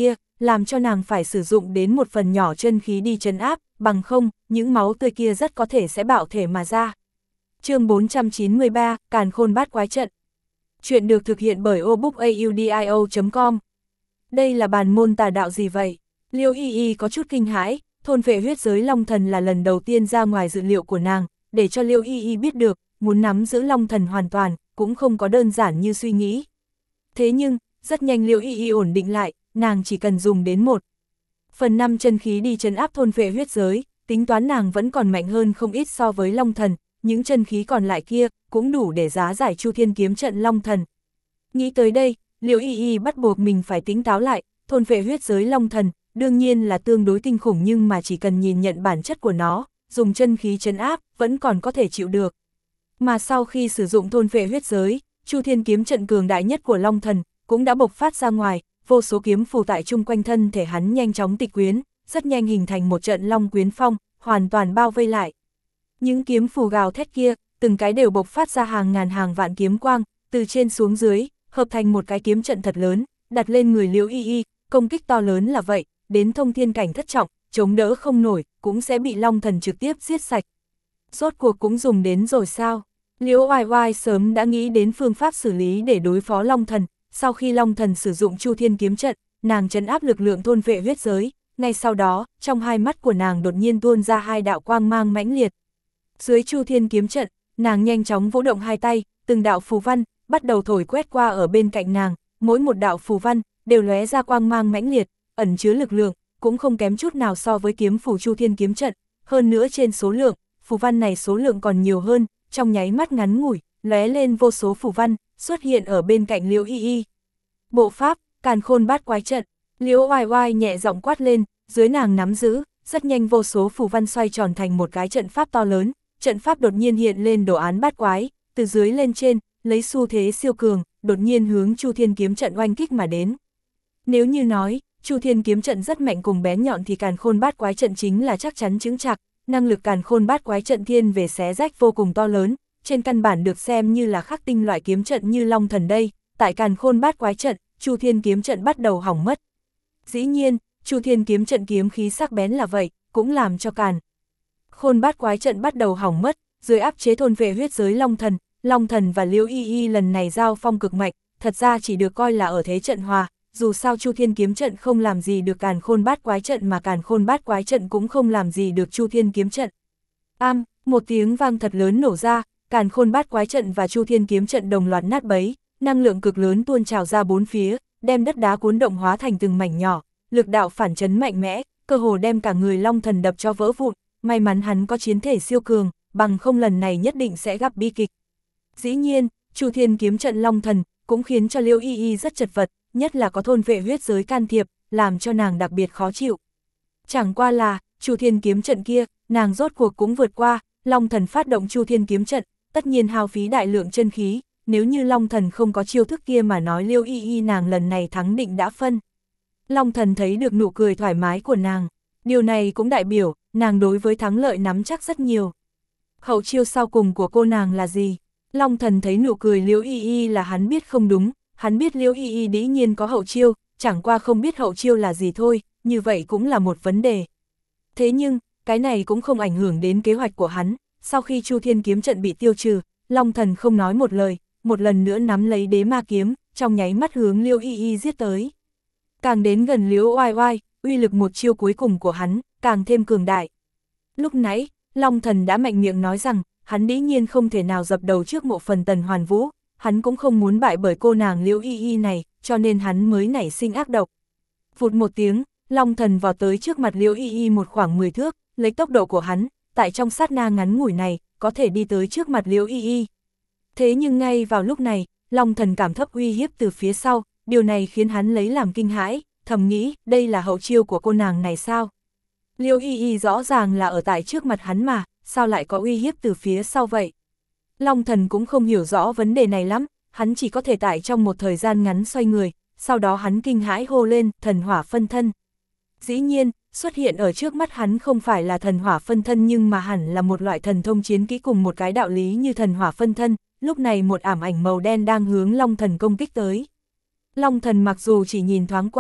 làm cho nàng phải sử dụng đến một phần nhỏ chân khí đi trấn áp, bằng không, những máu tươi kia rất có thể sẽ bạo thể mà ra. Chương bốn trăm chín mươi ba, Càn Khôn Bát Quái Trận. Chuyện được thực hiện bởi obookaudio chấm com. Đây là bàn môn tà đạo gì vậy? Liêu Y Y có chút kinh hãi, thôn vệ huyết giới long thần là lần đầu tiên ra ngoài dự liệu của nàng, để cho Liêu Y Y biết được, muốn nắm giữ long thần hoàn toàn, cũng không có đơn giản như suy nghĩ. Thế nhưng, rất nhanh Liêu Y Y ổn định lại, nàng chỉ cần dùng đến một phần năm chân khí đi trấn áp thôn vệ huyết giới, tính toán nàng vẫn còn mạnh hơn không ít so với long thần, những chân khí còn lại kia cũng đủ để giá giải Chu Thiên kiếm trận long thần. Nghĩ tới đây, Liêu Y Y bắt buộc mình phải tính táo lại, thôn vệ huyết giới long thần, đương nhiên là tương đối kinh khủng nhưng mà chỉ cần nhìn nhận bản chất của nó, dùng chân khí trấn áp, vẫn còn có thể chịu được. Mà sau khi sử dụng thôn vệ huyết giới, Chu Thiên kiếm trận cường đại nhất của long thần, cũng đã bộc phát ra ngoài, vô số kiếm phù tại chung quanh thân thể hắn nhanh chóng tịch quyến, rất nhanh hình thành một trận long quyến phong, hoàn toàn bao vây lại. Những kiếm phù gào thét kia, từng cái đều bộc phát ra hàng ngàn hàng vạn kiếm quang, từ trên xuống dưới, hợp thành một cái kiếm trận thật lớn, đặt lên người Liêu Y Y, công kích to lớn là vậy, đến thông thiên cảnh thất trọng, chống đỡ không nổi, cũng sẽ bị long thần trực tiếp giết sạch. Rốt cuộc cũng dùng đến rồi sao? Liễu Oai Oai sớm đã nghĩ đến phương pháp xử lý để đối phó long thần, sau khi long thần sử dụng Chu Thiên kiếm trận, nàng trấn áp lực lượng thôn vệ huyết giới, ngay sau đó, trong hai mắt của nàng đột nhiên tuôn ra hai đạo quang mang mãnh liệt. Dưới Chu Thiên kiếm trận, nàng nhanh chóng vỗ động hai tay, từng đạo phù văn bắt đầu thổi quét qua ở bên cạnh nàng, mỗi một đạo phù văn đều lóe ra quang mang mãnh liệt, ẩn chứa lực lượng, cũng không kém chút nào so với kiếm phù Chu Thiên kiếm trận, hơn nữa trên số lượng, phù văn này số lượng còn nhiều hơn, trong nháy mắt ngắn ngủi, lóe lên vô số phù văn, xuất hiện ở bên cạnh Liễu Y Y. Bộ pháp, Càn Khôn Bát Quái Trận, Liễu Oai Oai nhẹ giọng quát lên, dưới nàng nắm giữ, rất nhanh vô số phù văn xoay tròn thành một cái trận pháp to lớn, trận pháp đột nhiên hiện lên đồ án bát quái, từ dưới lên trên, lấy xu thế siêu cường, đột nhiên hướng Chu Thiên kiếm trận oanh kích mà đến. Nếu như nói, Chu Thiên kiếm trận rất mạnh cùng bén nhọn thì Càn Khôn Bát Quái Trận chính là chắc chắn chững chạc, năng lực Càn Khôn Bát Quái Trận thiên về xé rách vô cùng to lớn, trên căn bản được xem như là khắc tinh loại kiếm trận như long thần đây, tại Càn Khôn Bát Quái Trận, Chu Thiên kiếm trận bắt đầu hỏng mất. Dĩ nhiên, Chu Thiên kiếm trận kiếm khí sắc bén là vậy, cũng làm cho Càn Khôn Bát Quái Trận bắt đầu hỏng mất, dưới áp chế thôn vệ huyết giới long thần, long thần và Liễu Y Y lần này giao phong cực mạnh, thật ra chỉ được coi là ở thế trận hòa, dù sao Chu Thiên kiếm trận không làm gì được Càn Khôn Bát Quái Trận mà Càn Khôn Bát Quái Trận cũng không làm gì được Chu Thiên kiếm trận. Am, một tiếng vang thật lớn nổ ra, Càn Khôn Bát Quái Trận và Chu Thiên kiếm trận đồng loạt nát bấy, năng lượng cực lớn tuôn trào ra bốn phía, đem đất đá cuốn động hóa thành từng mảnh nhỏ, lực đạo phản chấn mạnh mẽ, cơ hồ đem cả người long thần đập cho vỡ vụn, may mắn hắn có chiến thể siêu cường, bằng không lần này nhất định sẽ gặp bi kịch. Dĩ nhiên, Chu Thiên kiếm trận long thần cũng khiến cho Liễu Y Y rất chật vật, nhất là có thôn vệ huyết giới can thiệp, làm cho nàng đặc biệt khó chịu. Chẳng qua là, Chu Thiên kiếm trận kia, nàng rốt cuộc cũng vượt qua, long thần phát động Chu Thiên kiếm trận, tất nhiên hao phí đại lượng chân khí, nếu như long thần không có chiêu thức kia mà nói Liễu Y Y nàng lần này thắng định đã phân. Long thần thấy được nụ cười thoải mái của nàng, điều này cũng đại biểu, nàng đối với thắng lợi nắm chắc rất nhiều. Hậu chiêu sau cùng của cô nàng là gì? Long thần thấy nụ cười Liễu Y Y là hắn biết không đúng, hắn biết Liễu Y Y dĩ nhiên có hậu chiêu, chẳng qua không biết hậu chiêu là gì thôi, như vậy cũng là một vấn đề. Thế nhưng, cái này cũng không ảnh hưởng đến kế hoạch của hắn, sau khi Chu Thiên kiếm trận bị tiêu trừ, long thần không nói một lời, một lần nữa nắm lấy đế ma kiếm, trong nháy mắt hướng Liễu Y Y giết tới. Càng đến gần Liễu Oai Oai, uy lực một chiêu cuối cùng của hắn, càng thêm cường đại. Lúc nãy, long thần đã mạnh miệng nói rằng, hắn dĩ nhiên không thể nào dập đầu trước mộ phần Tần Hoàn Vũ, hắn cũng không muốn bại bởi cô nàng Liễu Y Y này, cho nên hắn mới nảy sinh ác độc. Vụt một tiếng, long thần vào tới trước mặt Liễu Y Y một khoảng mười thước, lấy tốc độ của hắn, tại trong sát na ngắn ngủi này, có thể đi tới trước mặt Liễu Y Y. Thế nhưng ngay vào lúc này, long thần cảm thấp uy hiếp từ phía sau, điều này khiến hắn lấy làm kinh hãi, thầm nghĩ, đây là hậu chiêu của cô nàng này sao? Liễu Y Y rõ ràng là ở tại trước mặt hắn mà, sao lại có uy hiếp từ phía sau vậy? Long thần cũng không hiểu rõ vấn đề này lắm, hắn chỉ có thể tại trong một thời gian ngắn xoay người, sau đó hắn kinh hãi hô lên, thần hỏa phân thân. Dĩ nhiên, xuất hiện ở trước mắt hắn không phải là thần hỏa phân thân nhưng mà hẳn là một loại thần thông chiến kỹ cùng một cái đạo lý như thần hỏa phân thân, lúc này một ảm ảnh màu đen đang hướng long thần công kích tới. Long thần mặc dù chỉ nhìn thoáng qua,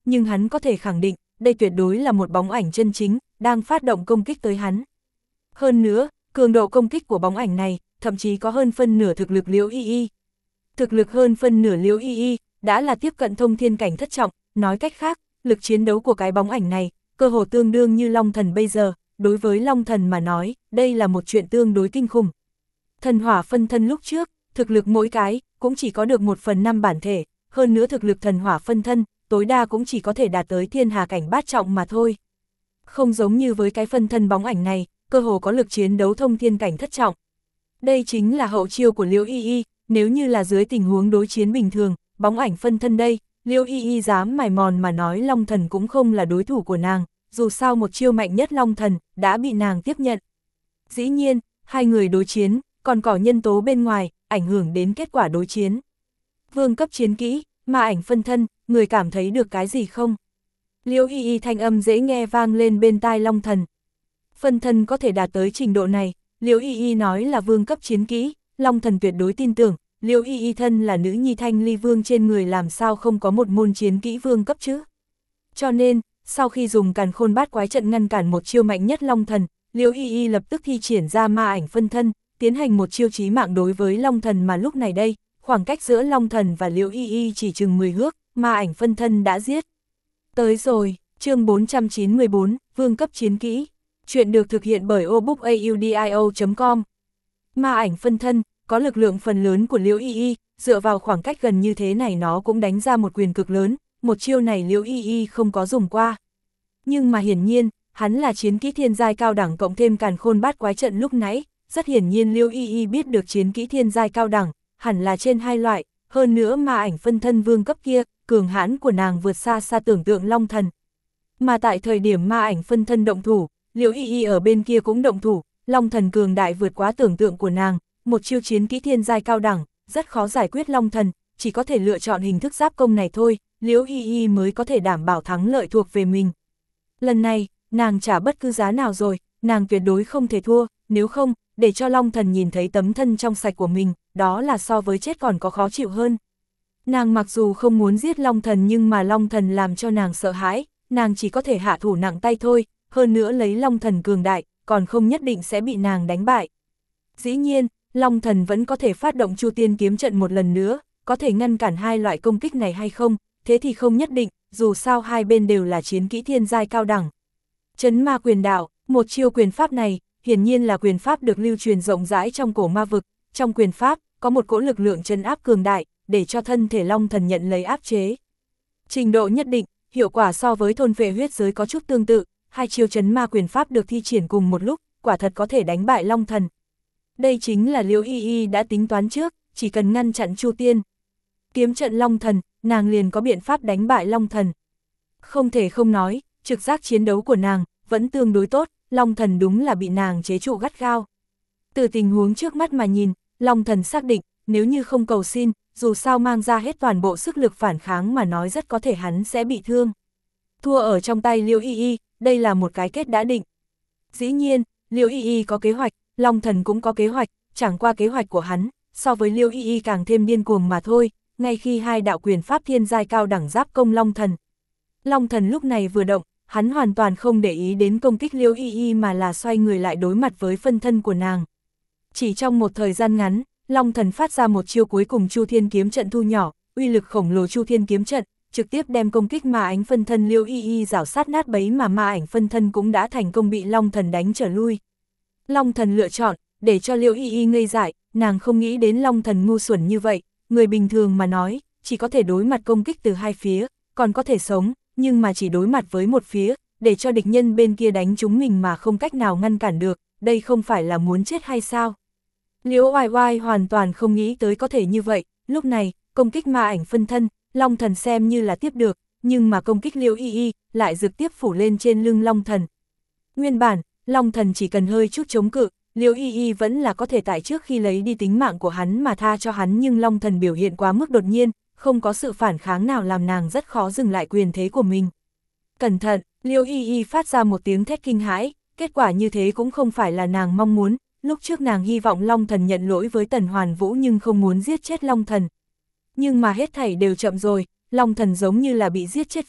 nhưng hắn có thể khẳng định, đây tuyệt đối là một bóng ảnh chân chính, đang phát động công kích tới hắn. Hơn nữa, cường độ công kích của bóng ảnh này, thậm chí có hơn phân nửa thực lực Liễu Y Y. Thực lực hơn phân nửa Liễu Y Y, đã là tiếp cận thông thiên cảnh thất trọng, nói cách khác, lực chiến đấu của cái bóng ảnh này, cơ hồ tương đương như Long Thần bây giờ, đối với Long Thần mà nói, đây là một chuyện tương đối kinh khủng. Thần hỏa phân thân lúc trước, thực lực mỗi cái, cũng chỉ có được một phần năm bản thể, hơn nữa thực lực thần hỏa phân thân, tối đa cũng chỉ có thể đạt tới thiên hà cảnh bát trọng mà thôi. Không giống như với cái phân thân bóng ảnh này, cơ hồ có lực chiến đấu thông thiên cảnh thất trọng. Đây chính là hậu chiêu của Liễu Y Y, nếu như là dưới tình huống đối chiến bình thường, bóng ảnh phân thân đây, Liễu Y Y dám mài mòn mà nói Long Thần cũng không là đối thủ của nàng, dù sao một chiêu mạnh nhất Long Thần, đã bị nàng tiếp nhận. Dĩ nhiên, hai người đối chiến, còn có nhân tố bên ngoài, ảnh hưởng đến kết quả đối chiến. Vương cấp chiến kỹ, ma ảnh phân thân, người cảm thấy được cái gì không? Liễu Y Y thanh âm dễ nghe vang lên bên tai Long Thần. Phân thân có thể đạt tới trình độ này, Liễu Y Y nói là vương cấp chiến kỹ, Long Thần tuyệt đối tin tưởng, Liễu Y Y thân là nữ nhi Thanh Ly Vương trên người làm sao không có một môn chiến kỹ vương cấp chứ. Cho nên, sau khi dùng Càn Khôn Bát Quái trận ngăn cản một chiêu mạnh nhất Long Thần, Liễu Y Y lập tức thi triển ra ma ảnh phân thân, tiến hành một chiêu chí mạng đối với Long Thần mà lúc này đây, khoảng cách giữa Long Thần và Liễu Y Y chỉ chừng mười thước, ma ảnh phân thân đã giết. Tới rồi, chương bốn trăm chín mươi tư, vương cấp chiến kỹ. Chuyện được thực hiện bởi obookaudio chấm com. Ma ảnh phân thân, có lực lượng phần lớn của Liễu Y Y, dựa vào khoảng cách gần như thế này nó cũng đánh ra một quyền cực lớn, một chiêu này Liễu Y Y không có dùng qua. Nhưng mà hiển nhiên, hắn là chiến kỹ thiên giai cao đẳng cộng thêm Càn Khôn Bát Quái trận lúc nãy, rất hiển nhiên Liễu Y Y biết được chiến kỹ thiên giai cao đẳng, hẳn là trên hai loại, hơn nữa ma ảnh phân thân vương cấp kia, cường hãn của nàng vượt xa xa tưởng tượng Long Thần. Mà tại thời điểm ma ảnh phân thân động thủ, Liễu Y Y ở bên kia cũng động thủ, Long Thần cường đại vượt quá tưởng tượng của nàng, một chiêu chiến kỹ thiên giai cao đẳng, rất khó giải quyết Long Thần, chỉ có thể lựa chọn hình thức giáp công này thôi, Liễu Y Y mới có thể đảm bảo thắng lợi thuộc về mình. Lần này, nàng trả bất cứ giá nào rồi, nàng tuyệt đối không thể thua, nếu không, để cho Long Thần nhìn thấy tấm thân trong sạch của mình, đó là so với chết còn có khó chịu hơn. Nàng mặc dù không muốn giết Long Thần nhưng mà Long Thần làm cho nàng sợ hãi, nàng chỉ có thể hạ thủ nặng tay thôi, hơn nữa lấy Long Thần cường đại, còn không nhất định sẽ bị nàng đánh bại. Dĩ nhiên, Long Thần vẫn có thể phát động Chu Tiên kiếm trận một lần nữa, có thể ngăn cản hai loại công kích này hay không, thế thì không nhất định, dù sao hai bên đều là chiến kỹ thiên giai cao đẳng. Trấn ma quyền đạo, một chiêu quyền pháp này, hiển nhiên là quyền pháp được lưu truyền rộng rãi trong cổ ma vực, trong quyền pháp, có một cỗ lực lượng trấn áp cường đại, để cho thân thể Long Thần nhận lấy áp chế. Trình độ nhất định, hiệu quả so với thôn phệ huyết giới có chút tương tự, hai chiêu trấn ma quyền pháp được thi triển cùng một lúc, quả thật có thể đánh bại Long Thần. Đây chính là Liễu Y Y đã tính toán trước, chỉ cần ngăn chặn Chu Tiên kiếm trận Long Thần, nàng liền có biện pháp đánh bại Long Thần. Không thể không nói, trực giác chiến đấu của nàng vẫn tương đối tốt, Long Thần đúng là bị nàng chế trụ gắt gao. Từ tình huống trước mắt mà nhìn, Long Thần xác định, nếu như không cầu xin, dù sao mang ra hết toàn bộ sức lực phản kháng mà nói rất có thể hắn sẽ bị thương. Thua ở trong tay Liễu Y Y, đây là một cái kết đã định. Dĩ nhiên, Liễu Y Y có kế hoạch, Long Thần cũng có kế hoạch, chẳng qua kế hoạch của hắn, so với Liễu Y Y càng thêm điên cuồng mà thôi, ngay khi hai đạo quyền pháp thiên giai cao đẳng giáp công Long Thần. Long Thần lúc này vừa động, hắn hoàn toàn không để ý đến công kích Liễu Y Y mà là xoay người lại đối mặt với phân thân của nàng. Chỉ trong một thời gian ngắn, Long Thần phát ra một chiêu cuối cùng Chu Thiên kiếm trận thu nhỏ, uy lực khổng lồ Chu Thiên kiếm trận, trực tiếp đem công kích ma ảnh phân thân Liễu Y Y rảo sát nát bấy mà ma ảnh phân thân cũng đã thành công bị Long Thần đánh trở lui. Long Thần lựa chọn, để cho Liễu Y Y ngây dại, nàng không nghĩ đến Long Thần ngu xuẩn như vậy, người bình thường mà nói, chỉ có thể đối mặt công kích từ hai phía, còn có thể sống, nhưng mà chỉ đối mặt với một phía, để cho địch nhân bên kia đánh chúng mình mà không cách nào ngăn cản được, đây không phải là muốn chết hay sao? Liễu Oai Oai hoàn toàn không nghĩ tới có thể như vậy, lúc này, công kích ma ảnh phân thân, Long Thần xem như là tiếp được, nhưng mà công kích Liễu Y Y lại trực tiếp phủ lên trên lưng Long Thần. Nguyên bản, Long Thần chỉ cần hơi chút chống cự, Liễu Y Y vẫn là có thể tại trước khi lấy đi tính mạng của hắn mà tha cho hắn, nhưng Long Thần biểu hiện quá mức đột nhiên, không có sự phản kháng nào làm nàng rất khó dừng lại quyền thế của mình. Cẩn thận, Liễu Y Y phát ra một tiếng thét kinh hãi, kết quả như thế cũng không phải là nàng mong muốn, lúc trước nàng hy vọng Long Thần nhận lỗi với Tần Hoàn Vũ nhưng không muốn giết chết Long Thần. Nhưng mà hết thảy đều chậm rồi, Long Thần giống như là bị giết chết vậy,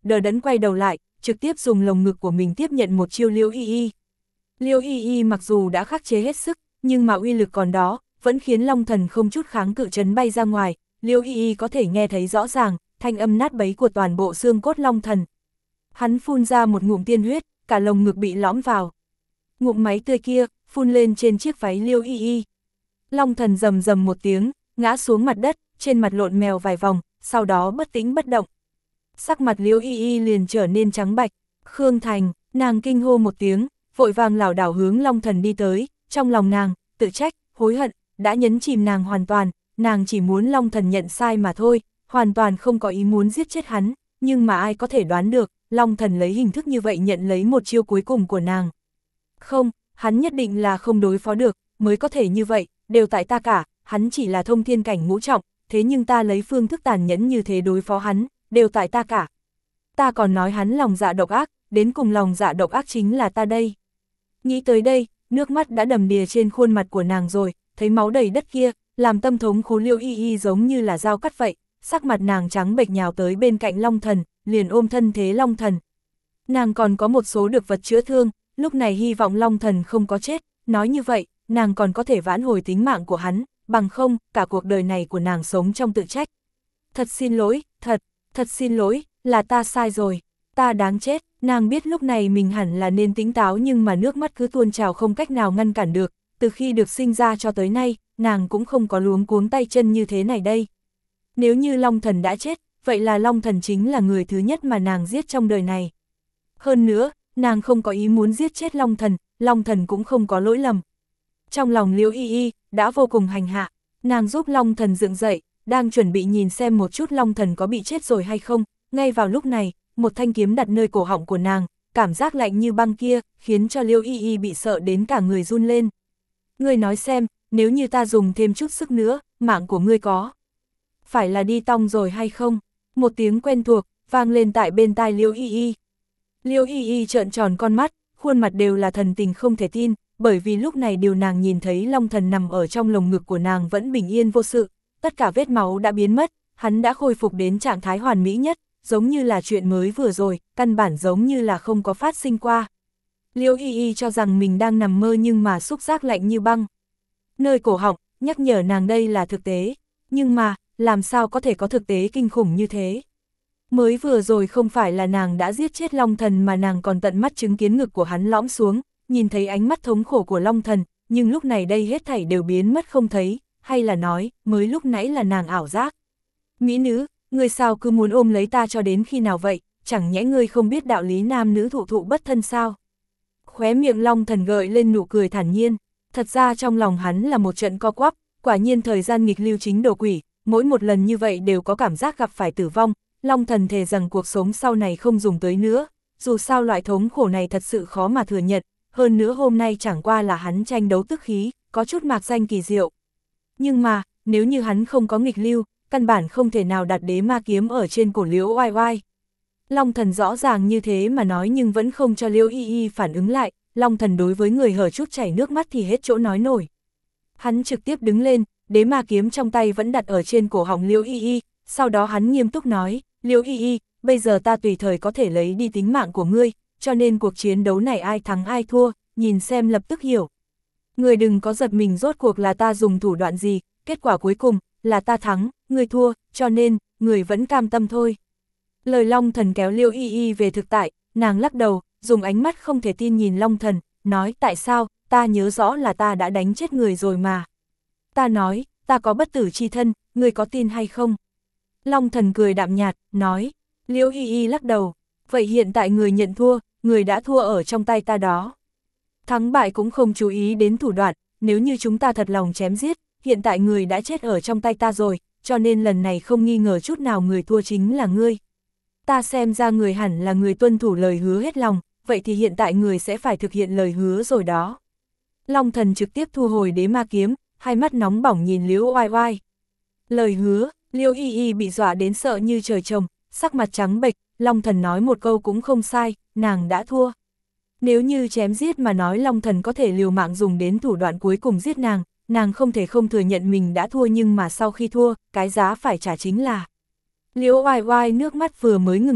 đờ đẫn quay đầu lại, trực tiếp dùng lồng ngực của mình tiếp nhận một chiêu Liễu Y Y. Liễu Y Y mặc dù đã khắc chế hết sức, nhưng mà uy lực còn đó, vẫn khiến Long Thần không chút kháng cự chấn bay ra ngoài. Liễu Y Y có thể nghe thấy rõ ràng, thanh âm nát bấy của toàn bộ xương cốt Long Thần. Hắn phun ra một ngụm tiên huyết, cả lồng ngực bị lõm vào. Ngụm máy tươi kia, phun lên trên chiếc váy Liễu Y Y. Long Thần rầm rầm một tiếng, ngã xuống mặt đất, trên mặt lộn mèo vài vòng, sau đó bất tĩnh bất động. Sắc mặt Liễu Y Y liền trở nên trắng bạch. Khương Thành, nàng kinh hô một tiếng, vội vàng lảo đảo hướng Long Thần đi tới, trong lòng nàng, tự trách, hối hận, đã nhấn chìm nàng hoàn toàn, nàng chỉ muốn Long Thần nhận sai mà thôi, hoàn toàn không có ý muốn giết chết hắn, nhưng mà ai có thể đoán được, Long Thần lấy hình thức như vậy nhận lấy một chiêu cuối cùng của nàng. Không, hắn nhất định là không đối phó được, mới có thể như vậy, đều tại ta cả, hắn chỉ là thông thiên cảnh ngũ trọng, thế nhưng ta lấy phương thức tàn nhẫn như thế đối phó hắn, đều tại ta cả. Ta còn nói hắn lòng dạ độc ác, đến cùng lòng dạ độc ác chính là ta đây. Nghĩ tới đây, nước mắt đã đầm đìa trên khuôn mặt của nàng rồi, thấy máu đầy đất kia, làm tâm thống khố Liễu Y Y giống như là dao cắt vậy, sắc mặt nàng trắng bệch nhào tới bên cạnh Long Thần, liền ôm thân thế Long Thần. Nàng còn có một số được vật chữa thương, lúc này hy vọng Long Thần không có chết, nói như vậy, nàng còn có thể vãn hồi tính mạng của hắn, bằng không, cả cuộc đời này của nàng sống trong tự trách. Thật xin lỗi, thật, thật xin lỗi, là ta sai rồi, ta đáng chết. Nàng biết lúc này mình hẳn là nên tỉnh táo nhưng mà nước mắt cứ tuôn trào không cách nào ngăn cản được, từ khi được sinh ra cho tới nay, nàng cũng không có luống cuống tay chân như thế này đây. Nếu như Long Thần đã chết, vậy là Long Thần chính là người thứ nhất mà nàng giết trong đời này. Hơn nữa, nàng không có ý muốn giết chết Long Thần, Long Thần cũng không có lỗi lầm. Trong lòng Liễu Y Y đã vô cùng hành hạ, nàng giúp Long Thần dựng dậy, đang chuẩn bị nhìn xem một chút Long Thần có bị chết rồi hay không, ngay vào lúc này, một thanh kiếm đặt nơi cổ họng của nàng, cảm giác lạnh như băng kia, khiến cho Liễu Y Y bị sợ đến cả người run lên. Ngươi nói xem, nếu như ta dùng thêm chút sức nữa, mạng của ngươi có phải là đi tong rồi hay không? Một tiếng quen thuộc, vang lên tại bên tai Liễu Y Y. Liễu Y Y trợn tròn con mắt, khuôn mặt đều là thần tình không thể tin, bởi vì lúc này điều nàng nhìn thấy Long Thần nằm ở trong lồng ngực của nàng vẫn bình yên vô sự, tất cả vết máu đã biến mất, hắn đã khôi phục đến trạng thái hoàn mỹ nhất, giống như là chuyện mới vừa rồi, căn bản giống như là không có phát sinh qua. Liễu Y Y cho rằng mình đang nằm mơ nhưng mà xúc giác lạnh như băng. Nơi cổ họng, nhắc nhở nàng đây là thực tế, nhưng mà, làm sao có thể có thực tế kinh khủng như thế? Mới vừa rồi không phải là nàng đã giết chết Long Thần mà nàng còn tận mắt chứng kiến ngực của hắn lõm xuống, nhìn thấy ánh mắt thống khổ của Long Thần, nhưng lúc này đây hết thảy đều biến mất không thấy, hay là nói, mới lúc nãy là nàng ảo giác. Mỹ nữ, ngươi sao cứ muốn ôm lấy ta cho đến khi nào vậy, chẳng nhẽ ngươi không biết đạo lý nam nữ thụ thụ bất thân sao? Khóe miệng Long Thần gợi lên nụ cười thản nhiên, thật ra trong lòng hắn là một trận co quắp, quả nhiên thời gian nghịch lưu chính đồ quỷ, mỗi một lần như vậy đều có cảm giác gặp phải tử vong, Long Thần thề rằng cuộc sống sau này không dùng tới nữa, dù sao loại thống khổ này thật sự khó mà thừa nhận, hơn nữa hôm nay chẳng qua là hắn tranh đấu tức khí, có chút mạc danh kỳ diệu. Nhưng mà, nếu như hắn không có nghịch lưu, căn bản không thể nào đặt đế ma kiếm ở trên cổ Liễu Oai Oai. Long Thần rõ ràng như thế mà nói nhưng vẫn không cho Liễu Y Y phản ứng lại, Long Thần đối với người hở chút chảy nước mắt thì hết chỗ nói nổi. Hắn trực tiếp đứng lên, đế ma kiếm trong tay vẫn đặt ở trên cổ họng Liễu Y Y, sau đó hắn nghiêm túc nói, Liễu Y Y, bây giờ ta tùy thời có thể lấy đi tính mạng của ngươi, cho nên cuộc chiến đấu này ai thắng ai thua, nhìn xem lập tức hiểu. Ngươi đừng có giật mình rốt cuộc là ta dùng thủ đoạn gì, kết quả cuối cùng là ta thắng, ngươi thua, cho nên, ngươi vẫn cam tâm thôi. Lời Long Thần kéo Liễu Y Y về thực tại, nàng lắc đầu, dùng ánh mắt không thể tin nhìn Long Thần, nói tại sao, ta nhớ rõ là ta đã đánh chết người rồi mà. Ta nói, ta có bất tử chi thân, ngươi có tin hay không? Long Thần cười đạm nhạt, nói, Liễu Y Y lắc đầu, vậy hiện tại người nhận thua, người đã thua ở trong tay ta đó. Thắng bại cũng không chú ý đến thủ đoạn, nếu như chúng ta thật lòng chém giết, hiện tại người đã chết ở trong tay ta rồi, cho nên lần này không nghi ngờ chút nào người thua chính là ngươi. Ta xem ra người hẳn là người tuân thủ lời hứa hết lòng, vậy thì hiện tại người sẽ phải thực hiện lời hứa rồi đó. Long Thần trực tiếp thu hồi đế ma kiếm, hai mắt nóng bỏng nhìn Liễu Oai Oai. Lời hứa, Liễu Y Y bị dọa đến sợ như trời trồng, sắc mặt trắng bệch, Long Thần nói một câu cũng không sai, nàng đã thua. Nếu như chém giết mà nói Long Thần có thể liều mạng dùng đến thủ đoạn cuối cùng giết nàng, nàng không thể không thừa nhận mình đã thua nhưng mà sau khi thua, cái giá phải trả chính là. Liễu Oai Oai nước mắt vừa mới ngừng lại,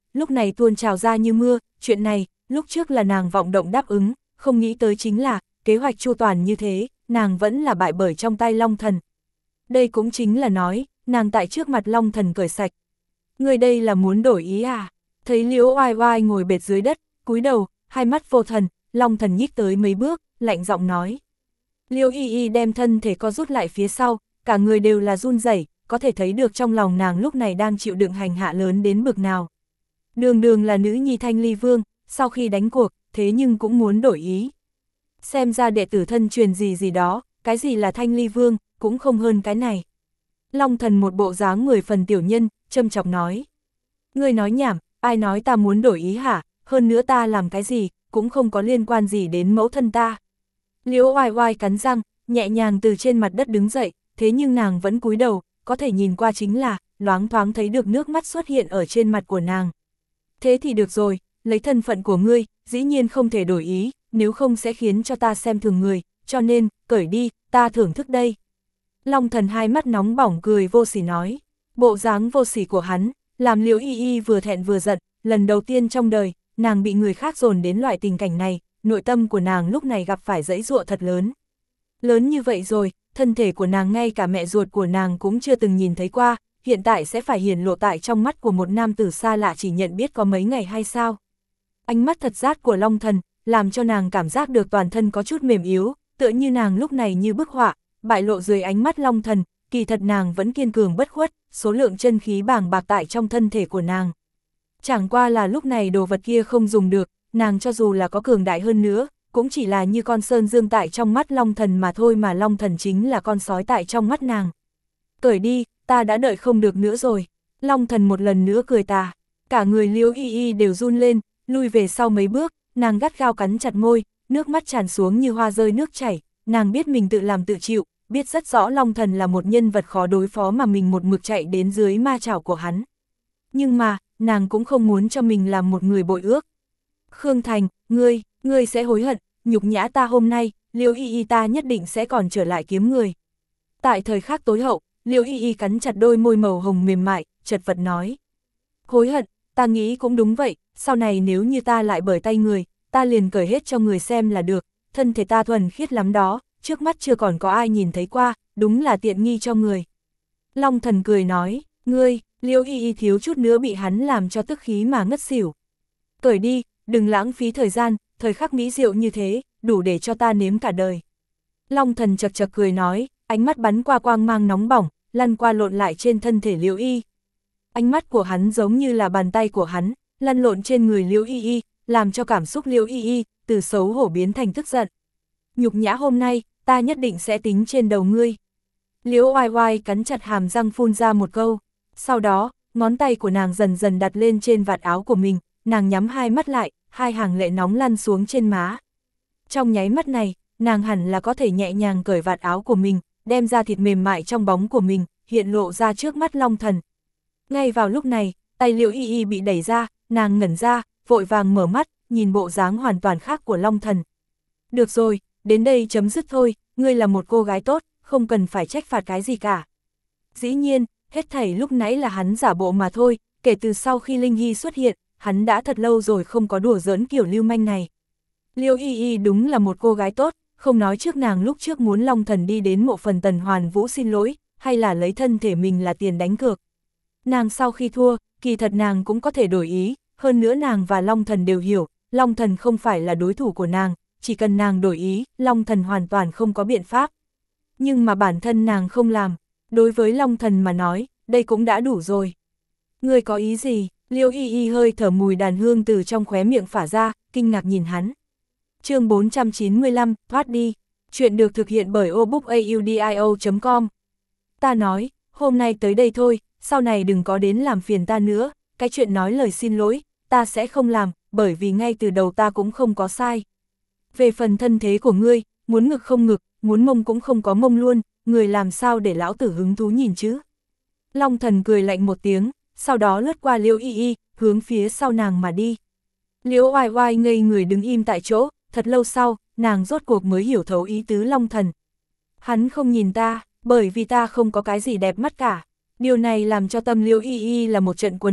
lúc này tuôn trào ra như mưa, chuyện này, lúc trước là nàng vọng động đáp ứng, không nghĩ tới chính là, kế hoạch chu toàn như thế, nàng vẫn là bại bởi trong tay Long Thần. Đây cũng chính là nói, nàng tại trước mặt Long Thần cởi sạch. Người đây là muốn đổi ý à? Thấy Liễu Oai Oai ngồi bệt dưới đất, cúi đầu, hai mắt vô thần, Long Thần nhích tới mấy bước, lạnh giọng nói. Liễu Y Y đem thân thể co rút lại phía sau, cả người đều là run rẩy, có thể thấy được trong lòng nàng lúc này đang chịu đựng hành hạ lớn đến bực nào. Đường đường là nữ nhi Thanh Ly Vương, sau khi đánh cuộc, thế nhưng cũng muốn đổi ý. Xem ra đệ tử thân truyền gì gì đó, cái gì là Thanh Ly Vương, cũng không hơn cái này. Long Thần một bộ dáng mười phần tiểu nhân, châm chọc nói. Ngươi nói nhảm, ai nói ta muốn đổi ý hả, hơn nữa ta làm cái gì, cũng không có liên quan gì đến mẫu thân ta. Liễu Oai Oai cắn răng, nhẹ nhàng từ trên mặt đất đứng dậy, thế nhưng nàng vẫn cúi đầu, có thể nhìn qua chính là, loáng thoáng thấy được nước mắt xuất hiện ở trên mặt của nàng. Thế thì được rồi, lấy thân phận của ngươi, dĩ nhiên không thể đổi ý, nếu không sẽ khiến cho ta xem thường người, cho nên, cởi đi, ta thưởng thức đây. Long Thần hai mắt nóng bỏng cười vô sỉ nói, bộ dáng vô sỉ của hắn, làm Liễu Y Y vừa thẹn vừa giận, lần đầu tiên trong đời, nàng bị người khác dồn đến loại tình cảnh này, nội tâm của nàng lúc này gặp phải dãy dụa thật lớn. Lớn như vậy rồi, thân thể của nàng ngay cả mẹ ruột của nàng cũng chưa từng nhìn thấy qua, hiện tại sẽ phải hiển lộ tại trong mắt của một nam tử xa lạ chỉ nhận biết có mấy ngày hay sao. Ánh mắt thật rát của Long Thần, làm cho nàng cảm giác được toàn thân có chút mềm yếu, tựa như nàng lúc này như bức họa, bại lộ dưới ánh mắt Long Thần, kỳ thật nàng vẫn kiên cường bất khuất, số lượng chân khí bàng bạc tại trong thân thể của nàng. Chẳng qua là lúc này đồ vật kia không dùng được, nàng cho dù là có cường đại hơn nữa, cũng chỉ là như con sơn dương tại trong mắt Long Thần mà thôi, mà Long Thần chính là con sói tại trong mắt nàng. Cởi đi, ta đã đợi không được nữa rồi. Long Thần một lần nữa cười tà, cả người Liễu Y Y đều run lên, lui về sau mấy bước, nàng gắt gao cắn chặt môi, nước mắt tràn xuống như hoa rơi nước chảy, nàng biết mình tự làm tự chịu, biết rất rõ Long Thần là một nhân vật khó đối phó mà mình một mực chạy đến dưới ma chảo của hắn. Nhưng mà, nàng cũng không muốn cho mình làm một người bội ước. Khương Thành, ngươi, ngươi sẽ hối hận, nhục nhã ta hôm nay, Liễu Y Y ta nhất định sẽ còn trở lại kiếm người. Tại thời khắc tối hậu, Liễu Y Y cắn chặt đôi môi màu hồng mềm mại, chật vật nói. Hối hận, ta nghĩ cũng đúng vậy, sau này nếu như ta lại bởi tay người, ta liền cởi hết cho người xem là được, thân thể ta thuần khiết lắm đó, trước mắt chưa còn có ai nhìn thấy qua, đúng là tiện nghi cho người. Long Thần cười nói, ngươi, Liễu Y Y thiếu chút nữa bị hắn làm cho tức khí mà ngất xỉu. Cởi đi, đừng lãng phí thời gian, thời khắc mỹ diệu như thế, đủ để cho ta nếm cả đời. Long Thần chật chật cười nói, ánh mắt bắn qua quang mang nóng bỏng, lăn qua lộn lại trên thân thể Liễu Y. Ánh mắt của hắn giống như là bàn tay của hắn, lăn lộn trên người Liễu Y Y, làm cho cảm xúc Liễu Y Y từ xấu hổ biến thành tức giận. Nhục nhã hôm nay, ta nhất định sẽ tính trên đầu ngươi. Liễu Oai Oai cắn chặt hàm răng phun ra một câu. Sau đó, ngón tay của nàng dần dần đặt lên trên vạt áo của mình, nàng nhắm hai mắt lại, hai hàng lệ nóng lăn xuống trên má. Trong nháy mắt này, nàng hẳn là có thể nhẹ nhàng cởi vạt áo của mình, đem ra thịt mềm mại trong bóng của mình, hiện lộ ra trước mắt Long Thần. Ngay vào lúc này, tay Liễu Y Y bị đẩy ra, nàng ngẩn ra, vội vàng mở mắt, nhìn bộ dáng hoàn toàn khác của Long Thần. Được rồi, đến đây chấm dứt thôi, ngươi là một cô gái tốt, không cần phải trách phạt cái gì cả. Dĩ nhiên, hết thảy lúc nãy là hắn giả bộ mà thôi, kể từ sau khi Linh Hy xuất hiện, hắn đã thật lâu rồi không có đùa giỡn kiểu lưu manh này. Liễu Y Y đúng là một cô gái tốt, không nói trước nàng lúc trước muốn Long Thần đi đến mộ phần Tần Hoàn Vũ xin lỗi, hay là lấy thân thể mình là tiền đánh cược. Nàng sau khi thua, kỳ thật nàng cũng có thể đổi ý, hơn nữa nàng và Long Thần đều hiểu, Long Thần không phải là đối thủ của nàng, chỉ cần nàng đổi ý, Long Thần hoàn toàn không có biện pháp. Nhưng mà bản thân nàng không làm, đối với Long Thần mà nói, đây cũng đã đủ rồi. Ngươi có ý gì? Liễu Y Y hơi thở mùi đàn hương từ trong khóe miệng phả ra, kinh ngạc nhìn hắn. Chương bốn trăm chín mươi lăm, thoát đi. Chuyện được thực hiện bởi obookaudio chấm com. Ta nói, hôm nay tới đây thôi, sau này đừng có đến làm phiền ta nữa, cái chuyện nói lời xin lỗi, ta sẽ không làm, bởi vì ngay từ đầu ta cũng không có sai. Về phần thân thế của ngươi, muốn ngực không ngực, muốn mông cũng không có mông luôn, người làm sao để lão tử hứng thú nhìn chứ? Long Thần cười lạnh một tiếng, sau đó lướt qua Liễu Y Y, hướng phía sau nàng mà đi. Liễu Oai Oai ngây người đứng im tại chỗ, thật lâu sau, nàng rốt cuộc mới hiểu thấu ý tứ Long Thần. Hắn không nhìn ta, bởi vì ta không có cái gì đẹp mắt cả. Điều này làm cho tâm Liễu Y Y là một trận quấn quýt,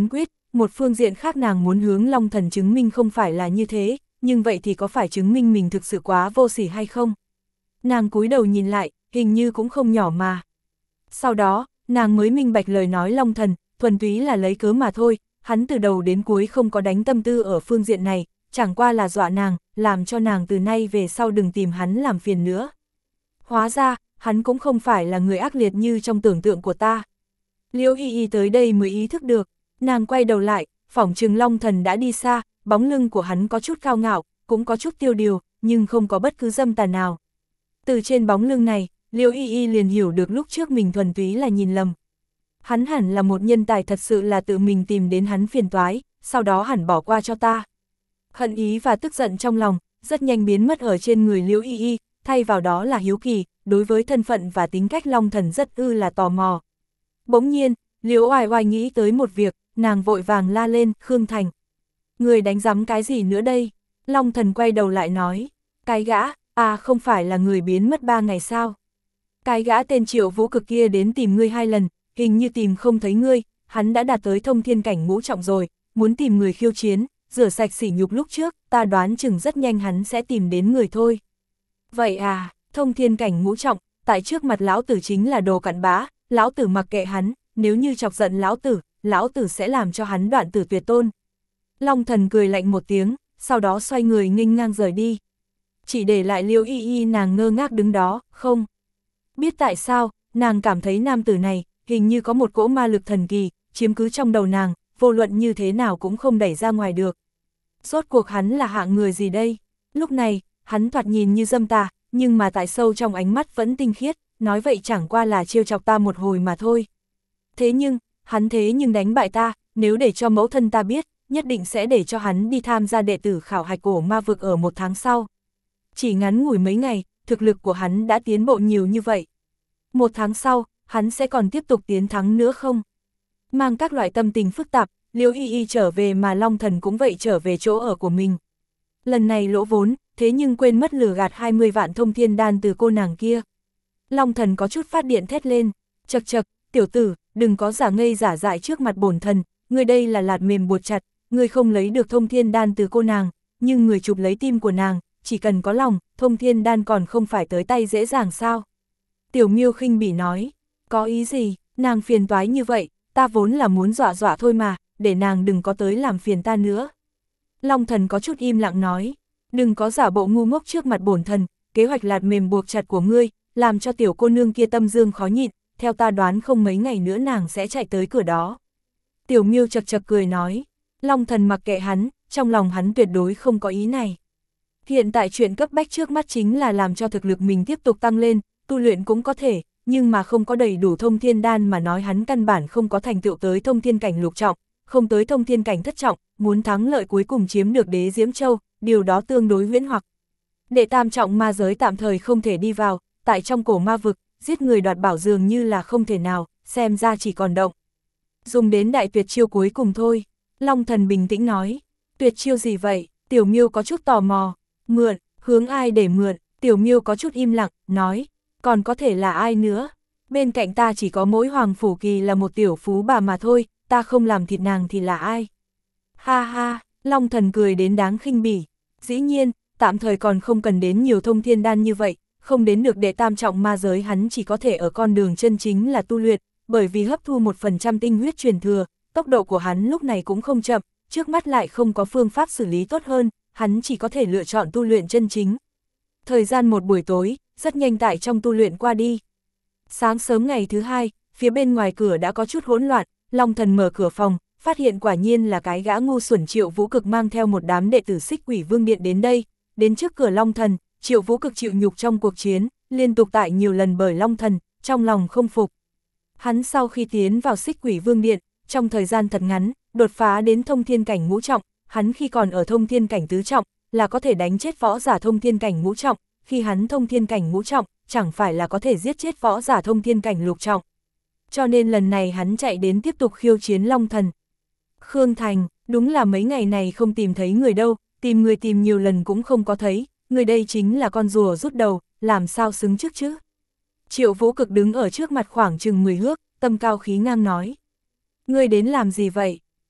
một phương diện khác nàng muốn hướng Long Thần chứng minh không phải là như thế, nhưng vậy thì có phải chứng minh mình thực sự quá vô sỉ hay không? Nàng cúi đầu nhìn lại, hình như cũng không nhỏ mà. Sau đó, nàng mới minh bạch lời nói Long Thần, thuần túy là lấy cớ mà thôi, hắn từ đầu đến cuối không có đánh tâm tư ở phương diện này, chẳng qua là dọa nàng, làm cho nàng từ nay về sau đừng tìm hắn làm phiền nữa. Hóa ra, hắn cũng không phải là người ác liệt như trong tưởng tượng của ta. Liễu Y Y tới đây mới ý thức được, nàng quay đầu lại, phỏng chừng Long Thần đã đi xa, bóng lưng của hắn có chút cao ngạo, cũng có chút tiêu điều, nhưng không có bất cứ dâm tà nào. Từ trên bóng lưng này, Liễu Y Y liền hiểu được lúc trước mình thuần túy là nhìn lầm. Hắn hẳn là một nhân tài thật sự là tự mình tìm đến hắn phiền toái, sau đó hẳn bỏ qua cho ta. Hận ý và tức giận trong lòng, rất nhanh biến mất ở trên người Liễu Y Y, thay vào đó là hiếu kỳ, đối với thân phận và tính cách Long Thần rất ư là tò mò. Bỗng nhiên, Liễu Oai Oai nghĩ tới một việc, nàng vội vàng la lên, Khương Thành. Người đánh giám cái gì nữa đây? Long Thần quay đầu lại nói, cái gã, à không phải là người biến mất ba ngày sao? Cái gã tên Triệu Vũ Cực kia đến tìm ngươi hai lần, hình như tìm không thấy ngươi, hắn đã đạt tới thông thiên cảnh ngũ trọng rồi, muốn tìm người khiêu chiến, rửa sạch sỉ nhục lúc trước, ta đoán chừng rất nhanh hắn sẽ tìm đến người thôi. Vậy à, thông thiên cảnh ngũ trọng, tại trước mặt lão tử chính là đồ cặn bã, lão tử mặc kệ hắn, nếu như chọc giận lão tử, lão tử sẽ làm cho hắn đoạn tử tuyệt tôn. Long Thần cười lạnh một tiếng, sau đó xoay người nghênh ngang rời đi. Chỉ để lại Liễu Y Y nàng ngơ ngác đứng đó, không biết tại sao, nàng cảm thấy nam tử này, hình như có một cỗ ma lực thần kỳ, chiếm cứ trong đầu nàng, vô luận như thế nào cũng không đẩy ra ngoài được. Rốt cuộc hắn là hạng người gì đây? Lúc này, hắn thoạt nhìn như dâm tà, nhưng mà tại sâu trong ánh mắt vẫn tinh khiết, nói vậy chẳng qua là trêu chọc ta một hồi mà thôi. Thế nhưng, hắn thế nhưng đánh bại ta, nếu để cho mẫu thân ta biết, nhất định sẽ để cho hắn đi tham gia đệ tử khảo hạch cổ ma vực ở một tháng sau. Chỉ ngắn ngủi mấy ngày, thực lực của hắn đã tiến bộ nhiều như vậy. Một tháng sau, hắn sẽ còn tiếp tục tiến thắng nữa không? Mang các loại tâm tình phức tạp, Liễu Y Y trở về mà Long Thần cũng vậy trở về chỗ ở của mình. Lần này lỗ vốn, thế nhưng quên mất lừa gạt hai mươi vạn thông thiên đan từ cô nàng kia. Long Thần có chút phát điện thét lên, chật chật, tiểu tử, đừng có giả ngây giả dại trước mặt bổn thần, người đây là lạt mềm buộc chặt, người không lấy được thông thiên đan từ cô nàng, nhưng người chụp lấy tim của nàng, chỉ cần có lòng, thông thiên đan còn không phải tới tay dễ dàng sao. Tiểu Miêu khinh bỉ nói, có ý gì, nàng phiền toái như vậy, ta vốn là muốn dọa dọa thôi mà, để nàng đừng có tới làm phiền ta nữa. Long Thần có chút im lặng nói, đừng có giả bộ ngu ngốc trước mặt bổn thần, kế hoạch lạt mềm buộc chặt của ngươi, làm cho tiểu cô nương kia tâm dương khó nhịn, theo ta đoán không mấy ngày nữa nàng sẽ chạy tới cửa đó. Tiểu Miêu chật chật cười nói, Long Thần mặc kệ hắn, trong lòng hắn tuyệt đối không có ý này. Hiện tại chuyện cấp bách trước mắt chính là làm cho thực lực mình tiếp tục tăng lên, tu luyện cũng có thể, nhưng mà không có đầy đủ thông thiên đan mà nói hắn căn bản không có thành tựu tới thông thiên cảnh lục trọng, không tới thông thiên cảnh thất trọng, muốn thắng lợi cuối cùng chiếm được đế Diễm Châu, điều đó tương đối huyễn hoặc. Đệ tam trọng ma giới tạm thời không thể đi vào, tại trong cổ ma vực, giết người đoạt bảo dường như là không thể nào, xem ra chỉ còn động. Dùng đến đại tuyệt chiêu cuối cùng thôi, Long Thần bình tĩnh nói, tuyệt chiêu gì vậy, Tiểu Miêu có chút tò mò, mượn, hướng ai để mượn, Tiểu Miêu có chút im lặng, nói, còn có thể là ai nữa, bên cạnh ta chỉ có mỗi Hoàng Phủ Kỳ là một tiểu phú bà mà thôi, ta không làm thịt nàng thì là ai. Ha ha, Long Thần cười đến đáng khinh bỉ, dĩ nhiên, tạm thời còn không cần đến nhiều thông thiên đan như vậy, không đến được đệ tam trọng ma giới hắn chỉ có thể ở con đường chân chính là tu luyện, bởi vì hấp thu một phần trăm tinh huyết truyền thừa, tốc độ của hắn lúc này cũng không chậm, trước mắt lại không có phương pháp xử lý tốt hơn, hắn chỉ có thể lựa chọn tu luyện chân chính. Thời gian một buổi tối, rất nhanh tại trong tu luyện qua đi. Sáng sớm ngày thứ hai, phía bên ngoài cửa đã có chút hỗn loạn, Long Thần mở cửa phòng, phát hiện quả nhiên là cái gã ngu xuẩn Triệu Vũ Cực mang theo một đám đệ tử Xích Quỷ Vương Điện đến đây, đến trước cửa Long Thần, Triệu Vũ Cực chịu nhục trong cuộc chiến, liên tục tại nhiều lần bởi Long Thần, trong lòng không phục. Hắn sau khi tiến vào Xích Quỷ Vương Điện, trong thời gian thật ngắn, đột phá đến thông thiên cảnh ngũ trọng, hắn khi còn ở thông thiên cảnh tứ trọng, là có thể đánh chết võ giả thông thiên cảnh ngũ trọng, khi hắn thông thiên cảnh ngũ trọng, chẳng phải là có thể giết chết võ giả thông thiên cảnh lục trọng. Cho nên lần này hắn chạy đến tiếp tục khiêu chiến Long Thần. Khương Thành, đúng là mấy ngày này không tìm thấy người đâu, tìm người tìm nhiều lần cũng không có thấy, người đây chính là con rùa rút đầu, làm sao xứng trước chứ. Triệu Vũ Cực đứng ở trước mặt khoảng chừng mười hước, tâm cao khí ngang nói. Ngươi đến làm gì vậy?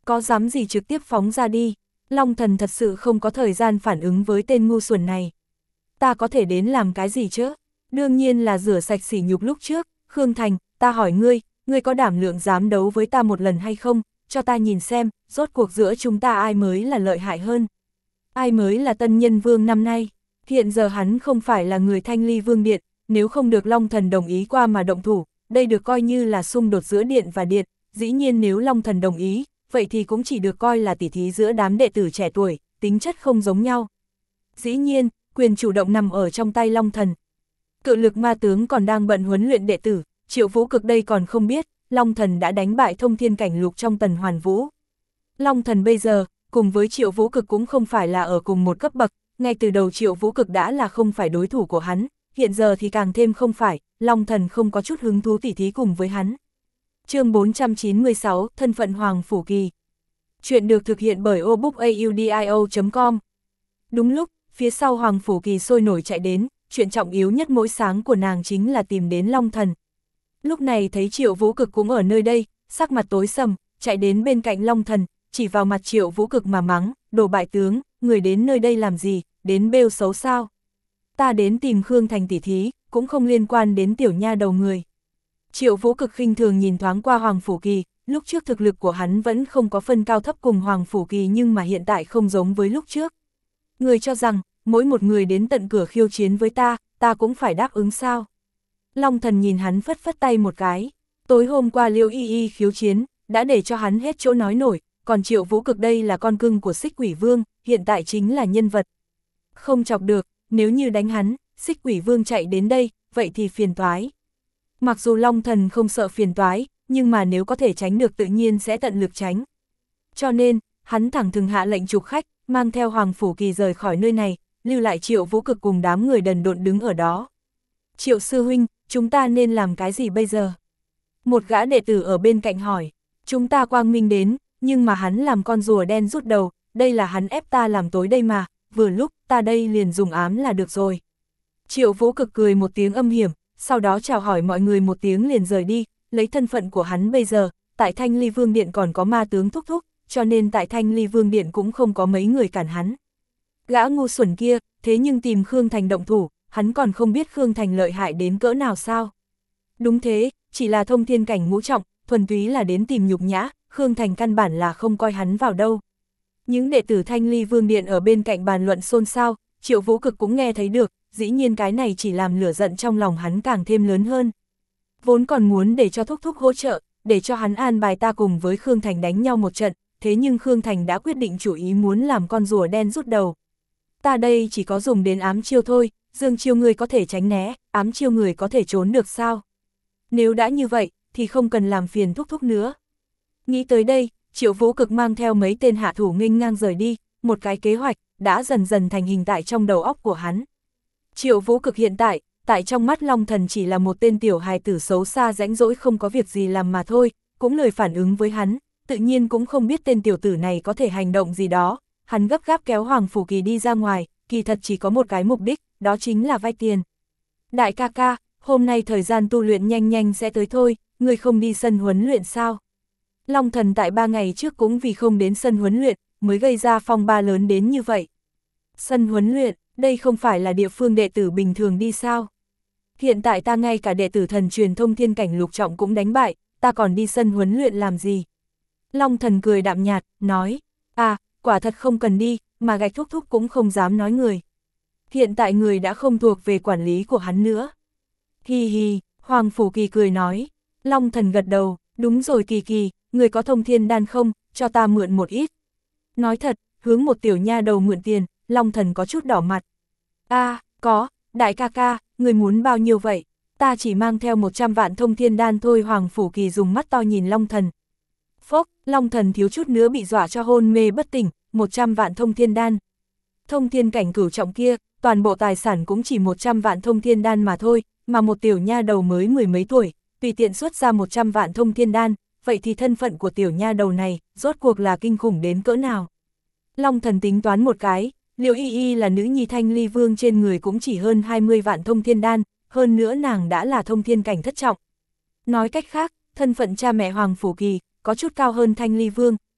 có dám gì trực tiếp phóng ra đi. Long Thần thật sự không có thời gian phản ứng với tên ngu xuẩn này. Ta có thể đến làm cái gì chứ? Đương nhiên là rửa sạch sỉ nhục lúc trước. Khương Thành, ta hỏi ngươi, ngươi có đảm lượng dám đấu với ta một lần hay không? Cho ta nhìn xem, rốt cuộc giữa chúng ta ai mới là lợi hại hơn? Ai mới là tân nhân vương năm nay? Hiện giờ hắn không phải là người Thanh Ly Vương Điện, nếu không được Long Thần đồng ý qua mà động thủ, đây được coi như là xung đột giữa điện và điện. Dĩ nhiên nếu Long Thần đồng ý, vậy thì cũng chỉ được coi là tỉ thí giữa đám đệ tử trẻ tuổi, tính chất không giống nhau. Dĩ nhiên, quyền chủ động nằm ở trong tay Long Thần. Cự lực ma tướng còn đang bận huấn luyện đệ tử, Triệu Vũ Cực đây còn không biết, Long Thần đã đánh bại thông thiên cảnh lục trong Tần Hoàn Vũ. Long Thần bây giờ, cùng với Triệu Vũ Cực cũng không phải là ở cùng một cấp bậc, ngay từ đầu Triệu Vũ Cực đã là không phải đối thủ của hắn, hiện giờ thì càng thêm không phải, Long Thần không có chút hứng thú tỉ thí cùng với hắn. Chương bốn trăm chín mươi sáu, Thân phận Hoàng Phủ Kỳ. Chuyện được thực hiện bởi obookaudio chấm com. Đúng lúc, phía sau Hoàng Phủ Kỳ sôi nổi chạy đến, chuyện trọng yếu nhất mỗi sáng của nàng chính là tìm đến Long Thần. Lúc này thấy Triệu Vũ Cực cũng ở nơi đây, sắc mặt tối sầm, chạy đến bên cạnh Long Thần, chỉ vào mặt Triệu Vũ Cực mà mắng, đồ bại tướng, người đến nơi đây làm gì, đến bêu xấu sao? Ta đến tìm Khương Thành tỉ thí, cũng không liên quan đến tiểu nha đầu người. Triệu Vũ Cực khinh thường nhìn thoáng qua Hoàng Phủ Kỳ, lúc trước thực lực của hắn vẫn không có phân cao thấp cùng Hoàng Phủ Kỳ nhưng mà hiện tại không giống với lúc trước. Người cho rằng, mỗi một người đến tận cửa khiêu chiến với ta, ta cũng phải đáp ứng sao? Long Thần nhìn hắn phất phất tay một cái, tối hôm qua Liễu Y Y khiêu chiến, đã để cho hắn hết chỗ nói nổi, còn Triệu Vũ Cực đây là con cưng của Xích Quỷ Vương, hiện tại chính là nhân vật. Không chọc được, nếu như đánh hắn, Xích Quỷ Vương chạy đến đây, vậy thì phiền toái. Mặc dù Long Thần không sợ phiền toái, nhưng mà nếu có thể tránh được tự nhiên sẽ tận lực tránh. Cho nên, hắn thẳng thừng hạ lệnh trục khách, mang theo Hoàng Phủ Kỳ rời khỏi nơi này, lưu lại Triệu Vũ Cực cùng đám người đần độn đứng ở đó. Triệu sư huynh, chúng ta nên làm cái gì bây giờ? Một gã đệ tử ở bên cạnh hỏi, chúng ta quang minh đến, nhưng mà hắn làm con rùa đen rút đầu, đây là hắn ép ta làm tối đây mà, vừa lúc ta đây liền dùng ám là được rồi. Triệu Vũ Cực cười một tiếng âm hiểm, sau đó chào hỏi mọi người một tiếng liền rời đi, lấy thân phận của hắn bây giờ, tại Thanh Ly Vương Điện còn có ma tướng thúc thúc, cho nên tại Thanh Ly Vương Điện cũng không có mấy người cản hắn. Gã ngu xuẩn kia, thế nhưng tìm Khương Thành động thủ, hắn còn không biết Khương Thành lợi hại đến cỡ nào sao? Đúng thế, chỉ là thông thiên cảnh ngũ trọng, thuần túy là đến tìm nhục nhã, Khương Thành căn bản là không coi hắn vào đâu. Những đệ tử Thanh Ly Vương Điện ở bên cạnh bàn luận xôn xao, Triệu Vũ Cực cũng nghe thấy được, dĩ nhiên cái này chỉ làm lửa giận trong lòng hắn càng thêm lớn hơn. Vốn còn muốn để cho thúc thúc hỗ trợ, để cho hắn an bài ta cùng với Khương Thành đánh nhau một trận, thế nhưng Khương Thành đã quyết định chủ ý muốn làm con rùa đen rút đầu. Ta đây chỉ có dùng đến ám chiêu thôi, dương chiêu người có thể tránh né, ám chiêu người có thể trốn được sao? Nếu đã như vậy, thì không cần làm phiền thúc thúc nữa. Nghĩ tới đây, Triệu Vũ Cực mang theo mấy tên hạ thủ nghênh ngang rời đi, một cái kế hoạch đã dần dần thành hình tại trong đầu óc của hắn. Triệu Vũ Cực hiện tại, tại trong mắt Long Thần chỉ là một tên tiểu hài tử xấu xa rãnh rỗi không có việc gì làm mà thôi, cũng lời phản ứng với hắn, tự nhiên cũng không biết tên tiểu tử này có thể hành động gì đó. Hắn gấp gáp kéo Hoàng Phủ Kỳ đi ra ngoài, kỳ thật chỉ có một cái mục đích, đó chính là vay tiền. Đại ca ca, hôm nay thời gian tu luyện nhanh nhanh sẽ tới thôi, ngươi không đi sân huấn luyện sao? Long Thần tại ba ngày trước cũng vì không đến sân huấn luyện, mới gây ra phong ba lớn đến như vậy. Sân huấn luyện, đây không phải là địa phương đệ tử bình thường đi sao? Hiện tại ta ngay cả đệ tử thần truyền thông thiên cảnh lục trọng cũng đánh bại, ta còn đi sân huấn luyện làm gì? Long Thần cười đạm nhạt, nói, à, quả thật không cần đi, mà gạch thúc thúc cũng không dám nói người. Hiện tại người đã không thuộc về quản lý của hắn nữa. Hi hi, Hoàng Phủ Kỳ cười nói. Long Thần gật đầu, đúng rồi Kỳ Kỳ, người có thông thiên đan không, cho ta mượn một ít. Nói thật, hướng một tiểu nha đầu mượn tiền, Long Thần có chút đỏ mặt. A, à, có, đại ca ca, người muốn bao nhiêu vậy? Ta chỉ mang theo một trăm vạn thông thiên đan thôi. Hoàng Phủ Kỳ dùng mắt to nhìn Long Thần. Phốc, Long Thần thiếu chút nữa bị dọa cho hôn mê bất tỉnh, một trăm vạn thông thiên đan. Thông thiên cảnh cửu trọng kia, toàn bộ tài sản cũng chỉ một trăm vạn thông thiên đan mà thôi, mà một tiểu nha đầu mới mười mấy tuổi, tùy tiện xuất ra một trăm vạn thông thiên đan, vậy thì thân phận của tiểu nha đầu này, rốt cuộc là kinh khủng đến cỡ nào. Long Thần tính toán một cái, Liễu Y Y là nữ nhi Thanh Ly Vương trên người cũng chỉ hơn hai mươi vạn thông thiên đan, hơn nữa nàng đã là thông thiên cảnh thất trọng. Nói cách khác, thân phận cha mẹ Hoàng Phủ Kỳ, có chút cao hơn Thanh Ly Vương,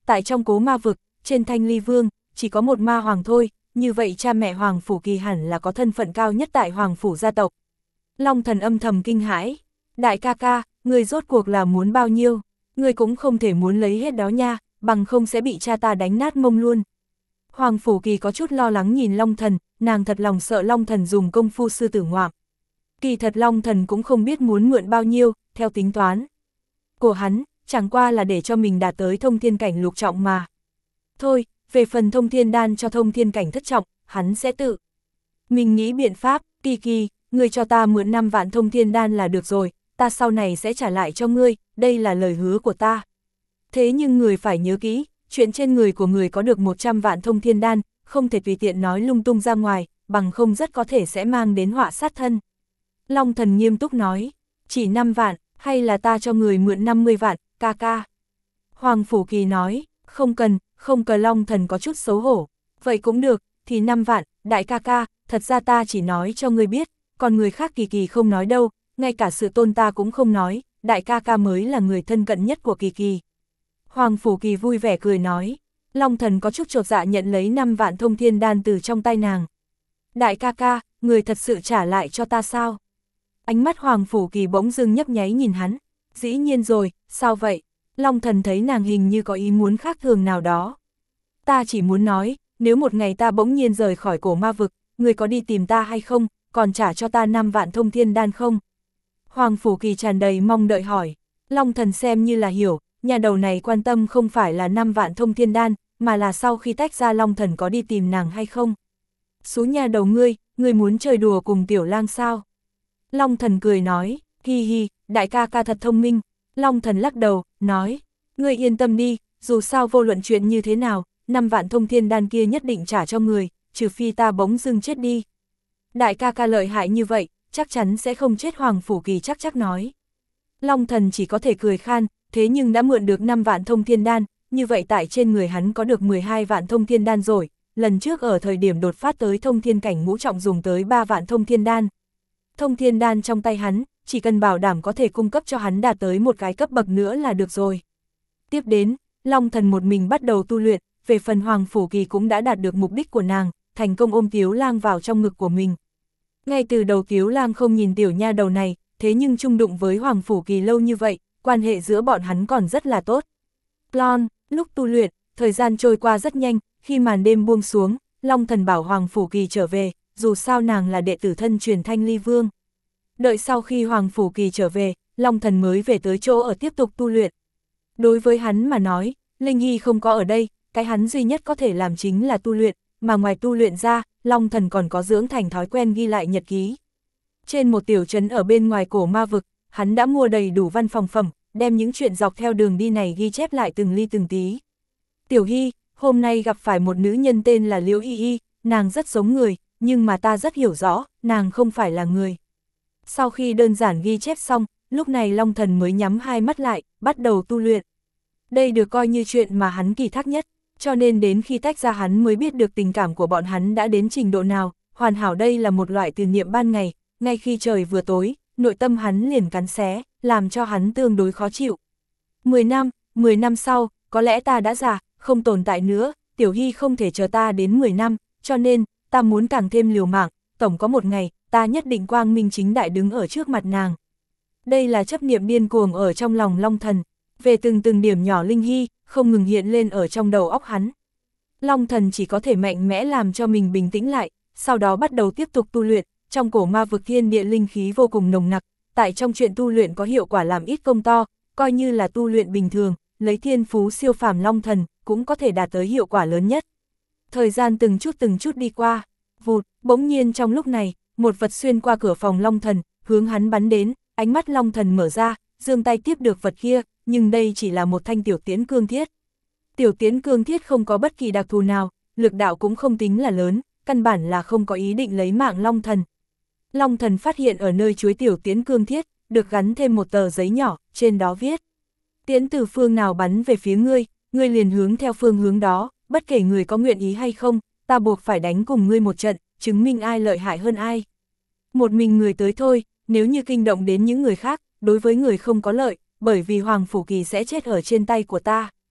tại trong Cố Ma Vực, trên Thanh Ly Vương, chỉ có một ma hoàng thôi, như vậy cha mẹ Hoàng Phủ Kỳ hẳn là có thân phận cao nhất tại Hoàng Phủ gia tộc. Long Thần âm thầm kinh hãi, đại ca ca, người rốt cuộc là muốn bao nhiêu, người cũng không thể muốn lấy hết đó nha, bằng không sẽ bị cha ta đánh nát mông luôn. Hoàng Phủ Kỳ có chút lo lắng nhìn Long Thần, nàng thật lòng sợ Long Thần dùng công phu sư tử ngoạm. Kỳ thật Long Thần cũng không biết muốn mượn bao nhiêu, theo tính toán của hắn, chẳng qua là để cho mình đạt tới thông thiên cảnh lục trọng mà. Thôi, về phần thông thiên đan cho thông thiên cảnh thất trọng, hắn sẽ tự mình nghĩ biện pháp. Kỳ Kỳ, ngươi cho ta mượn năm vạn thông thiên đan là được rồi, ta sau này sẽ trả lại cho ngươi, đây là lời hứa của ta. Thế nhưng người phải nhớ kỹ, chuyện trên người của người có được một trăm vạn thông thiên đan, không thể tùy tiện nói lung tung ra ngoài, bằng không rất có thể sẽ mang đến họa sát thân. Long Thần nghiêm túc nói, chỉ năm vạn, hay là ta cho người mượn năm mươi vạn, ca ca. Hoàng Phủ Kỳ nói, không cần, không cần. Long Thần có chút xấu hổ, vậy cũng được, thì năm vạn, đại ca ca, thật ra ta chỉ nói cho ngươi biết, còn người khác Kỳ Kỳ không nói đâu, ngay cả sự tôn ta cũng không nói, đại ca ca mới là người thân cận nhất của Kỳ Kỳ. Hoàng Phủ Kỳ vui vẻ cười nói, Long Thần có chút chột dạ nhận lấy năm vạn thông thiên đan từ trong tay nàng. Đại ca ca, người thật sự trả lại cho ta sao? Ánh mắt Hoàng Phủ Kỳ bỗng dưng nhấp nháy nhìn hắn, dĩ nhiên rồi, sao vậy? Long Thần thấy nàng hình như có ý muốn khác thường nào đó. Ta chỉ muốn nói, nếu một ngày ta bỗng nhiên rời khỏi Cổ Ma Vực, người có đi tìm ta hay không, còn trả cho ta năm vạn thông thiên đan không? Hoàng Phủ Kỳ tràn đầy mong đợi hỏi. Long Thần xem như là hiểu, nhà đầu này quan tâm không phải là năm vạn thông thiên đan, mà là sau khi tách ra Long Thần có đi tìm nàng hay không. Số nhà đầu ngươi, ngươi muốn chơi đùa cùng tiểu lang sao? Long Thần cười nói, hi hi, đại ca ca thật thông minh. Long Thần lắc đầu, nói, ngươi yên tâm đi, dù sao vô luận chuyện như thế nào, năm vạn thông thiên đan kia nhất định trả cho người, trừ phi ta bỗng dưng chết đi. Đại ca ca lợi hại như vậy, chắc chắn sẽ không chết. Hoàng Phủ Kỳ chắc chắc nói. Long Thần chỉ có thể cười khan, thế nhưng đã mượn được năm vạn thông thiên đan, như vậy tại trên người hắn có được mười hai vạn thông thiên đan rồi, lần trước ở thời điểm đột phát tới thông thiên cảnh ngũ trọng dùng tới ba vạn thông thiên đan. Thông thiên đan trong tay hắn, chỉ cần bảo đảm có thể cung cấp cho hắn đạt tới một cái cấp bậc nữa là được rồi. Tiếp đến, Long Thần một mình bắt đầu tu luyện, về phần Hoàng Phủ Kỳ cũng đã đạt được mục đích của nàng, thành công ôm Tiếu Lang vào trong ngực của mình. Ngay từ đầu Tiếu Lang không nhìn tiểu nha đầu này, thế nhưng chung đụng với Hoàng Phủ Kỳ lâu như vậy, quan hệ giữa bọn hắn còn rất là tốt. Plon, lúc tu luyện, thời gian trôi qua rất nhanh, khi màn đêm buông xuống, Long Thần bảo Hoàng Phủ Kỳ trở về, dù sao nàng là đệ tử thân truyền Thanh Ly Vương. Đợi sau khi Hoàng Phủ Kỳ trở về, Long Thần mới về tới chỗ ở tiếp tục tu luyện. Đối với hắn mà nói, Linh Hy không có ở đây, cái hắn duy nhất có thể làm chính là tu luyện, mà ngoài tu luyện ra, Long Thần còn có dưỡng thành thói quen ghi lại nhật ký. Trên một tiểu trấn ở bên ngoài Cổ Ma Vực, hắn đã mua đầy đủ văn phòng phẩm, đem những chuyện dọc theo đường đi này ghi chép lại từng ly từng tí. Tiểu Hy, hôm nay gặp phải một nữ nhân tên là Liễu Y Y, nàng rất giống người, nhưng mà ta rất hiểu rõ, nàng không phải là người. Sau khi đơn giản ghi chép xong, lúc này Long Thần mới nhắm hai mắt lại, bắt đầu tu luyện. Đây được coi như chuyện mà hắn kỳ thác nhất, cho nên đến khi tách ra hắn mới biết được tình cảm của bọn hắn đã đến trình độ nào, hoàn hảo. Đây là một loại từ niệm ban ngày, ngay khi trời vừa tối, nội tâm hắn liền cắn xé, làm cho hắn tương đối khó chịu. Mười năm, mười năm sau, có lẽ ta đã già, không tồn tại nữa, Tiểu Hy không thể chờ ta đến mười năm, cho nên, ta muốn càng thêm liều mạng, tổng có một ngày, ta nhất định quang minh chính đại đứng ở trước mặt nàng. Đây là chấp niệm điên cuồng ở trong lòng Long Thần, về từng từng điểm nhỏ Linh Hy, không ngừng hiện lên ở trong đầu óc hắn. Long Thần chỉ có thể mạnh mẽ làm cho mình bình tĩnh lại, sau đó bắt đầu tiếp tục tu luyện, trong Cổ Ma Vực thiên địa linh khí vô cùng nồng nặc, tại trong chuyện tu luyện có hiệu quả làm ít công to, coi như là tu luyện bình thường, lấy thiên phú siêu phàm Long Thần, cũng có thể đạt tới hiệu quả lớn nhất. Thời gian từng chút từng chút đi qua, vụt, bỗng nhiên trong lúc này, một vật xuyên qua cửa phòng Long Thần, hướng hắn bắn đến, ánh mắt Long Thần mở ra, giương tay tiếp được vật kia, nhưng đây chỉ là một thanh tiểu tiễn cương thiết. Tiểu tiễn cương thiết không có bất kỳ đặc thù nào, lực đạo cũng không tính là lớn, căn bản là không có ý định lấy mạng Long Thần. Long Thần phát hiện ở nơi chuối tiểu tiễn cương thiết, được gắn thêm một tờ giấy nhỏ, trên đó viết: tiễn từ phương nào bắn về phía ngươi, ngươi liền hướng theo phương hướng đó, bất kể người có nguyện ý hay không, ta buộc phải đánh cùng ngươi một trận, chứng minh ai lợi hại hơn ai. Một mình người tới thôi, nếu như kinh động đến những người khác, đối với người không có lợi, bởi vì Hoàng Phủ Kỳ sẽ chết ở trên tay của ta.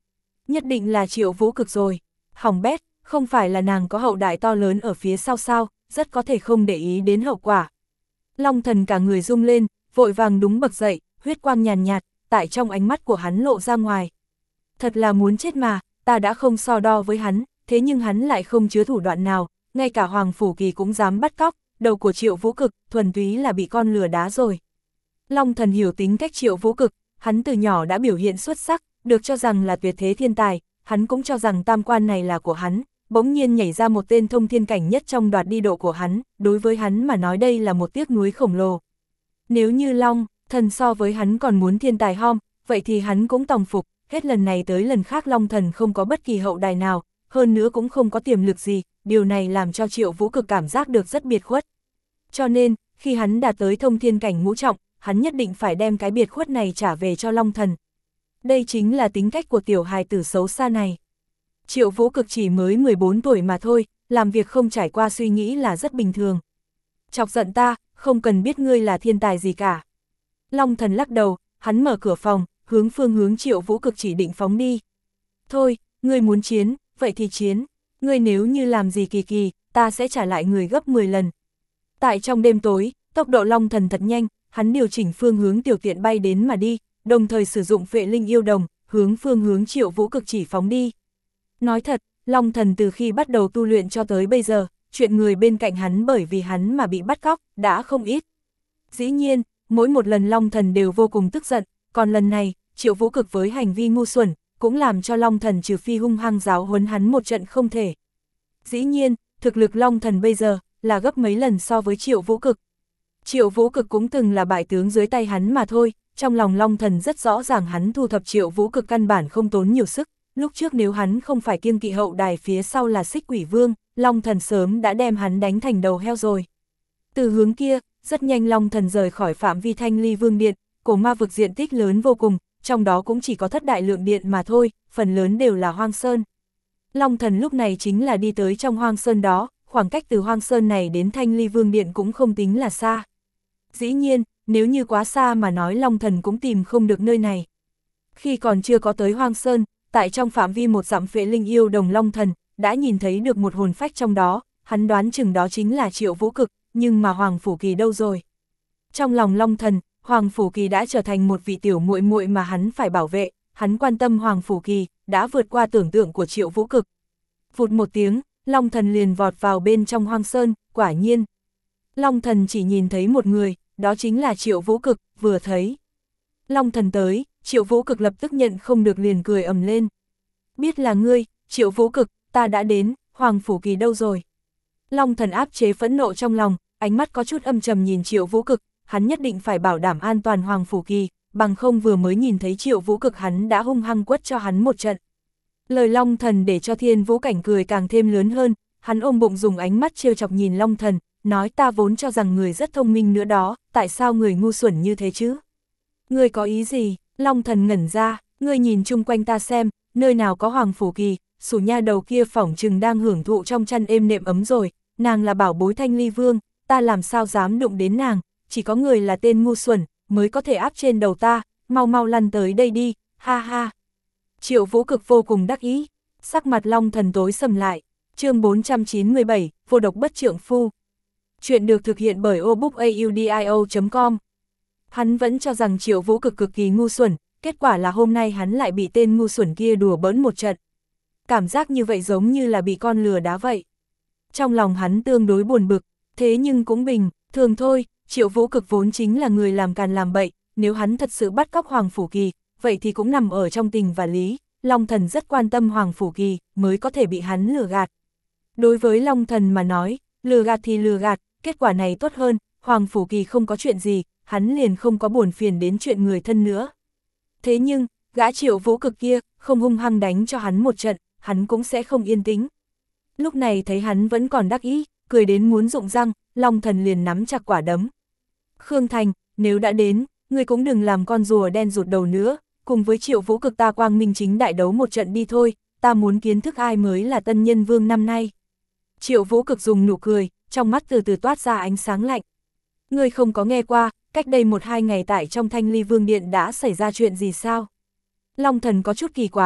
Nhất định là Triệu Vũ Cực rồi. Hỏng bét, không phải là nàng có hậu đại to lớn ở phía sau sao, rất có thể không để ý đến hậu quả. Long Thần cả người rung lên, vội vàng đúng bật dậy, huyết quang nhàn nhạt, tại trong ánh mắt của hắn lộ ra ngoài. Thật là muốn chết mà, ta đã không so đo với hắn, thế nhưng hắn lại không chứa thủ đoạn nào, ngay cả Hoàng Phủ Kỳ cũng dám bắt cóc, đầu của Triệu Vũ Cực, thuần túy là bị con lừa đá rồi. Long Thần hiểu tính cách Triệu Vũ Cực, hắn từ nhỏ đã biểu hiện xuất sắc, được cho rằng là tuyệt thế thiên tài, hắn cũng cho rằng tam quan này là của hắn, bỗng nhiên nhảy ra một tên thông thiên cảnh nhất trong đoạt đi độ của hắn, đối với hắn mà nói đây là một tiếc nuối khổng lồ. Nếu như Long Thần so với hắn còn muốn thiên tài hom, vậy thì hắn cũng tòng phục, hết lần này tới lần khác Long Thần không có bất kỳ hậu đài nào, hơn nữa cũng không có tiềm lực gì, điều này làm cho Triệu Vũ Cực cảm giác được rất biệt khuất. Cho nên, khi hắn đạt tới thông thiên cảnh ngũ trọng, hắn nhất định phải đem cái biệt khuất này trả về cho Long Thần. Đây chính là tính cách của tiểu hài tử xấu xa này. Triệu Vũ Cực chỉ mới mười bốn tuổi mà thôi, làm việc không trải qua suy nghĩ là rất bình thường. Chọc giận ta, không cần biết ngươi là thiên tài gì cả. Long Thần lắc đầu, hắn mở cửa phòng, hướng phương hướng Triệu Vũ Cực chỉ định phóng đi. Thôi, ngươi muốn chiến, vậy thì chiến. Ngươi nếu như làm gì kỳ kỳ, ta sẽ trả lại người gấp mười lần. Tại trong đêm tối, tốc độ Long Thần thật nhanh, hắn điều chỉnh phương hướng tiểu tiện bay đến mà đi, đồng thời sử dụng Phệ Linh Yêu Đồng, hướng phương hướng Triệu Vũ Cực chỉ phóng đi. Nói thật, Long Thần từ khi bắt đầu tu luyện cho tới bây giờ, chuyện người bên cạnh hắn bởi vì hắn mà bị bắt cóc, đã không ít. Dĩ nhiên, mỗi một lần Long Thần đều vô cùng tức giận, còn lần này, Triệu Vũ Cực với hành vi ngu xuẩn, cũng làm cho Long Thần trừ phi hung hăng giáo huấn hắn một trận không thể. Dĩ nhiên, thực lực Long Thần bây giờ, là gấp mấy lần so với Triệu Vũ Cực. Triệu Vũ Cực cũng từng là bại tướng dưới tay hắn mà thôi, trong lòng Long Thần rất rõ ràng hắn thu thập Triệu Vũ Cực căn bản không tốn nhiều sức, lúc trước nếu hắn không phải kiêng kỵ hậu đài phía sau là Xích Quỷ Vương, Long Thần sớm đã đem hắn đánh thành đầu heo rồi. Từ hướng kia, rất nhanh Long Thần rời khỏi phạm vi Thanh Ly Vương Điện, cổ ma vực diện tích lớn vô cùng, trong đó cũng chỉ có thất đại lượng điện mà thôi, phần lớn đều là hoang sơn. Long Thần lúc này chính là đi tới trong hoang sơn đó, khoảng cách từ hoang sơn này đến Thanh Ly Vương Điện cũng không tính là xa. Dĩ nhiên, nếu như quá xa mà nói Long Thần cũng tìm không được nơi này. Khi còn chưa có tới hoang sơn, tại trong phạm vi một dặm Phệ Linh Yêu Đồng Long Thần, đã nhìn thấy được một hồn phách trong đó, hắn đoán chừng đó chính là Triệu Vũ Cực, nhưng mà Hoàng Phủ Kỳ đâu rồi? Trong lòng Long Thần, Hoàng Phủ Kỳ đã trở thành một vị tiểu muội muội mà hắn phải bảo vệ, hắn quan tâm Hoàng Phủ Kỳ, đã vượt qua tưởng tượng của Triệu Vũ Cực. Vụt một tiếng, Long Thần liền vọt vào bên trong hoang sơn, quả nhiên. Long Thần chỉ nhìn thấy một người, đó chính là Triệu Vũ Cực, vừa thấy. Long Thần tới, Triệu Vũ Cực lập tức nhận không được liền cười ầm lên. Biết là ngươi, Triệu Vũ Cực, ta đã đến, Hoàng Phủ Kỳ đâu rồi? Long Thần áp chế phẫn nộ trong lòng, ánh mắt có chút âm trầm nhìn Triệu Vũ Cực, hắn nhất định phải bảo đảm an toàn Hoàng Phủ Kỳ, bằng không vừa mới nhìn thấy Triệu Vũ Cực hắn đã hung hăng quất cho hắn một trận. Lời Long Thần để cho Thiên Vũ Cảnh cười càng thêm lớn hơn, hắn ôm bụng dùng ánh mắt trêu chọc nhìn Long Thần, nói ta vốn cho rằng người rất thông minh nữa đó, tại sao người ngu xuẩn như thế chứ? Ngươi có ý gì? Long Thần ngẩn ra, ngươi nhìn chung quanh ta xem, nơi nào có Hoàng Phủ Kỳ, Sủ nha đầu kia phỏng chừng đang hưởng thụ trong chăn êm nệm ấm rồi, nàng là bảo bối Thanh Ly Vương, ta làm sao dám đụng đến nàng, chỉ có người là tên ngu xuẩn, mới có thể áp trên đầu ta, mau mau lăn tới đây đi, ha ha. Triệu Vũ Cực vô cùng đắc ý, sắc mặt Long Thần tối sầm lại, chương bốn trăm chín mươi bảy, vô độc bất trượng phu. Chuyện được thực hiện bởi obookaudio chấm com. Hắn vẫn cho rằng Triệu Vũ Cực cực kỳ ngu xuẩn, kết quả là hôm nay hắn lại bị tên ngu xuẩn kia đùa bỡn một trận. Cảm giác như vậy giống như là bị con lừa đá vậy. Trong lòng hắn tương đối buồn bực, thế nhưng cũng bình, thường thôi, Triệu Vũ Cực vốn chính là người làm càn làm bậy, nếu hắn thật sự bắt cóc Hoàng Phủ Kỳ, vậy thì cũng nằm ở trong tình và lý, Long Thần rất quan tâm Hoàng Phủ Kỳ, mới có thể bị hắn lừa gạt. Đối với Long Thần mà nói, lừa gạt thì lừa gạt, kết quả này tốt hơn, Hoàng Phủ Kỳ không có chuyện gì, hắn liền không có buồn phiền đến chuyện người thân nữa. Thế nhưng, gã Triệu Vũ Cực kia, không hung hăng đánh cho hắn một trận, hắn cũng sẽ không yên tĩnh. Lúc này thấy hắn vẫn còn đắc ý, cười đến muốn rụng răng, Long Thần liền nắm chặt quả đấm. Khương Thành, nếu đã đến, ngươi cũng đừng làm con rùa đen rụt đầu nữa, cùng với Triệu Vũ Cực ta quang minh chính đại đấu một trận đi thôi, ta muốn kiến thức ai mới là tân nhân vương năm nay. Triệu Vũ Cực dùng nụ cười, trong mắt từ từ toát ra ánh sáng lạnh. Ngươi không có nghe qua, cách đây một hai ngày tại trong Thanh Ly Vương Điện đã xảy ra chuyện gì sao? Long Thần có chút kỳ quái,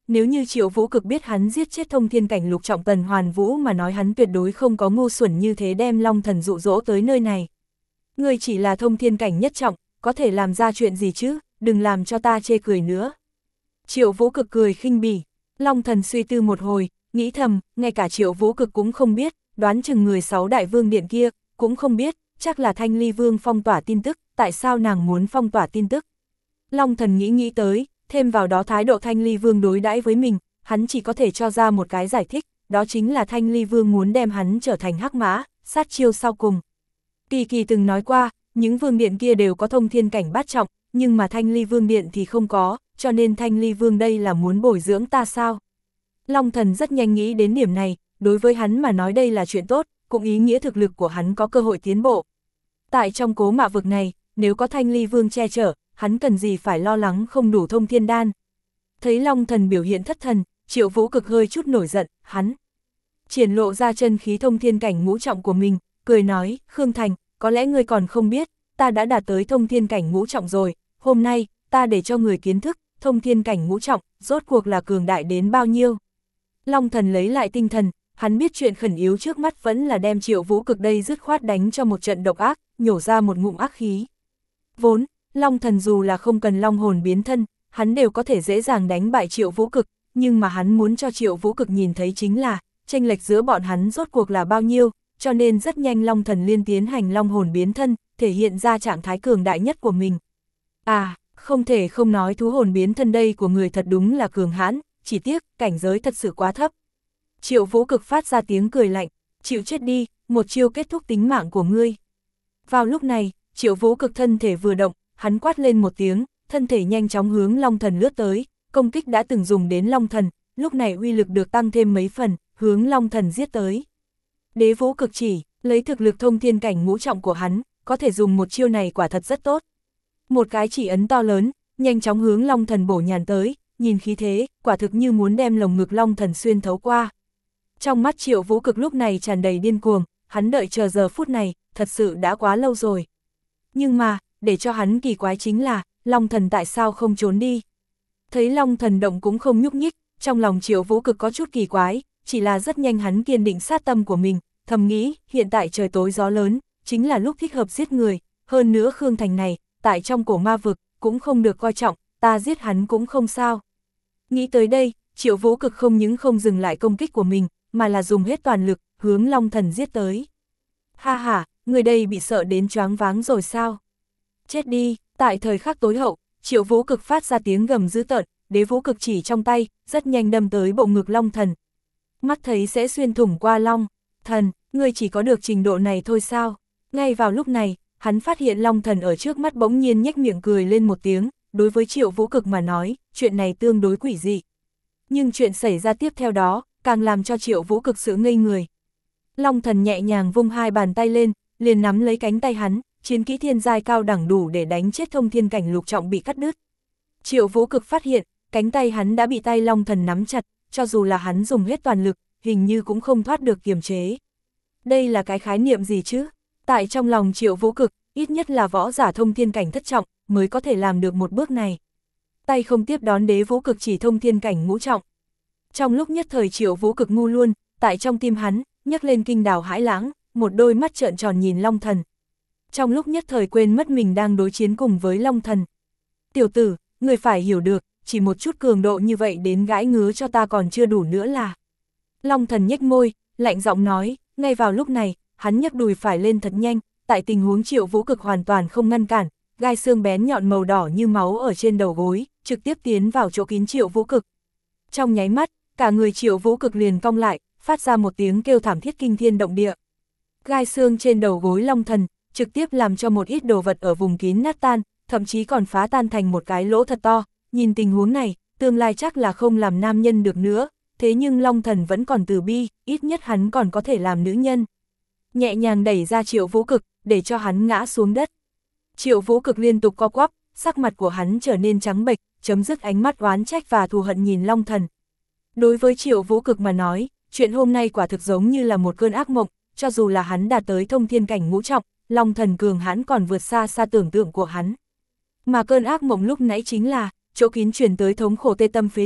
nếu như Triệu Vũ Cực biết hắn giết chết thông thiên cảnh lục trọng Tần Hoàn Vũ mà nói hắn tuyệt đối không có ngu xuẩn như thế đem Long Thần dụ dỗ tới nơi này. Ngươi chỉ là thông thiên cảnh nhất trọng, có thể làm ra chuyện gì chứ, đừng làm cho ta chê cười nữa. Triệu Vũ Cực cười khinh bỉ, Long Thần suy tư một hồi, nghĩ thầm, ngay cả Triệu Vũ Cực cũng không biết, đoán chừng người sáu đại vương điện kia, cũng không biết, chắc là Thanh Ly Vương phong tỏa tin tức, tại sao nàng muốn phong tỏa tin tức. Long Thần nghĩ nghĩ tới, thêm vào đó thái độ Thanh Ly Vương đối đãi với mình, hắn chỉ có thể cho ra một cái giải thích, đó chính là Thanh Ly Vương muốn đem hắn trở thành hắc mã, sát chiêu sau cùng. Kỳ Kỳ từng nói qua, những vương điện kia đều có thông thiên cảnh bát trọng, nhưng mà Thanh Ly Vương điện thì không có, cho nên Thanh Ly Vương đây là muốn bồi dưỡng ta sao? Long Thần rất nhanh nghĩ đến điểm này, đối với hắn mà nói đây là chuyện tốt, cũng ý nghĩa thực lực của hắn có cơ hội tiến bộ. Tại trong Cố Mạ vực này, nếu có Thanh Ly Vương che chở, hắn cần gì phải lo lắng không đủ thông thiên đan. Thấy Long Thần biểu hiện thất thần, Triệu Vũ Cực hơi chút nổi giận, hắn triển lộ ra chân khí thông thiên cảnh ngũ trọng của mình, cười nói, Khương Thành, có lẽ ngươi còn không biết, ta đã đạt tới thông thiên cảnh ngũ trọng rồi, hôm nay, ta để cho người kiến thức, thông thiên cảnh ngũ trọng, rốt cuộc là cường đại đến bao nhiêu. Long Thần lấy lại tinh thần, hắn biết chuyện khẩn yếu trước mắt vẫn là đem Triệu Vũ Cực đây dứt khoát đánh cho một trận độc ác, nhổ ra một ngụm ác khí. Vốn, Long Thần dù là không cần long hồn biến thân, hắn đều có thể dễ dàng đánh bại Triệu Vũ Cực, nhưng mà hắn muốn cho Triệu Vũ Cực nhìn thấy chính là, chênh lệch giữa bọn hắn rốt cuộc là bao nhiêu, cho nên rất nhanh Long Thần liên tiến hành long hồn biến thân, thể hiện ra trạng thái cường đại nhất của mình. À, không thể không nói thú hồn biến thân đây của người thật đúng là cường hãn, chỉ tiếc, cảnh giới thật sự quá thấp. Triệu Vũ Cực phát ra tiếng cười lạnh, chịu chết đi, một chiêu kết thúc tính mạng của ngươi. Vào lúc này, Triệu Vũ Cực thân thể vừa động, hắn quát lên một tiếng, thân thể nhanh chóng hướng Long Thần lướt tới, công kích đã từng dùng đến Long Thần, lúc này uy lực được tăng thêm mấy phần, hướng Long Thần giết tới. Đế Vũ Cực chỉ, lấy thực lực thông thiên cảnh ngũ trọng của hắn, có thể dùng một chiêu này quả thật rất tốt. Một cái chỉ ấn to lớn, nhanh chóng hướng Long Thần bổ nhàn tới, nhìn khí thế, quả thực như muốn đem lồng ngực Long Thần xuyên thấu qua. Trong mắt Triệu Vũ Cực lúc này tràn đầy điên cuồng, hắn đợi chờ giờ phút này, thật sự đã quá lâu rồi. Nhưng mà, để cho hắn kỳ quái chính là, Long Thần tại sao không trốn đi. Thấy Long Thần động cũng không nhúc nhích, trong lòng Triệu Vũ Cực có chút kỳ quái, chỉ là rất nhanh hắn kiên định sát tâm của mình, thầm nghĩ, hiện tại trời tối gió lớn, chính là lúc thích hợp giết người, hơn nữa Khương Thành này, tại trong cổ ma vực, cũng không được coi trọng, ta giết hắn cũng không sao. Nghĩ tới đây, Triệu Vũ Cực không những không dừng lại công kích của mình, mà là dùng hết toàn lực, hướng Long Thần giết tới. Ha ha, người đây bị sợ đến choáng váng rồi sao? Chết đi, tại thời khắc tối hậu, Triệu Vũ Cực phát ra tiếng gầm dữ tợn, Đế Vũ Cực chỉ trong tay, rất nhanh đâm tới bộ ngực Long Thần. Mắt thấy sẽ xuyên thủng qua Long Thần, ngươi chỉ có được trình độ này thôi sao? Ngay vào lúc này, hắn phát hiện Long Thần ở trước mắt bỗng nhiên nhếch miệng cười lên một tiếng, đối với Triệu Vũ Cực mà nói, chuyện này tương đối quỷ dị. Nhưng chuyện xảy ra tiếp theo đó, càng làm cho Triệu Vũ Cực sự ngây người. Long Thần nhẹ nhàng vung hai bàn tay lên, liền nắm lấy cánh tay hắn, chiến kỹ thiên giai cao đẳng đủ để đánh chết thông thiên cảnh lục trọng bị cắt đứt. Triệu Vũ Cực phát hiện, cánh tay hắn đã bị tay Long Thần nắm chặt, cho dù là hắn dùng hết toàn lực, hình như cũng không thoát được kiềm chế. Đây là cái khái niệm gì chứ? Tại trong lòng Triệu Vũ Cực, ít nhất là võ giả thông thiên cảnh thất trọng, mới có thể làm được một bước này. Tay không tiếp đón Đế Vũ Cực chỉ thông thiên cảnh ngũ trọng. Trong lúc nhất thời Triệu Vũ Cực ngu luôn, tại trong tim hắn, nhấc lên kinh đào hãi lãng, một đôi mắt trợn tròn nhìn Long Thần. Trong lúc nhất thời quên mất mình đang đối chiến cùng với Long Thần. Tiểu tử, người phải hiểu được, chỉ một chút cường độ như vậy đến gãi ngứa cho ta còn chưa đủ nữa là. Long Thần nhếch môi, lạnh giọng nói, ngay vào lúc này, hắn nhấc đùi phải lên thật nhanh, tại tình huống Triệu Vũ Cực hoàn toàn không ngăn cản, gai xương bén nhọn màu đỏ như máu ở trên đầu gối, trực tiếp tiến vào chỗ kín Triệu Vũ Cực. Trong nháy mắt, cả người Triệu Vũ Cực liền cong lại, phát ra một tiếng kêu thảm thiết kinh thiên động địa. Gai xương trên đầu gối Long Thần, trực tiếp làm cho một ít đồ vật ở vùng kín nát tan, thậm chí còn phá tan thành một cái lỗ thật to, nhìn tình huống này, tương lai chắc là không làm nam nhân được nữa, thế nhưng Long Thần vẫn còn từ bi, ít nhất hắn còn có thể làm nữ nhân. Nhẹ nhàng đẩy ra Triệu Vũ Cực, để cho hắn ngã xuống đất. Triệu Vũ Cực liên tục co quắp, sắc mặt của hắn trở nên trắng bệch, chấm dứt ánh mắt oán trách và thù hận nhìn Long Thần. Đối với Triệu Vũ Cực mà nói, chuyện hôm nay quả thực giống như là một cơn ác mộng, cho dù là hắn đạt tới thông thiên cảnh ngũ trọng, Long Thần cường hãn còn vượt xa xa tưởng tượng của hắn. Mà cơn ác mộng lúc nãy chính là, chỗ kín truyền tới thống khổ tê tâm phế liệt,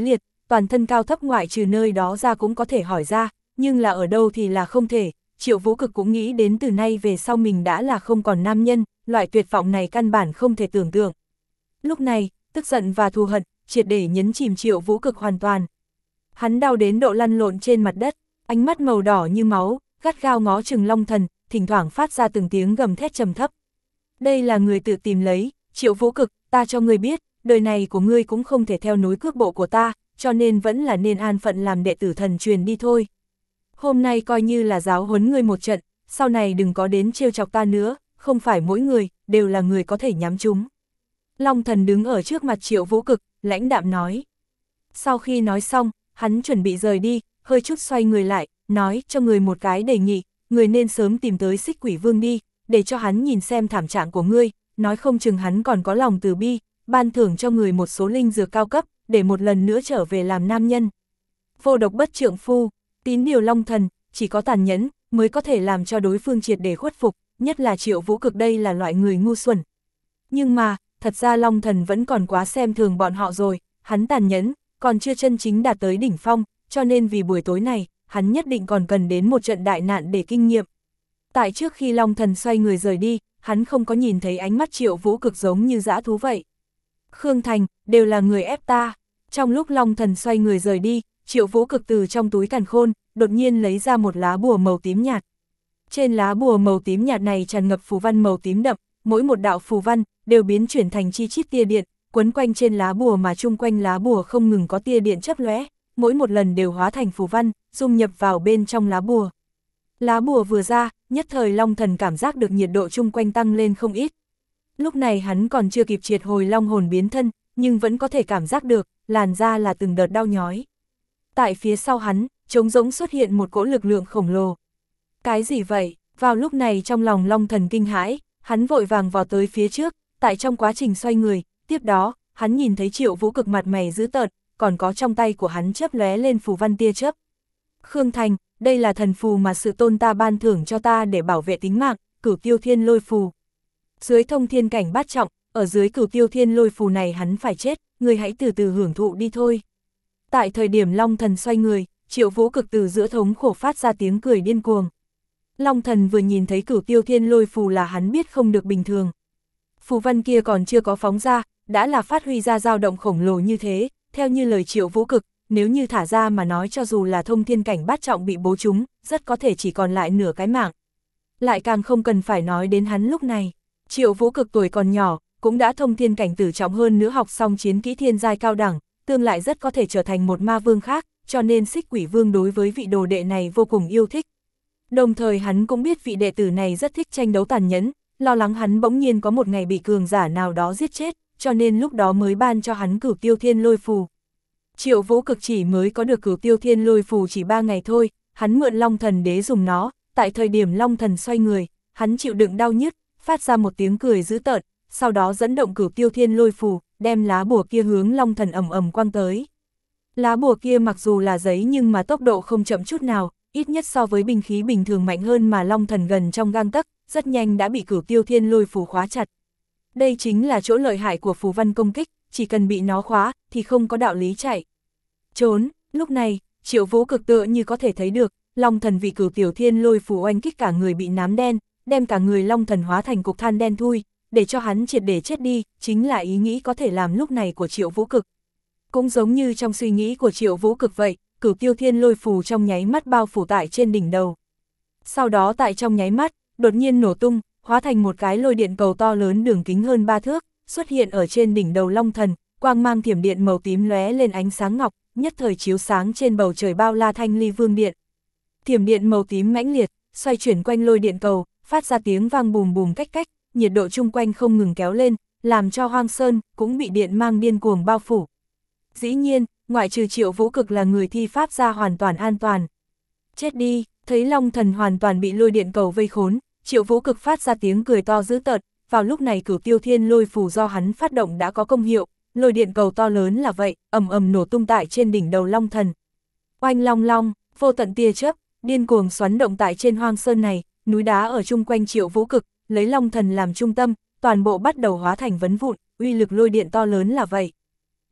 toàn thân cao thấp ngoại trừ nơi đó ra cũng có thể hỏi ra, nhưng là ở đâu thì là không thể. Triệu Vũ Cực cũng nghĩ đến từ nay về sau mình đã là không còn nam nhân, loại tuyệt vọng này căn bản không thể tưởng tượng. Lúc này, tức giận và thù hận, triệt để nhấn chìm Triệu Vũ Cực hoàn toàn. Hắn đau đến độ lăn lộn trên mặt đất, ánh mắt màu đỏ như máu, gắt gao ngó chừng Long Thần, thỉnh thoảng phát ra từng tiếng gầm thét trầm thấp. Đây là người tự tìm lấy, Triệu Vũ Cực, ta cho ngươi biết, đời này của ngươi cũng không thể theo nối cước bộ của ta, cho nên vẫn là nên an phận làm đệ tử thần truyền đi thôi. Hôm nay coi như là giáo huấn ngươi một trận, sau này đừng có đến trêu chọc ta nữa, không phải mỗi người, đều là người có thể nhắm chúng. Long Thần đứng ở trước mặt Triệu Vũ Cực, lãnh đạm nói. Sau khi nói xong, hắn chuẩn bị rời đi, hơi chút xoay người lại, nói cho người một cái đề nghị, người nên sớm tìm tới Xích Quỷ Vương đi, để cho hắn nhìn xem thảm trạng của ngươi, nói không chừng hắn còn có lòng từ bi, ban thưởng cho người một số linh dược cao cấp, để một lần nữa trở về làm nam nhân. Vô độc bất trượng phu, tín điều Long Thần, chỉ có tàn nhẫn, mới có thể làm cho đối phương triệt để khuất phục, nhất là Triệu Vũ Cực đây là loại người ngu xuẩn. Nhưng mà, thật ra Long Thần vẫn còn quá xem thường bọn họ rồi, hắn tàn nhẫn, còn chưa chân chính đạt tới đỉnh phong, cho nên vì buổi tối này, hắn nhất định còn cần đến một trận đại nạn để kinh nghiệm. Tại trước khi Long Thần xoay người rời đi, hắn không có nhìn thấy ánh mắt Triệu Vũ Cực giống như dã thú vậy. Khương Thành, đều là người ép ta. Trong lúc Long Thần xoay người rời đi, Triệu Vũ Cực từ trong túi càn khôn, đột nhiên lấy ra một lá bùa màu tím nhạt. Trên lá bùa màu tím nhạt này tràn ngập phù văn màu tím đậm, mỗi một đạo phù văn đều biến chuyển thành chi chít tia điện, quấn quanh trên lá bùa mà chung quanh lá bùa không ngừng có tia điện chớp lóe, mỗi một lần đều hóa thành phù văn, dung nhập vào bên trong lá bùa. Lá bùa vừa ra, nhất thời Long Thần cảm giác được nhiệt độ chung quanh tăng lên không ít. Lúc này hắn còn chưa kịp triệt hồi long hồn biến thân, nhưng vẫn có thể cảm giác được, làn da là từng đợt đau nhói. Tại phía sau hắn, trống rỗng xuất hiện một cỗ lực lượng khổng lồ. Cái gì vậy? Vào lúc này trong lòng Long Thần kinh hãi, hắn vội vàng vào tới phía trước, tại trong quá trình xoay người, tiếp đó, hắn nhìn thấy Triệu Vũ Cực mặt mày dữ tợn, còn có trong tay của hắn chớp lóe lên phù văn tia chớp. Khương Thành, đây là thần phù mà sự tôn ta ban thưởng cho ta để bảo vệ tính mạng, Cửu Tiêu Thiên Lôi Phù. Dưới thông thiên cảnh bát trọng, ở dưới Cửu Tiêu Thiên Lôi Phù này hắn phải chết, người hãy từ từ hưởng thụ đi thôi. Tại thời điểm Long Thần xoay người, Triệu Vũ Cực từ giữa thống khổ phát ra tiếng cười điên cuồng. Long Thần vừa nhìn thấy Cửu Tiêu Thiên Lôi Phù là hắn biết không được bình thường. Phù văn kia còn chưa có phóng ra, đã là phát huy ra dao động khổng lồ như thế, theo như lời Triệu Vũ Cực, nếu như thả ra mà nói cho dù là thông thiên cảnh bát trọng bị bố trúng, rất có thể chỉ còn lại nửa cái mạng. Lại càng không cần phải nói đến hắn lúc này, Triệu Vũ Cực tuổi còn nhỏ, cũng đã thông thiên cảnh tử trọng hơn nữa học xong chiến kỹ thiên giai cao đẳng, tương lại rất có thể trở thành một ma vương khác, cho nên Xích Quỷ Vương đối với vị đồ đệ này vô cùng yêu thích. Đồng thời hắn cũng biết vị đệ tử này rất thích tranh đấu tàn nhẫn, lo lắng hắn bỗng nhiên có một ngày bị cường giả nào đó giết chết, cho nên lúc đó mới ban cho hắn Cửu Tiêu Thiên Lôi Phù. Triệu Vũ Cực chỉ mới có được Cửu Tiêu Thiên Lôi Phù chỉ ba ngày thôi, hắn mượn Long Thần Đế dùng nó, tại thời điểm Long Thần xoay người, hắn chịu đựng đau nhức, phát ra một tiếng cười dữ tợn, sau đó dẫn động Cửu Tiêu Thiên Lôi Phù, đem lá bùa kia hướng Long Thần ầm ầm quăng tới. Lá bùa kia mặc dù là giấy nhưng mà tốc độ không chậm chút nào, ít nhất so với binh khí bình thường mạnh hơn mà Long Thần gần trong gang tấc, rất nhanh đã bị Cửu Tiêu Thiên Lôi Phù khóa chặt. Đây chính là chỗ lợi hại của phù văn công kích, chỉ cần bị nó khóa thì không có đạo lý chạy. Trốn, lúc này, Triệu Vũ Cực tựa như có thể thấy được, Long Thần vì Cửu Tiểu Thiên Lôi Phù oanh kích cả người bị nám đen, đem cả người Long Thần hóa thành cục than đen thui, để cho hắn triệt để chết đi, chính là ý nghĩ có thể làm lúc này của Triệu Vũ Cực. Cũng giống như trong suy nghĩ của Triệu Vũ Cực vậy, Cửu Tiêu Thiên Lôi Phù trong nháy mắt bao phủ tại trên đỉnh đầu. Sau đó tại trong nháy mắt, đột nhiên nổ tung, hóa thành một cái lôi điện cầu to lớn đường kính hơn ba thước, xuất hiện ở trên đỉnh đầu Long Thần, quang mang thiểm điện màu tím lóe lên ánh sáng ngọc, nhất thời chiếu sáng trên bầu trời bao la Thanh Ly Vương điện. Thiểm điện màu tím mãnh liệt, xoay chuyển quanh lôi điện cầu, phát ra tiếng vang bùm bùm cách cách, nhiệt độ chung quanh không ngừng kéo lên, làm cho Hoang Sơn cũng bị điện mang điên cuồng bao phủ. Dĩ nhiên, ngoại trừ Triệu Vũ Cực là người thi pháp ra hoàn toàn an toàn. Chết đi, thấy Long Thần hoàn toàn bị lôi điện cầu vây khốn, Triệu Vũ Cực phát ra tiếng cười to dữ tợn, vào lúc này Cửu Tiêu Thiên Lôi Phù do hắn phát động đã có công hiệu, lôi điện cầu to lớn là vậy, ầm ầm nổ tung tại trên đỉnh đầu Long Thần. Oanh long long, vô tận tia chớp, điên cuồng xoắn động tại trên Hoang Sơn này, núi đá ở chung quanh Triệu Vũ Cực, lấy Long Thần làm trung tâm, toàn bộ bắt đầu hóa thành vấn vụn, uy lực lôi điện to lớn là vậy.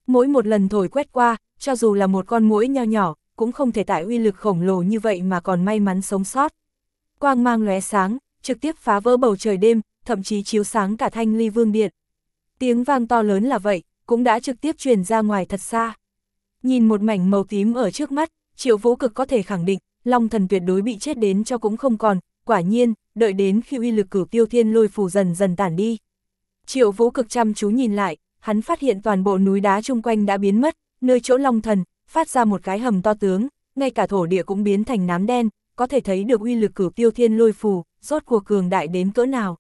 Mỗi một lần thổi quét qua, cho dù là một con muỗi nho nhỏ, cũng không thể tải uy lực khổng lồ như vậy mà còn may mắn sống sót. Quang mang lóe sáng, trực tiếp phá vỡ bầu trời đêm, thậm chí chiếu sáng cả Thanh Ly Vương Điện. Tiếng vang to lớn là vậy, cũng đã trực tiếp truyền ra ngoài thật xa. Nhìn một mảnh màu tím ở trước mắt, Triệu Vũ Cực có thể khẳng định, Long Thần tuyệt đối bị chết đến cho cũng không còn, quả nhiên, đợi đến khi uy lực Cửu Tiêu Thiên Lôi Phù dần dần tản đi. Triệu Vũ Cực chăm chú nhìn lại, hắn phát hiện toàn bộ núi đá chung quanh đã biến mất, nơi chỗ Long Thần phát ra một cái hầm to tướng, ngay cả thổ địa cũng biến thành nám đen, có thể thấy được uy lực Cửu Tiêu Thiên Lôi Phù rốt cuộc cường đại đến cỡ nào.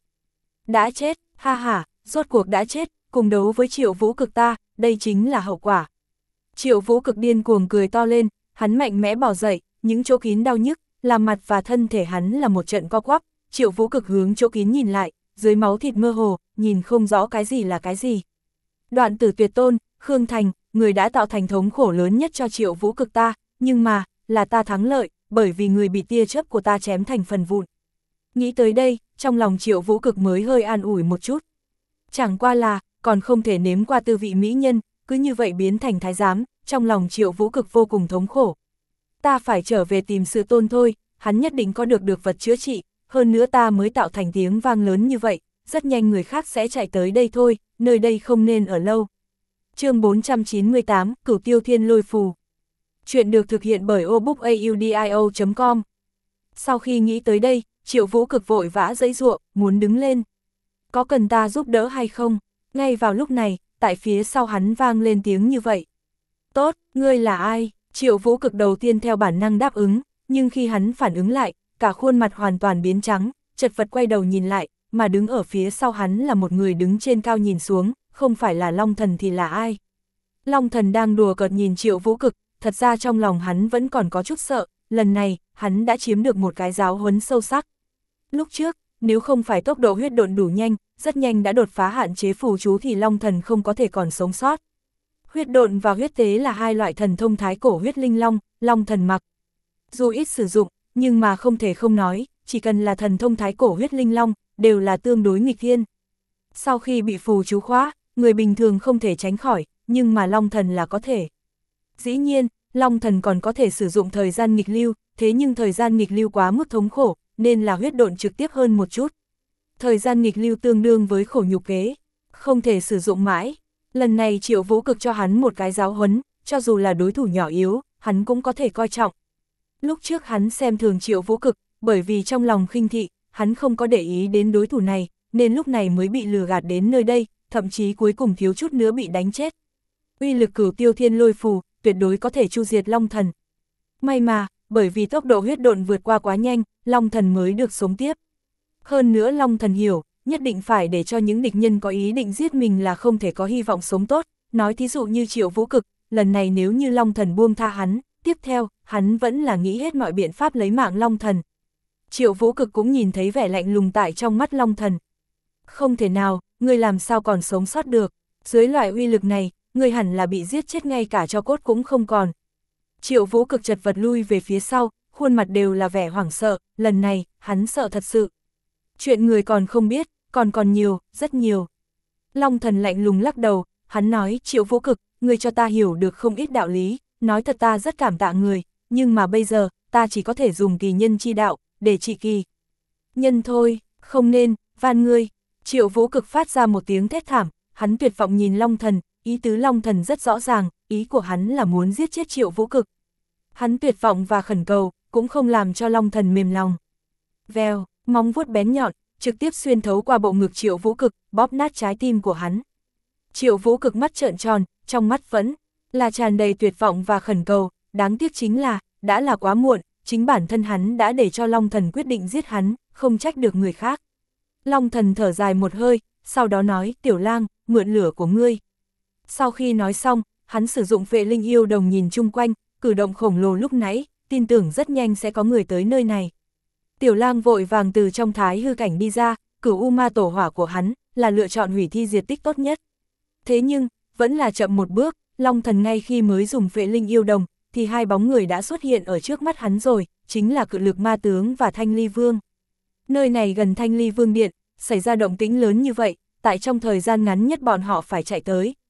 Đã chết, ha ha, rốt cuộc đã chết, cùng đấu với Triệu Vũ Cực ta, đây chính là hậu quả. Triệu Vũ Cực điên cuồng cười to lên, hắn mạnh mẽ bò dậy, những chỗ kín đau nhức, làm mặt và thân thể hắn là một trận co quắp. Triệu Vũ Cực hướng chỗ kín nhìn lại, dưới máu thịt mơ hồ, nhìn không rõ cái gì là cái gì. Đoạn Tử Tuyệt Tôn, Khương Thành, người đã tạo thành thống khổ lớn nhất cho Triệu Vũ Cực ta, nhưng mà, là ta thắng lợi, bởi vì người bị tia chớp của ta chém thành phần vụn. Nghĩ tới đây, trong lòng Triệu Vũ Cực mới hơi an ủi một chút. Chẳng qua là, còn không thể nếm qua tư vị mỹ nhân, cứ như vậy biến thành thái giám, trong lòng Triệu Vũ Cực vô cùng thống khổ. Ta phải trở về tìm Sư Tôn thôi, hắn nhất định có được được vật chữa trị, hơn nữa ta mới tạo thành tiếng vang lớn như vậy, rất nhanh người khác sẽ chạy tới đây thôi, nơi đây không nên ở lâu. Chương bốn trăm chín mươi tám, Cửu Tiêu Thiên Lôi Phù. Chuyện được thực hiện bởi obookaudio chấm com. Sau khi nghĩ tới đây, Triệu Vũ Cực vội vã giãy giụa, muốn đứng lên. Có cần ta giúp đỡ hay không? Ngay vào lúc này, tại phía sau hắn vang lên tiếng như vậy. Tốt, ngươi là ai? Triệu Vũ Cực đầu tiên theo bản năng đáp ứng, nhưng khi hắn phản ứng lại, cả khuôn mặt hoàn toàn biến trắng, chật vật quay đầu nhìn lại, mà đứng ở phía sau hắn là một người đứng trên cao nhìn xuống, không phải là Long Thần thì là ai? Long Thần đang đùa cợt nhìn Triệu Vũ Cực, thật ra trong lòng hắn vẫn còn có chút sợ, lần này, hắn đã chiếm được một cái giáo huấn sâu sắc. Lúc trước, nếu không phải tốc độ huyết độn đủ nhanh, rất nhanh đã đột phá hạn chế phù chú thì Long Thần không có thể còn sống sót. Huyết độn và huyết tế là hai loại thần thông thái cổ huyết linh long, Long Thần mặc. Dù ít sử dụng, nhưng mà không thể không nói, chỉ cần là thần thông thái cổ huyết linh long, đều là tương đối nghịch thiên. Sau khi bị phù chú khóa, người bình thường không thể tránh khỏi, nhưng mà Long Thần là có thể. Dĩ nhiên, Long Thần còn có thể sử dụng thời gian nghịch lưu, thế nhưng thời gian nghịch lưu quá mức thống khổ, nên là huyết độn trực tiếp hơn một chút. Thời gian nghịch lưu tương đương với khổ nhục kế, không thể sử dụng mãi. Lần này Triệu Vũ Cực cho hắn một cái giáo huấn, cho dù là đối thủ nhỏ yếu, hắn cũng có thể coi trọng. Lúc trước hắn xem thường Triệu Vũ Cực, bởi vì trong lòng khinh thị, hắn không có để ý đến đối thủ này, nên lúc này mới bị lừa gạt đến nơi đây, thậm chí cuối cùng thiếu chút nữa bị đánh chết. Uy lực Cửu Tiêu Thiên Lôi Phù, tuyệt đối có thể chu diệt Long Thần. May mà, bởi vì tốc độ huyết độn vượt qua quá nhanh, Long Thần mới được sống tiếp. Hơn nữa Long Thần hiểu, nhất định phải để cho những địch nhân có ý định giết mình là không thể có hy vọng sống tốt, nói thí dụ như Triệu Vũ Cực, lần này nếu như Long Thần buông tha hắn, tiếp theo, hắn vẫn là nghĩ hết mọi biện pháp lấy mạng Long Thần. Triệu Vũ Cực cũng nhìn thấy vẻ lạnh lùng tại trong mắt Long Thần. Không thể nào, ngươi làm sao còn sống sót được, dưới loại uy lực này, ngươi hẳn là bị giết chết ngay cả cho cốt cũng không còn. Triệu Vũ Cực chật vật lui về phía sau, khuôn mặt đều là vẻ hoảng sợ, lần này, hắn sợ thật sự. Chuyện người còn không biết, còn còn nhiều, rất nhiều. Long Thần lạnh lùng lắc đầu, hắn nói, Triệu Vũ Cực, ngươi cho ta hiểu được không ít đạo lý, nói thật ta rất cảm tạ người, nhưng mà bây giờ, ta chỉ có thể dùng kỳ nhân chi đạo, để trị kỳ. Nhân thôi, không nên, van ngươi. Triệu Vũ Cực phát ra một tiếng thét thảm, hắn tuyệt vọng nhìn Long Thần, ý tứ Long Thần rất rõ ràng, ý của hắn là muốn giết chết Triệu Vũ Cực. Hắn tuyệt vọng và khẩn cầu, cũng không làm cho Long Thần mềm lòng. Vèo, móng vuốt bén nhọn, trực tiếp xuyên thấu qua bộ ngực Triệu Vũ Cực, bóp nát trái tim của hắn. Triệu Vũ Cực mắt trợn tròn, trong mắt vẫn là tràn đầy tuyệt vọng và khẩn cầu, đáng tiếc chính là, đã là quá muộn, chính bản thân hắn đã để cho Long Thần quyết định giết hắn, không trách được người khác. Long Thần thở dài một hơi, sau đó nói, Tiểu Lang, mượn lửa của ngươi. Sau khi nói xong, hắn sử dụng Vệ Linh Yêu Đồng nhìn chung quanh, cử động khổng lồ lúc nãy, tin tưởng rất nhanh sẽ có người tới nơi này. Tiểu Lang vội vàng từ trong thái hư cảnh đi ra, Cửu U Ma Tổ Hỏa của hắn, là lựa chọn hủy thi diệt tích tốt nhất. Thế nhưng, vẫn là chậm một bước, Long Thần ngay khi mới dùng Vệ Linh Yêu Đồng, thì hai bóng người đã xuất hiện ở trước mắt hắn rồi, chính là Cự Lực Ma Tướng và Thanh Ly Vương. Nơi này gần Thanh Ly Vương Điện, xảy ra động tĩnh lớn như vậy, tại trong thời gian ngắn nhất bọn họ phải chạy tới,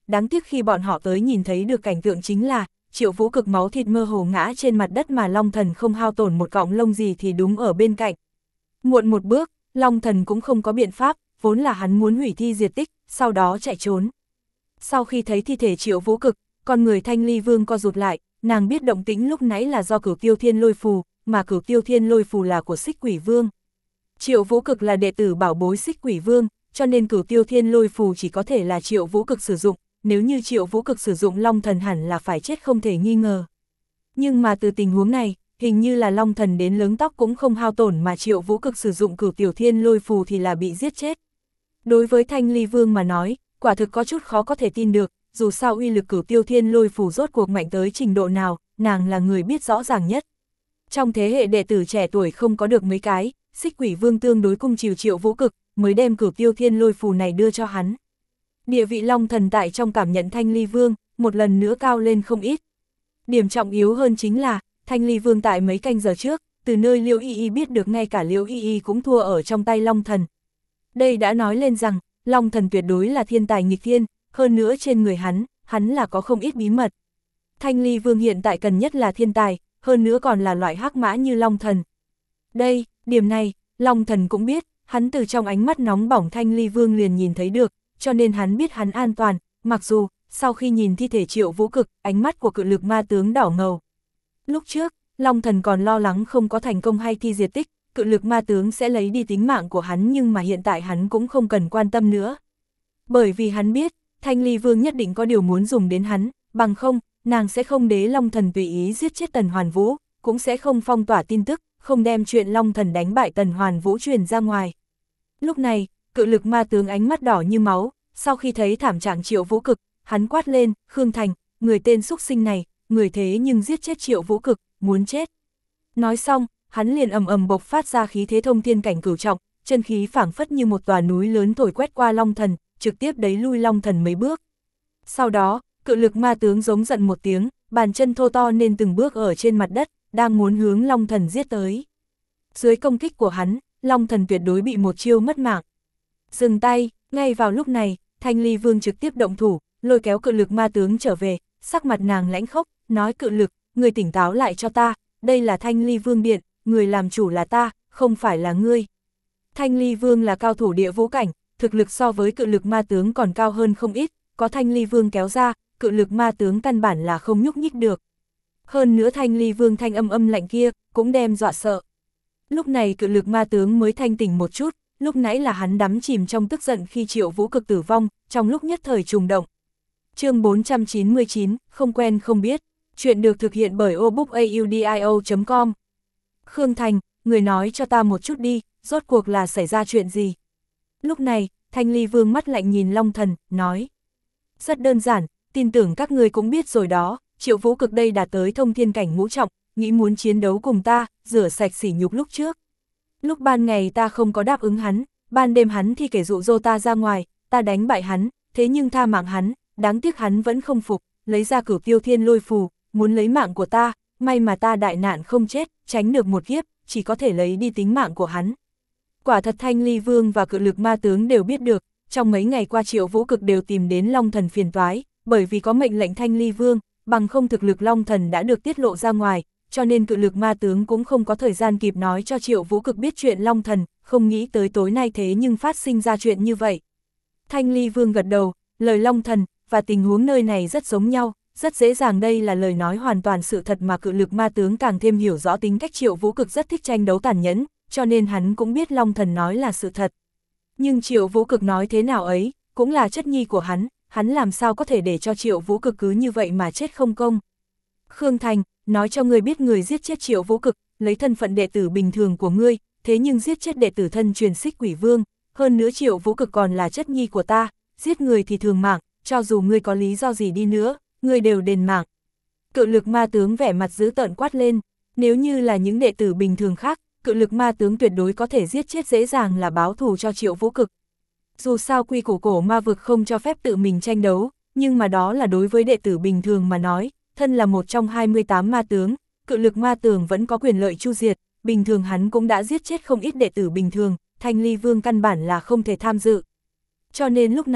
đáng tiếc khi bọn họ tới nhìn thấy được cảnh tượng chính là, Triệu Vũ Cực máu thịt mơ hồ ngã trên mặt đất mà Long Thần không hao tổn một cọng lông gì thì đúng ở bên cạnh. Muộn một bước, Long Thần cũng không có biện pháp, vốn là hắn muốn hủy thi diệt tích, sau đó chạy trốn. Sau khi thấy thi thể Triệu Vũ Cực, con người Thanh Ly Vương co rụt lại, nàng biết động tĩnh lúc nãy là do Cửu Tiêu Thiên Lôi Phù, mà Cửu Tiêu Thiên Lôi Phù là của Xích Quỷ Vương. Triệu Vũ Cực là đệ tử bảo bối Xích Quỷ Vương, cho nên Cửu Tiêu Thiên Lôi Phù chỉ có thể là Triệu Vũ Cực sử dụng, nếu như Triệu Vũ Cực sử dụng Long Thần hẳn là phải chết không thể nghi ngờ. Nhưng mà từ tình huống này, hình như là Long Thần đến lướng tóc cũng không hao tổn mà Triệu Vũ Cực sử dụng Cửu Tiểu Thiên Lôi Phù thì là bị giết chết. Đối với Thanh Ly Vương mà nói, quả thực có chút khó có thể tin được, dù sao uy lực Cửu Tiêu Thiên Lôi Phù rốt cuộc mạnh tới trình độ nào, nàng là người biết rõ ràng nhất. Trong thế hệ đệ tử trẻ tuổi không có được mấy cái, Xích Quỷ Vương tương đối cung chiều Triệu Vũ Cực, mới đem Cửu Tiêu Thiên Lôi Phù này đưa cho hắn. Địa vị Long Thần tại trong cảm nhận Thanh Ly Vương, một lần nữa cao lên không ít. Điểm trọng yếu hơn chính là, Thanh Ly Vương tại mấy canh giờ trước, từ nơi Liễu Y Y biết được ngay cả Liễu Y Y cũng thua ở trong tay Long Thần. Đây đã nói lên rằng, Long Thần tuyệt đối là thiên tài nghịch thiên, hơn nữa trên người hắn, hắn là có không ít bí mật. Thanh Ly Vương hiện tại cần nhất là thiên tài, hơn nữa còn là loại hắc mã như Long Thần. Đây, điểm này, Long Thần cũng biết, hắn từ trong ánh mắt nóng bỏng Thanh Ly Vương liền nhìn thấy được, cho nên hắn biết hắn an toàn, mặc dù, sau khi nhìn thi thể Triệu Vũ Cực, ánh mắt của cự lực ma tướng đỏ ngầu. Lúc trước, Long Thần còn lo lắng không có thành công hay thi diệt tích, cự lực ma tướng sẽ lấy đi tính mạng của hắn nhưng mà hiện tại hắn cũng không cần quan tâm nữa. Bởi vì hắn biết, Thanh Ly Vương nhất định có điều muốn dùng đến hắn, bằng không, nàng sẽ không đế Long Thần tùy ý giết chết Tần Hoàn Vũ, cũng sẽ không phong tỏa tin tức, không đem chuyện Long Thần đánh bại Tần Hoàn Vũ truyền ra ngoài. Lúc này, cự lực ma tướng ánh mắt đỏ như máu, sau khi thấy thảm trạng Triệu Vũ Cực, hắn quát lên, Khương Thành, người tên xúc sinh này, người thế nhưng giết chết Triệu Vũ Cực, muốn chết. Nói xong, hắn liền ầm ầm bộc phát ra khí thế thông thiên cảnh cửu trọng, chân khí phảng phất như một tòa núi lớn thổi quét qua Long Thần, trực tiếp đẩy lui Long Thần mấy bước. Sau đó, cự lực ma tướng giống giận một tiếng, bàn chân thô to nên từng bước ở trên mặt đất, đang muốn hướng Long Thần giết tới. Dưới công kích của hắn, Long Thần tuyệt đối bị một chiêu mất mạng. Dừng tay, ngay vào lúc này, Thanh Ly Vương trực tiếp động thủ, lôi kéo cự lực ma tướng trở về, sắc mặt nàng lãnh khốc, nói cự lực, người tỉnh táo lại cho ta, đây là Thanh Ly Vương điện, người làm chủ là ta, không phải là ngươi. Thanh Ly Vương là cao thủ địa vũ cảnh, thực lực so với cự lực ma tướng còn cao hơn không ít, có Thanh Ly Vương kéo ra, cự lực ma tướng căn bản là không nhúc nhích được. Hơn nữa Thanh Ly Vương thanh âm âm lạnh kia, cũng đem dọa sợ. Lúc này cự lực ma tướng mới thanh tỉnh một chút, lúc nãy là hắn đắm chìm trong tức giận khi Triệu Vũ Cực tử vong, trong lúc nhất thời trùng động. Chương bốn trăm chín mươi chín, không quen không biết, chuyện được thực hiện bởi obookaudio chấm com. Khương Thành, người nói cho ta một chút đi, rốt cuộc là xảy ra chuyện gì? Lúc này, Thanh Ly Vương mắt lạnh nhìn Long Thần, nói. Rất đơn giản, tin tưởng các người cũng biết rồi đó, Triệu Vũ Cực đây đạt tới thông thiên cảnh ngũ trọng, nghĩ muốn chiến đấu cùng ta, rửa sạch sỉ nhục lúc trước. Lúc ban ngày ta không có đáp ứng hắn, ban đêm hắn thì kể dụ dỗ ta ra ngoài, ta đánh bại hắn, thế nhưng tha mạng hắn, đáng tiếc hắn vẫn không phục, lấy ra Cửu Tiêu Thiên Lôi Phù, muốn lấy mạng của ta, may mà ta đại nạn không chết, tránh được một kiếp, chỉ có thể lấy đi tính mạng của hắn. Quả thật Thanh Ly Vương và cự lực ma tướng đều biết được, trong mấy ngày qua Triệu Vũ Cực đều tìm đến Long Thần phiền toái, bởi vì có mệnh lệnh Thanh Ly Vương, bằng không thực lực Long Thần đã được tiết lộ ra ngoài, cho nên cự lực ma tướng cũng không có thời gian kịp nói cho Triệu Vũ Cực biết chuyện Long Thần, không nghĩ tới tối nay thế nhưng phát sinh ra chuyện như vậy. Thanh Ly Vương gật đầu, lời Long Thần và tình huống nơi này rất giống nhau, rất dễ dàng đây là lời nói hoàn toàn sự thật mà cự lực ma tướng càng thêm hiểu rõ tính cách Triệu Vũ Cực rất thích tranh đấu tàn nhẫn, cho nên hắn cũng biết Long Thần nói là sự thật. Nhưng Triệu Vũ Cực nói thế nào ấy, cũng là chất nhi của hắn, hắn làm sao có thể để cho Triệu Vũ Cực cứ như vậy mà chết không công. Khương Thành, nói cho ngươi biết người giết chết Triệu Vũ Cực, lấy thân phận đệ tử bình thường của ngươi, thế nhưng giết chết đệ tử thân truyền Xích Quỷ Vương, hơn nữa Triệu Vũ Cực còn là chất nhi của ta, giết người thì thường mạng, cho dù ngươi có lý do gì đi nữa, ngươi đều đền mạng. Cự lực ma tướng vẻ mặt dữ tợn quát lên, nếu như là những đệ tử bình thường khác, cự lực ma tướng tuyệt đối có thể giết chết dễ dàng là báo thù cho Triệu Vũ Cực. Dù sao quy củ cổ ma vực không cho phép tự mình tranh đấu, nhưng mà đó là đối với đệ tử bình thường mà nói, thân là một trong hai mươi tám ma tướng, cự lực ma tướng vẫn có quyền lợi chu diệt, bình thường hắn cũng đã giết chết không ít đệ tử bình thường, Thanh Ly Vương căn bản là không thể tham dự. Cho nên lúc này,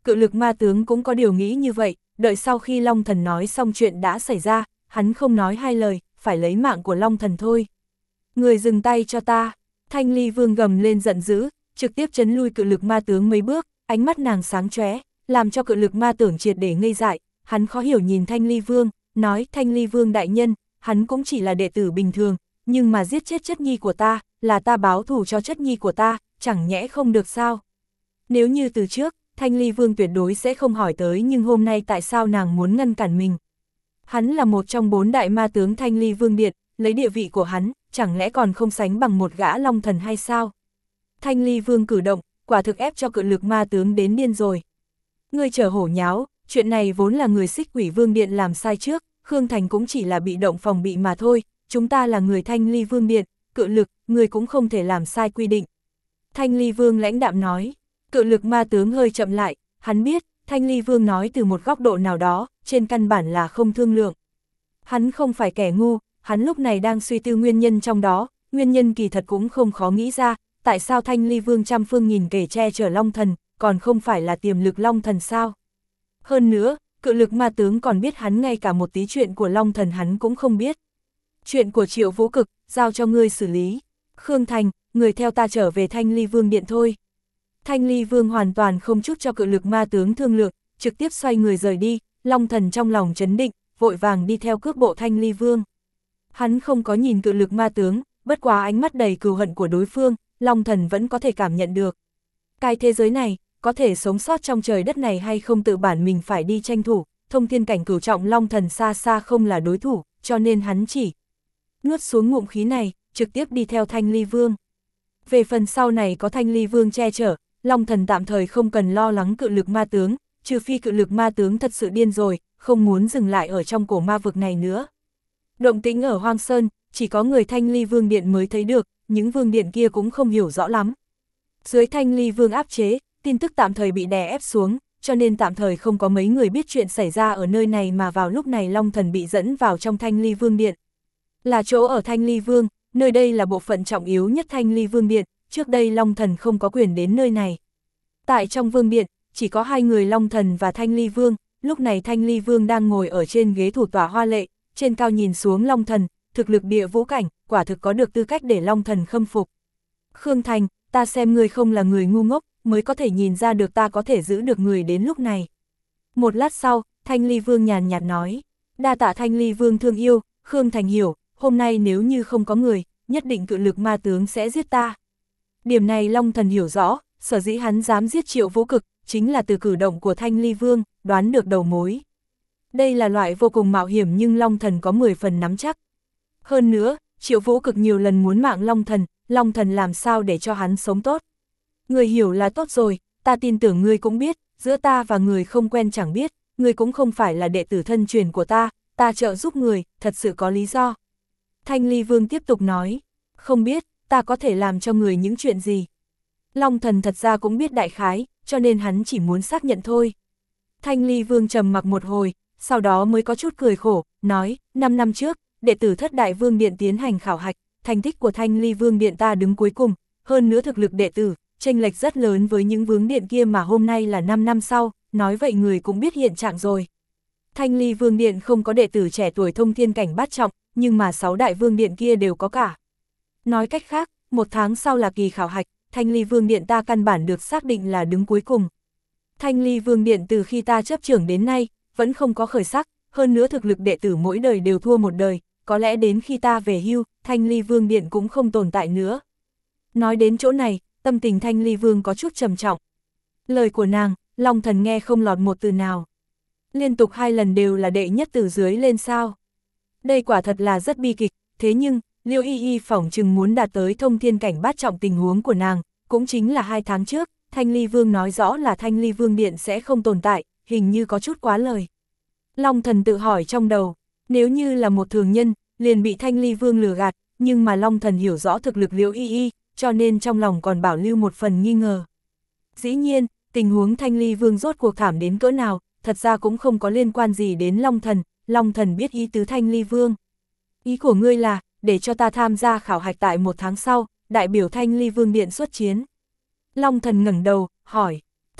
cự lực ma tướng cũng có điều nghĩ như vậy, đợi sau khi Long Thần nói xong chuyện đã xảy ra, hắn không nói hai lời, phải lấy mạng của Long Thần thôi. Người dừng tay cho ta, Thanh Ly Vương gầm lên giận dữ, trực tiếp chấn lui cự lực ma tướng mấy bước, ánh mắt nàng sáng chóe, làm cho cự lực ma tưởng triệt để ngây dại, hắn khó hiểu nhìn Thanh Ly Vương, nói Thanh Ly Vương đại nhân, hắn cũng chỉ là đệ tử bình thường, nhưng mà giết chết chất nhi của ta, là ta báo thù cho chất nhi của ta, chẳng nhẽ không được sao. Nếu như từ trước, Thanh Ly Vương tuyệt đối sẽ không hỏi tới, nhưng hôm nay tại sao nàng muốn ngăn cản mình. Hắn là một trong bốn đại ma tướng Thanh Ly Vương Điện, lấy địa vị của hắn, chẳng lẽ còn không sánh bằng một gã Long Thần hay sao? Thanh Ly Vương cử động, quả thực ép cho cự lực ma tướng đến điên rồi. Ngươi chờ hổ nháo, chuyện này vốn là người Xích Quỷ Vương Điện làm sai trước, Khương Thành cũng chỉ là bị động phòng bị mà thôi, chúng ta là người Thanh Ly Vương Điện, cự lực, người cũng không thể làm sai quy định. Thanh Ly Vương lãnh đạm nói, cự lực ma tướng hơi chậm lại, hắn biết, Thanh Ly Vương nói từ một góc độ nào đó, trên căn bản là không thương lượng. Hắn không phải kẻ ngu, hắn lúc này đang suy tư nguyên nhân trong đó, nguyên nhân kỳ thật cũng không khó nghĩ ra, tại sao Thanh Ly Vương trăm phương nghìn kể che chở Long Thần, còn không phải là tiềm lực Long Thần sao? Hơn nữa, cự lực ma tướng còn biết hắn ngay cả một tí chuyện của Long Thần hắn cũng không biết. Chuyện của Triệu Vũ Cực, giao cho ngươi xử lý. Khương Thành, người theo ta trở về Thanh Ly Vương Điện thôi. Thanh Ly Vương hoàn toàn không chút cho cự lực ma tướng thương lượng, trực tiếp xoay người rời đi, Long Thần trong lòng chấn định, vội vàng đi theo cước bộ Thanh Ly Vương. Hắn không có nhìn cự lực ma tướng, bất quá ánh mắt đầy cừu hận của đối phương, Long Thần vẫn có thể cảm nhận được. Cái thế giới này, có thể sống sót trong trời đất này hay không tự bản mình phải đi tranh thủ, thông thiên cảnh cửu trọng Long Thần xa xa không là đối thủ, cho nên hắn chỉ nuốt xuống ngụm khí này, trực tiếp đi theo Thanh Ly Vương. Về phần sau này có Thanh Ly Vương che chở, Long Thần tạm thời không cần lo lắng cự lực ma tướng, trừ phi cự lực ma tướng thật sự điên rồi, không muốn dừng lại ở trong cổ ma vực này nữa. Động tĩnh ở Hoang Sơn, chỉ có người Thanh Ly Vương Điện mới thấy được, những vương điện kia cũng không hiểu rõ lắm. Dưới Thanh Ly Vương áp chế, tin tức tạm thời bị đè ép xuống, cho nên tạm thời không có mấy người biết chuyện xảy ra ở nơi này, mà vào lúc này Long Thần bị dẫn vào trong Thanh Ly Vương Điện. Là chỗ ở Thanh Ly Vương, nơi đây là bộ phận trọng yếu nhất Thanh Ly Vương Điện, trước đây Long Thần không có quyền đến nơi này. Tại trong Vương Điện, chỉ có hai người Long Thần và Thanh Ly Vương, lúc này Thanh Ly Vương đang ngồi ở trên ghế thủ tọa hoa lệ, trên cao nhìn xuống Long Thần, thực lực địa vũ cảnh, quả thực có được tư cách để Long Thần khâm phục. Khương Thành, ta xem ngươi không là người ngu ngốc, mới có thể nhìn ra được ta có thể giữ được người đến lúc này. Một lát sau, Thanh Ly Vương nhàn nhạt nói, đa tạ Thanh Ly Vương thương yêu, Khương Thành hiểu, hôm nay nếu như không có người, nhất định cự lực ma tướng sẽ giết ta. Điểm này Long Thần hiểu rõ, sở dĩ hắn dám giết Triệu Vũ Cực, chính là từ cử động của Thanh Ly Vương, đoán được đầu mối. Đây là loại vô cùng mạo hiểm nhưng Long Thần có mười phần nắm chắc. Hơn nữa, Triệu Vũ Cực nhiều lần muốn mạng Long Thần, Long Thần làm sao để cho hắn sống tốt. Người hiểu là tốt rồi, ta tin tưởng ngươi cũng biết, giữa ta và người không quen chẳng biết, ngươi cũng không phải là đệ tử thân truyền của ta, ta trợ giúp người, thật sự có lý do. Thanh Ly Vương tiếp tục nói, không biết, ta có thể làm cho người những chuyện gì. Long Thần thật ra cũng biết đại khái, cho nên hắn chỉ muốn xác nhận thôi. Thanh Ly Vương trầm mặc một hồi, sau đó mới có chút cười khổ, nói, năm năm trước, đệ tử thất đại vương điện tiến hành khảo hạch, thành tích của Thanh Ly Vương Điện ta đứng cuối cùng, hơn nữa thực lực đệ tử, chênh lệch rất lớn với những vương điện kia, mà hôm nay là năm năm sau, nói vậy người cũng biết hiện trạng rồi. Thanh Ly Vương Điện không có đệ tử trẻ tuổi thông thiên cảnh bát trọng, nhưng mà sáu đại vương điện kia đều có cả. Nói cách khác, một tháng sau là kỳ khảo hạch, Thanh Ly Vương Điện ta căn bản được xác định là đứng cuối cùng. Thanh Ly Vương Điện từ khi ta chấp trưởng đến nay, vẫn không có khởi sắc, hơn nữa thực lực đệ tử mỗi đời đều thua một đời, có lẽ đến khi ta về hưu, Thanh Ly Vương Điện cũng không tồn tại nữa. Nói đến chỗ này, tâm tình Thanh Ly Vương có chút trầm trọng. Lời của nàng, Long Thần nghe không lọt một từ nào. Liên tục hai lần đều là đệ nhất từ dưới lên sao. Đây quả thật là rất bi kịch, thế nhưng, Liêu Y Y phỏng chừng muốn đạt tới thông thiên cảnh bát trọng tình huống của nàng, cũng chính là hai tháng trước, Thanh Ly Vương nói rõ là Thanh Ly Vương Điện sẽ không tồn tại, hình như có chút quá lời. Long Thần tự hỏi trong đầu, nếu như là một thường nhân, liền bị Thanh Ly Vương lừa gạt, nhưng mà Long Thần hiểu rõ thực lực Liễu Y Y, cho nên trong lòng còn bảo lưu một phần nghi ngờ. Dĩ nhiên, tình huống Thanh Ly Vương rốt cuộc thảm đến cỡ nào, thật ra cũng không có liên quan gì đến Long Thần, Long Thần biết ý tứ Thanh Ly Vương. Ý của ngươi là, để cho ta tham gia khảo hạch tại một tháng sau, đại biểu Thanh Ly Vương Điện xuất chiến. Long Thần ngẩng đầu, hỏi,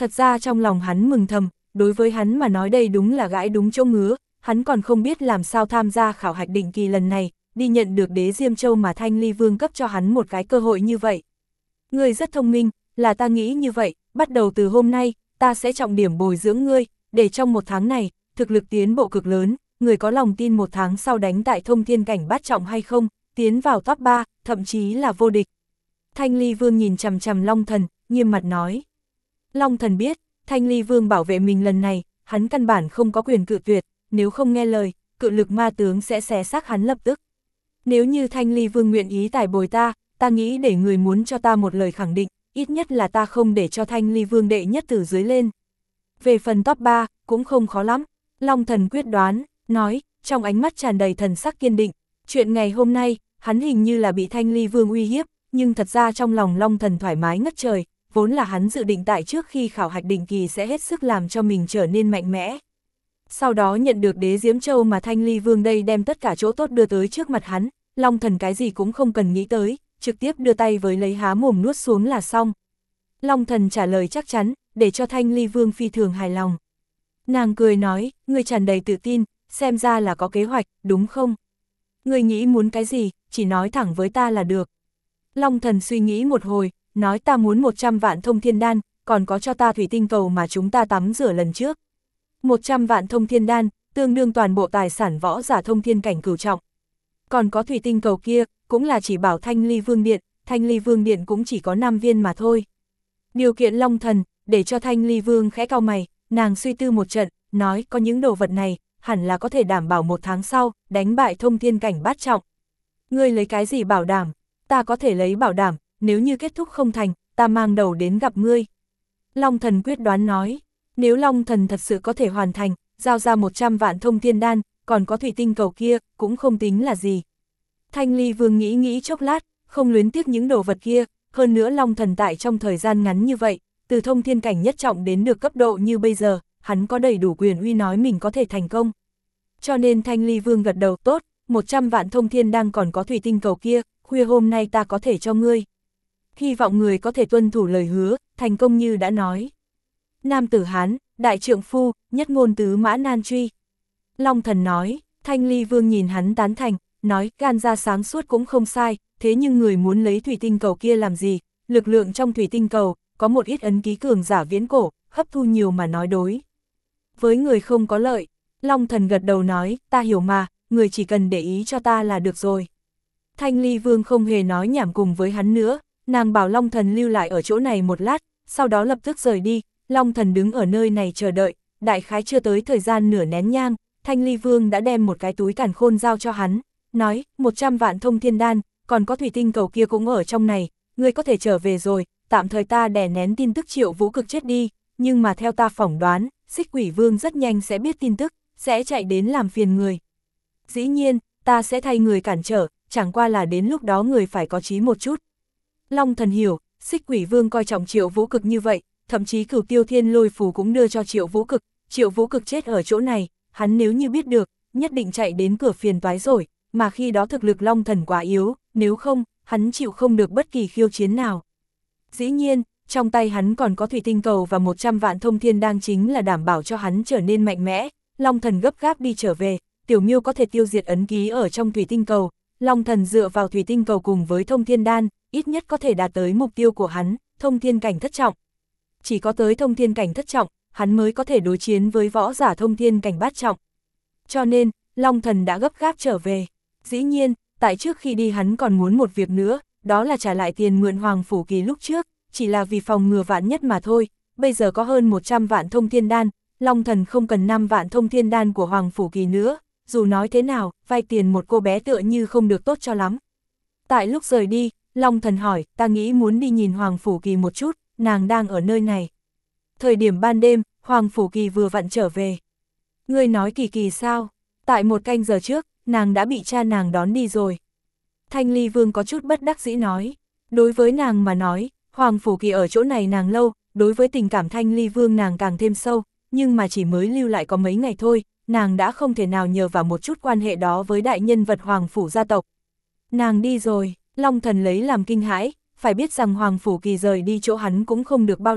Thật ra trong lòng hắn mừng thầm, đối với hắn mà nói đây đúng là gãi đúng chỗ ngứa, hắn còn không biết làm sao tham gia khảo hạch định kỳ lần này, đi nhận được đế Diêm Châu mà Thanh Ly Vương cấp cho hắn một cái cơ hội như vậy. Ngươi rất thông minh, là ta nghĩ như vậy, bắt đầu từ hôm nay, ta sẽ trọng điểm bồi dưỡng ngươi, để trong một tháng này, thực lực tiến bộ cực lớn, người có lòng tin một tháng sau đánh tại thông thiên cảnh bát trọng hay không, tiến vào top ba, thậm chí là vô địch. Thanh Ly Vương nhìn chằm chằm Long Thần, nghiêm mặt nói. Long Thần biết, Thanh Ly Vương bảo vệ mình lần này, hắn căn bản không có quyền cự tuyệt, nếu không nghe lời, cự lực ma tướng sẽ xé xác hắn lập tức. Nếu như Thanh Ly Vương nguyện ý tài bồi ta, ta nghĩ để người muốn cho ta một lời khẳng định, ít nhất là ta không để cho Thanh Ly Vương đệ nhất từ dưới lên. Về phần top ba, cũng không khó lắm, Long Thần quyết đoán, nói, trong ánh mắt tràn đầy thần sắc kiên định. Chuyện ngày hôm nay, hắn hình như là bị Thanh Ly Vương uy hiếp, nhưng thật ra trong lòng Long Thần thoải mái ngất trời, vốn là hắn dự định tại trước khi khảo hạch định kỳ sẽ hết sức làm cho mình trở nên mạnh mẽ. Sau đó nhận được đế Diễm Châu mà Thanh Ly Vương đây đem tất cả chỗ tốt đưa tới trước mặt hắn, Long Thần cái gì cũng không cần nghĩ tới, trực tiếp đưa tay với lấy há mồm nuốt xuống là xong. Long Thần trả lời chắc chắn, để cho Thanh Ly Vương phi thường hài lòng. Nàng cười nói, ngươi tràn đầy tự tin, xem ra là có kế hoạch, đúng không? Ngươi nghĩ muốn cái gì, chỉ nói thẳng với ta là được. Long Thần suy nghĩ một hồi, nói ta muốn một trăm vạn thông thiên đan, còn có cho ta thủy tinh cầu mà chúng ta tắm rửa lần trước. một trăm vạn thông thiên đan, tương đương toàn bộ tài sản võ giả thông thiên cảnh cửu trọng. Còn có thủy tinh cầu kia, cũng là chỉ bảo Thanh Ly Vương Điện, Thanh Ly Vương Điện cũng chỉ có năm viên mà thôi. Điều kiện Long Thần, để cho Thanh Ly Vương khẽ cau mày, nàng suy tư một trận, nói có những đồ vật này, hẳn là có thể đảm bảo một tháng sau, đánh bại thông thiên cảnh bát trọng. Ngươi lấy cái gì bảo đảm? Ta có thể lấy bảo đảm, nếu như kết thúc không thành, ta mang đầu đến gặp ngươi. Long Thần quyết đoán nói, nếu Long Thần thật sự có thể hoàn thành, giao ra một trăm vạn thông thiên đan, còn có thủy tinh cầu kia, cũng không tính là gì. Thanh Ly Vương nghĩ nghĩ chốc lát, không luyến tiếc những đồ vật kia, hơn nữa Long Thần tại trong thời gian ngắn như vậy, từ thông thiên cảnh nhất trọng đến được cấp độ như bây giờ, hắn có đầy đủ quyền uy nói mình có thể thành công. Cho nên Thanh Ly Vương gật đầu tốt, một trăm vạn thông thiên đang còn có thủy tinh cầu kia, khuya hôm nay ta có thể cho ngươi. Hy vọng người có thể tuân thủ lời hứa, thành công như đã nói. Nam tử Hán, đại trượng phu, nhất ngôn tứ mã nan truy. Long Thần nói, Thanh Ly Vương nhìn hắn tán thành, nói gan ra sáng suốt cũng không sai, thế nhưng người muốn lấy thủy tinh cầu kia làm gì, lực lượng trong thủy tinh cầu, có một ít ấn ký cường giả viễn cổ, hấp thu nhiều mà nói đối. Với người không có lợi, Long Thần gật đầu nói, ta hiểu mà, người chỉ cần để ý cho ta là được rồi. Thanh Ly Vương không hề nói nhảm cùng với hắn nữa, nàng bảo Long Thần lưu lại ở chỗ này một lát, sau đó lập tức rời đi. Long Thần đứng ở nơi này chờ đợi, đại khái chưa tới thời gian nửa nén nhang, Thanh Ly Vương đã đem một cái túi càn khôn giao cho hắn, nói, một trăm vạn thông thiên đan, còn có thủy tinh cầu kia cũng ở trong này, ngươi có thể trở về rồi, tạm thời ta đè nén tin tức Triệu Vũ Cực chết đi, nhưng mà theo ta phỏng đoán, Xích Quỷ Vương rất nhanh sẽ biết tin tức, sẽ chạy đến làm phiền người. Dĩ nhiên, ta sẽ thay người cản trở, chẳng qua là đến lúc đó người phải có trí một chút. Long Thần hiểu, Xích Quỷ Vương coi trọng Triệu Vũ Cực như vậy, thậm chí Cửu Tiêu Thiên Lôi Phù cũng đưa cho Triệu Vũ Cực, Triệu Vũ Cực chết ở chỗ này, hắn nếu như biết được, nhất định chạy đến cửa phiền toái rồi, mà khi đó thực lực Long Thần quá yếu, nếu không, hắn chịu không được bất kỳ khiêu chiến nào. Dĩ nhiên, trong tay hắn còn có thủy tinh cầu và một trăm vạn thông thiên đang chính là đảm bảo cho hắn trở nên mạnh mẽ. Long Thần gấp gáp đi trở về, Tiểu Miêu có thể tiêu diệt ấn ký ở trong thủy tinh cầu, Long Thần dựa vào thủy tinh cầu cùng với thông thiên đan, ít nhất có thể đạt tới mục tiêu của hắn, thông thiên cảnh thất trọng. Chỉ có tới thông thiên cảnh thất trọng, hắn mới có thể đối chiến với võ giả thông thiên cảnh bát trọng. Cho nên, Long Thần đã gấp gáp trở về. Dĩ nhiên, tại trước khi đi hắn còn muốn một việc nữa, đó là trả lại tiền mượn Hoàng Phủ Kỳ lúc trước, chỉ là vì phòng ngừa vạn nhất mà thôi. Bây giờ có hơn một trăm vạn thông thiên đan, Long Thần không cần năm vạn thông thiên đan của Hoàng Phủ Kỳ nữa, dù nói thế nào, vay tiền một cô bé tựa như không được tốt cho lắm. Tại lúc rời đi, Long Thần hỏi, ta nghĩ muốn đi nhìn Hoàng Phủ Kỳ một chút, nàng đang ở nơi này. Thời điểm ban đêm, Hoàng Phủ Kỳ vừa vặn trở về. Ngươi nói Kỳ Kỳ sao? Tại một canh giờ trước, nàng đã bị cha nàng đón đi rồi. Thanh Ly Vương có chút bất đắc dĩ nói. Đối với nàng mà nói, Hoàng Phủ Kỳ ở chỗ này nàng lâu, đối với tình cảm Thanh Ly Vương nàng càng thêm sâu, nhưng mà chỉ mới lưu lại có mấy ngày thôi, nàng đã không thể nào nhờ vào một chút quan hệ đó với đại nhân vật Hoàng Phủ gia tộc. Nàng đi rồi, Long Thần lấy làm kinh hãi, phải biết rằng Hoàng Phủ Kỳ rời đi chỗ hắn cũng không được bao lâu,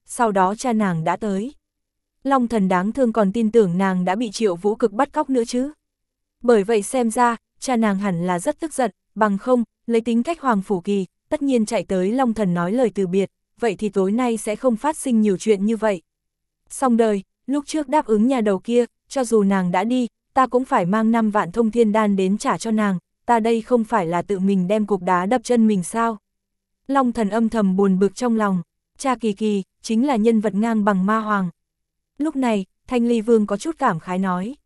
sau đó cha nàng đã tới. Long Thần đáng thương còn tin tưởng nàng đã bị Triệu Vũ Cực bắt cóc nữa chứ. Bởi vậy xem ra, cha nàng hẳn là rất tức giận, bằng không, lấy tính cách Hoàng Phủ Kỳ, tất nhiên chạy tới Long Thần nói lời từ biệt, vậy thì tối nay sẽ không phát sinh nhiều chuyện như vậy. Xong đời, lúc trước đáp ứng nhà đầu kia, cho dù nàng đã đi, ta cũng phải mang năm vạn thông thiên đan đến trả cho nàng, ta đây không phải là tự mình đem cục đá đập chân mình sao. Long Thần âm thầm buồn bực trong lòng, cha Kỳ Kỳ, chính là nhân vật ngang bằng ma hoàng. Lúc này, Thanh Ly Vương có chút cảm khái nói.